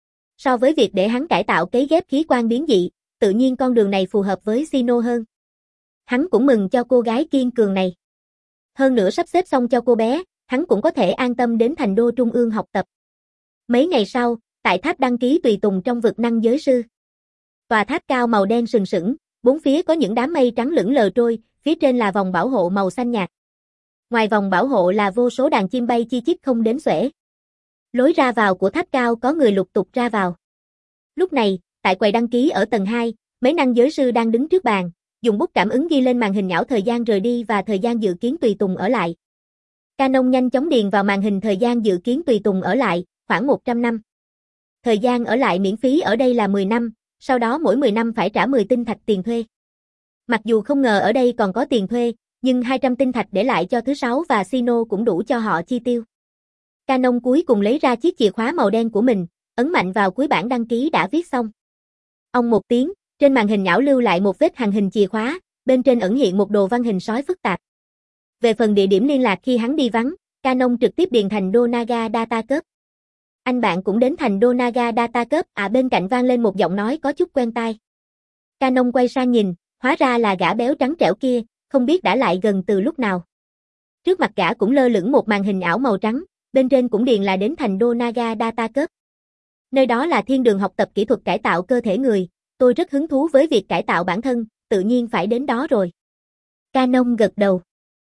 So với việc để hắn cải tạo cấy ghép khí quan biến dị, tự nhiên con đường này phù hợp với Sino hơn. Hắn cũng mừng cho cô gái kiên cường này. Hơn nữa sắp xếp xong cho cô bé, hắn cũng có thể an tâm đến thành đô trung ương học tập. Mấy ngày sau, tại tháp đăng ký tùy tùng trong vực năng giới sư. Tòa tháp cao màu đen sừng sững, bốn phía có những đám mây trắng lững lờ trôi, phía trên là vòng bảo hộ màu xanh nhạt. Ngoài vòng bảo hộ là vô số đàn chim bay chi chít không đếm xuể. Lối ra vào của tháp cao có người lục tục ra vào. Lúc này, tại quầy đăng ký ở tầng hai, mấy năng giới sư đang đứng trước bàn, dùng bút cảm ứng ghi lên màn hình nhỏ thời gian rời đi và thời gian dự kiến tùy tùng ở lại. Canon nhanh chóng điền vào màn hình thời gian dự kiến tùy tùng ở lại, khoảng một trăm năm. Thời gian ở lại miễn phí ở đây là mười năm, sau đó mỗi mười năm phải trả mười tinh thạch tiền thuê. Mặc dù không ngờ ở đây còn có tiền thuê, nhưng hai trăm tinh thạch để lại cho thứ sáu và Sino cũng đủ cho họ chi tiêu. Canon cuối cùng lấy ra chiếc chìa khóa màu đen của mình, ấn mạnh vào cuối bảng đăng ký đã viết xong. Ông một tiếng, trên màn hình nhão lưu lại một vết hằn hình chìa khóa, bên trên ẩn hiện một đồ văn hình sói phức tạp. Về phần địa điểm liên lạc khi hắn đi vắng, Canon trực tiếp điền thành đô Naga Data Cup. Anh bạn cũng đến thành đô Naga Data Cup à, bên cạnh vang lên một giọng nói có chút quen tai. Canon quay sang nhìn, hóa ra là gã béo trắng trẻo kia, không biết đã lại gần từ lúc nào. Trước mặt gã cũng lơ lửng một màn hình ảo màu trắng, bên trên cũng điền là đến thành đô Naga Data Cup. Nơi đó là thiên đường học tập kỹ thuật cải tạo cơ thể người, tôi rất hứng thú với việc cải tạo bản thân, tự nhiên phải đến đó rồi. Canon gật đầu.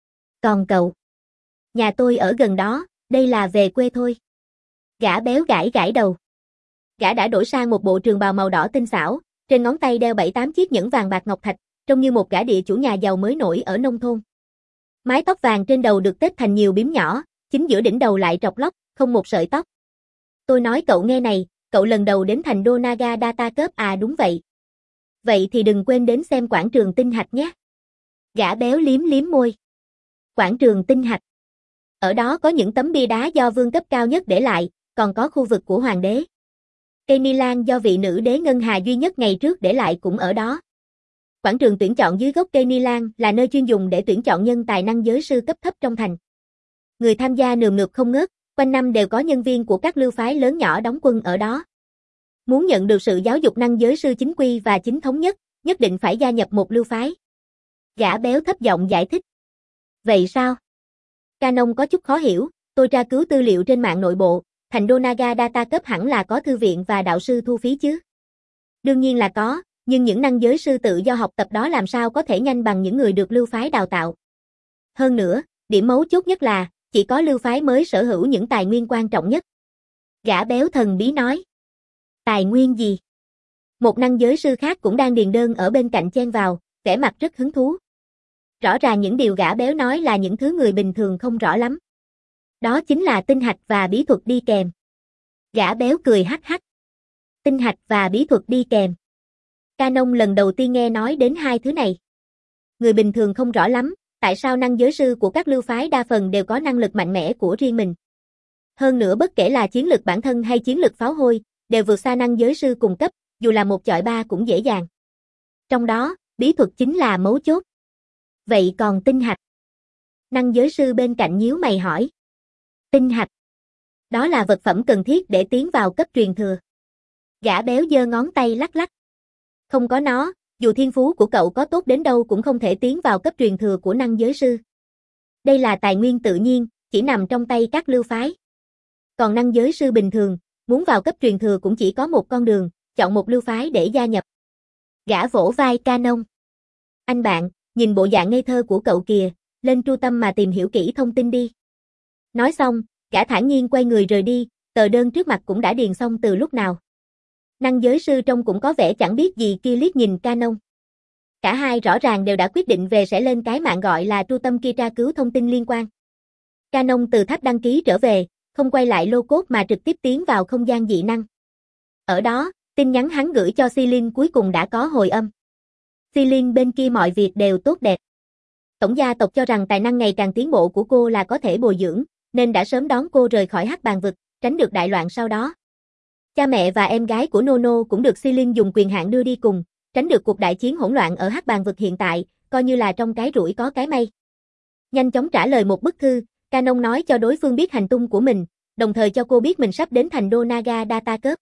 Còn cậu? Nhà tôi ở gần đó, đây là về quê thôi. Gã béo gãi gãi đầu. Gã đã đổi sang một bộ trường bào màu đỏ tinh xảo, trên ngón tay đeo bảy tám chiếc nhẫn vàng bạc ngọc thạch, trông như một gã địa chủ nhà giàu mới nổi ở nông thôn. Mái tóc vàng trên đầu được tết thành nhiều bím nhỏ, chính giữa đỉnh đầu lại trọc lóc, không một sợi tóc. Tôi nói cậu nghe này, cậu lần đầu đến thành đô Naga Data Cup à? Đúng vậy. Vậy thì đừng quên đến xem quảng trường tinh hạch nhé. Gã béo liếm liếm môi. Quảng trường tinh hạch. Ở đó có những tấm bia đá do vương cấp cao nhất để lại, còn có khu vực của hoàng đế. Cây ni lan do vị nữ đế Ngân Hà duy nhất ngày trước để lại cũng ở đó. Quảng trường tuyển chọn dưới gốc cây ni lan là nơi chuyên dùng để tuyển chọn nhân tài năng giới sư cấp thấp trong thành. Người tham gia nườm nượp không ngớt, quanh năm đều có nhân viên của các lưu phái lớn nhỏ đóng quân ở đó. Muốn nhận được sự giáo dục năng giới sư chính quy và chính thống nhất, nhất định phải gia nhập một lưu phái. Gã béo thấp giọng giải thích. Vậy sao? Canon có chút khó hiểu, tôi tra cứu tư liệu trên mạng nội bộ, thành đô Naga Data cấp hẳn là có thư viện và đạo sư thu phí chứ. Đương nhiên là có, nhưng những năng giới sư tự do học tập đó làm sao có thể nhanh bằng những người được lưu phái đào tạo. Hơn nữa, điểm mấu chốt nhất là, chỉ có lưu phái mới sở hữu những tài nguyên quan trọng nhất. Gã béo thần bí nói. Tài nguyên gì? Một năng giới sư khác cũng đang điền đơn ở bên cạnh chen vào, vẻ mặt rất hứng thú. Rõ ràng những điều gã béo nói là những thứ người bình thường không rõ lắm. Đó chính là tinh hạch và bí thuật đi kèm. Gã béo cười hắc hắc. Tinh hạch và bí thuật đi kèm. Canon lần đầu tiên nghe nói đến hai thứ này. Người bình thường không rõ lắm, tại sao năng giới sư của các lưu phái đa phần đều có năng lực mạnh mẽ của riêng mình. Hơn nữa bất kể là chiến lực bản thân hay chiến lực pháo hôi, đều vượt xa năng giới sư cùng cấp, dù là một chọi ba cũng dễ dàng. Trong đó, bí thuật chính là mấu chốt. Vậy còn tinh hạch? Năng giới sư bên cạnh nhíu mày hỏi. Tinh hạch. Đó là vật phẩm cần thiết để tiến vào cấp truyền thừa. Gã béo giơ ngón tay lắc lắc. Không có nó, dù thiên phú của cậu có tốt đến đâu cũng không thể tiến vào cấp truyền thừa của năng giới sư. Đây là tài nguyên tự nhiên, chỉ nằm trong tay các lưu phái. Còn năng giới sư bình thường, muốn vào cấp truyền thừa cũng chỉ có một con đường, chọn một lưu phái để gia nhập. Gã vỗ vai Canon. Anh bạn, nhìn bộ dạng ngây thơ của cậu kìa, lên Tru Tâm mà tìm hiểu kỹ thông tin đi. Nói xong, gã thản nhiên quay người rời đi, tờ đơn trước mặt cũng đã điền xong từ lúc nào. Năng giới sư trông cũng có vẻ chẳng biết gì kia liếc nhìn Canon. Cả hai rõ ràng đều đã quyết định về sẽ lên cái mạng gọi là Tru Tâm kia tra cứu thông tin liên quan. Canon từ tháp đăng ký trở về, không quay lại lô cốt mà trực tiếp tiến vào không gian dị năng. Ở đó, tin nhắn hắn gửi cho Silin cuối cùng đã có hồi âm. Silin bên kia mọi việc đều tốt đẹp. Tổng gia tộc cho rằng tài năng ngày càng tiến bộ của cô là có thể bồi dưỡng, nên đã sớm đón cô rời khỏi Hắc Bàn vực, tránh được đại loạn sau đó. Cha mẹ và em gái của Nono cũng được Silin dùng quyền hạn đưa đi cùng, tránh được cuộc đại chiến hỗn loạn ở Hắc Bàn vực hiện tại, coi như là trong cái rủi có cái may. Nhanh chóng trả lời một bức thư, Canon nói cho đối phương biết hành tung của mình, đồng thời cho cô biết mình sắp đến thành đô Naga Data cấp.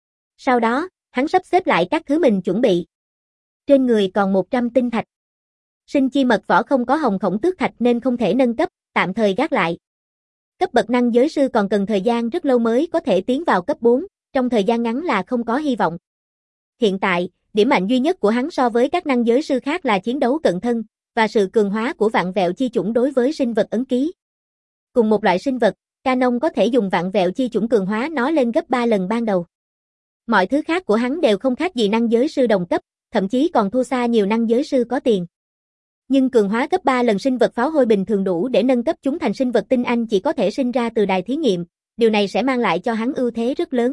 Sau đó, hắn sắp xếp lại các thứ mình chuẩn bị. Trên người còn một trăm tinh thạch. Sinh chi mật võ không có hồng khổng tước thạch nên không thể nâng cấp, tạm thời gác lại. Cấp bậc năng giới sư còn cần thời gian rất lâu mới có thể tiến vào cấp bốn, trong thời gian ngắn là không có hy vọng. Hiện tại, điểm mạnh duy nhất của hắn so với các năng giới sư khác là chiến đấu cận thân, và sự cường hóa của vạn vẹo chi chủng đối với sinh vật ấn ký. Cùng một loại sinh vật, Canon có thể dùng vạn vẹo chi chủng cường hóa nó lên gấp ba lần ban đầu. Mọi thứ khác của hắn đều không khác gì năng giới sư đồng cấp, thậm chí còn thua xa nhiều năng giới sư có tiền. Nhưng cường hóa gấp ba lần sinh vật pháo hôi bình thường đủ để nâng cấp chúng thành sinh vật tinh anh chỉ có thể sinh ra từ đài thí nghiệm, điều này sẽ mang lại cho hắn ưu thế rất lớn.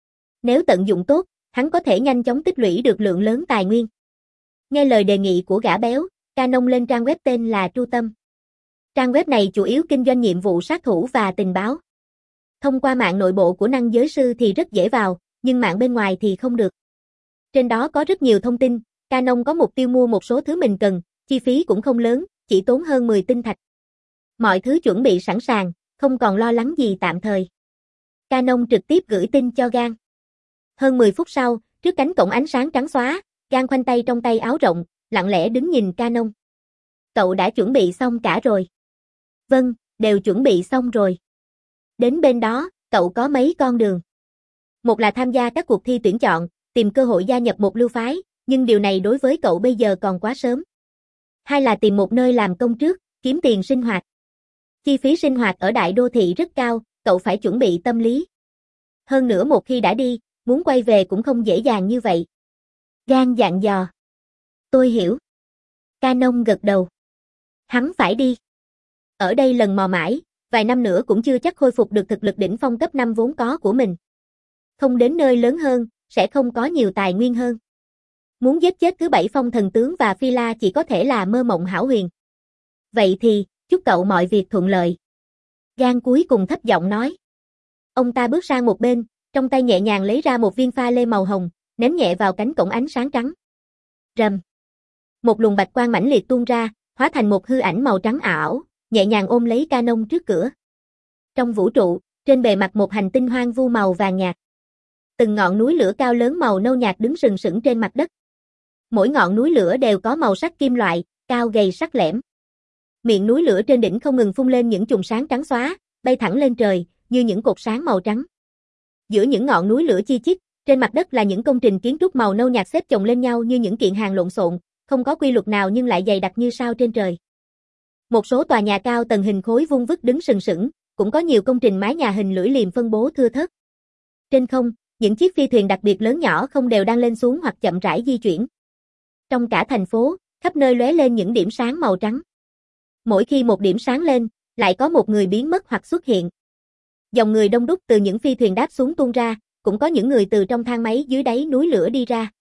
Nếu tận dụng tốt, hắn có thể nhanh chóng tích lũy được lượng lớn tài nguyên. Nghe lời đề nghị của gã béo, Canon lên trang web tên là Tru Tâm. Trang web này chủ yếu kinh doanh nhiệm vụ sát thủ và tình báo. Thông qua mạng nội bộ của năng giới sư thì rất dễ vào, nhưng mạng bên ngoài thì không được. Trên đó có rất nhiều thông tin, Canon có mục tiêu mua một số thứ mình cần, chi phí cũng không lớn, chỉ tốn hơn mười tinh thạch. Mọi thứ chuẩn bị sẵn sàng, không còn lo lắng gì tạm thời. Canon trực tiếp gửi tin cho Gan. Hơn mười phút sau, trước cánh cổng ánh sáng trắng xóa, Gan khoanh tay trong tay áo rộng, lặng lẽ đứng nhìn Canon. Cậu đã chuẩn bị xong cả rồi. Vâng, đều chuẩn bị xong rồi. Đến bên đó, cậu có mấy con đường. Một là tham gia các cuộc thi tuyển chọn, tìm cơ hội gia nhập một lưu phái, nhưng điều này đối với cậu bây giờ còn quá sớm. Hai là tìm một nơi làm công trước, kiếm tiền sinh hoạt. Chi phí sinh hoạt ở đại đô thị rất cao, cậu phải chuẩn bị tâm lý. Hơn nữa một khi đã đi, muốn quay về cũng không dễ dàng như vậy. Gan dặn dò. Tôi hiểu. Canon gật đầu. Hắn phải đi. Ở đây lần mò mãi, vài năm nữa cũng chưa chắc khôi phục được thực lực đỉnh phong cấp năm vốn có của mình. Không đến nơi lớn hơn, sẽ không có nhiều tài nguyên hơn. Muốn giết chết thứ bảy phong thần tướng và Phi La chỉ có thể là mơ mộng hão huyền. Vậy thì, chúc cậu mọi việc thuận lợi. Gan cuối cùng thấp giọng nói. Ông ta bước sang một bên, trong tay nhẹ nhàng lấy ra một viên pha lê màu hồng, ném nhẹ vào cánh cổng ánh sáng trắng. Rầm. Một luồng bạch quang mãnh liệt tuôn ra, hóa thành một hư ảnh màu trắng ảo, nhẹ nhàng ôm lấy Canon trước cửa. Trong vũ trụ, trên bề mặt một hành tinh hoang vu màu vàng nhạt. Từng ngọn núi lửa cao lớn màu nâu nhạt đứng sừng sững trên mặt đất. Mỗi ngọn núi lửa đều có màu sắc kim loại, cao gầy sắc lẻm. Miệng núi lửa trên đỉnh không ngừng phun lên những chùm sáng trắng xóa, bay thẳng lên trời, như những cột sáng màu trắng. Giữa những ngọn núi lửa chi chít, trên mặt đất là những công trình kiến trúc màu nâu nhạt xếp chồng lên nhau như những kiện hàng lộn xộn, không có quy luật nào nhưng lại dày đặc như sao trên trời. Một số tòa nhà cao tầng hình khối vuông vức đứng sừng sững, cũng có nhiều công trình mái nhà hình lưỡi liềm phân bố thưa thớt. Trên không, những chiếc phi thuyền đặc biệt lớn nhỏ không đều đang lên xuống hoặc chậm rãi di chuyển. Trong cả thành phố, khắp nơi lóe lên những điểm sáng màu trắng. Mỗi khi một điểm sáng lên, lại có một người biến mất hoặc xuất hiện. Dòng người đông đúc từ những phi thuyền đáp xuống tuôn ra, cũng có những người từ trong thang máy dưới đáy núi lửa đi ra.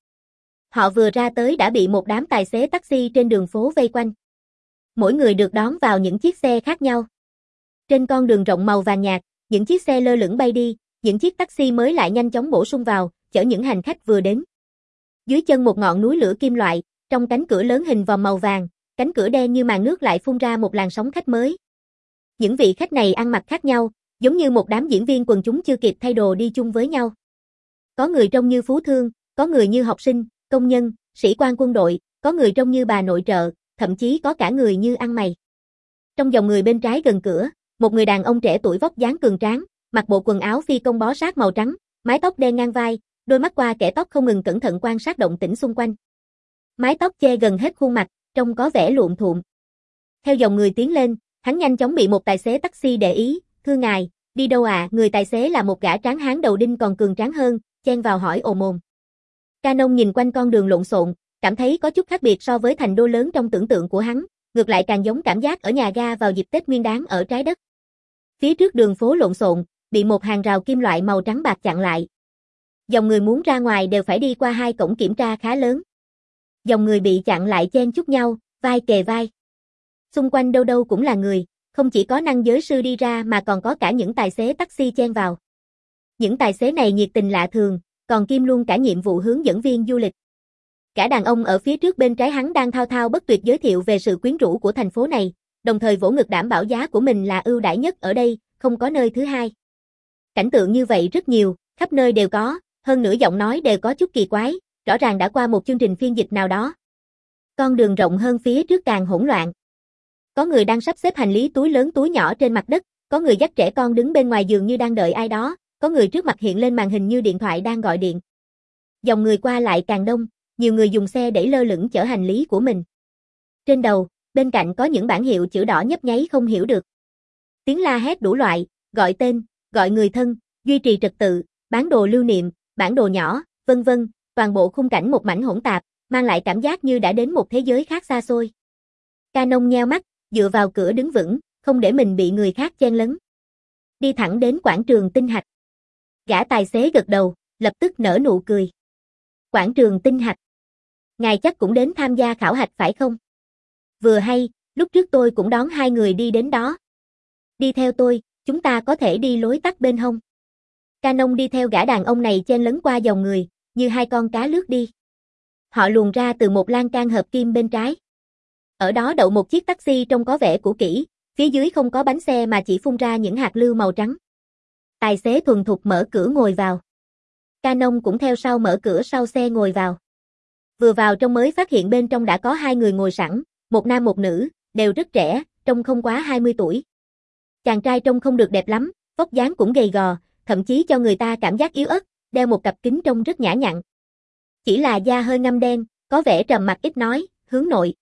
Họ vừa ra tới đã bị một đám tài xế taxi trên đường phố vây quanh. Mỗi người được đón vào những chiếc xe khác nhau. Trên con đường rộng màu vàng nhạt, những chiếc xe lơ lửng bay đi, những chiếc taxi mới lại nhanh chóng bổ sung vào, chở những hành khách vừa đến. Dưới chân một ngọn núi lửa kim loại, trong cánh cửa lớn hình vòm màu vàng, cánh cửa đen như màn nước lại phun ra một làn sóng khách mới. Những vị khách này ăn mặc khác nhau, giống như một đám diễn viên quần chúng chưa kịp thay đồ đi chung với nhau. Có người trông như phú thương, có người như học sinh, công nhân, sĩ quan quân đội, có người trông như bà nội trợ, thậm chí có cả người như ăn mày. Trong dòng người bên trái gần cửa, một người đàn ông trẻ tuổi vóc dáng cường tráng, mặc bộ quần áo phi công bó sát màu trắng, mái tóc đen ngang vai, đôi mắt qua kẻ tóc không ngừng cẩn thận quan sát động tĩnh xung quanh. Mái tóc che gần hết khuôn mặt, trông có vẻ luộm thuộm. Theo dòng người tiến lên, hắn nhanh chóng bị một tài xế taxi để ý, "Thưa ngài, đi đâu ạ?" À? Người tài xế là một gã tráng hán đầu đinh còn cường tráng hơn, chen vào hỏi ồ mồm. Canon nhìn quanh con đường lộn xộn, cảm thấy có chút khác biệt so với thành đô lớn trong tưởng tượng của hắn, ngược lại càng giống cảm giác ở nhà ga vào dịp Tết Nguyên Đán ở trái đất. Phía trước đường phố lộn xộn, bị một hàng rào kim loại màu trắng bạc chặn lại. Dòng người muốn ra ngoài đều phải đi qua hai cổng kiểm tra khá lớn. Dòng người bị chặn lại chen chúc nhau, vai kề vai. Xung quanh đâu đâu cũng là người, không chỉ có năng giới sư đi ra mà còn có cả những tài xế taxi chen vào. Những tài xế này nhiệt tình lạ thường, còn kiêm luôn cả nhiệm vụ hướng dẫn viên du lịch. Cả đàn ông ở phía trước bên trái hắn đang thao thao bất tuyệt giới thiệu về sự quyến rũ của thành phố này, đồng thời vỗ ngực đảm bảo giá của mình là ưu đãi nhất ở đây, không có nơi thứ hai. Cảnh tượng như vậy rất nhiều, khắp nơi đều có, hơn nữa giọng nói đều có chút kỳ quái, rõ ràng đã qua một chương trình phiên dịch nào đó. Con đường rộng hơn phía trước càng hỗn loạn. Có người đang sắp xếp hành lý túi lớn túi nhỏ trên mặt đất, có người dắt trẻ con đứng bên ngoài giường như đang đợi ai đó, có người trước mặt hiện lên màn hình như điện thoại đang gọi điện. Dòng người qua lại càng đông, nhiều người dùng xe đẩy lơ lửng chở hành lý của mình. Trên đầu, bên cạnh có những bảng hiệu chữ đỏ nhấp nháy không hiểu được. Tiếng la hét đủ loại, gọi tên, gọi người thân, duy trì trật tự, bán đồ lưu niệm, bản đồ nhỏ, vân vân, toàn bộ khung cảnh một mảnh hỗn tạp, mang lại cảm giác như đã đến một thế giới khác xa xôi. Canon nheo mắt, dựa vào cửa đứng vững, không để mình bị người khác chen lấn. Đi thẳng đến quảng trường Tinh Hạch. Gã tài xế gật đầu, lập tức nở nụ cười. Quảng trường Tinh Hạch. Ngài chắc cũng đến tham gia khảo hạch phải không? Vừa hay, lúc trước tôi cũng đón hai người đi đến đó. Đi theo tôi, chúng ta có thể đi lối tắt bên hông. Canon đi theo gã đàn ông này chen lấn qua dòng người, như hai con cá lướt đi. Họ luồn ra từ một lan can hợp kim bên trái. Ở đó đậu một chiếc taxi trông có vẻ cũ kỹ, phía dưới không có bánh xe mà chỉ phun ra những hạt lưu màu trắng. Tài xế thuần thục mở cửa ngồi vào. Canon cũng theo sau mở cửa sau xe ngồi vào. Vừa vào trong mới phát hiện bên trong đã có hai người ngồi sẵn, một nam một nữ, đều rất trẻ, trông không quá hai mươi tuổi. Chàng trai trông không được đẹp lắm, vóc dáng cũng gầy gò, thậm chí cho người ta cảm giác yếu ớt, đeo một cặp kính trông rất nhã nhặn. Chỉ là da hơi ngăm đen, có vẻ trầm mặc ít nói, hướng nội.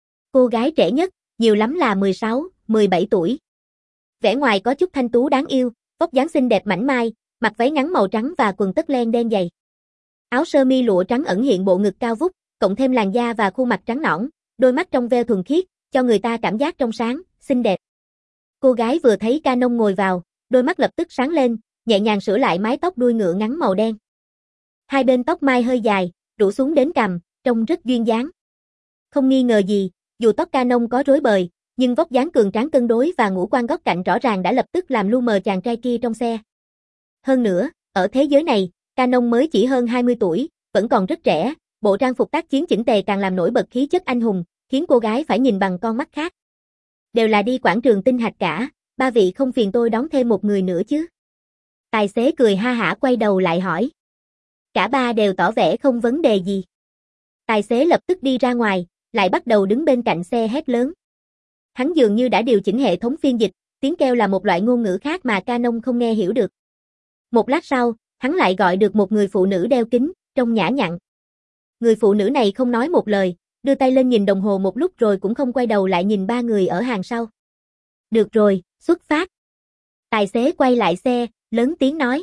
Cô gái trẻ nhất, nhiều lắm là mười sáu, mười bảy tuổi. Vẻ ngoài có chút thanh tú đáng yêu, vóc dáng xinh đẹp mảnh mai, mặc váy ngắn màu trắng và quần tất len đen dày. Áo sơ mi lụa trắng ẩn hiện bộ ngực cao vút, cộng thêm làn da và khuôn mặt trắng nõn, đôi mắt trong veo thuần khiết, cho người ta cảm giác trong sáng, xinh đẹp. Cô gái vừa thấy Canon ngồi vào, đôi mắt lập tức sáng lên, nhẹ nhàng sửa lại mái tóc đuôi ngựa ngắn màu đen. Hai bên tóc mai hơi dài, rủ xuống đến cằm, trông rất duyên dáng. Không nghi ngờ gì, dù tóc Canon có rối bời, nhưng vóc dáng cường tráng cân đối và ngũ quan góc cạnh rõ ràng đã lập tức làm lu mờ chàng trai kia trong xe. Hơn nữa, ở thế giới này, Canon mới chỉ hơn hai mươi tuổi, vẫn còn rất trẻ, bộ trang phục tác chiến chỉnh tề càng làm nổi bật khí chất anh hùng, khiến cô gái phải nhìn bằng con mắt khác. Đều là đi quảng trường Tinh Hạch cả, ba vị không phiền tôi đón thêm một người nữa chứ? Tài xế cười ha hả quay đầu lại hỏi. Cả ba đều tỏ vẻ không vấn đề gì. Tài xế lập tức đi ra ngoài, lại bắt đầu đứng bên cạnh xe hét lớn. Hắn dường như đã điều chỉnh hệ thống phiên dịch, tiếng kêu là một loại ngôn ngữ khác mà Canon không nghe hiểu được. Một lát sau, hắn lại gọi được một người phụ nữ đeo kính, trông nhã nhặn. Người phụ nữ này không nói một lời, đưa tay lên nhìn đồng hồ một lúc rồi cũng không quay đầu lại nhìn ba người ở hàng sau. Được rồi, xuất phát. Tài xế quay lại xe, lớn tiếng nói.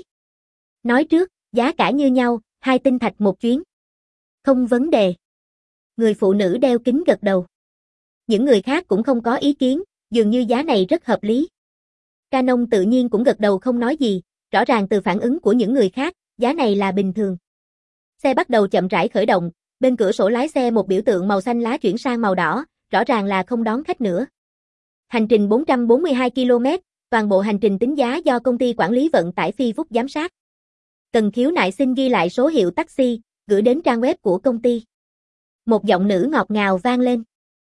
Nói trước, giá cả như nhau, hai tinh thạch một chuyến. Không vấn đề. Người phụ nữ đeo kính gật đầu. Những người khác cũng không có ý kiến, dường như giá này rất hợp lý. Canon tự nhiên cũng gật đầu không nói gì, rõ ràng từ phản ứng của những người khác, giá này là bình thường. Xe bắt đầu chậm rãi khởi động, bên cửa sổ lái xe một biểu tượng màu xanh lá chuyển sang màu đỏ, rõ ràng là không đón khách nữa. Hành trình bốn trăm bốn mươi hai ki lô mét, toàn bộ hành trình tính giá do công ty quản lý vận tải Phi Phúc giám sát. Cần khiếu nại xin ghi lại số hiệu taxi, gửi đến trang web của công ty. Một giọng nữ ngọt ngào vang lên.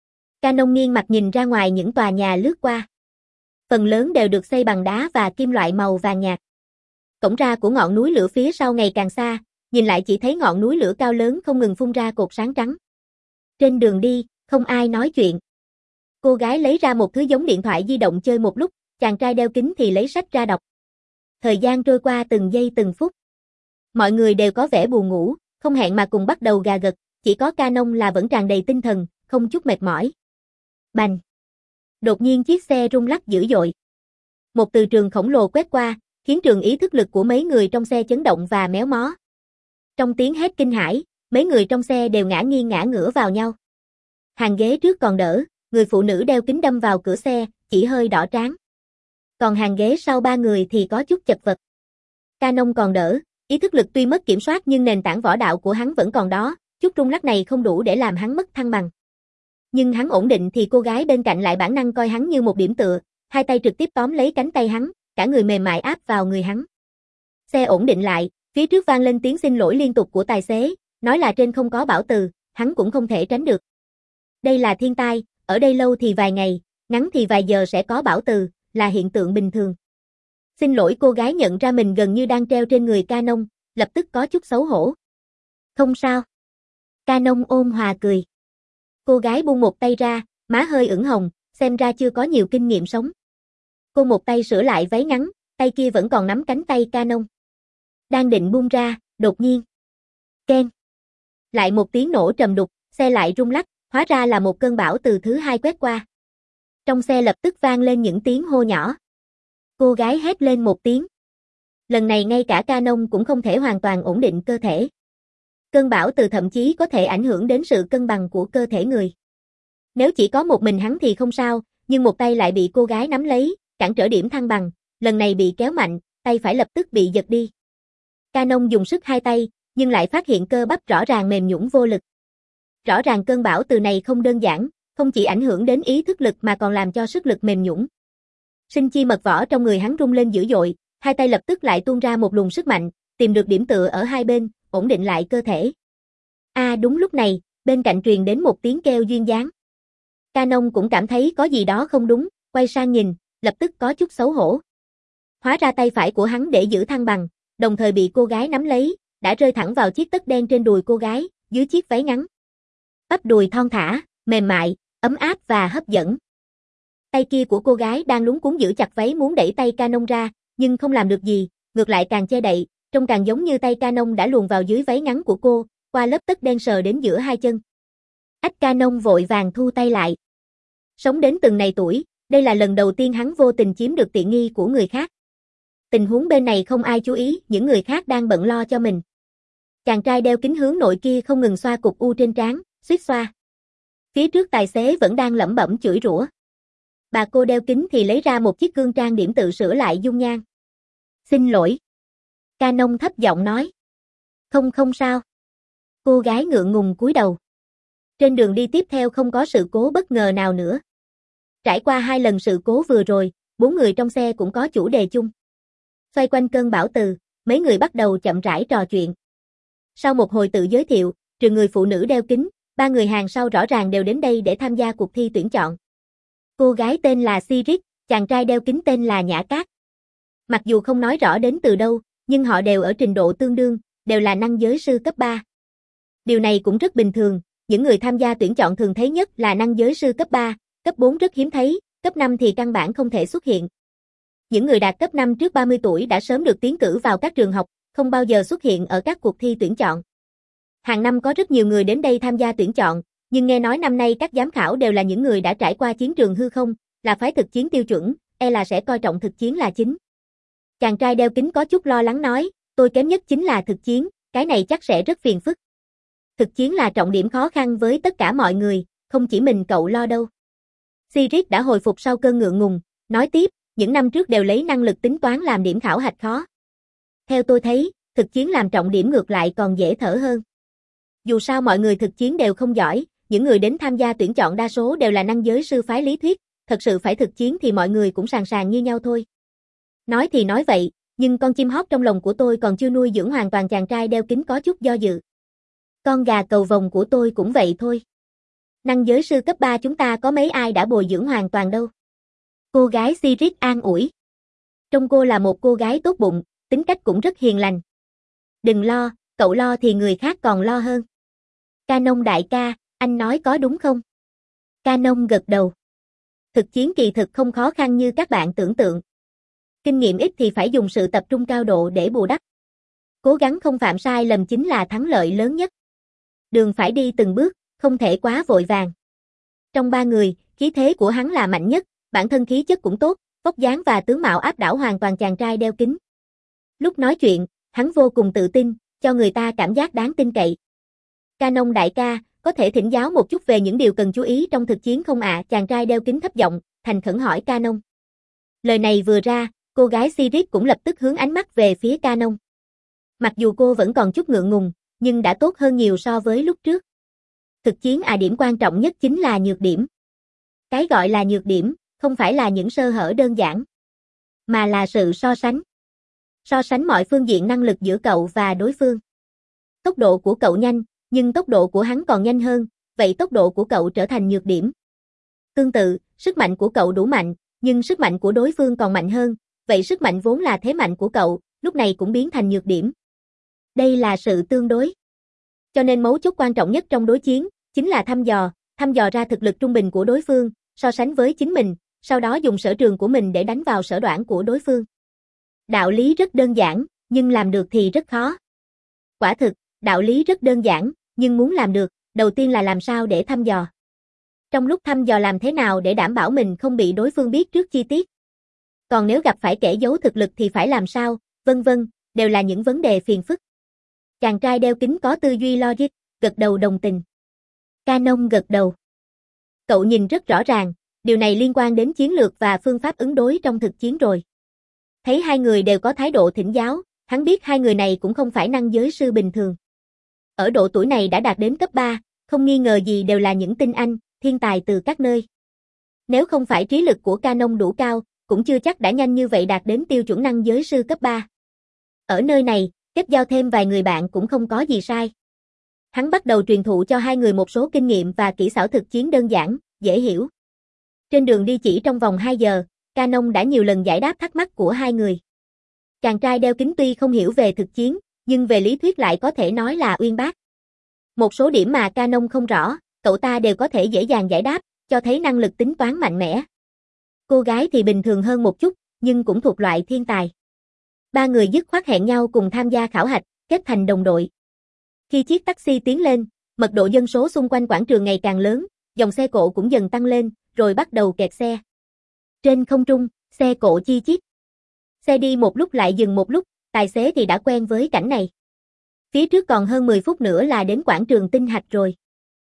Canon nghiêng mặt nhìn ra ngoài những tòa nhà lướt qua. Phần lớn đều được xây bằng đá và kim loại màu vàng nhạt. Cổng ra của ngọn núi lửa phía sau ngày càng xa, nhìn lại chỉ thấy ngọn núi lửa cao lớn không ngừng phun ra cột sáng trắng. Trên đường đi, không ai nói chuyện. Cô gái lấy ra một thứ giống điện thoại di động chơi một lúc, chàng trai đeo kính thì lấy sách ra đọc. Thời gian trôi qua từng giây từng phút. Mọi người đều có vẻ buồn ngủ, không hẹn mà cùng bắt đầu gà gật, chỉ có Canon là vẫn tràn đầy tinh thần, không chút mệt mỏi. Bành! Đột nhiên chiếc xe rung lắc dữ dội. Một từ trường khổng lồ quét qua, khiến trường ý thức lực của mấy người trong xe chấn động và méo mó. Trong tiếng hét kinh hãi, mấy người trong xe đều ngã nghiêng ngã ngửa vào nhau. Hàng ghế trước còn đỡ, người phụ nữ đeo kính đâm vào cửa xe, chỉ hơi đỏ trán. Còn hàng ghế sau ba người thì có chút chật vật. Canon còn đỡ, ý thức lực tuy mất kiểm soát nhưng nền tảng võ đạo của hắn vẫn còn đó, chút rung lắc này không đủ để làm hắn mất thăng bằng. Nhưng hắn ổn định thì cô gái bên cạnh lại bản năng coi hắn như một điểm tựa, hai tay trực tiếp tóm lấy cánh tay hắn, cả người mềm mại áp vào người hắn. Xe ổn định lại, phía trước vang lên tiếng xin lỗi liên tục của tài xế, nói là trên không có bảo từ, hắn cũng không thể tránh được. Đây là thiên tai, ở đây lâu thì vài ngày, ngắn thì vài giờ sẽ có bão từ, là hiện tượng bình thường. Xin lỗi cô gái nhận ra mình gần như đang treo trên người Canon, lập tức có chút xấu hổ. Không sao. Canon ôn hòa cười. Cô gái buông một tay ra, má hơi ửng hồng, xem ra chưa có nhiều kinh nghiệm sống. Cô một tay sửa lại váy ngắn, tay kia vẫn còn nắm cánh tay Canon. Đang định buông ra, đột nhiên. Keng. Lại một tiếng nổ trầm đục, xe lại rung lắc, hóa ra là một cơn bão từ thứ hai quét qua. Trong xe lập tức vang lên những tiếng hô nhỏ. Cô gái hét lên một tiếng. Lần này ngay cả Canon cũng không thể hoàn toàn ổn định cơ thể. Cơn bão từ thậm chí có thể ảnh hưởng đến sự cân bằng của cơ thể người. Nếu chỉ có một mình hắn thì không sao, nhưng một tay lại bị cô gái nắm lấy, cản trở điểm thăng bằng, lần này bị kéo mạnh, tay phải lập tức bị giật đi. Canon dùng sức hai tay, nhưng lại phát hiện cơ bắp rõ ràng mềm nhũn vô lực. Rõ ràng cơn bão từ này không đơn giản, không chỉ ảnh hưởng đến ý thức lực mà còn làm cho sức lực mềm nhũn. Sinh chi mật võ trong người hắn rung lên dữ dội, hai tay lập tức lại tuôn ra một luồng sức mạnh, tìm được điểm tựa ở hai bên, ổn định lại cơ thể. A à, đúng lúc này, bên cạnh truyền đến một tiếng kêu duyên dáng. Canon cũng cảm thấy có gì đó không đúng, quay sang nhìn, lập tức có chút xấu hổ. Hóa ra tay phải của hắn để giữ thăng bằng, đồng thời bị cô gái nắm lấy, đã rơi thẳng vào chiếc tất đen trên đùi cô gái, dưới chiếc váy ngắn. Bắp đùi thon thả, mềm mại, ấm áp và hấp dẫn. Tay kia của cô gái đang lúng cuống giữ chặt váy muốn đẩy tay Canon ra, nhưng không làm được gì, ngược lại càng che đậy, trông càng giống như tay Canon đã luồn vào dưới váy ngắn của cô, qua lớp tất đen sờ đến giữa hai chân. Ách Canon vội vàng thu tay lại. Sống đến từng này tuổi, đây là lần đầu tiên hắn vô tình chiếm được tiện nghi của người khác. Tình huống bên này không ai chú ý, những người khác đang bận lo cho mình. Chàng trai đeo kính hướng nội kia không ngừng xoa cục u trên trán, suýt xoa. Phía trước tài xế vẫn đang lẩm bẩm chửi rủa. Bà cô đeo kính thì lấy ra một chiếc gương trang điểm tự sửa lại dung nhan. Xin lỗi. Canon thấp giọng nói. Không không sao. Cô gái ngượng ngùng cúi đầu. Trên đường đi tiếp theo không có sự cố bất ngờ nào nữa. Trải qua hai lần sự cố vừa rồi, bốn người trong xe cũng có chủ đề chung. Xoay quanh cơn bão từ, mấy người bắt đầu chậm rãi trò chuyện. Sau một hồi tự giới thiệu, trừ người phụ nữ đeo kính, ba người hàng sau rõ ràng đều đến đây để tham gia cuộc thi tuyển chọn. Cô gái tên là Sirit, chàng trai đeo kính tên là Nhã Cát. Mặc dù không nói rõ đến từ đâu, nhưng họ đều ở trình độ tương đương, đều là năng giới sư cấp ba. Điều này cũng rất bình thường, những người tham gia tuyển chọn thường thấy nhất là năng giới sư cấp ba, cấp bốn rất hiếm thấy, cấp năm thì căn bản không thể xuất hiện. Những người đạt cấp năm trước ba mươi tuổi đã sớm được tiến cử vào các trường học, không bao giờ xuất hiện ở các cuộc thi tuyển chọn. Hàng năm có rất nhiều người đến đây tham gia tuyển chọn, nhưng nghe nói năm nay các giám khảo đều là những người đã trải qua chiến trường hư không, là phái thực chiến tiêu chuẩn, e là sẽ coi trọng thực chiến là chính. Chàng trai đeo kính có chút lo lắng nói, tôi kém nhất chính là thực chiến, cái này chắc sẽ rất phiền phức. Thực chiến là trọng điểm khó khăn với tất cả mọi người, không chỉ mình cậu lo đâu. Sirius đã hồi phục sau cơn ngượng ngùng, nói tiếp, những năm trước đều lấy năng lực tính toán làm điểm khảo hạch khó. Theo tôi thấy, thực chiến làm trọng điểm ngược lại còn dễ thở hơn. Dù sao mọi người thực chiến đều không giỏi, những người đến tham gia tuyển chọn đa số đều là năng giới sư phái lý thuyết, thật sự phải thực chiến thì mọi người cũng sàng sàng như nhau thôi. Nói thì nói vậy, nhưng con chim hót trong lòng của tôi còn chưa nuôi dưỡng hoàn toàn. Chàng trai đeo kính có chút do dự. Con gà cầu vồng của tôi cũng vậy thôi. Năng giới sư cấp ba chúng ta có mấy ai đã bồi dưỡng hoàn toàn đâu. Cô gái Sirius an ủi. Trông cô là một cô gái tốt bụng, tính cách cũng rất hiền lành. Đừng lo, cậu lo thì người khác còn lo hơn. Canon đại ca, anh nói có đúng không? Canon gật đầu. Thực chiến kỳ thực không khó khăn như các bạn tưởng tượng. Kinh nghiệm ít thì phải dùng sự tập trung cao độ để bù đắp. Cố gắng không phạm sai lầm chính là thắng lợi lớn nhất. Đường phải đi từng bước, không thể quá vội vàng. Trong ba người, khí thế của hắn là mạnh nhất, bản thân khí chất cũng tốt, vóc dáng và tướng mạo áp đảo hoàn toàn chàng trai đeo kính. Lúc nói chuyện, hắn vô cùng tự tin, cho người ta cảm giác đáng tin cậy. Canon đại ca, có thể thỉnh giáo một chút về những điều cần chú ý trong thực chiến không ạ? À? Chàng trai đeo kính thấp giọng, thành khẩn hỏi Canon. Lời này vừa ra, cô gái Sirius cũng lập tức hướng ánh mắt về phía Canon. Mặc dù cô vẫn còn chút ngượng ngùng, nhưng đã tốt hơn nhiều so với lúc trước. Thực chiến à, điểm quan trọng nhất chính là nhược điểm. Cái gọi là nhược điểm, không phải là những sơ hở đơn giản, mà là sự so sánh. So sánh mọi phương diện năng lực giữa cậu và đối phương. Tốc độ của cậu nhanh, nhưng tốc độ của hắn còn nhanh hơn, vậy tốc độ của cậu trở thành nhược điểm. Tương tự, sức mạnh của cậu đủ mạnh, nhưng sức mạnh của đối phương còn mạnh hơn, vậy sức mạnh vốn là thế mạnh của cậu, lúc này cũng biến thành nhược điểm. Đây là sự tương đối. Cho nên mấu chốt quan trọng nhất trong đối chiến, chính là thăm dò, thăm dò ra thực lực trung bình của đối phương, so sánh với chính mình, sau đó dùng sở trường của mình để đánh vào sở đoản của đối phương. Đạo lý rất đơn giản, nhưng làm được thì rất khó. Quả thực, đạo lý rất đơn giản, nhưng muốn làm được, đầu tiên là làm sao để thăm dò. Trong lúc thăm dò làm thế nào để đảm bảo mình không bị đối phương biết trước chi tiết. Còn nếu gặp phải kẻ giấu thực lực thì phải làm sao, vân vân, đều là những vấn đề phiền phức. Chàng trai đeo kính có tư duy logic, gật đầu đồng tình. Canon gật đầu. Cậu nhìn rất rõ ràng, điều này liên quan đến chiến lược và phương pháp ứng đối trong thực chiến rồi. Thấy hai người đều có thái độ thỉnh giáo, hắn biết hai người này cũng không phải năng giới sư bình thường. Ở độ tuổi này đã đạt đến cấp ba, không nghi ngờ gì đều là những tinh anh, thiên tài từ các nơi. Nếu không phải trí lực của Canon đủ cao, cũng chưa chắc đã nhanh như vậy đạt đến tiêu chuẩn năng giới sư cấp ba. Ở nơi này, kết giao thêm vài người bạn cũng không có gì sai. Hắn bắt đầu truyền thụ cho hai người một số kinh nghiệm và kỹ xảo thực chiến đơn giản, dễ hiểu. Trên đường đi chỉ trong vòng hai giờ, Canon đã nhiều lần giải đáp thắc mắc của hai người. Chàng trai đeo kính tuy không hiểu về thực chiến, nhưng về lý thuyết lại có thể nói là uyên bác. Một số điểm mà Canon không rõ, cậu ta đều có thể dễ dàng giải đáp, cho thấy năng lực tính toán mạnh mẽ. Cô gái thì bình thường hơn một chút, nhưng cũng thuộc loại thiên tài. Ba người dứt khoát hẹn nhau cùng tham gia khảo hạch, kết thành đồng đội. Khi chiếc taxi tiến lên, mật độ dân số xung quanh quảng trường ngày càng lớn, dòng xe cộ cũng dần tăng lên, rồi bắt đầu kẹt xe. Trên không trung, xe cộ chi chít. Xe đi một lúc lại dừng một lúc, tài xế thì đã quen với cảnh này. Phía trước còn hơn mười phút nữa là đến quảng trường Tinh Hạch rồi.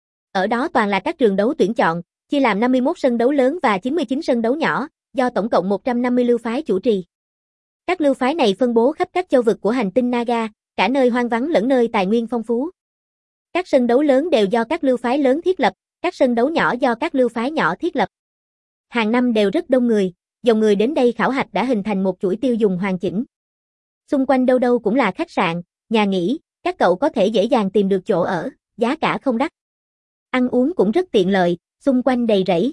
Ở đó toàn là các trường đấu tuyển chọn, chia làm năm mươi mốt sân đấu lớn và chín mươi chín sân đấu nhỏ, do tổng cộng một trăm năm mươi lưu phái chủ trì. Các lưu phái này phân bố khắp các châu vực của hành tinh Naga, cả nơi hoang vắng lẫn nơi tài nguyên phong phú. Các sân đấu lớn đều do các lưu phái lớn thiết lập, các sân đấu nhỏ do các lưu phái nhỏ thiết lập. Hàng năm đều rất đông người, dòng người đến đây khảo hạch đã hình thành một chuỗi tiêu dùng hoàn chỉnh. Xung quanh đâu đâu cũng là khách sạn, nhà nghỉ, các cậu có thể dễ dàng tìm được chỗ ở, giá cả không đắt. Ăn uống cũng rất tiện lợi, xung quanh đầy rẫy.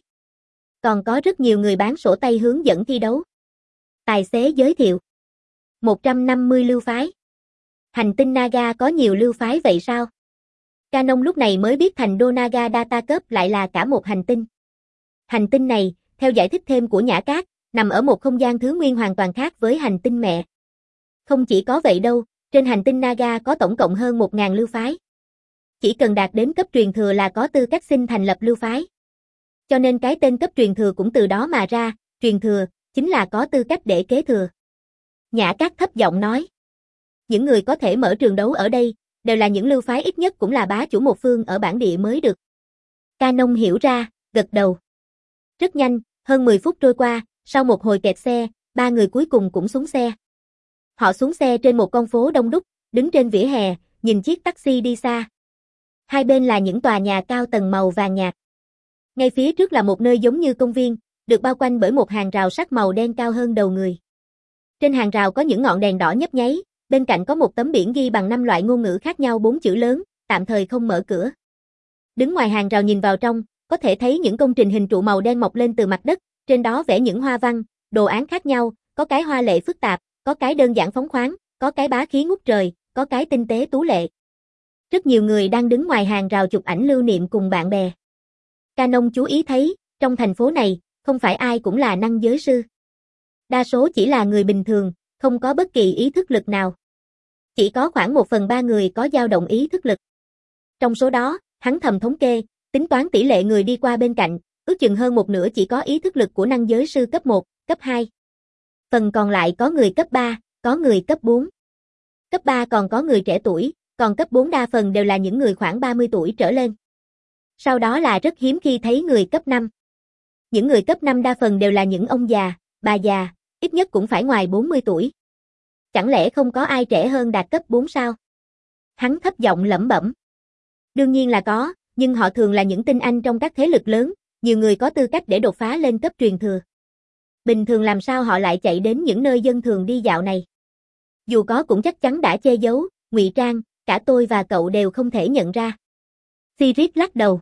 Còn có rất nhiều người bán sổ tay hướng dẫn thi đấu. Tài xế giới thiệu. một trăm năm mươi lưu phái. Hành tinh Naga có nhiều lưu phái vậy sao? Canon lúc này mới biết thành đô Naga Data Cup lại là cả một hành tinh. Hành tinh này, theo giải thích thêm của Nhã Cát, nằm ở một không gian thứ nguyên hoàn toàn khác với hành tinh mẹ. Không chỉ có vậy đâu, trên hành tinh Naga có tổng cộng hơn một nghìn lưu phái. Chỉ cần đạt đến cấp truyền thừa là có tư cách xin thành lập lưu phái. Cho nên cái tên cấp truyền thừa cũng từ đó mà ra, truyền thừa, chính là có tư cách để kế thừa. Nhã Cát thấp giọng nói. Những người có thể mở trường đấu ở đây, đều là những lưu phái ít nhất cũng là bá chủ một phương ở bản địa mới được. Canon hiểu ra, gật đầu. Rất nhanh, hơn mười phút trôi qua, sau một hồi kẹt xe, ba người cuối cùng cũng xuống xe. Họ xuống xe trên một con phố đông đúc, đứng trên vỉa hè, nhìn chiếc taxi đi xa. Hai bên là những tòa nhà cao tầng màu vàng nhạt. Ngay phía trước là một nơi giống như công viên, được bao quanh bởi một hàng rào sắt màu đen cao hơn đầu người. Trên hàng rào có những ngọn đèn đỏ nhấp nháy, bên cạnh có một tấm biển ghi bằng năm loại ngôn ngữ khác nhau bốn chữ lớn, tạm thời không mở cửa. Đứng ngoài hàng rào nhìn vào trong, có thể thấy những công trình hình trụ màu đen mọc lên từ mặt đất, trên đó vẽ những hoa văn, đồ án khác nhau, có cái hoa lệ phức tạp, có cái đơn giản phóng khoáng, có cái bá khí ngút trời, có cái tinh tế tú lệ. Rất nhiều người đang đứng ngoài hàng rào chụp ảnh lưu niệm cùng bạn bè. Canon chú ý thấy, trong thành phố này, không phải ai cũng là năng giới sư. Đa số chỉ là người bình thường, không có bất kỳ ý thức lực nào. Chỉ có khoảng một phần ba người có dao động ý thức lực. Trong số đó, hắn thầm thống kê, tính toán tỷ lệ người đi qua bên cạnh, ước chừng hơn một nửa chỉ có ý thức lực của năng giới sư cấp một, cấp hai. Phần còn lại có người cấp ba, có người cấp bốn. Cấp ba còn có người trẻ tuổi, còn cấp bốn đa phần đều là những người khoảng ba mươi tuổi trở lên. Sau đó là rất hiếm khi thấy người cấp năm. Những người cấp năm đa phần đều là những ông già, bà già, ít nhất cũng phải ngoài bốn mươi tuổi. Chẳng lẽ không có ai trẻ hơn đạt cấp bốn sao? Hắn thấp giọng lẩm bẩm. Đương nhiên là có, nhưng họ thường là những tinh anh trong các thế lực lớn, nhiều người có tư cách để đột phá lên cấp truyền thừa. Bình thường làm sao họ lại chạy đến những nơi dân thường đi dạo này? Dù có cũng chắc chắn đã che giấu, ngụy trang, cả tôi và cậu đều không thể nhận ra. Sirius lắc đầu.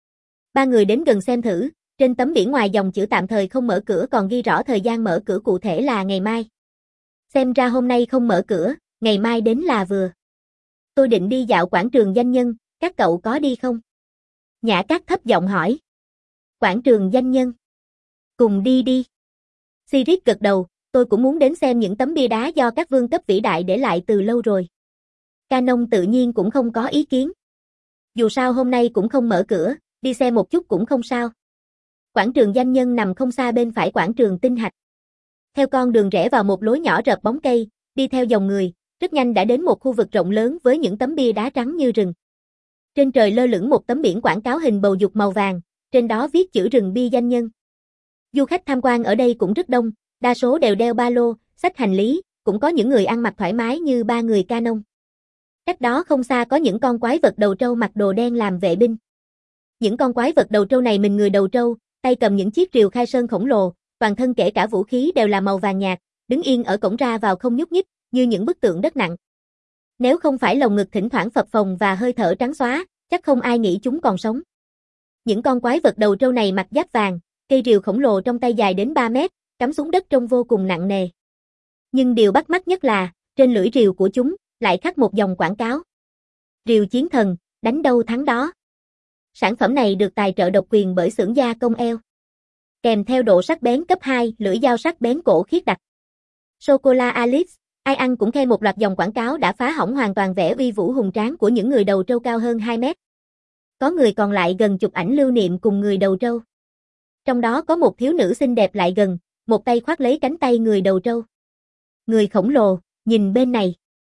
Ba người đến gần xem thử, trên tấm biển ngoài dòng chữ tạm thời không mở cửa còn ghi rõ thời gian mở cửa cụ thể là ngày mai. Xem ra hôm nay không mở cửa, ngày mai đến là vừa. Tôi định đi dạo quảng trường danh nhân, các cậu có đi không? Nhã Cát thấp giọng hỏi. Quảng trường danh nhân. Cùng đi đi. Sirius gật đầu, tôi cũng muốn đến xem những tấm bia đá do các vương cấp vĩ đại để lại từ lâu rồi. Canon tự nhiên cũng không có ý kiến. Dù sao hôm nay cũng không mở cửa, đi xem một chút cũng không sao. Quảng trường danh nhân nằm không xa bên phải quảng trường tinh hạch. Theo con đường rẽ vào một lối nhỏ rợp bóng cây, đi theo dòng người, rất nhanh đã đến một khu vực rộng lớn với những tấm bia đá trắng như rừng. Trên trời lơ lửng một tấm biển quảng cáo hình bầu dục màu vàng, trên đó viết chữ rừng bia danh nhân. Du khách tham quan ở đây cũng rất đông, đa số đều đeo ba lô, xách hành lý, cũng có những người ăn mặc thoải mái như ba người Canon. Cách đó không xa có những con quái vật đầu trâu mặc đồ đen làm vệ binh. Những con quái vật đầu trâu này mình người đầu trâu, tay cầm những chiếc rìu khai sơn khổng lồ, toàn thân kể cả vũ khí đều là màu vàng nhạt, đứng yên ở cổng ra vào không nhúc nhích, như những bức tượng đất nặng. Nếu không phải lồng ngực thỉnh thoảng phập phồng và hơi thở trắng xóa, chắc không ai nghĩ chúng còn sống. Những con quái vật đầu trâu này mặc giáp vàng, cây rìu khổng lồ trong tay dài đến ba mét, cắm xuống đất trông vô cùng nặng nề. Nhưng điều bắt mắt nhất là, trên lưỡi rìu của chúng, lại khắc một dòng quảng cáo. Rìu chiến thần, đánh đâu thắng đó. Sản phẩm này được tài trợ độc quyền bởi xưởng gia công eo. Kèm theo độ sắc bén cấp hai, lưỡi dao sắc bén cổ khiết đặc. Sô-cô-la Alice, ai ăn cũng khen một loạt dòng quảng cáo đã phá hỏng hoàn toàn vẻ uy vũ hùng tráng của những người đầu trâu cao hơn hai mét. Có người còn lại gần chụp ảnh lưu niệm cùng người đầu trâu. Trong đó có một thiếu nữ xinh đẹp lại gần, một tay khoác lấy cánh tay người đầu trâu. Người khổng lồ, nhìn bên này.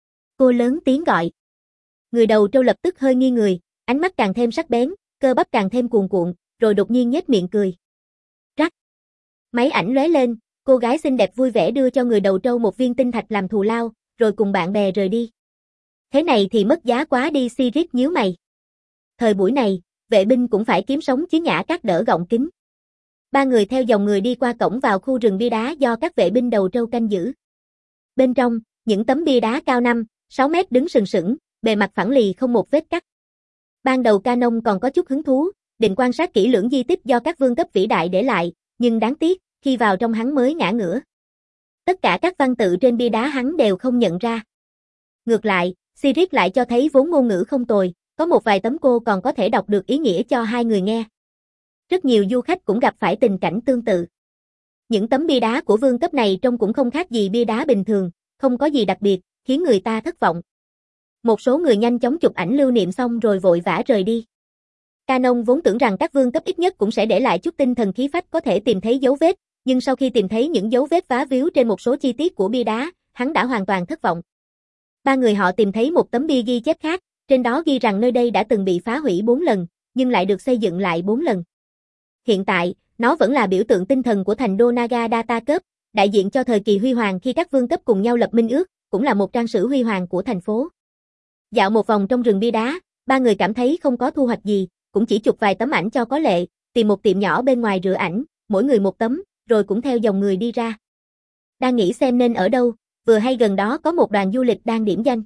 Cô lớn tiếng gọi. Người đầu trâu lập tức hơi nghiêng người, ánh mắt càng thêm sắc bén, cơ bắp càng thêm cuồn cuộn, rồi đột nhiên nhếch miệng cười. Rắc. Máy ảnh lóe lên, cô gái xinh đẹp vui vẻ đưa cho người đầu trâu một viên tinh thạch làm thù lao, rồi cùng bạn bè rời đi. Thế này thì mất giá quá đi, Sirius nhíu mày. Thời buổi này, vệ binh cũng phải kiếm sống chứ. Nhã Cát đỡ gọng kính. Ba người theo dòng người đi qua cổng vào khu rừng bia đá do các vệ binh đầu trâu canh giữ. Bên trong, những tấm bia đá cao năm, sáu mét đứng sừng sững, bề mặt phẳng lì không một vết cắt. Ban đầu Canon còn có chút hứng thú, định quan sát kỹ lưỡng di tích do các vương cấp vĩ đại để lại, nhưng đáng tiếc, khi vào trong hắn mới ngã ngửa. Tất cả các văn tự trên bia đá hắn đều không nhận ra. Ngược lại, Sirius lại cho thấy vốn ngôn ngữ không tồi, có một vài tấm cô còn có thể đọc được ý nghĩa cho hai người nghe. Rất nhiều du khách cũng gặp phải tình cảnh tương tự. Những tấm bia đá của vương cấp này trông cũng không khác gì bia đá bình thường, không có gì đặc biệt, khiến người ta thất vọng. Một số người nhanh chóng chụp ảnh lưu niệm xong rồi vội vã rời đi. Canon vốn tưởng rằng các vương cấp ít nhất cũng sẽ để lại chút tinh thần khí phách có thể tìm thấy dấu vết, nhưng sau khi tìm thấy những dấu vết vá víu trên một số chi tiết của bia đá, hắn đã hoàn toàn thất vọng. Ba người họ tìm thấy một tấm bia ghi chép khác, trên đó ghi rằng nơi đây đã từng bị phá hủy bốn lần, nhưng lại được xây dựng lại bốn lần. Hiện tại, nó vẫn là biểu tượng tinh thần của thành đô Naga Data Cup, đại diện cho thời kỳ huy hoàng khi các vương cấp cùng nhau lập minh ước, cũng là một trang sử huy hoàng của thành phố. Dạo một vòng trong rừng bia đá, ba người cảm thấy không có thu hoạch gì, cũng chỉ chụp vài tấm ảnh cho có lệ, tìm một tiệm nhỏ bên ngoài rửa ảnh, mỗi người một tấm, rồi cũng theo dòng người đi ra. Đang nghĩ xem nên ở đâu, vừa hay gần đó có một đoàn du lịch đang điểm danh.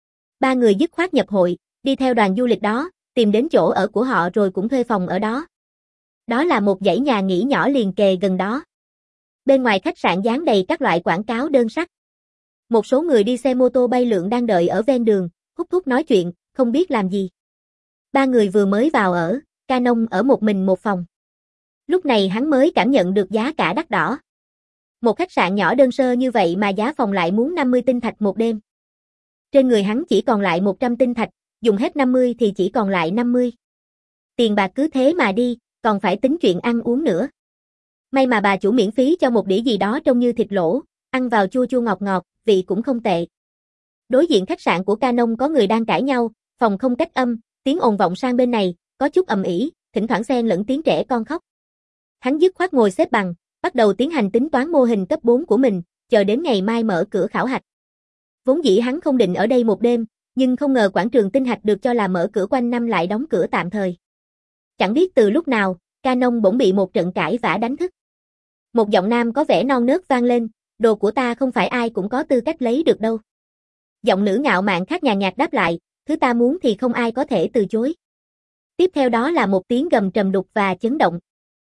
Ba người dứt khoát nhập hội, đi theo đoàn du lịch đó, tìm đến chỗ ở của họ rồi cũng thuê phòng ở đó. Đó là một dãy nhà nghỉ nhỏ liền kề gần đó. Bên ngoài khách sạn dán đầy các loại quảng cáo đơn sắc. Một số người đi xe mô tô bay lượn đang đợi ở ven đường, hút thuốc nói chuyện, không biết làm gì. Ba người vừa mới vào ở, Canon ở một mình một phòng. Lúc này hắn mới cảm nhận được giá cả đắt đỏ. Một khách sạn nhỏ đơn sơ như vậy mà giá phòng lại muốn năm mươi tinh thạch một đêm. Trên người hắn chỉ còn lại một trăm tinh thạch, dùng hết năm mươi thì chỉ còn lại năm mươi. Tiền bạc cứ thế mà đi, còn phải tính chuyện ăn uống nữa. May mà bà chủ miễn phí cho một đĩa gì đó trông như thịt lỗ, ăn vào chua chua ngọt ngọt, vị cũng không tệ. Đối diện khách sạn của Canon có người đang cãi nhau, phòng không cách âm, tiếng ồn vọng sang bên này, có chút ầm ĩ, thỉnh thoảng xen lẫn tiếng trẻ con khóc. Hắn dứt khoát ngồi xếp bằng, bắt đầu tiến hành tính toán mô hình cấp bốn của mình, chờ đến ngày mai mở cửa khảo hạch. Vốn dĩ hắn không định ở đây một đêm, nhưng không ngờ quảng trường tinh hạch được cho là mở cửa quanh năm lại đóng cửa tạm thời. Chẳng biết từ lúc nào, Canon bỗng bị một trận cãi vã đánh thức. Một giọng nam có vẻ non nớt vang lên, đồ của ta không phải ai cũng có tư cách lấy được đâu. Giọng nữ ngạo mạn khác nhàn nhạt đáp lại, thứ ta muốn thì không ai có thể từ chối. Tiếp theo đó là một tiếng gầm trầm đục và chấn động.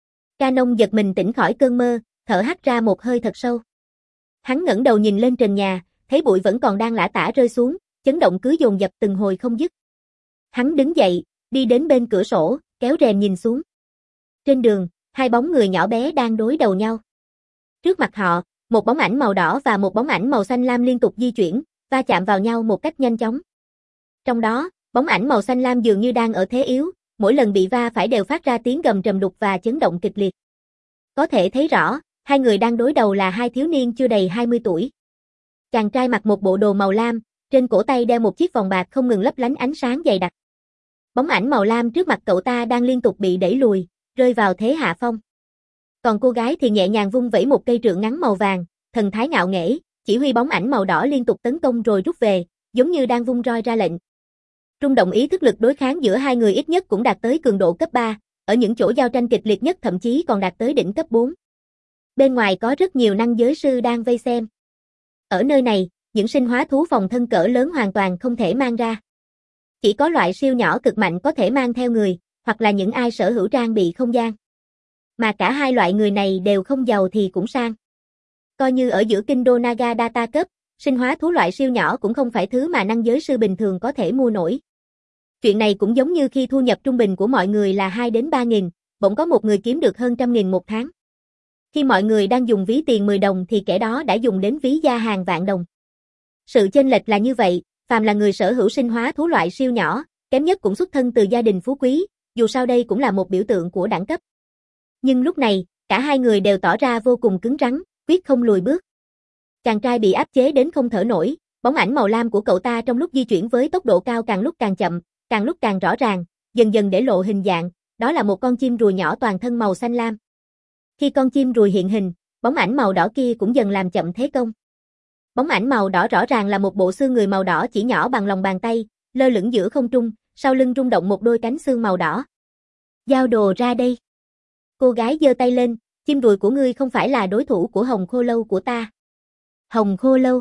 Canon giật mình tỉnh khỏi cơn mơ, thở hắt ra một hơi thật sâu. Hắn ngẩng đầu nhìn lên trần nhà, thấy bụi vẫn còn đang lả tả rơi xuống, chấn động cứ dồn dập từng hồi không dứt. Hắn đứng dậy, đi đến bên cửa sổ, kéo rèm nhìn xuống. Trên đường, hai bóng người nhỏ bé đang đối đầu nhau. Trước mặt họ, một bóng ảnh màu đỏ và một bóng ảnh màu xanh lam liên tục di chuyển, va chạm vào nhau một cách nhanh chóng. Trong đó, bóng ảnh màu xanh lam dường như đang ở thế yếu, mỗi lần bị va phải đều phát ra tiếng gầm trầm đục và chấn động kịch liệt. Có thể thấy rõ, hai người đang đối đầu là hai thiếu niên chưa đầy hai mươi tuổi. Chàng trai mặc một bộ đồ màu lam, trên cổ tay đeo một chiếc vòng bạc không ngừng lấp lánh ánh sáng dày đặc. Bóng ảnh màu lam trước mặt cậu ta đang liên tục bị đẩy lùi, rơi vào thế hạ phong. Còn cô gái thì nhẹ nhàng vung vẩy một cây trượng ngắn màu vàng, thần thái ngạo nghễ, chỉ huy bóng ảnh màu đỏ liên tục tấn công rồi rút về, giống như đang vung roi ra lệnh. Rung động ý thức lực đối kháng giữa hai người ít nhất cũng đạt tới cường độ cấp ba, ở những chỗ giao tranh kịch liệt nhất thậm chí còn đạt tới đỉnh cấp bốn. Bên ngoài có rất nhiều năng giới sư đang vây xem. Ở nơi này, những sinh hóa thú phòng thân cỡ lớn hoàn toàn không thể mang ra. Chỉ có loại siêu nhỏ cực mạnh có thể mang theo người, hoặc là những ai sở hữu trang bị không gian. Mà cả hai loại người này đều không giàu thì cũng sang. Coi như ở giữa kinh đô Naga Data Cup, sinh hóa thú loại siêu nhỏ cũng không phải thứ mà năng giới sư bình thường có thể mua nổi. Chuyện này cũng giống như khi thu nhập trung bình của mọi người là hai đến ba nghìn, bỗng có một người kiếm được hơn trăm nghìn một tháng. Khi mọi người đang dùng ví tiền mười đồng thì kẻ đó đã dùng đến ví da hàng vạn đồng. Sự chênh lệch là như vậy, phàm là người sở hữu sinh hóa thú loại siêu nhỏ, kém nhất cũng xuất thân từ gia đình phú quý, dù sao đây cũng là một biểu tượng của đẳng cấp. Nhưng lúc này, cả hai người đều tỏ ra vô cùng cứng rắn, quyết không lùi bước. Chàng trai bị áp chế đến không thở nổi, bóng ảnh màu lam của cậu ta trong lúc di chuyển với tốc độ cao càng lúc càng chậm, càng lúc càng rõ ràng, dần dần để lộ hình dạng, đó là một con chim ruồi nhỏ toàn thân màu xanh lam. Khi con chim ruồi hiện hình, bóng ảnh màu đỏ kia cũng dần làm chậm thế công. Bóng ảnh màu đỏ rõ ràng là một bộ xương người màu đỏ chỉ nhỏ bằng lòng bàn tay, lơ lửng giữa không trung, sau lưng rung động một đôi cánh xương màu đỏ. Giao đồ ra đây. Cô gái giơ tay lên, chim ruồi của ngươi không phải là đối thủ của hồng khô lâu của ta. Hồng khô lâu.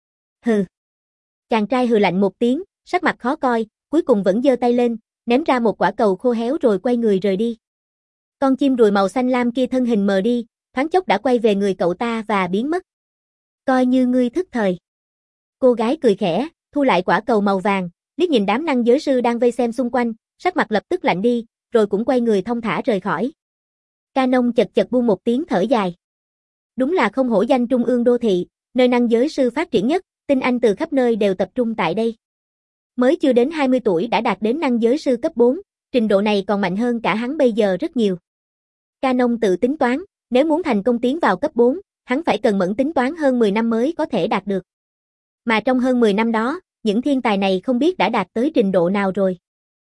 Hừ. Chàng trai hừ lạnh một tiếng, sắc mặt khó coi, cuối cùng vẫn giơ tay lên, ném ra một quả cầu khô héo rồi quay người rời đi. Con chim ruồi màu xanh lam kia thân hình mờ đi, thoáng chốc đã quay về người cậu ta và biến mất. Coi như ngươi thức thời. Cô gái cười khẽ, thu lại quả cầu màu vàng, liếc nhìn đám năng giới sư đang vây xem xung quanh, sắc mặt lập tức lạnh đi, rồi cũng quay người thong thả rời khỏi. Canon chật chật buông một tiếng thở dài. Đúng là không hổ danh trung ương đô thị, nơi năng giới sư phát triển nhất, tinh anh từ khắp nơi đều tập trung tại đây. Mới chưa đến hai mươi tuổi đã đạt đến năng giới sư cấp bốn, trình độ này còn mạnh hơn cả hắn bây giờ rất nhiều. Canon tự tính toán, nếu muốn thành công tiến vào cấp bốn, hắn phải cần mẫn tính toán hơn mười năm mới có thể đạt được. Mà trong hơn mười năm đó, những thiên tài này không biết đã đạt tới trình độ nào rồi.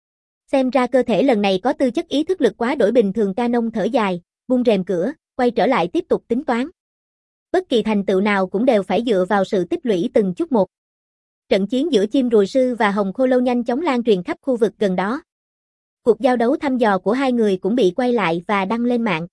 Xem ra cơ thể lần này có tư chất ý thức lực quá đổi bình thường. Canon thở dài, buông rèm cửa, quay trở lại tiếp tục tính toán. Bất kỳ thành tựu nào cũng đều phải dựa vào sự tích lũy từng chút một. Trận chiến giữa chim rùa sư và hồng khô lâu nhanh chóng lan truyền khắp khu vực gần đó. Cuộc giao đấu thăm dò của hai người cũng bị quay lại và đăng lên mạng.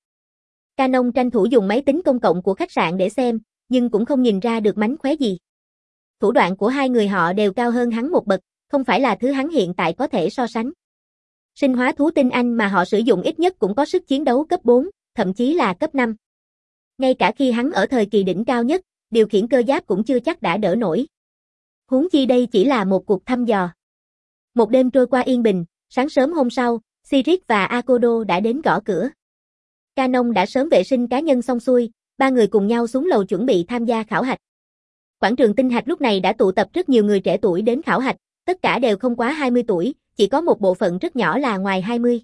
Canon tranh thủ dùng máy tính công cộng của khách sạn để xem, nhưng cũng không nhìn ra được mánh khóe gì. Thủ đoạn của hai người họ đều cao hơn hắn một bậc, không phải là thứ hắn hiện tại có thể so sánh. Sinh hóa thú tinh anh mà họ sử dụng ít nhất cũng có sức chiến đấu cấp bốn, thậm chí là cấp năm. Ngay cả khi hắn ở thời kỳ đỉnh cao nhất, điều khiển cơ giáp cũng chưa chắc đã đỡ nổi. Huống chi đây chỉ là một cuộc thăm dò. Một đêm trôi qua yên bình, sáng sớm hôm sau, Sirit và Akodo đã đến gõ cửa. Canon đã sớm vệ sinh cá nhân xong xuôi, ba người cùng nhau xuống lầu chuẩn bị tham gia khảo hạch. Quảng trường tinh hạch lúc này đã tụ tập rất nhiều người trẻ tuổi đến khảo hạch, tất cả đều không quá hai mươi tuổi, chỉ có một bộ phận rất nhỏ là ngoài hai mươi.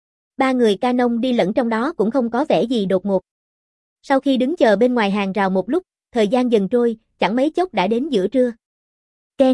Ba người Canon đi lẫn trong đó cũng không có vẻ gì đột ngột. Sau khi đứng chờ bên ngoài hàng rào một lúc, thời gian dần trôi, chẳng mấy chốc đã đến giữa trưa. Keng.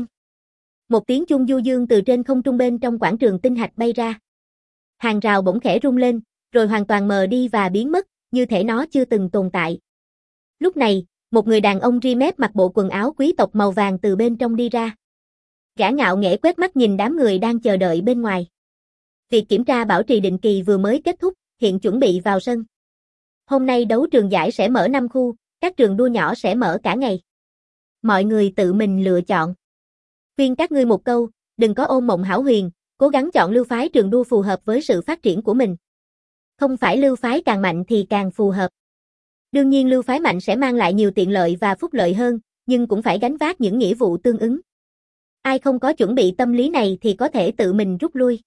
Một tiếng chuông du dương từ trên không trung bên trong quảng trường tinh hạch bay ra. Hàng rào bỗng khẽ rung lên, rồi hoàn toàn mờ đi và biến mất, như thể nó chưa từng tồn tại. Lúc này, một người đàn ông ri mép mặc bộ quần áo quý tộc màu vàng từ bên trong đi ra. Gã ngạo nghễ quét mắt nhìn đám người đang chờ đợi bên ngoài. Việc kiểm tra bảo trì định kỳ vừa mới kết thúc, hiện chuẩn bị vào sân. Hôm nay đấu trường giải sẽ mở năm khu, các trường đua nhỏ sẽ mở cả ngày. Mọi người tự mình lựa chọn. Khuyên các ngươi một câu, đừng có ôm mộng hão huyền, cố gắng chọn lưu phái trường đua phù hợp với sự phát triển của mình. Không phải lưu phái càng mạnh thì càng phù hợp. Đương nhiên lưu phái mạnh sẽ mang lại nhiều tiện lợi và phúc lợi hơn, nhưng cũng phải gánh vác những nghĩa vụ tương ứng. Ai không có chuẩn bị tâm lý này thì có thể tự mình rút lui.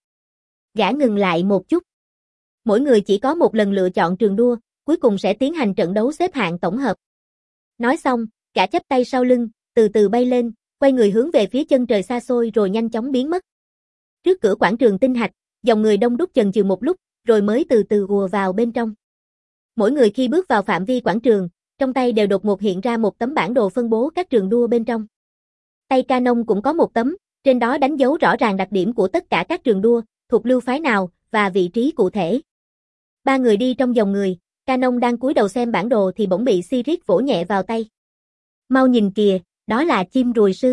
Gã ngừng lại một chút. Mỗi người chỉ có một lần lựa chọn trường đua, cuối cùng sẽ tiến hành trận đấu xếp hạng tổng hợp. Nói xong, gã chắp tay sau lưng, từ từ bay lên, quay người hướng về phía chân trời xa xôi rồi nhanh chóng biến mất. Trước cửa quảng trường tinh hạch, dòng người đông đúc chần chừ một lúc, rồi mới từ từ ùa vào bên trong. Mỗi người khi bước vào phạm vi quảng trường, trong tay đều đột ngột hiện ra một tấm bản đồ phân bố các trường đua bên trong. Tay Canon cũng có một tấm, trên đó đánh dấu rõ ràng đặc điểm của tất cả các trường đua, thuộc lưu phái nào, và vị trí cụ thể. Ba người đi trong dòng người, Canon đang cúi đầu xem bản đồ thì bỗng bị Sirit vỗ nhẹ vào tay. Mau nhìn kìa, đó là chim ruồi sư.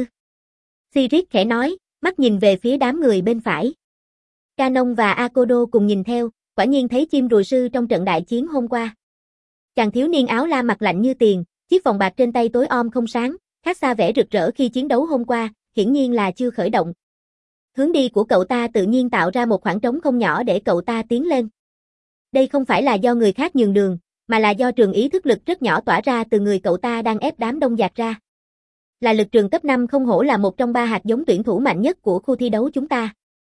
Sirit khẽ nói, mắt nhìn về phía đám người bên phải. Canon và Akodo cùng nhìn theo, quả nhiên thấy chim ruồi sư trong trận đại chiến hôm qua. Chàng thiếu niên áo lam mặt lạnh như tiền, chiếc vòng bạc trên tay tối om không sáng, khác xa vẻ rực rỡ khi chiến đấu hôm qua, hiển nhiên là chưa khởi động. Hướng đi của cậu ta tự nhiên tạo ra một khoảng trống không nhỏ để cậu ta tiến lên. Đây không phải là do người khác nhường đường, mà là do trường ý thức lực rất nhỏ tỏa ra từ người cậu ta đang ép đám đông dạt ra. Là lực trường cấp năm không hổ là một trong ba hạt giống tuyển thủ mạnh nhất của khu thi đấu chúng ta.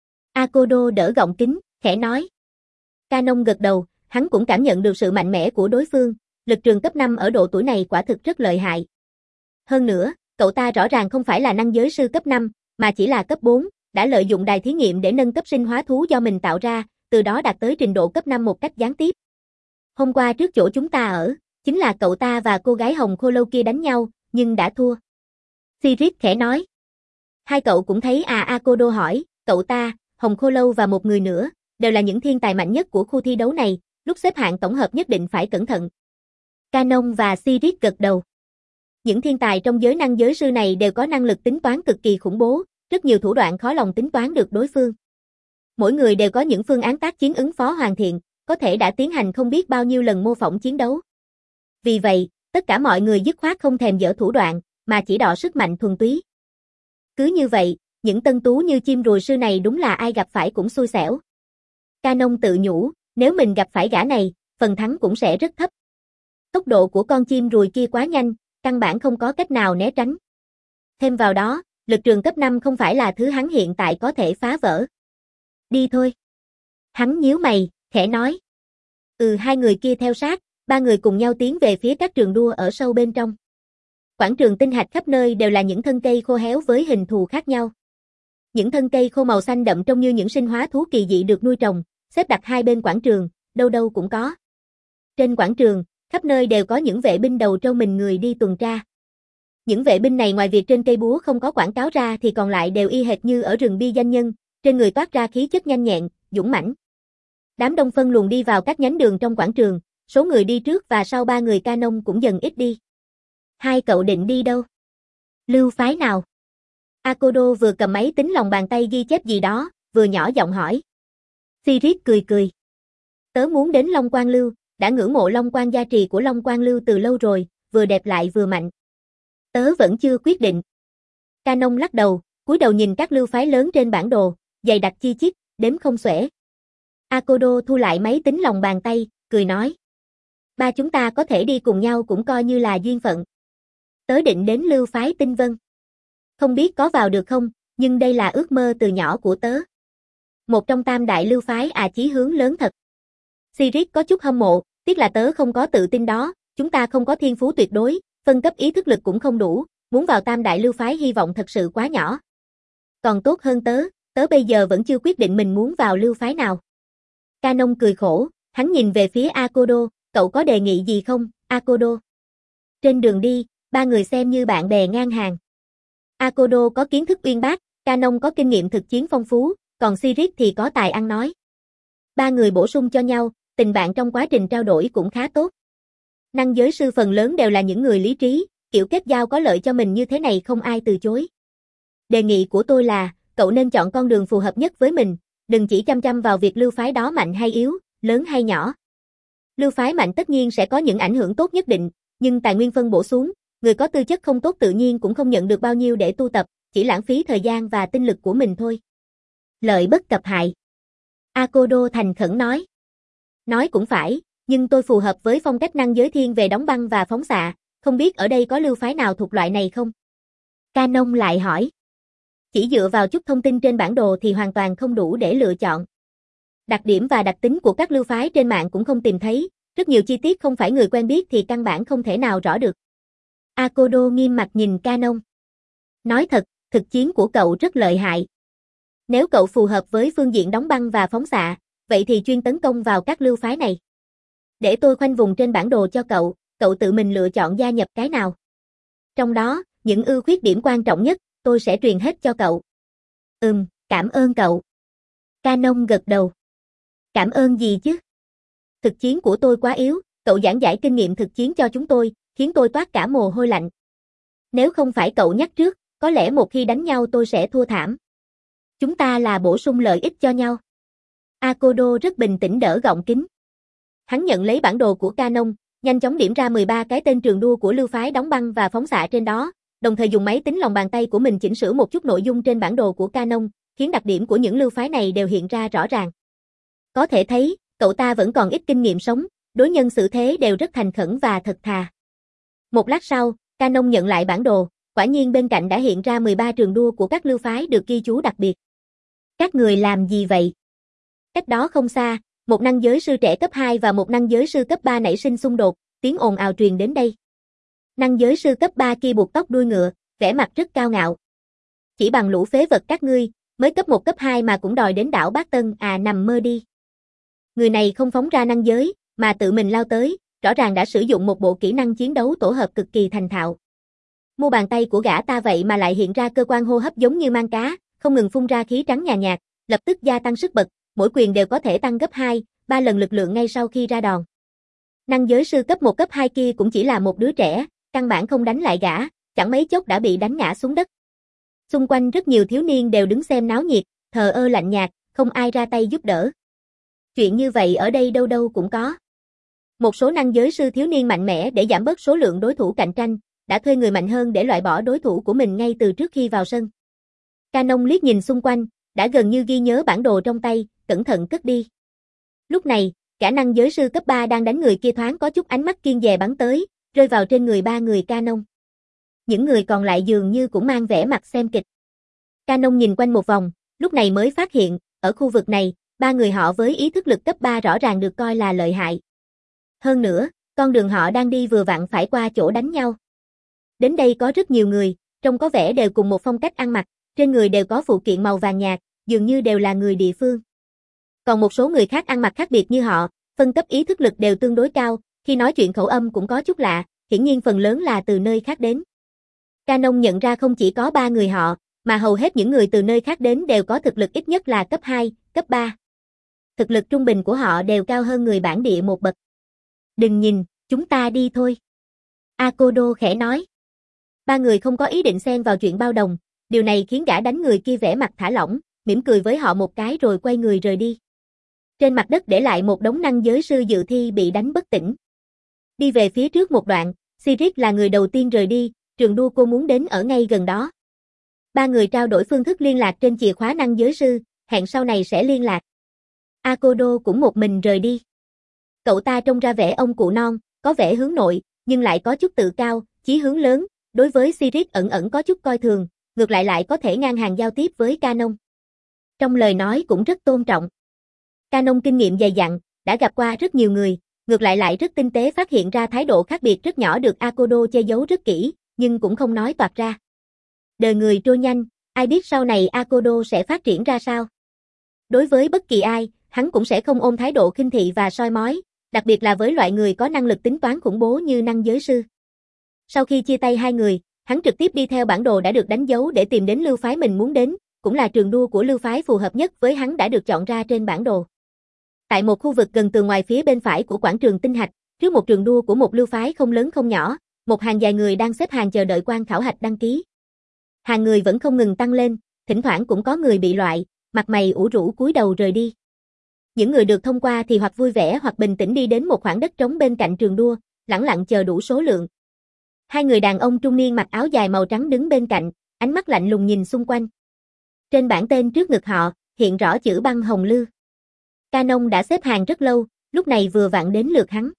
Akodo đỡ gọng kính, khẽ nói. Canon gật đầu, hắn cũng cảm nhận được sự mạnh mẽ của đối phương, lực trường cấp năm ở độ tuổi này quả thực rất lợi hại. Hơn nữa, cậu ta rõ ràng không phải là năng giới sư cấp năm, mà chỉ là cấp bốn, đã lợi dụng đài thí nghiệm để nâng cấp sinh hóa thú do mình tạo ra, từ đó đạt tới trình độ cấp năm một cách gián tiếp. Hôm qua trước chỗ chúng ta ở, chính là cậu ta và cô gái hồng khô lâu kia đánh nhau, nhưng đã thua. Sirit khẽ nói. Hai cậu cũng thấy à? Akodo hỏi, cậu ta, hồng khô lâu và một người nữa, đều là những thiên tài mạnh nhất của khu thi đấu này, lúc xếp hạng tổng hợp nhất định phải cẩn thận. Canon và Sirit gật đầu. Những thiên tài trong giới năng giới sư này đều có năng lực tính toán cực kỳ khủng bố, rất nhiều thủ đoạn khó lòng tính toán được đối phương. Mỗi người đều có những phương án tác chiến ứng phó hoàn thiện, có thể đã tiến hành không biết bao nhiêu lần mô phỏng chiến đấu. Vì vậy, tất cả mọi người dứt khoát không thèm dở thủ đoạn, mà chỉ đọ sức mạnh thuần túy. Cứ như vậy, những tân tú như chim ruồi sư này đúng là ai gặp phải cũng xui xẻo. Canon tự nhủ, nếu mình gặp phải gã này, phần thắng cũng sẽ rất thấp. Tốc độ của con chim ruồi kia quá nhanh, căn bản không có cách nào né tránh. Thêm vào đó, Lực trường cấp năm không phải là thứ hắn hiện tại có thể phá vỡ. Đi thôi. Hắn nhíu mày, khẽ nói. Ừ, hai người kia theo sát, ba người cùng nhau tiến về phía các trường đua ở sâu bên trong. Quảng trường tinh hạch khắp nơi đều là những thân cây khô héo với hình thù khác nhau. Những thân cây khô màu xanh đậm trông như những sinh hóa thú kỳ dị được nuôi trồng, xếp đặt hai bên quảng trường, đâu đâu cũng có. Trên quảng trường, khắp nơi đều có những vệ binh đầu trâu mình người đi tuần tra. Những vệ binh này ngoài việc trên cây búa không có quảng cáo ra thì còn lại đều y hệt như ở rừng bi danh nhân, trên người toát ra khí chất nhanh nhẹn, dũng mãnh. Đám đông phân luồng đi vào các nhánh đường trong quảng trường, số người đi trước và sau ba người Canon cũng dần ít đi. Hai cậu định đi đâu? Lưu phái nào? Akodo vừa cầm máy tính lòng bàn tay ghi chép gì đó, vừa nhỏ giọng hỏi. Sirius cười cười. Tớ muốn đến Long Quang Lưu, đã ngưỡng mộ Long Quang gia trì của Long Quang Lưu từ lâu rồi, vừa đẹp lại vừa mạnh. Tớ vẫn chưa quyết định. Canon lắc đầu, cúi đầu nhìn các lưu phái lớn trên bản đồ, dày đặc chi chít, đếm không xuể. Akodo thu lại máy tính lòng bàn tay, cười nói. Ba chúng ta có thể đi cùng nhau cũng coi như là duyên phận. Tớ định đến lưu phái Tinh Vân. Không biết có vào được không, nhưng đây là ước mơ từ nhỏ của tớ. Một trong tam đại lưu phái à, chí hướng lớn thật. Sirius có chút hâm mộ, tiếc là tớ không có tự tin đó, chúng ta không có thiên phú tuyệt đối, phân cấp ý thức lực cũng không đủ, muốn vào tam đại lưu phái hy vọng thật sự quá nhỏ. Còn tốt hơn tớ, tớ bây giờ vẫn chưa quyết định mình muốn vào lưu phái nào. Canon cười khổ, hắn nhìn về phía Akodo, cậu có đề nghị gì không, Akodo? Trên đường đi, ba người xem như bạn bè ngang hàng. Akodo có kiến thức uyên bác, Canon có kinh nghiệm thực chiến phong phú, còn Sirius thì có tài ăn nói. Ba người bổ sung cho nhau, tình bạn trong quá trình trao đổi cũng khá tốt. Năng giới sư phần lớn đều là những người lý trí, kiểu kết giao có lợi cho mình như thế này không ai từ chối. Đề nghị của tôi là, cậu nên chọn con đường phù hợp nhất với mình, đừng chỉ chăm chăm vào việc lưu phái đó mạnh hay yếu, lớn hay nhỏ. Lưu phái mạnh tất nhiên sẽ có những ảnh hưởng tốt nhất định, nhưng tài nguyên phân bổ xuống, người có tư chất không tốt tự nhiên cũng không nhận được bao nhiêu để tu tập, chỉ lãng phí thời gian và tinh lực của mình thôi. Lợi bất cập hại. Akodo thành khẩn nói. Nói cũng phải, nhưng tôi phù hợp với phong cách năng giới thiên về đóng băng và phóng xạ, không biết ở đây có lưu phái nào thuộc loại này không? Canon lại hỏi. Chỉ dựa vào chút thông tin trên bản đồ thì hoàn toàn không đủ để lựa chọn. Đặc điểm và đặc tính của các lưu phái trên mạng cũng không tìm thấy, rất nhiều chi tiết không phải người quen biết thì căn bản không thể nào rõ được. Akodo nghiêm mặt nhìn Canon. Nói thật, thực chiến của cậu rất lợi hại. Nếu cậu phù hợp với phương diện đóng băng và phóng xạ, vậy thì chuyên tấn công vào các lưu phái này. Để tôi khoanh vùng trên bản đồ cho cậu, cậu tự mình lựa chọn gia nhập cái nào. Trong đó, những ưu khuyết điểm quan trọng nhất, tôi sẽ truyền hết cho cậu. Ừm, cảm ơn cậu. Canon gật đầu. Cảm ơn gì chứ? Thực chiến của tôi quá yếu, cậu giảng giải kinh nghiệm thực chiến cho chúng tôi, khiến tôi toát cả mồ hôi lạnh. Nếu không phải cậu nhắc trước, có lẽ một khi đánh nhau tôi sẽ thua thảm. Chúng ta là bổ sung lợi ích cho nhau. Akodo rất bình tĩnh đỡ gọng kính. Hắn nhận lấy bản đồ của Canon, nhanh chóng điểm ra mười ba cái tên trường đua của lưu phái đóng băng và phóng xạ trên đó, đồng thời dùng máy tính lòng bàn tay của mình chỉnh sửa một chút nội dung trên bản đồ của Canon, khiến đặc điểm của những lưu phái này đều hiện ra rõ ràng. Có thể thấy, cậu ta vẫn còn ít kinh nghiệm sống, đối nhân xử thế đều rất thành khẩn và thật thà. Một lát sau, Canon nhận lại bản đồ, quả nhiên bên cạnh đã hiện ra mười ba trường đua của các lưu phái được ghi chú đặc biệt. Các người làm gì vậy? Cách đó không xa, một năng giới sư trẻ cấp hai và một năng giới sư cấp ba nảy sinh xung đột, tiếng ồn ào truyền đến đây. Năng giới sư cấp ba kia buộc tóc đuôi ngựa, vẻ mặt rất cao ngạo. Chỉ bằng lũ phế vật các ngươi, mới cấp một cấp hai mà cũng đòi đến đảo Bát Tân à, nằm mơ đi. Người này không phóng ra năng giới, mà tự mình lao tới, rõ ràng đã sử dụng một bộ kỹ năng chiến đấu tổ hợp cực kỳ thành thạo. Mu bàn tay của gã ta vậy mà lại hiện ra cơ quan hô hấp giống như mang cá, không ngừng phun ra khí trắng nhàn nhạt, lập tức gia tăng sức bật, mỗi quyền đều có thể tăng gấp hai, ba lần lực lượng ngay sau khi ra đòn. Năng giới sư cấp một cấp hai kia cũng chỉ là một đứa trẻ, căn bản không đánh lại gã, chẳng mấy chốc đã bị đánh ngã xuống đất. Xung quanh rất nhiều thiếu niên đều đứng xem náo nhiệt, thờ ơ lạnh nhạt, không ai ra tay giúp đỡ. Chuyện như vậy ở đây đâu đâu cũng có. Một số năng giới sư thiếu niên mạnh mẽ để giảm bớt số lượng đối thủ cạnh tranh, đã thuê người mạnh hơn để loại bỏ đối thủ của mình ngay từ trước khi vào sân. Canon liếc nhìn xung quanh, đã gần như ghi nhớ bản đồ trong tay, cẩn thận cất đi. Lúc này, cả năng giới sư cấp ba đang đánh người kia thoáng có chút ánh mắt kiêng dè bắn tới, rơi vào trên người ba người Canon. Những người còn lại dường như cũng mang vẻ mặt xem kịch. Canon nhìn quanh một vòng, lúc này mới phát hiện, ở khu vực này, ba người họ với ý thức lực cấp ba rõ ràng được coi là lợi hại. Hơn nữa, con đường họ đang đi vừa vặn phải qua chỗ đánh nhau. Đến đây có rất nhiều người, trông có vẻ đều cùng một phong cách ăn mặc, trên người đều có phụ kiện màu vàng nhạt, dường như đều là người địa phương. Còn một số người khác ăn mặc khác biệt như họ, phân cấp ý thức lực đều tương đối cao, khi nói chuyện khẩu âm cũng có chút lạ, hiển nhiên phần lớn là từ nơi khác đến. Canon nhận ra không chỉ có ba người họ, mà hầu hết những người từ nơi khác đến đều có thực lực ít nhất là cấp hai, cấp ba. Thực lực trung bình của họ đều cao hơn người bản địa một bậc. Đừng nhìn, chúng ta đi thôi. Akodo khẽ nói. Ba người không có ý định xen vào chuyện bao đồng, điều này khiến gã đánh người kia vẻ mặt thả lỏng, mỉm cười với họ một cái rồi quay người rời đi. Trên mặt đất để lại một đống năng giới sư dự thi bị đánh bất tỉnh. Đi về phía trước một đoạn, Sirik là người đầu tiên rời đi, trường đua cô muốn đến ở ngay gần đó. Ba người trao đổi phương thức liên lạc trên chìa khóa năng giới sư, hẹn sau này sẽ liên lạc. Akodo cũng một mình rời đi. Cậu ta trông ra vẻ ông cụ non, có vẻ hướng nội, nhưng lại có chút tự cao, chí hướng lớn, đối với Sirik ẩn ẩn có chút coi thường, ngược lại lại có thể ngang hàng giao tiếp với Canon. Trong lời nói cũng rất tôn trọng. Canon kinh nghiệm dày dặn, đã gặp qua rất nhiều người, ngược lại lại rất tinh tế phát hiện ra thái độ khác biệt rất nhỏ được Akodo che giấu rất kỹ, nhưng cũng không nói toạc ra. Đời người trôi nhanh, ai biết sau này Akodo sẽ phát triển ra sao. Đối với bất kỳ ai, hắn cũng sẽ không ôm thái độ khinh thị và soi mói, đặc biệt là với loại người có năng lực tính toán khủng bố như năng giới sư. Sau khi chia tay hai người, hắn trực tiếp đi theo bản đồ đã được đánh dấu để tìm đến lưu phái mình muốn đến, cũng là trường đua của lưu phái phù hợp nhất với hắn đã được chọn ra trên bản đồ. Tại một khu vực gần tường ngoài phía bên phải của quảng trường tinh hạch, trước một trường đua của một lưu phái không lớn không nhỏ, một hàng dài người đang xếp hàng chờ đợi quan khảo hạch đăng ký. Hàng người vẫn không ngừng tăng lên, thỉnh thoảng cũng có người bị loại, mặt mày ủ rũ cúi đầu rời đi. Những người được thông qua thì hoặc vui vẻ hoặc bình tĩnh đi đến một khoảng đất trống bên cạnh trường đua, lẳng lặng chờ đủ số lượng. Hai người đàn ông trung niên mặc áo dài màu trắng đứng bên cạnh, ánh mắt lạnh lùng nhìn xung quanh. Trên bảng tên trước ngực họ, hiện rõ chữ Băng Hồng Lư. Canon đã xếp hàng rất lâu, lúc này vừa vặn đến lượt hắn.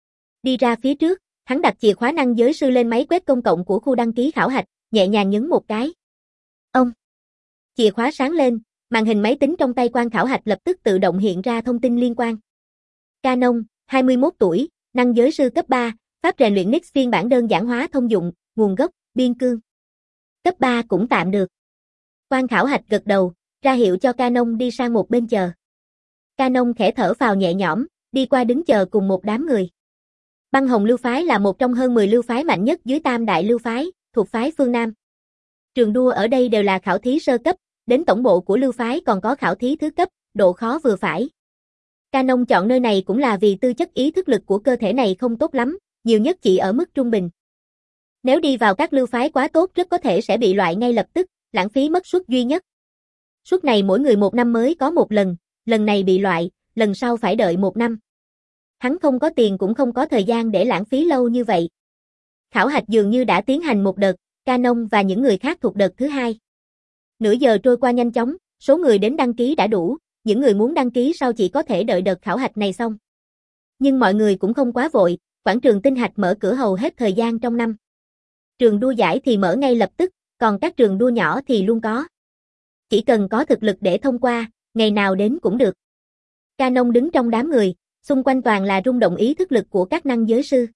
Đi ra phía trước, hắn đặt chìa khóa năng giới sư lên máy quét công cộng của khu đăng ký khảo hạch, nhẹ nhàng nhấn một cái. Ông! Chìa khóa sáng lên, màn hình máy tính trong tay quan khảo hạch lập tức tự động hiện ra thông tin liên quan. Canon, hai mươi mốt tuổi, năng giới sư cấp ba, pháp rèn luyện Nix phiên bản đơn giản hóa thông dụng, nguồn gốc, biên cương. Cấp ba cũng tạm được. Quan khảo hạch gật đầu, ra hiệu cho Canon đi sang một bên chờ. Canon khẽ thở phào nhẹ nhõm, đi qua đứng chờ cùng một đám người. Băng Hồng lưu phái là một trong hơn mười lưu phái mạnh nhất dưới tam đại lưu phái, thuộc phái phương Nam. Trường đua ở đây đều là khảo thí sơ cấp, đến tổng bộ của lưu phái còn có khảo thí thứ cấp, độ khó vừa phải. Canon chọn nơi này cũng là vì tư chất ý thức lực của cơ thể này không tốt lắm, nhiều nhất chỉ ở mức trung bình. Nếu đi vào các lưu phái quá tốt rất có thể sẽ bị loại ngay lập tức, lãng phí mất suất duy nhất. Suất này mỗi người một năm mới có một lần, lần này bị loại, lần sau phải đợi một năm. Hắn không có tiền cũng không có thời gian để lãng phí lâu như vậy. Khảo hạch dường như đã tiến hành một đợt, Canon và những người khác thuộc đợt thứ hai. Nửa giờ trôi qua nhanh chóng, số người đến đăng ký đã đủ, những người muốn đăng ký sau chỉ có thể đợi đợt khảo hạch này xong. Nhưng mọi người cũng không quá vội, quảng trường tinh hạch mở cửa hầu hết thời gian trong năm. Trường đua giải thì mở ngay lập tức, còn các trường đua nhỏ thì luôn có. Chỉ cần có thực lực để thông qua, ngày nào đến cũng được. Canon đứng trong đám người, xung quanh toàn là rung động ý thức lực của các năng giới sư.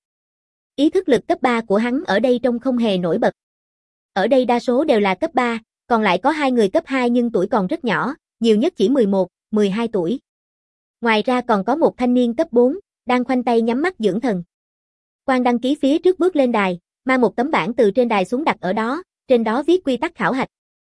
Ý thức lực cấp ba của hắn ở đây trông không hề nổi bật. Ở đây đa số đều là cấp ba, còn lại có hai người cấp hai nhưng tuổi còn rất nhỏ, nhiều nhất chỉ mười một, mười hai tuổi. Ngoài ra còn có một thanh niên cấp bốn, đang khoanh tay nhắm mắt dưỡng thần. Quan đăng ký phía trước bước lên đài, mang một tấm bảng từ trên đài xuống đặt ở đó, trên đó viết quy tắc khảo hạch.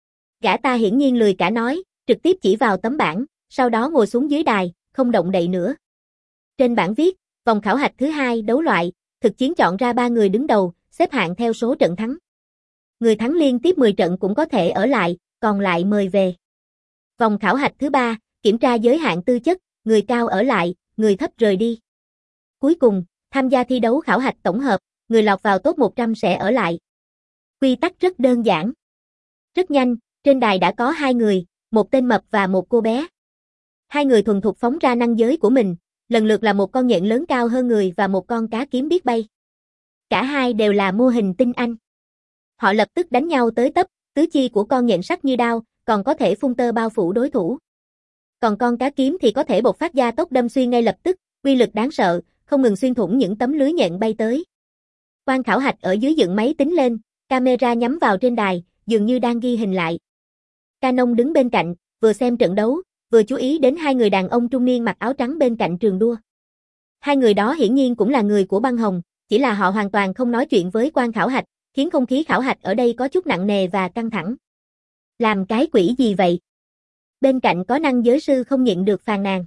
Gã ta hiển nhiên lười cả nói, trực tiếp chỉ vào tấm bảng, sau đó ngồi xuống dưới đài, không động đậy nữa. Trên bảng viết, vòng khảo hạch thứ hai đấu loại, thực chiến chọn ra ba người đứng đầu, xếp hạng theo số trận thắng. Người thắng liên tiếp mười trận cũng có thể ở lại, còn lại mời về. Vòng khảo hạch thứ ba, kiểm tra giới hạn tư chất, người cao ở lại, người thấp rời đi. Cuối cùng, tham gia thi đấu khảo hạch tổng hợp, người lọt vào top một trăm sẽ ở lại. Quy tắc rất đơn giản. Rất nhanh, trên đài đã có hai người, một tên mập và một cô bé. Hai người thuần thục phóng ra năng giới của mình, lần lượt là một con nhện lớn cao hơn người và một con cá kiếm biết bay. Cả hai đều là mô hình tinh anh. Họ lập tức đánh nhau tới tấp, tứ chi của con nhện sắc như đao, còn có thể phun tơ bao phủ đối thủ. Còn con cá kiếm thì có thể bộc phát gia tốc đâm xuyên ngay lập tức, uy lực đáng sợ, không ngừng xuyên thủng những tấm lưới nhện bay tới. Quan khảo hạch ở dưới dựng máy tính lên, camera nhắm vào trên đài, dường như đang ghi hình lại. Canon đứng bên cạnh, vừa xem trận đấu, vừa chú ý đến hai người đàn ông trung niên mặc áo trắng bên cạnh trường đua. Hai người đó hiển nhiên cũng là người của băng hồng, chỉ là họ hoàn toàn không nói chuyện với quan khảo hạch, khiến không khí khảo hạch ở đây có chút nặng nề và căng thẳng. Làm cái quỷ gì vậy? Bên cạnh có năng giới sư không nhịn được phàn nàn.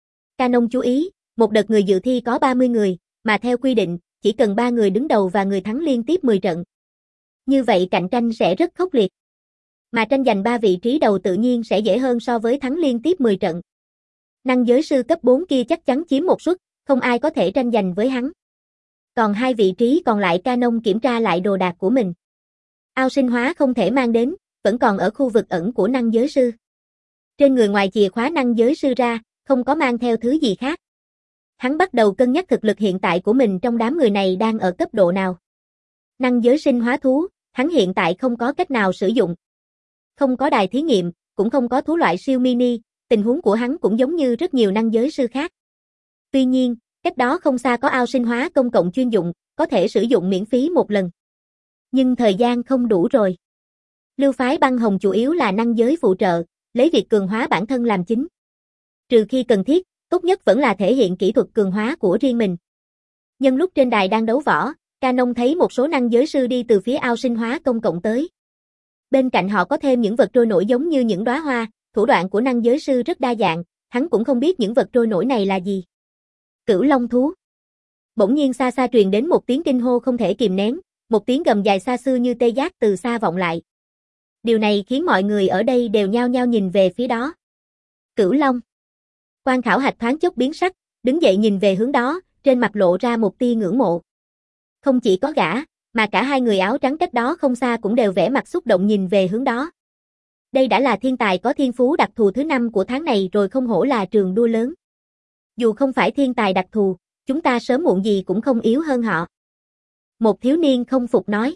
Canon chú ý, một đợt người dự thi có ba mươi người, mà theo quy định, chỉ cần ba người đứng đầu và người thắng liên tiếp mười trận. Như vậy cạnh tranh sẽ rất khốc liệt. Mà tranh giành ba vị trí đầu tự nhiên sẽ dễ hơn so với thắng liên tiếp mười trận. Năng giới sư cấp bốn kia chắc chắn chiếm một suất, không ai có thể tranh giành với hắn. Còn hai vị trí còn lại Canon kiểm tra lại đồ đạc của mình. Ao sinh hóa không thể mang đến, vẫn còn ở khu vực ẩn của năng giới sư. Trên người ngoài chìa khóa năng giới sư ra, không có mang theo thứ gì khác. Hắn bắt đầu cân nhắc thực lực hiện tại của mình trong đám người này đang ở cấp độ nào. Năng giới sinh hóa thú, hắn hiện tại không có cách nào sử dụng. Không có đài thí nghiệm, cũng không có thú loại siêu mini, tình huống của hắn cũng giống như rất nhiều năng giới sư khác. Tuy nhiên, cách đó không xa có ao sinh hóa công cộng chuyên dụng, có thể sử dụng miễn phí một lần. Nhưng thời gian không đủ rồi. Lưu phái băng hồng chủ yếu là năng giới phụ trợ, lấy việc cường hóa bản thân làm chính. Trừ khi cần thiết, tốt nhất vẫn là thể hiện kỹ thuật cường hóa của riêng mình. Nhân lúc trên đài đang đấu võ, Canon thấy một số năng giới sư đi từ phía ao sinh hóa công cộng tới. Bên cạnh họ có thêm những vật trôi nổi giống như những đóa hoa, thủ đoạn của năng giới sư rất đa dạng, hắn cũng không biết những vật trôi nổi này là gì. Cửu long thú. Bỗng nhiên xa xa truyền đến một tiếng kinh hô không thể kìm nén, một tiếng gầm dài xa xưa như tê giác từ xa vọng lại. Điều này khiến mọi người ở đây đều nhao nhao nhìn về phía đó. Cửu long. Quan khảo hạch thoáng chốc biến sắc, đứng dậy nhìn về hướng đó, trên mặt lộ ra một tia ngưỡng mộ. Không chỉ có gã, mà cả hai người áo trắng cách đó không xa cũng đều vẻ mặt xúc động nhìn về hướng đó. Đây đã là thiên tài có thiên phú đặc thù thứ năm của tháng này rồi, không hổ là trường đua lớn. Dù không phải thiên tài đặc thù, chúng ta sớm muộn gì cũng không yếu hơn họ. Một thiếu niên không phục nói.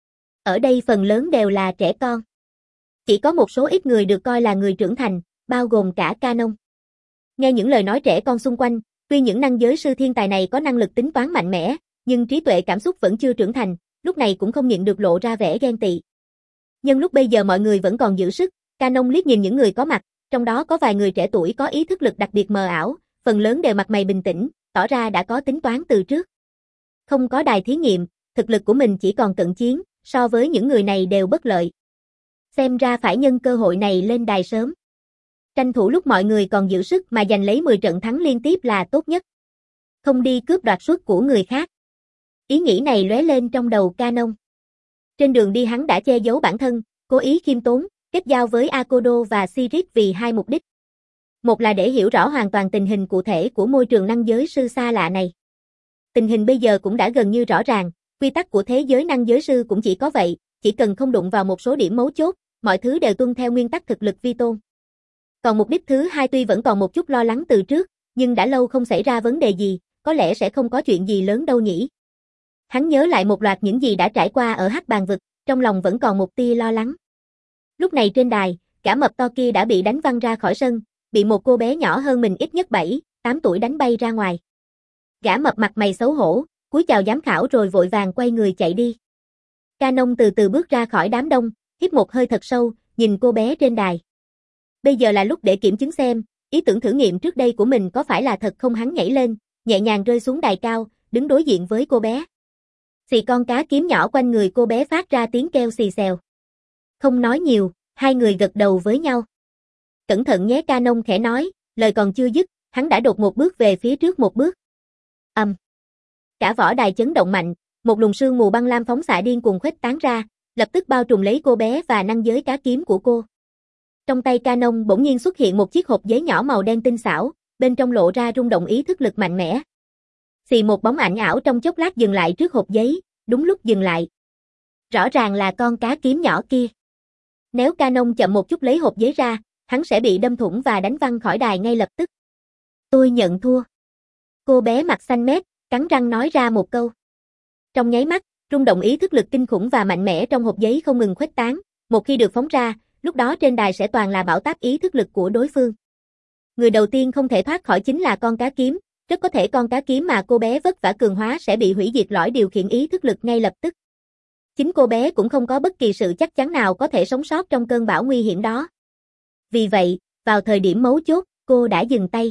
Ở đây phần lớn đều là trẻ con. Chỉ có một số ít người được coi là người trưởng thành, bao gồm cả Canon. Nghe những lời nói trẻ con xung quanh, tuy những năng giới sư thiên tài này có năng lực tính toán mạnh mẽ, nhưng trí tuệ cảm xúc vẫn chưa trưởng thành, lúc này cũng không nhịn được lộ ra vẻ ghen tị. Nhưng lúc bây giờ mọi người vẫn còn giữ sức, Canon liếc nhìn những người có mặt, trong đó có vài người trẻ tuổi có ý thức lực đặc biệt mờ ảo, phần lớn đều mặt mày bình tĩnh, tỏ ra đã có tính toán từ trước. Không có đài thí nghiệm, thực lực của mình chỉ còn cận chiến, so với những người này đều bất lợi. Xem ra phải nhân cơ hội này lên đài sớm. Tranh thủ lúc mọi người còn giữ sức mà giành lấy mười trận thắng liên tiếp là tốt nhất. Không đi cướp đoạt suất của người khác. Ý nghĩ này lóe lên trong đầu Canon. Trên đường đi hắn đã che giấu bản thân, cố ý khiêm tốn, kết giao với Akodo và Sirit vì hai mục đích. Một là để hiểu rõ hoàn toàn tình hình cụ thể của môi trường năng giới sư xa lạ này. Tình hình bây giờ cũng đã gần như rõ ràng, quy tắc của thế giới năng giới sư cũng chỉ có vậy, chỉ cần không đụng vào một số điểm mấu chốt, mọi thứ đều tuân theo nguyên tắc thực lực vi tôn. Còn mục đích thứ hai tuy vẫn còn một chút lo lắng từ trước, nhưng đã lâu không xảy ra vấn đề gì, có lẽ sẽ không có chuyện gì lớn đâu nhỉ. Hắn nhớ lại một loạt những gì đã trải qua ở Hắc Bàn Vực, trong lòng vẫn còn một tia lo lắng. Lúc này trên đài, cả mập to kia đã bị đánh văng ra khỏi sân, bị một cô bé nhỏ hơn mình ít nhất bảy, tám tuổi đánh bay ra ngoài. Gã mập mặt mày xấu hổ, cúi chào giám khảo rồi vội vàng quay người chạy đi. Canon từ từ bước ra khỏi đám đông, hít một hơi thật sâu, nhìn cô bé trên đài. Bây giờ là lúc để kiểm chứng xem, ý tưởng thử nghiệm trước đây của mình có phải là thật không. Hắn nhảy lên, nhẹ nhàng rơi xuống đài cao, đứng đối diện với cô bé. Xì con cá kiếm nhỏ quanh người cô bé phát ra tiếng kêu xì xèo. Không nói nhiều, hai người gật đầu với nhau. Cẩn thận nhé, Canon khẽ nói, lời còn chưa dứt, hắn đã đột một bước về phía trước một bước. Ầm. Um. Cả võ đài chấn động mạnh, một luồng sương mù băng lam phóng xạ điên cuồng khuếch tán ra, lập tức bao trùm lấy cô bé và năng giới cá kiếm của cô. Trong tay Canon bỗng nhiên xuất hiện một chiếc hộp giấy nhỏ màu đen tinh xảo, bên trong lộ ra rung động ý thức lực mạnh mẽ. Xì một bóng ảnh ảo trong chốc lát dừng lại trước hộp giấy, đúng lúc dừng lại. Rõ ràng là con cá kiếm nhỏ kia. Nếu Canon chậm một chút lấy hộp giấy ra, hắn sẽ bị đâm thủng và đánh văng khỏi đài ngay lập tức. Tôi nhận thua. Cô bé mặt xanh mét, cắn răng nói ra một câu. Trong nháy mắt, rung động ý thức lực kinh khủng và mạnh mẽ trong hộp giấy không ngừng khuếch tán, một khi được phóng ra, lúc đó trên đài sẽ toàn là bão táp ý thức lực của đối phương. Người đầu tiên không thể thoát khỏi chính là con cá kiếm, rất có thể con cá kiếm mà cô bé vất vả cường hóa sẽ bị hủy diệt lõi điều khiển ý thức lực ngay lập tức. Chính cô bé cũng không có bất kỳ sự chắc chắn nào có thể sống sót trong cơn bão nguy hiểm đó. Vì vậy, vào thời điểm mấu chốt, cô đã dừng tay.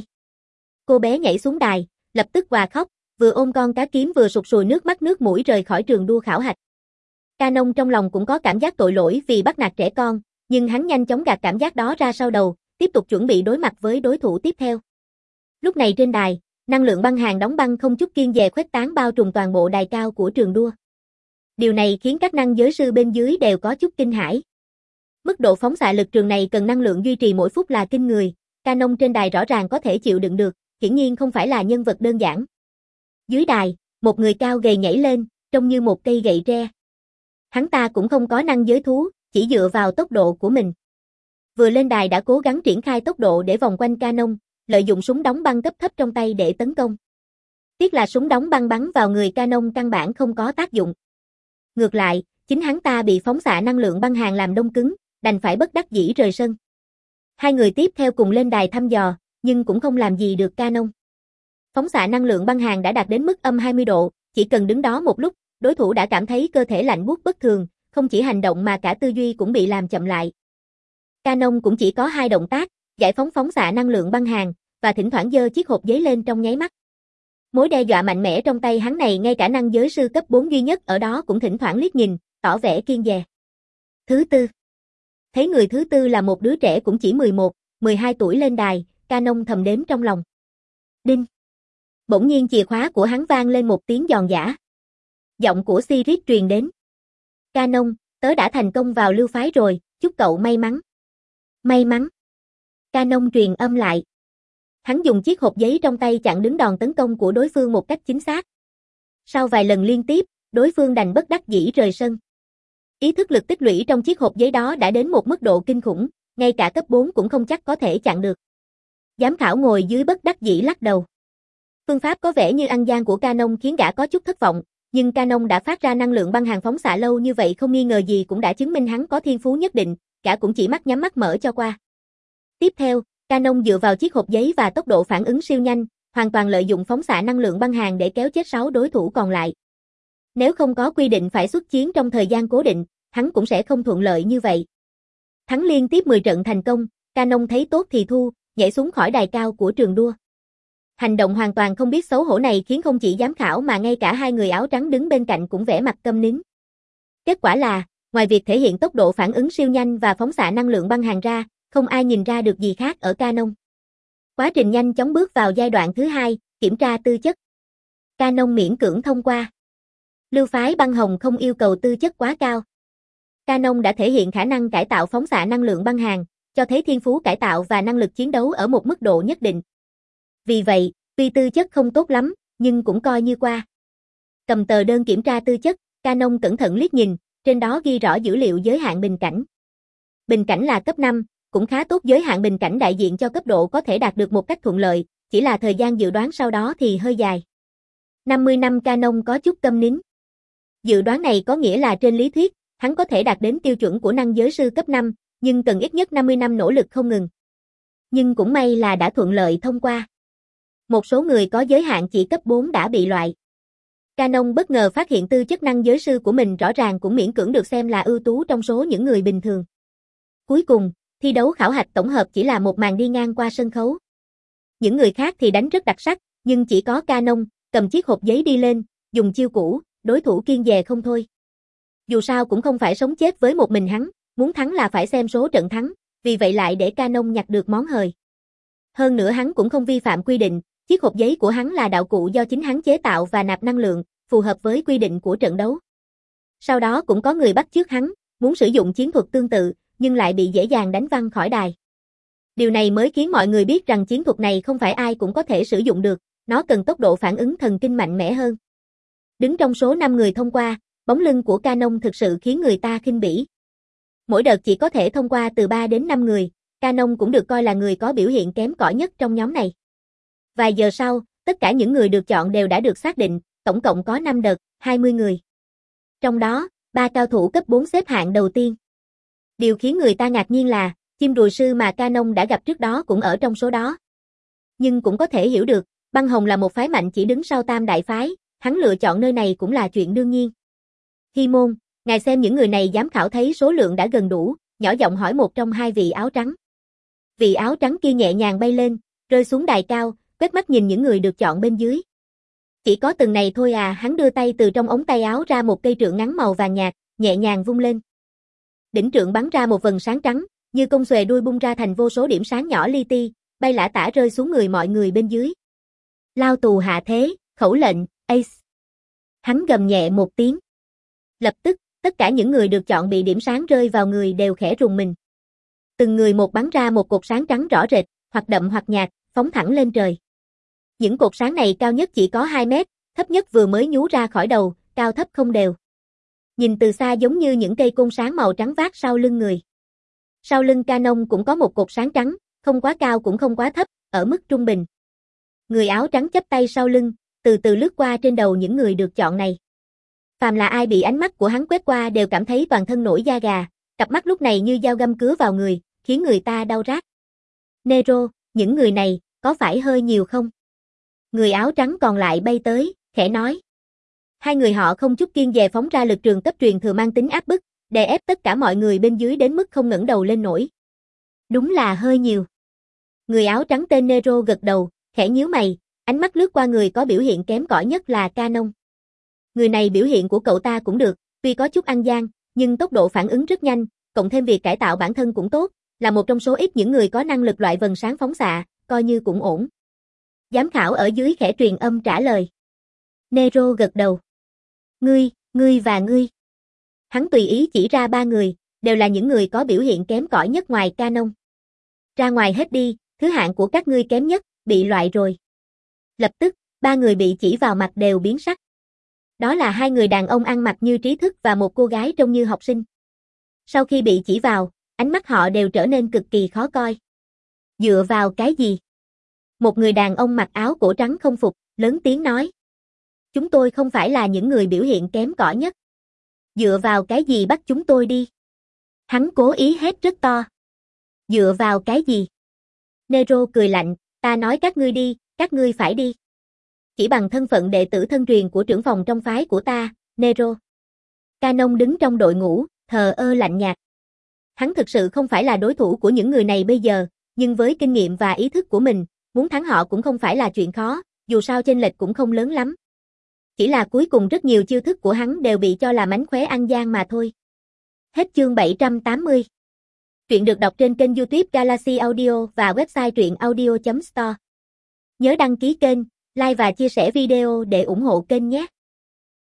Cô bé nhảy xuống đài, lập tức òa khóc, vừa ôm con cá kiếm vừa sụt sùi nước mắt nước mũi rời khỏi trường đua khảo hạch. Canon trong lòng cũng có cảm giác tội lỗi vì bắt nạt trẻ con, nhưng hắn nhanh chóng gạt cảm giác đó ra sau đầu, tiếp tục chuẩn bị đối mặt với đối thủ tiếp theo. Lúc này trên đài, năng lượng băng hàn đóng băng không chút kiêng dè khuếch tán bao trùm toàn bộ đài cao của trường đua. Điều này khiến các năng giới sư bên dưới đều có chút kinh hãi. Mức độ phóng xạ lực trường này cần năng lượng duy trì mỗi phút là kinh người, Canon trên đài rõ ràng có thể chịu đựng được, hiển nhiên không phải là nhân vật đơn giản. Dưới đài, một người cao gầy nhảy lên, trông như một cây gậy tre. Hắn ta cũng không có năng giới thú, chỉ dựa vào tốc độ của mình. Vừa lên đài đã cố gắng triển khai tốc độ để vòng quanh Canon, lợi dụng súng đóng băng cấp thấp trong tay để tấn công. Tiếc là súng đóng băng bắn vào người Canon căn bản không có tác dụng. Ngược lại, chính hắn ta bị phóng xạ năng lượng băng hàn làm đông cứng, đành phải bất đắc dĩ rời sân. Hai người tiếp theo cùng lên đài thăm dò, nhưng cũng không làm gì được Canon. Phóng xạ năng lượng băng hàn đã đạt đến mức âm hai mươi độ, chỉ cần đứng đó một lúc, đối thủ đã cảm thấy cơ thể lạnh buốt bất thường, không chỉ hành động mà cả tư duy cũng bị làm chậm lại. Canon cũng chỉ có hai động tác, giải phóng phóng xạ năng lượng băng hàn, và thỉnh thoảng giơ chiếc hộp giấy lên trong nháy mắt. Mối đe dọa mạnh mẽ trong tay hắn này ngay cả năng giới sư cấp bốn duy nhất ở đó cũng thỉnh thoảng liếc nhìn, tỏ vẻ kiêng dè. Thứ tư. Thấy người thứ tư là một đứa trẻ cũng chỉ mười một, mười hai tuổi lên đài, Canon thầm đếm trong lòng. Đinh. Bỗng nhiên chìa khóa của hắn vang lên một tiếng giòn giã. Giọng của Sirius truyền đến. Canon, tớ đã thành công vào lưu phái rồi, chúc cậu may mắn. May mắn. Canon truyền âm lại. Hắn dùng chiếc hộp giấy trong tay chặn đứng đòn tấn công của đối phương một cách chính xác. Sau vài lần liên tiếp, đối phương đành bất đắc dĩ rời sân. Ý thức lực tích lũy trong chiếc hộp giấy đó đã đến một mức độ kinh khủng, ngay cả cấp bốn cũng không chắc có thể chặn được. Giám khảo ngồi dưới bất đắc dĩ lắc đầu. Phương pháp có vẻ như ăn gian của Canon khiến gã có chút thất vọng, nhưng Canon đã phát ra năng lượng băng hàn phóng xạ lâu như vậy không nghi ngờ gì cũng đã chứng minh hắn có thiên phú nhất định, gã cũng chỉ mắt nhắm mắt mở cho qua. Tiếp theo, Canon dựa vào chiếc hộp giấy và tốc độ phản ứng siêu nhanh, hoàn toàn lợi dụng phóng xạ năng lượng băng hàn để kéo chết sáu đối thủ còn lại. Nếu không có quy định phải xuất chiến trong thời gian cố định, hắn cũng sẽ không thuận lợi như vậy. Thắng liên tiếp mười trận thành công, Canon thấy tốt thì thu, nhảy xuống khỏi đài cao của trường đua. Hành động hoàn toàn không biết xấu hổ này khiến không chỉ giám khảo mà ngay cả hai người áo trắng đứng bên cạnh cũng vẻ mặt câm nín. Kết quả là, ngoài việc thể hiện tốc độ phản ứng siêu nhanh và phóng xạ năng lượng băng hàn ra, không ai nhìn ra được gì khác ở Canon. Quá trình nhanh chóng bước vào giai đoạn thứ hai, kiểm tra tư chất. Canon miễn cưỡng thông qua. Lưu phái băng hồng không yêu cầu tư chất quá cao. Canon đã thể hiện khả năng cải tạo phóng xạ năng lượng băng hàn, cho thấy thiên phú cải tạo và năng lực chiến đấu ở một mức độ nhất định. Vì vậy, tuy tư chất không tốt lắm, nhưng cũng coi như qua. Cầm tờ đơn kiểm tra tư chất, Canon cẩn thận liếc nhìn, trên đó ghi rõ dữ liệu giới hạn bình cảnh. Bình cảnh là cấp năm, cũng khá tốt, giới hạn bình cảnh đại diện cho cấp độ có thể đạt được một cách thuận lợi, chỉ là thời gian dự đoán sau đó thì hơi dài. năm mươi năm Canon có chút câm nín. Dự đoán này có nghĩa là trên lý thuyết, hắn có thể đạt đến tiêu chuẩn của năng giới sư cấp năm, nhưng cần ít nhất năm mươi năm nỗ lực không ngừng. Nhưng cũng may là đã thuận lợi thông qua. Một số người có giới hạn chỉ cấp bốn đã bị loại. Canon bất ngờ phát hiện tư chất năng giới sư của mình rõ ràng cũng miễn cưỡng được xem là ưu tú trong số những người bình thường. Cuối cùng, thi đấu khảo hạch tổng hợp chỉ là một màn đi ngang qua sân khấu. Những người khác thì đánh rất đặc sắc, nhưng chỉ có Canon cầm chiếc hộp giấy đi lên, dùng chiêu cũ, đối thủ kiêng dè không thôi. Dù sao cũng không phải sống chết với một mình hắn, muốn thắng là phải xem số trận thắng, vì vậy lại để Canon nhặt được món hời. Hơn nữa hắn cũng không vi phạm quy định, chiếc hộp giấy của hắn là đạo cụ do chính hắn chế tạo và nạp năng lượng, phù hợp với quy định của trận đấu. Sau đó cũng có người bắt chước hắn, muốn sử dụng chiến thuật tương tự, nhưng lại bị dễ dàng đánh văng khỏi đài. Điều này mới khiến mọi người biết rằng chiến thuật này không phải ai cũng có thể sử dụng được, nó cần tốc độ phản ứng thần kinh mạnh mẽ hơn. Đứng trong số năm người thông qua, bóng lưng của Canon thực sự khiến người ta khinh bỉ. Mỗi đợt chỉ có thể thông qua từ ba đến năm người, Canon cũng được coi là người có biểu hiện kém cỏi nhất trong nhóm này. Vài giờ sau, tất cả những người được chọn đều đã được xác định, tổng cộng có năm đợt, hai mươi người. Trong đó, ba cao thủ cấp bốn xếp hạng đầu tiên. Điều khiến người ta ngạc nhiên là, chim rùa sư mà Canon đã gặp trước đó cũng ở trong số đó. Nhưng cũng có thể hiểu được, Băng Hồng là một phái mạnh chỉ đứng sau Tam Đại Phái, hắn lựa chọn nơi này cũng là chuyện đương nhiên. Hi môn, ngài xem những người này giám khảo thấy số lượng đã gần đủ, nhỏ giọng hỏi một trong hai vị áo trắng. Vị áo trắng kia nhẹ nhàng bay lên, rơi xuống đài cao, quét mắt nhìn những người được chọn bên dưới. Chỉ có từng này thôi à, hắn đưa tay từ trong ống tay áo ra một cây trượng ngắn màu vàng nhạt, nhẹ nhàng vung lên. Đỉnh trượng bắn ra một vầng sáng trắng, như công xuề đuôi bung ra thành vô số điểm sáng nhỏ li ti, bay lả tả rơi xuống người mọi người bên dưới. Lao tù hạ thế, khẩu lệnh, Ace. Hắn gầm nhẹ một tiếng. Lập tức, tất cả những người được chọn bị điểm sáng rơi vào người đều khẽ rùng mình. Từng người một bắn ra một cột sáng trắng rõ rệt, hoặc đậm hoặc nhạt, phóng thẳng lên trời. Những cột sáng này cao nhất chỉ có hai mét, thấp nhất vừa mới nhú ra khỏi đầu, cao thấp không đều. Nhìn từ xa giống như những cây côn sáng màu trắng vác sau lưng người. Sau lưng Canon cũng có một cột sáng trắng, không quá cao cũng không quá thấp, ở mức trung bình. Người áo trắng chắp tay sau lưng, từ từ lướt qua trên đầu những người được chọn này. Phàm là ai bị ánh mắt của hắn quét qua đều cảm thấy toàn thân nổi da gà, cặp mắt lúc này như dao găm cứa vào người, khiến người ta đau rát. Nero, những người này, có phải hơi nhiều không? Người áo trắng còn lại bay tới, khẽ nói. Hai người họ không chút kiêng dè phóng ra lực trường cấp truyền thừa mang tính áp bức, đè ép tất cả mọi người bên dưới đến mức không ngẩng đầu lên nổi. Đúng là hơi nhiều. Người áo trắng tên Nero gật đầu, khẽ nhíu mày, ánh mắt lướt qua người có biểu hiện kém cỏi nhất là Canon. Người này biểu hiện của cậu ta cũng được, tuy có chút ăn gian, nhưng tốc độ phản ứng rất nhanh, cộng thêm việc cải tạo bản thân cũng tốt, là một trong số ít những người có năng lực loại vầng sáng phóng xạ, coi như cũng ổn. Giám khảo ở dưới khẽ truyền âm trả lời. Nero gật đầu. Ngươi, ngươi và ngươi. Hắn tùy ý chỉ ra ba người, đều là những người có biểu hiện kém cỏi nhất ngoài Canon. Ra ngoài hết đi, thứ hạng của các ngươi kém nhất, bị loại rồi. Lập tức, ba người bị chỉ vào mặt đều biến sắc. Đó là hai người đàn ông ăn mặc như trí thức và một cô gái trông như học sinh. Sau khi bị chỉ vào, ánh mắt họ đều trở nên cực kỳ khó coi. Dựa vào cái gì? Một người đàn ông mặc áo cổ trắng không phục, lớn tiếng nói. Chúng tôi không phải là những người biểu hiện kém cỏi nhất. Dựa vào cái gì bắt chúng tôi đi? Hắn cố ý hét rất to. Dựa vào cái gì? Nero cười lạnh, ta nói các ngươi đi, các ngươi phải đi. Chỉ bằng thân phận đệ tử thân truyền của trưởng phòng trong phái của ta, Nero. Canon đứng trong đội ngũ, thờ ơ lạnh nhạt. Hắn thực sự không phải là đối thủ của những người này bây giờ, nhưng với kinh nghiệm và ý thức của mình, muốn thắng họ cũng không phải là chuyện khó, dù sao chênh lệch cũng không lớn lắm. Chỉ là cuối cùng rất nhiều chiêu thức của hắn đều bị cho là mánh khóe ăn gian mà thôi. Hết chương bảy trăm tám mươi. Truyện được đọc trên kênh YouTube Galaxy Audio và website truyện audio chấm store. Nhớ đăng ký kênh, like và chia sẻ video để ủng hộ kênh nhé.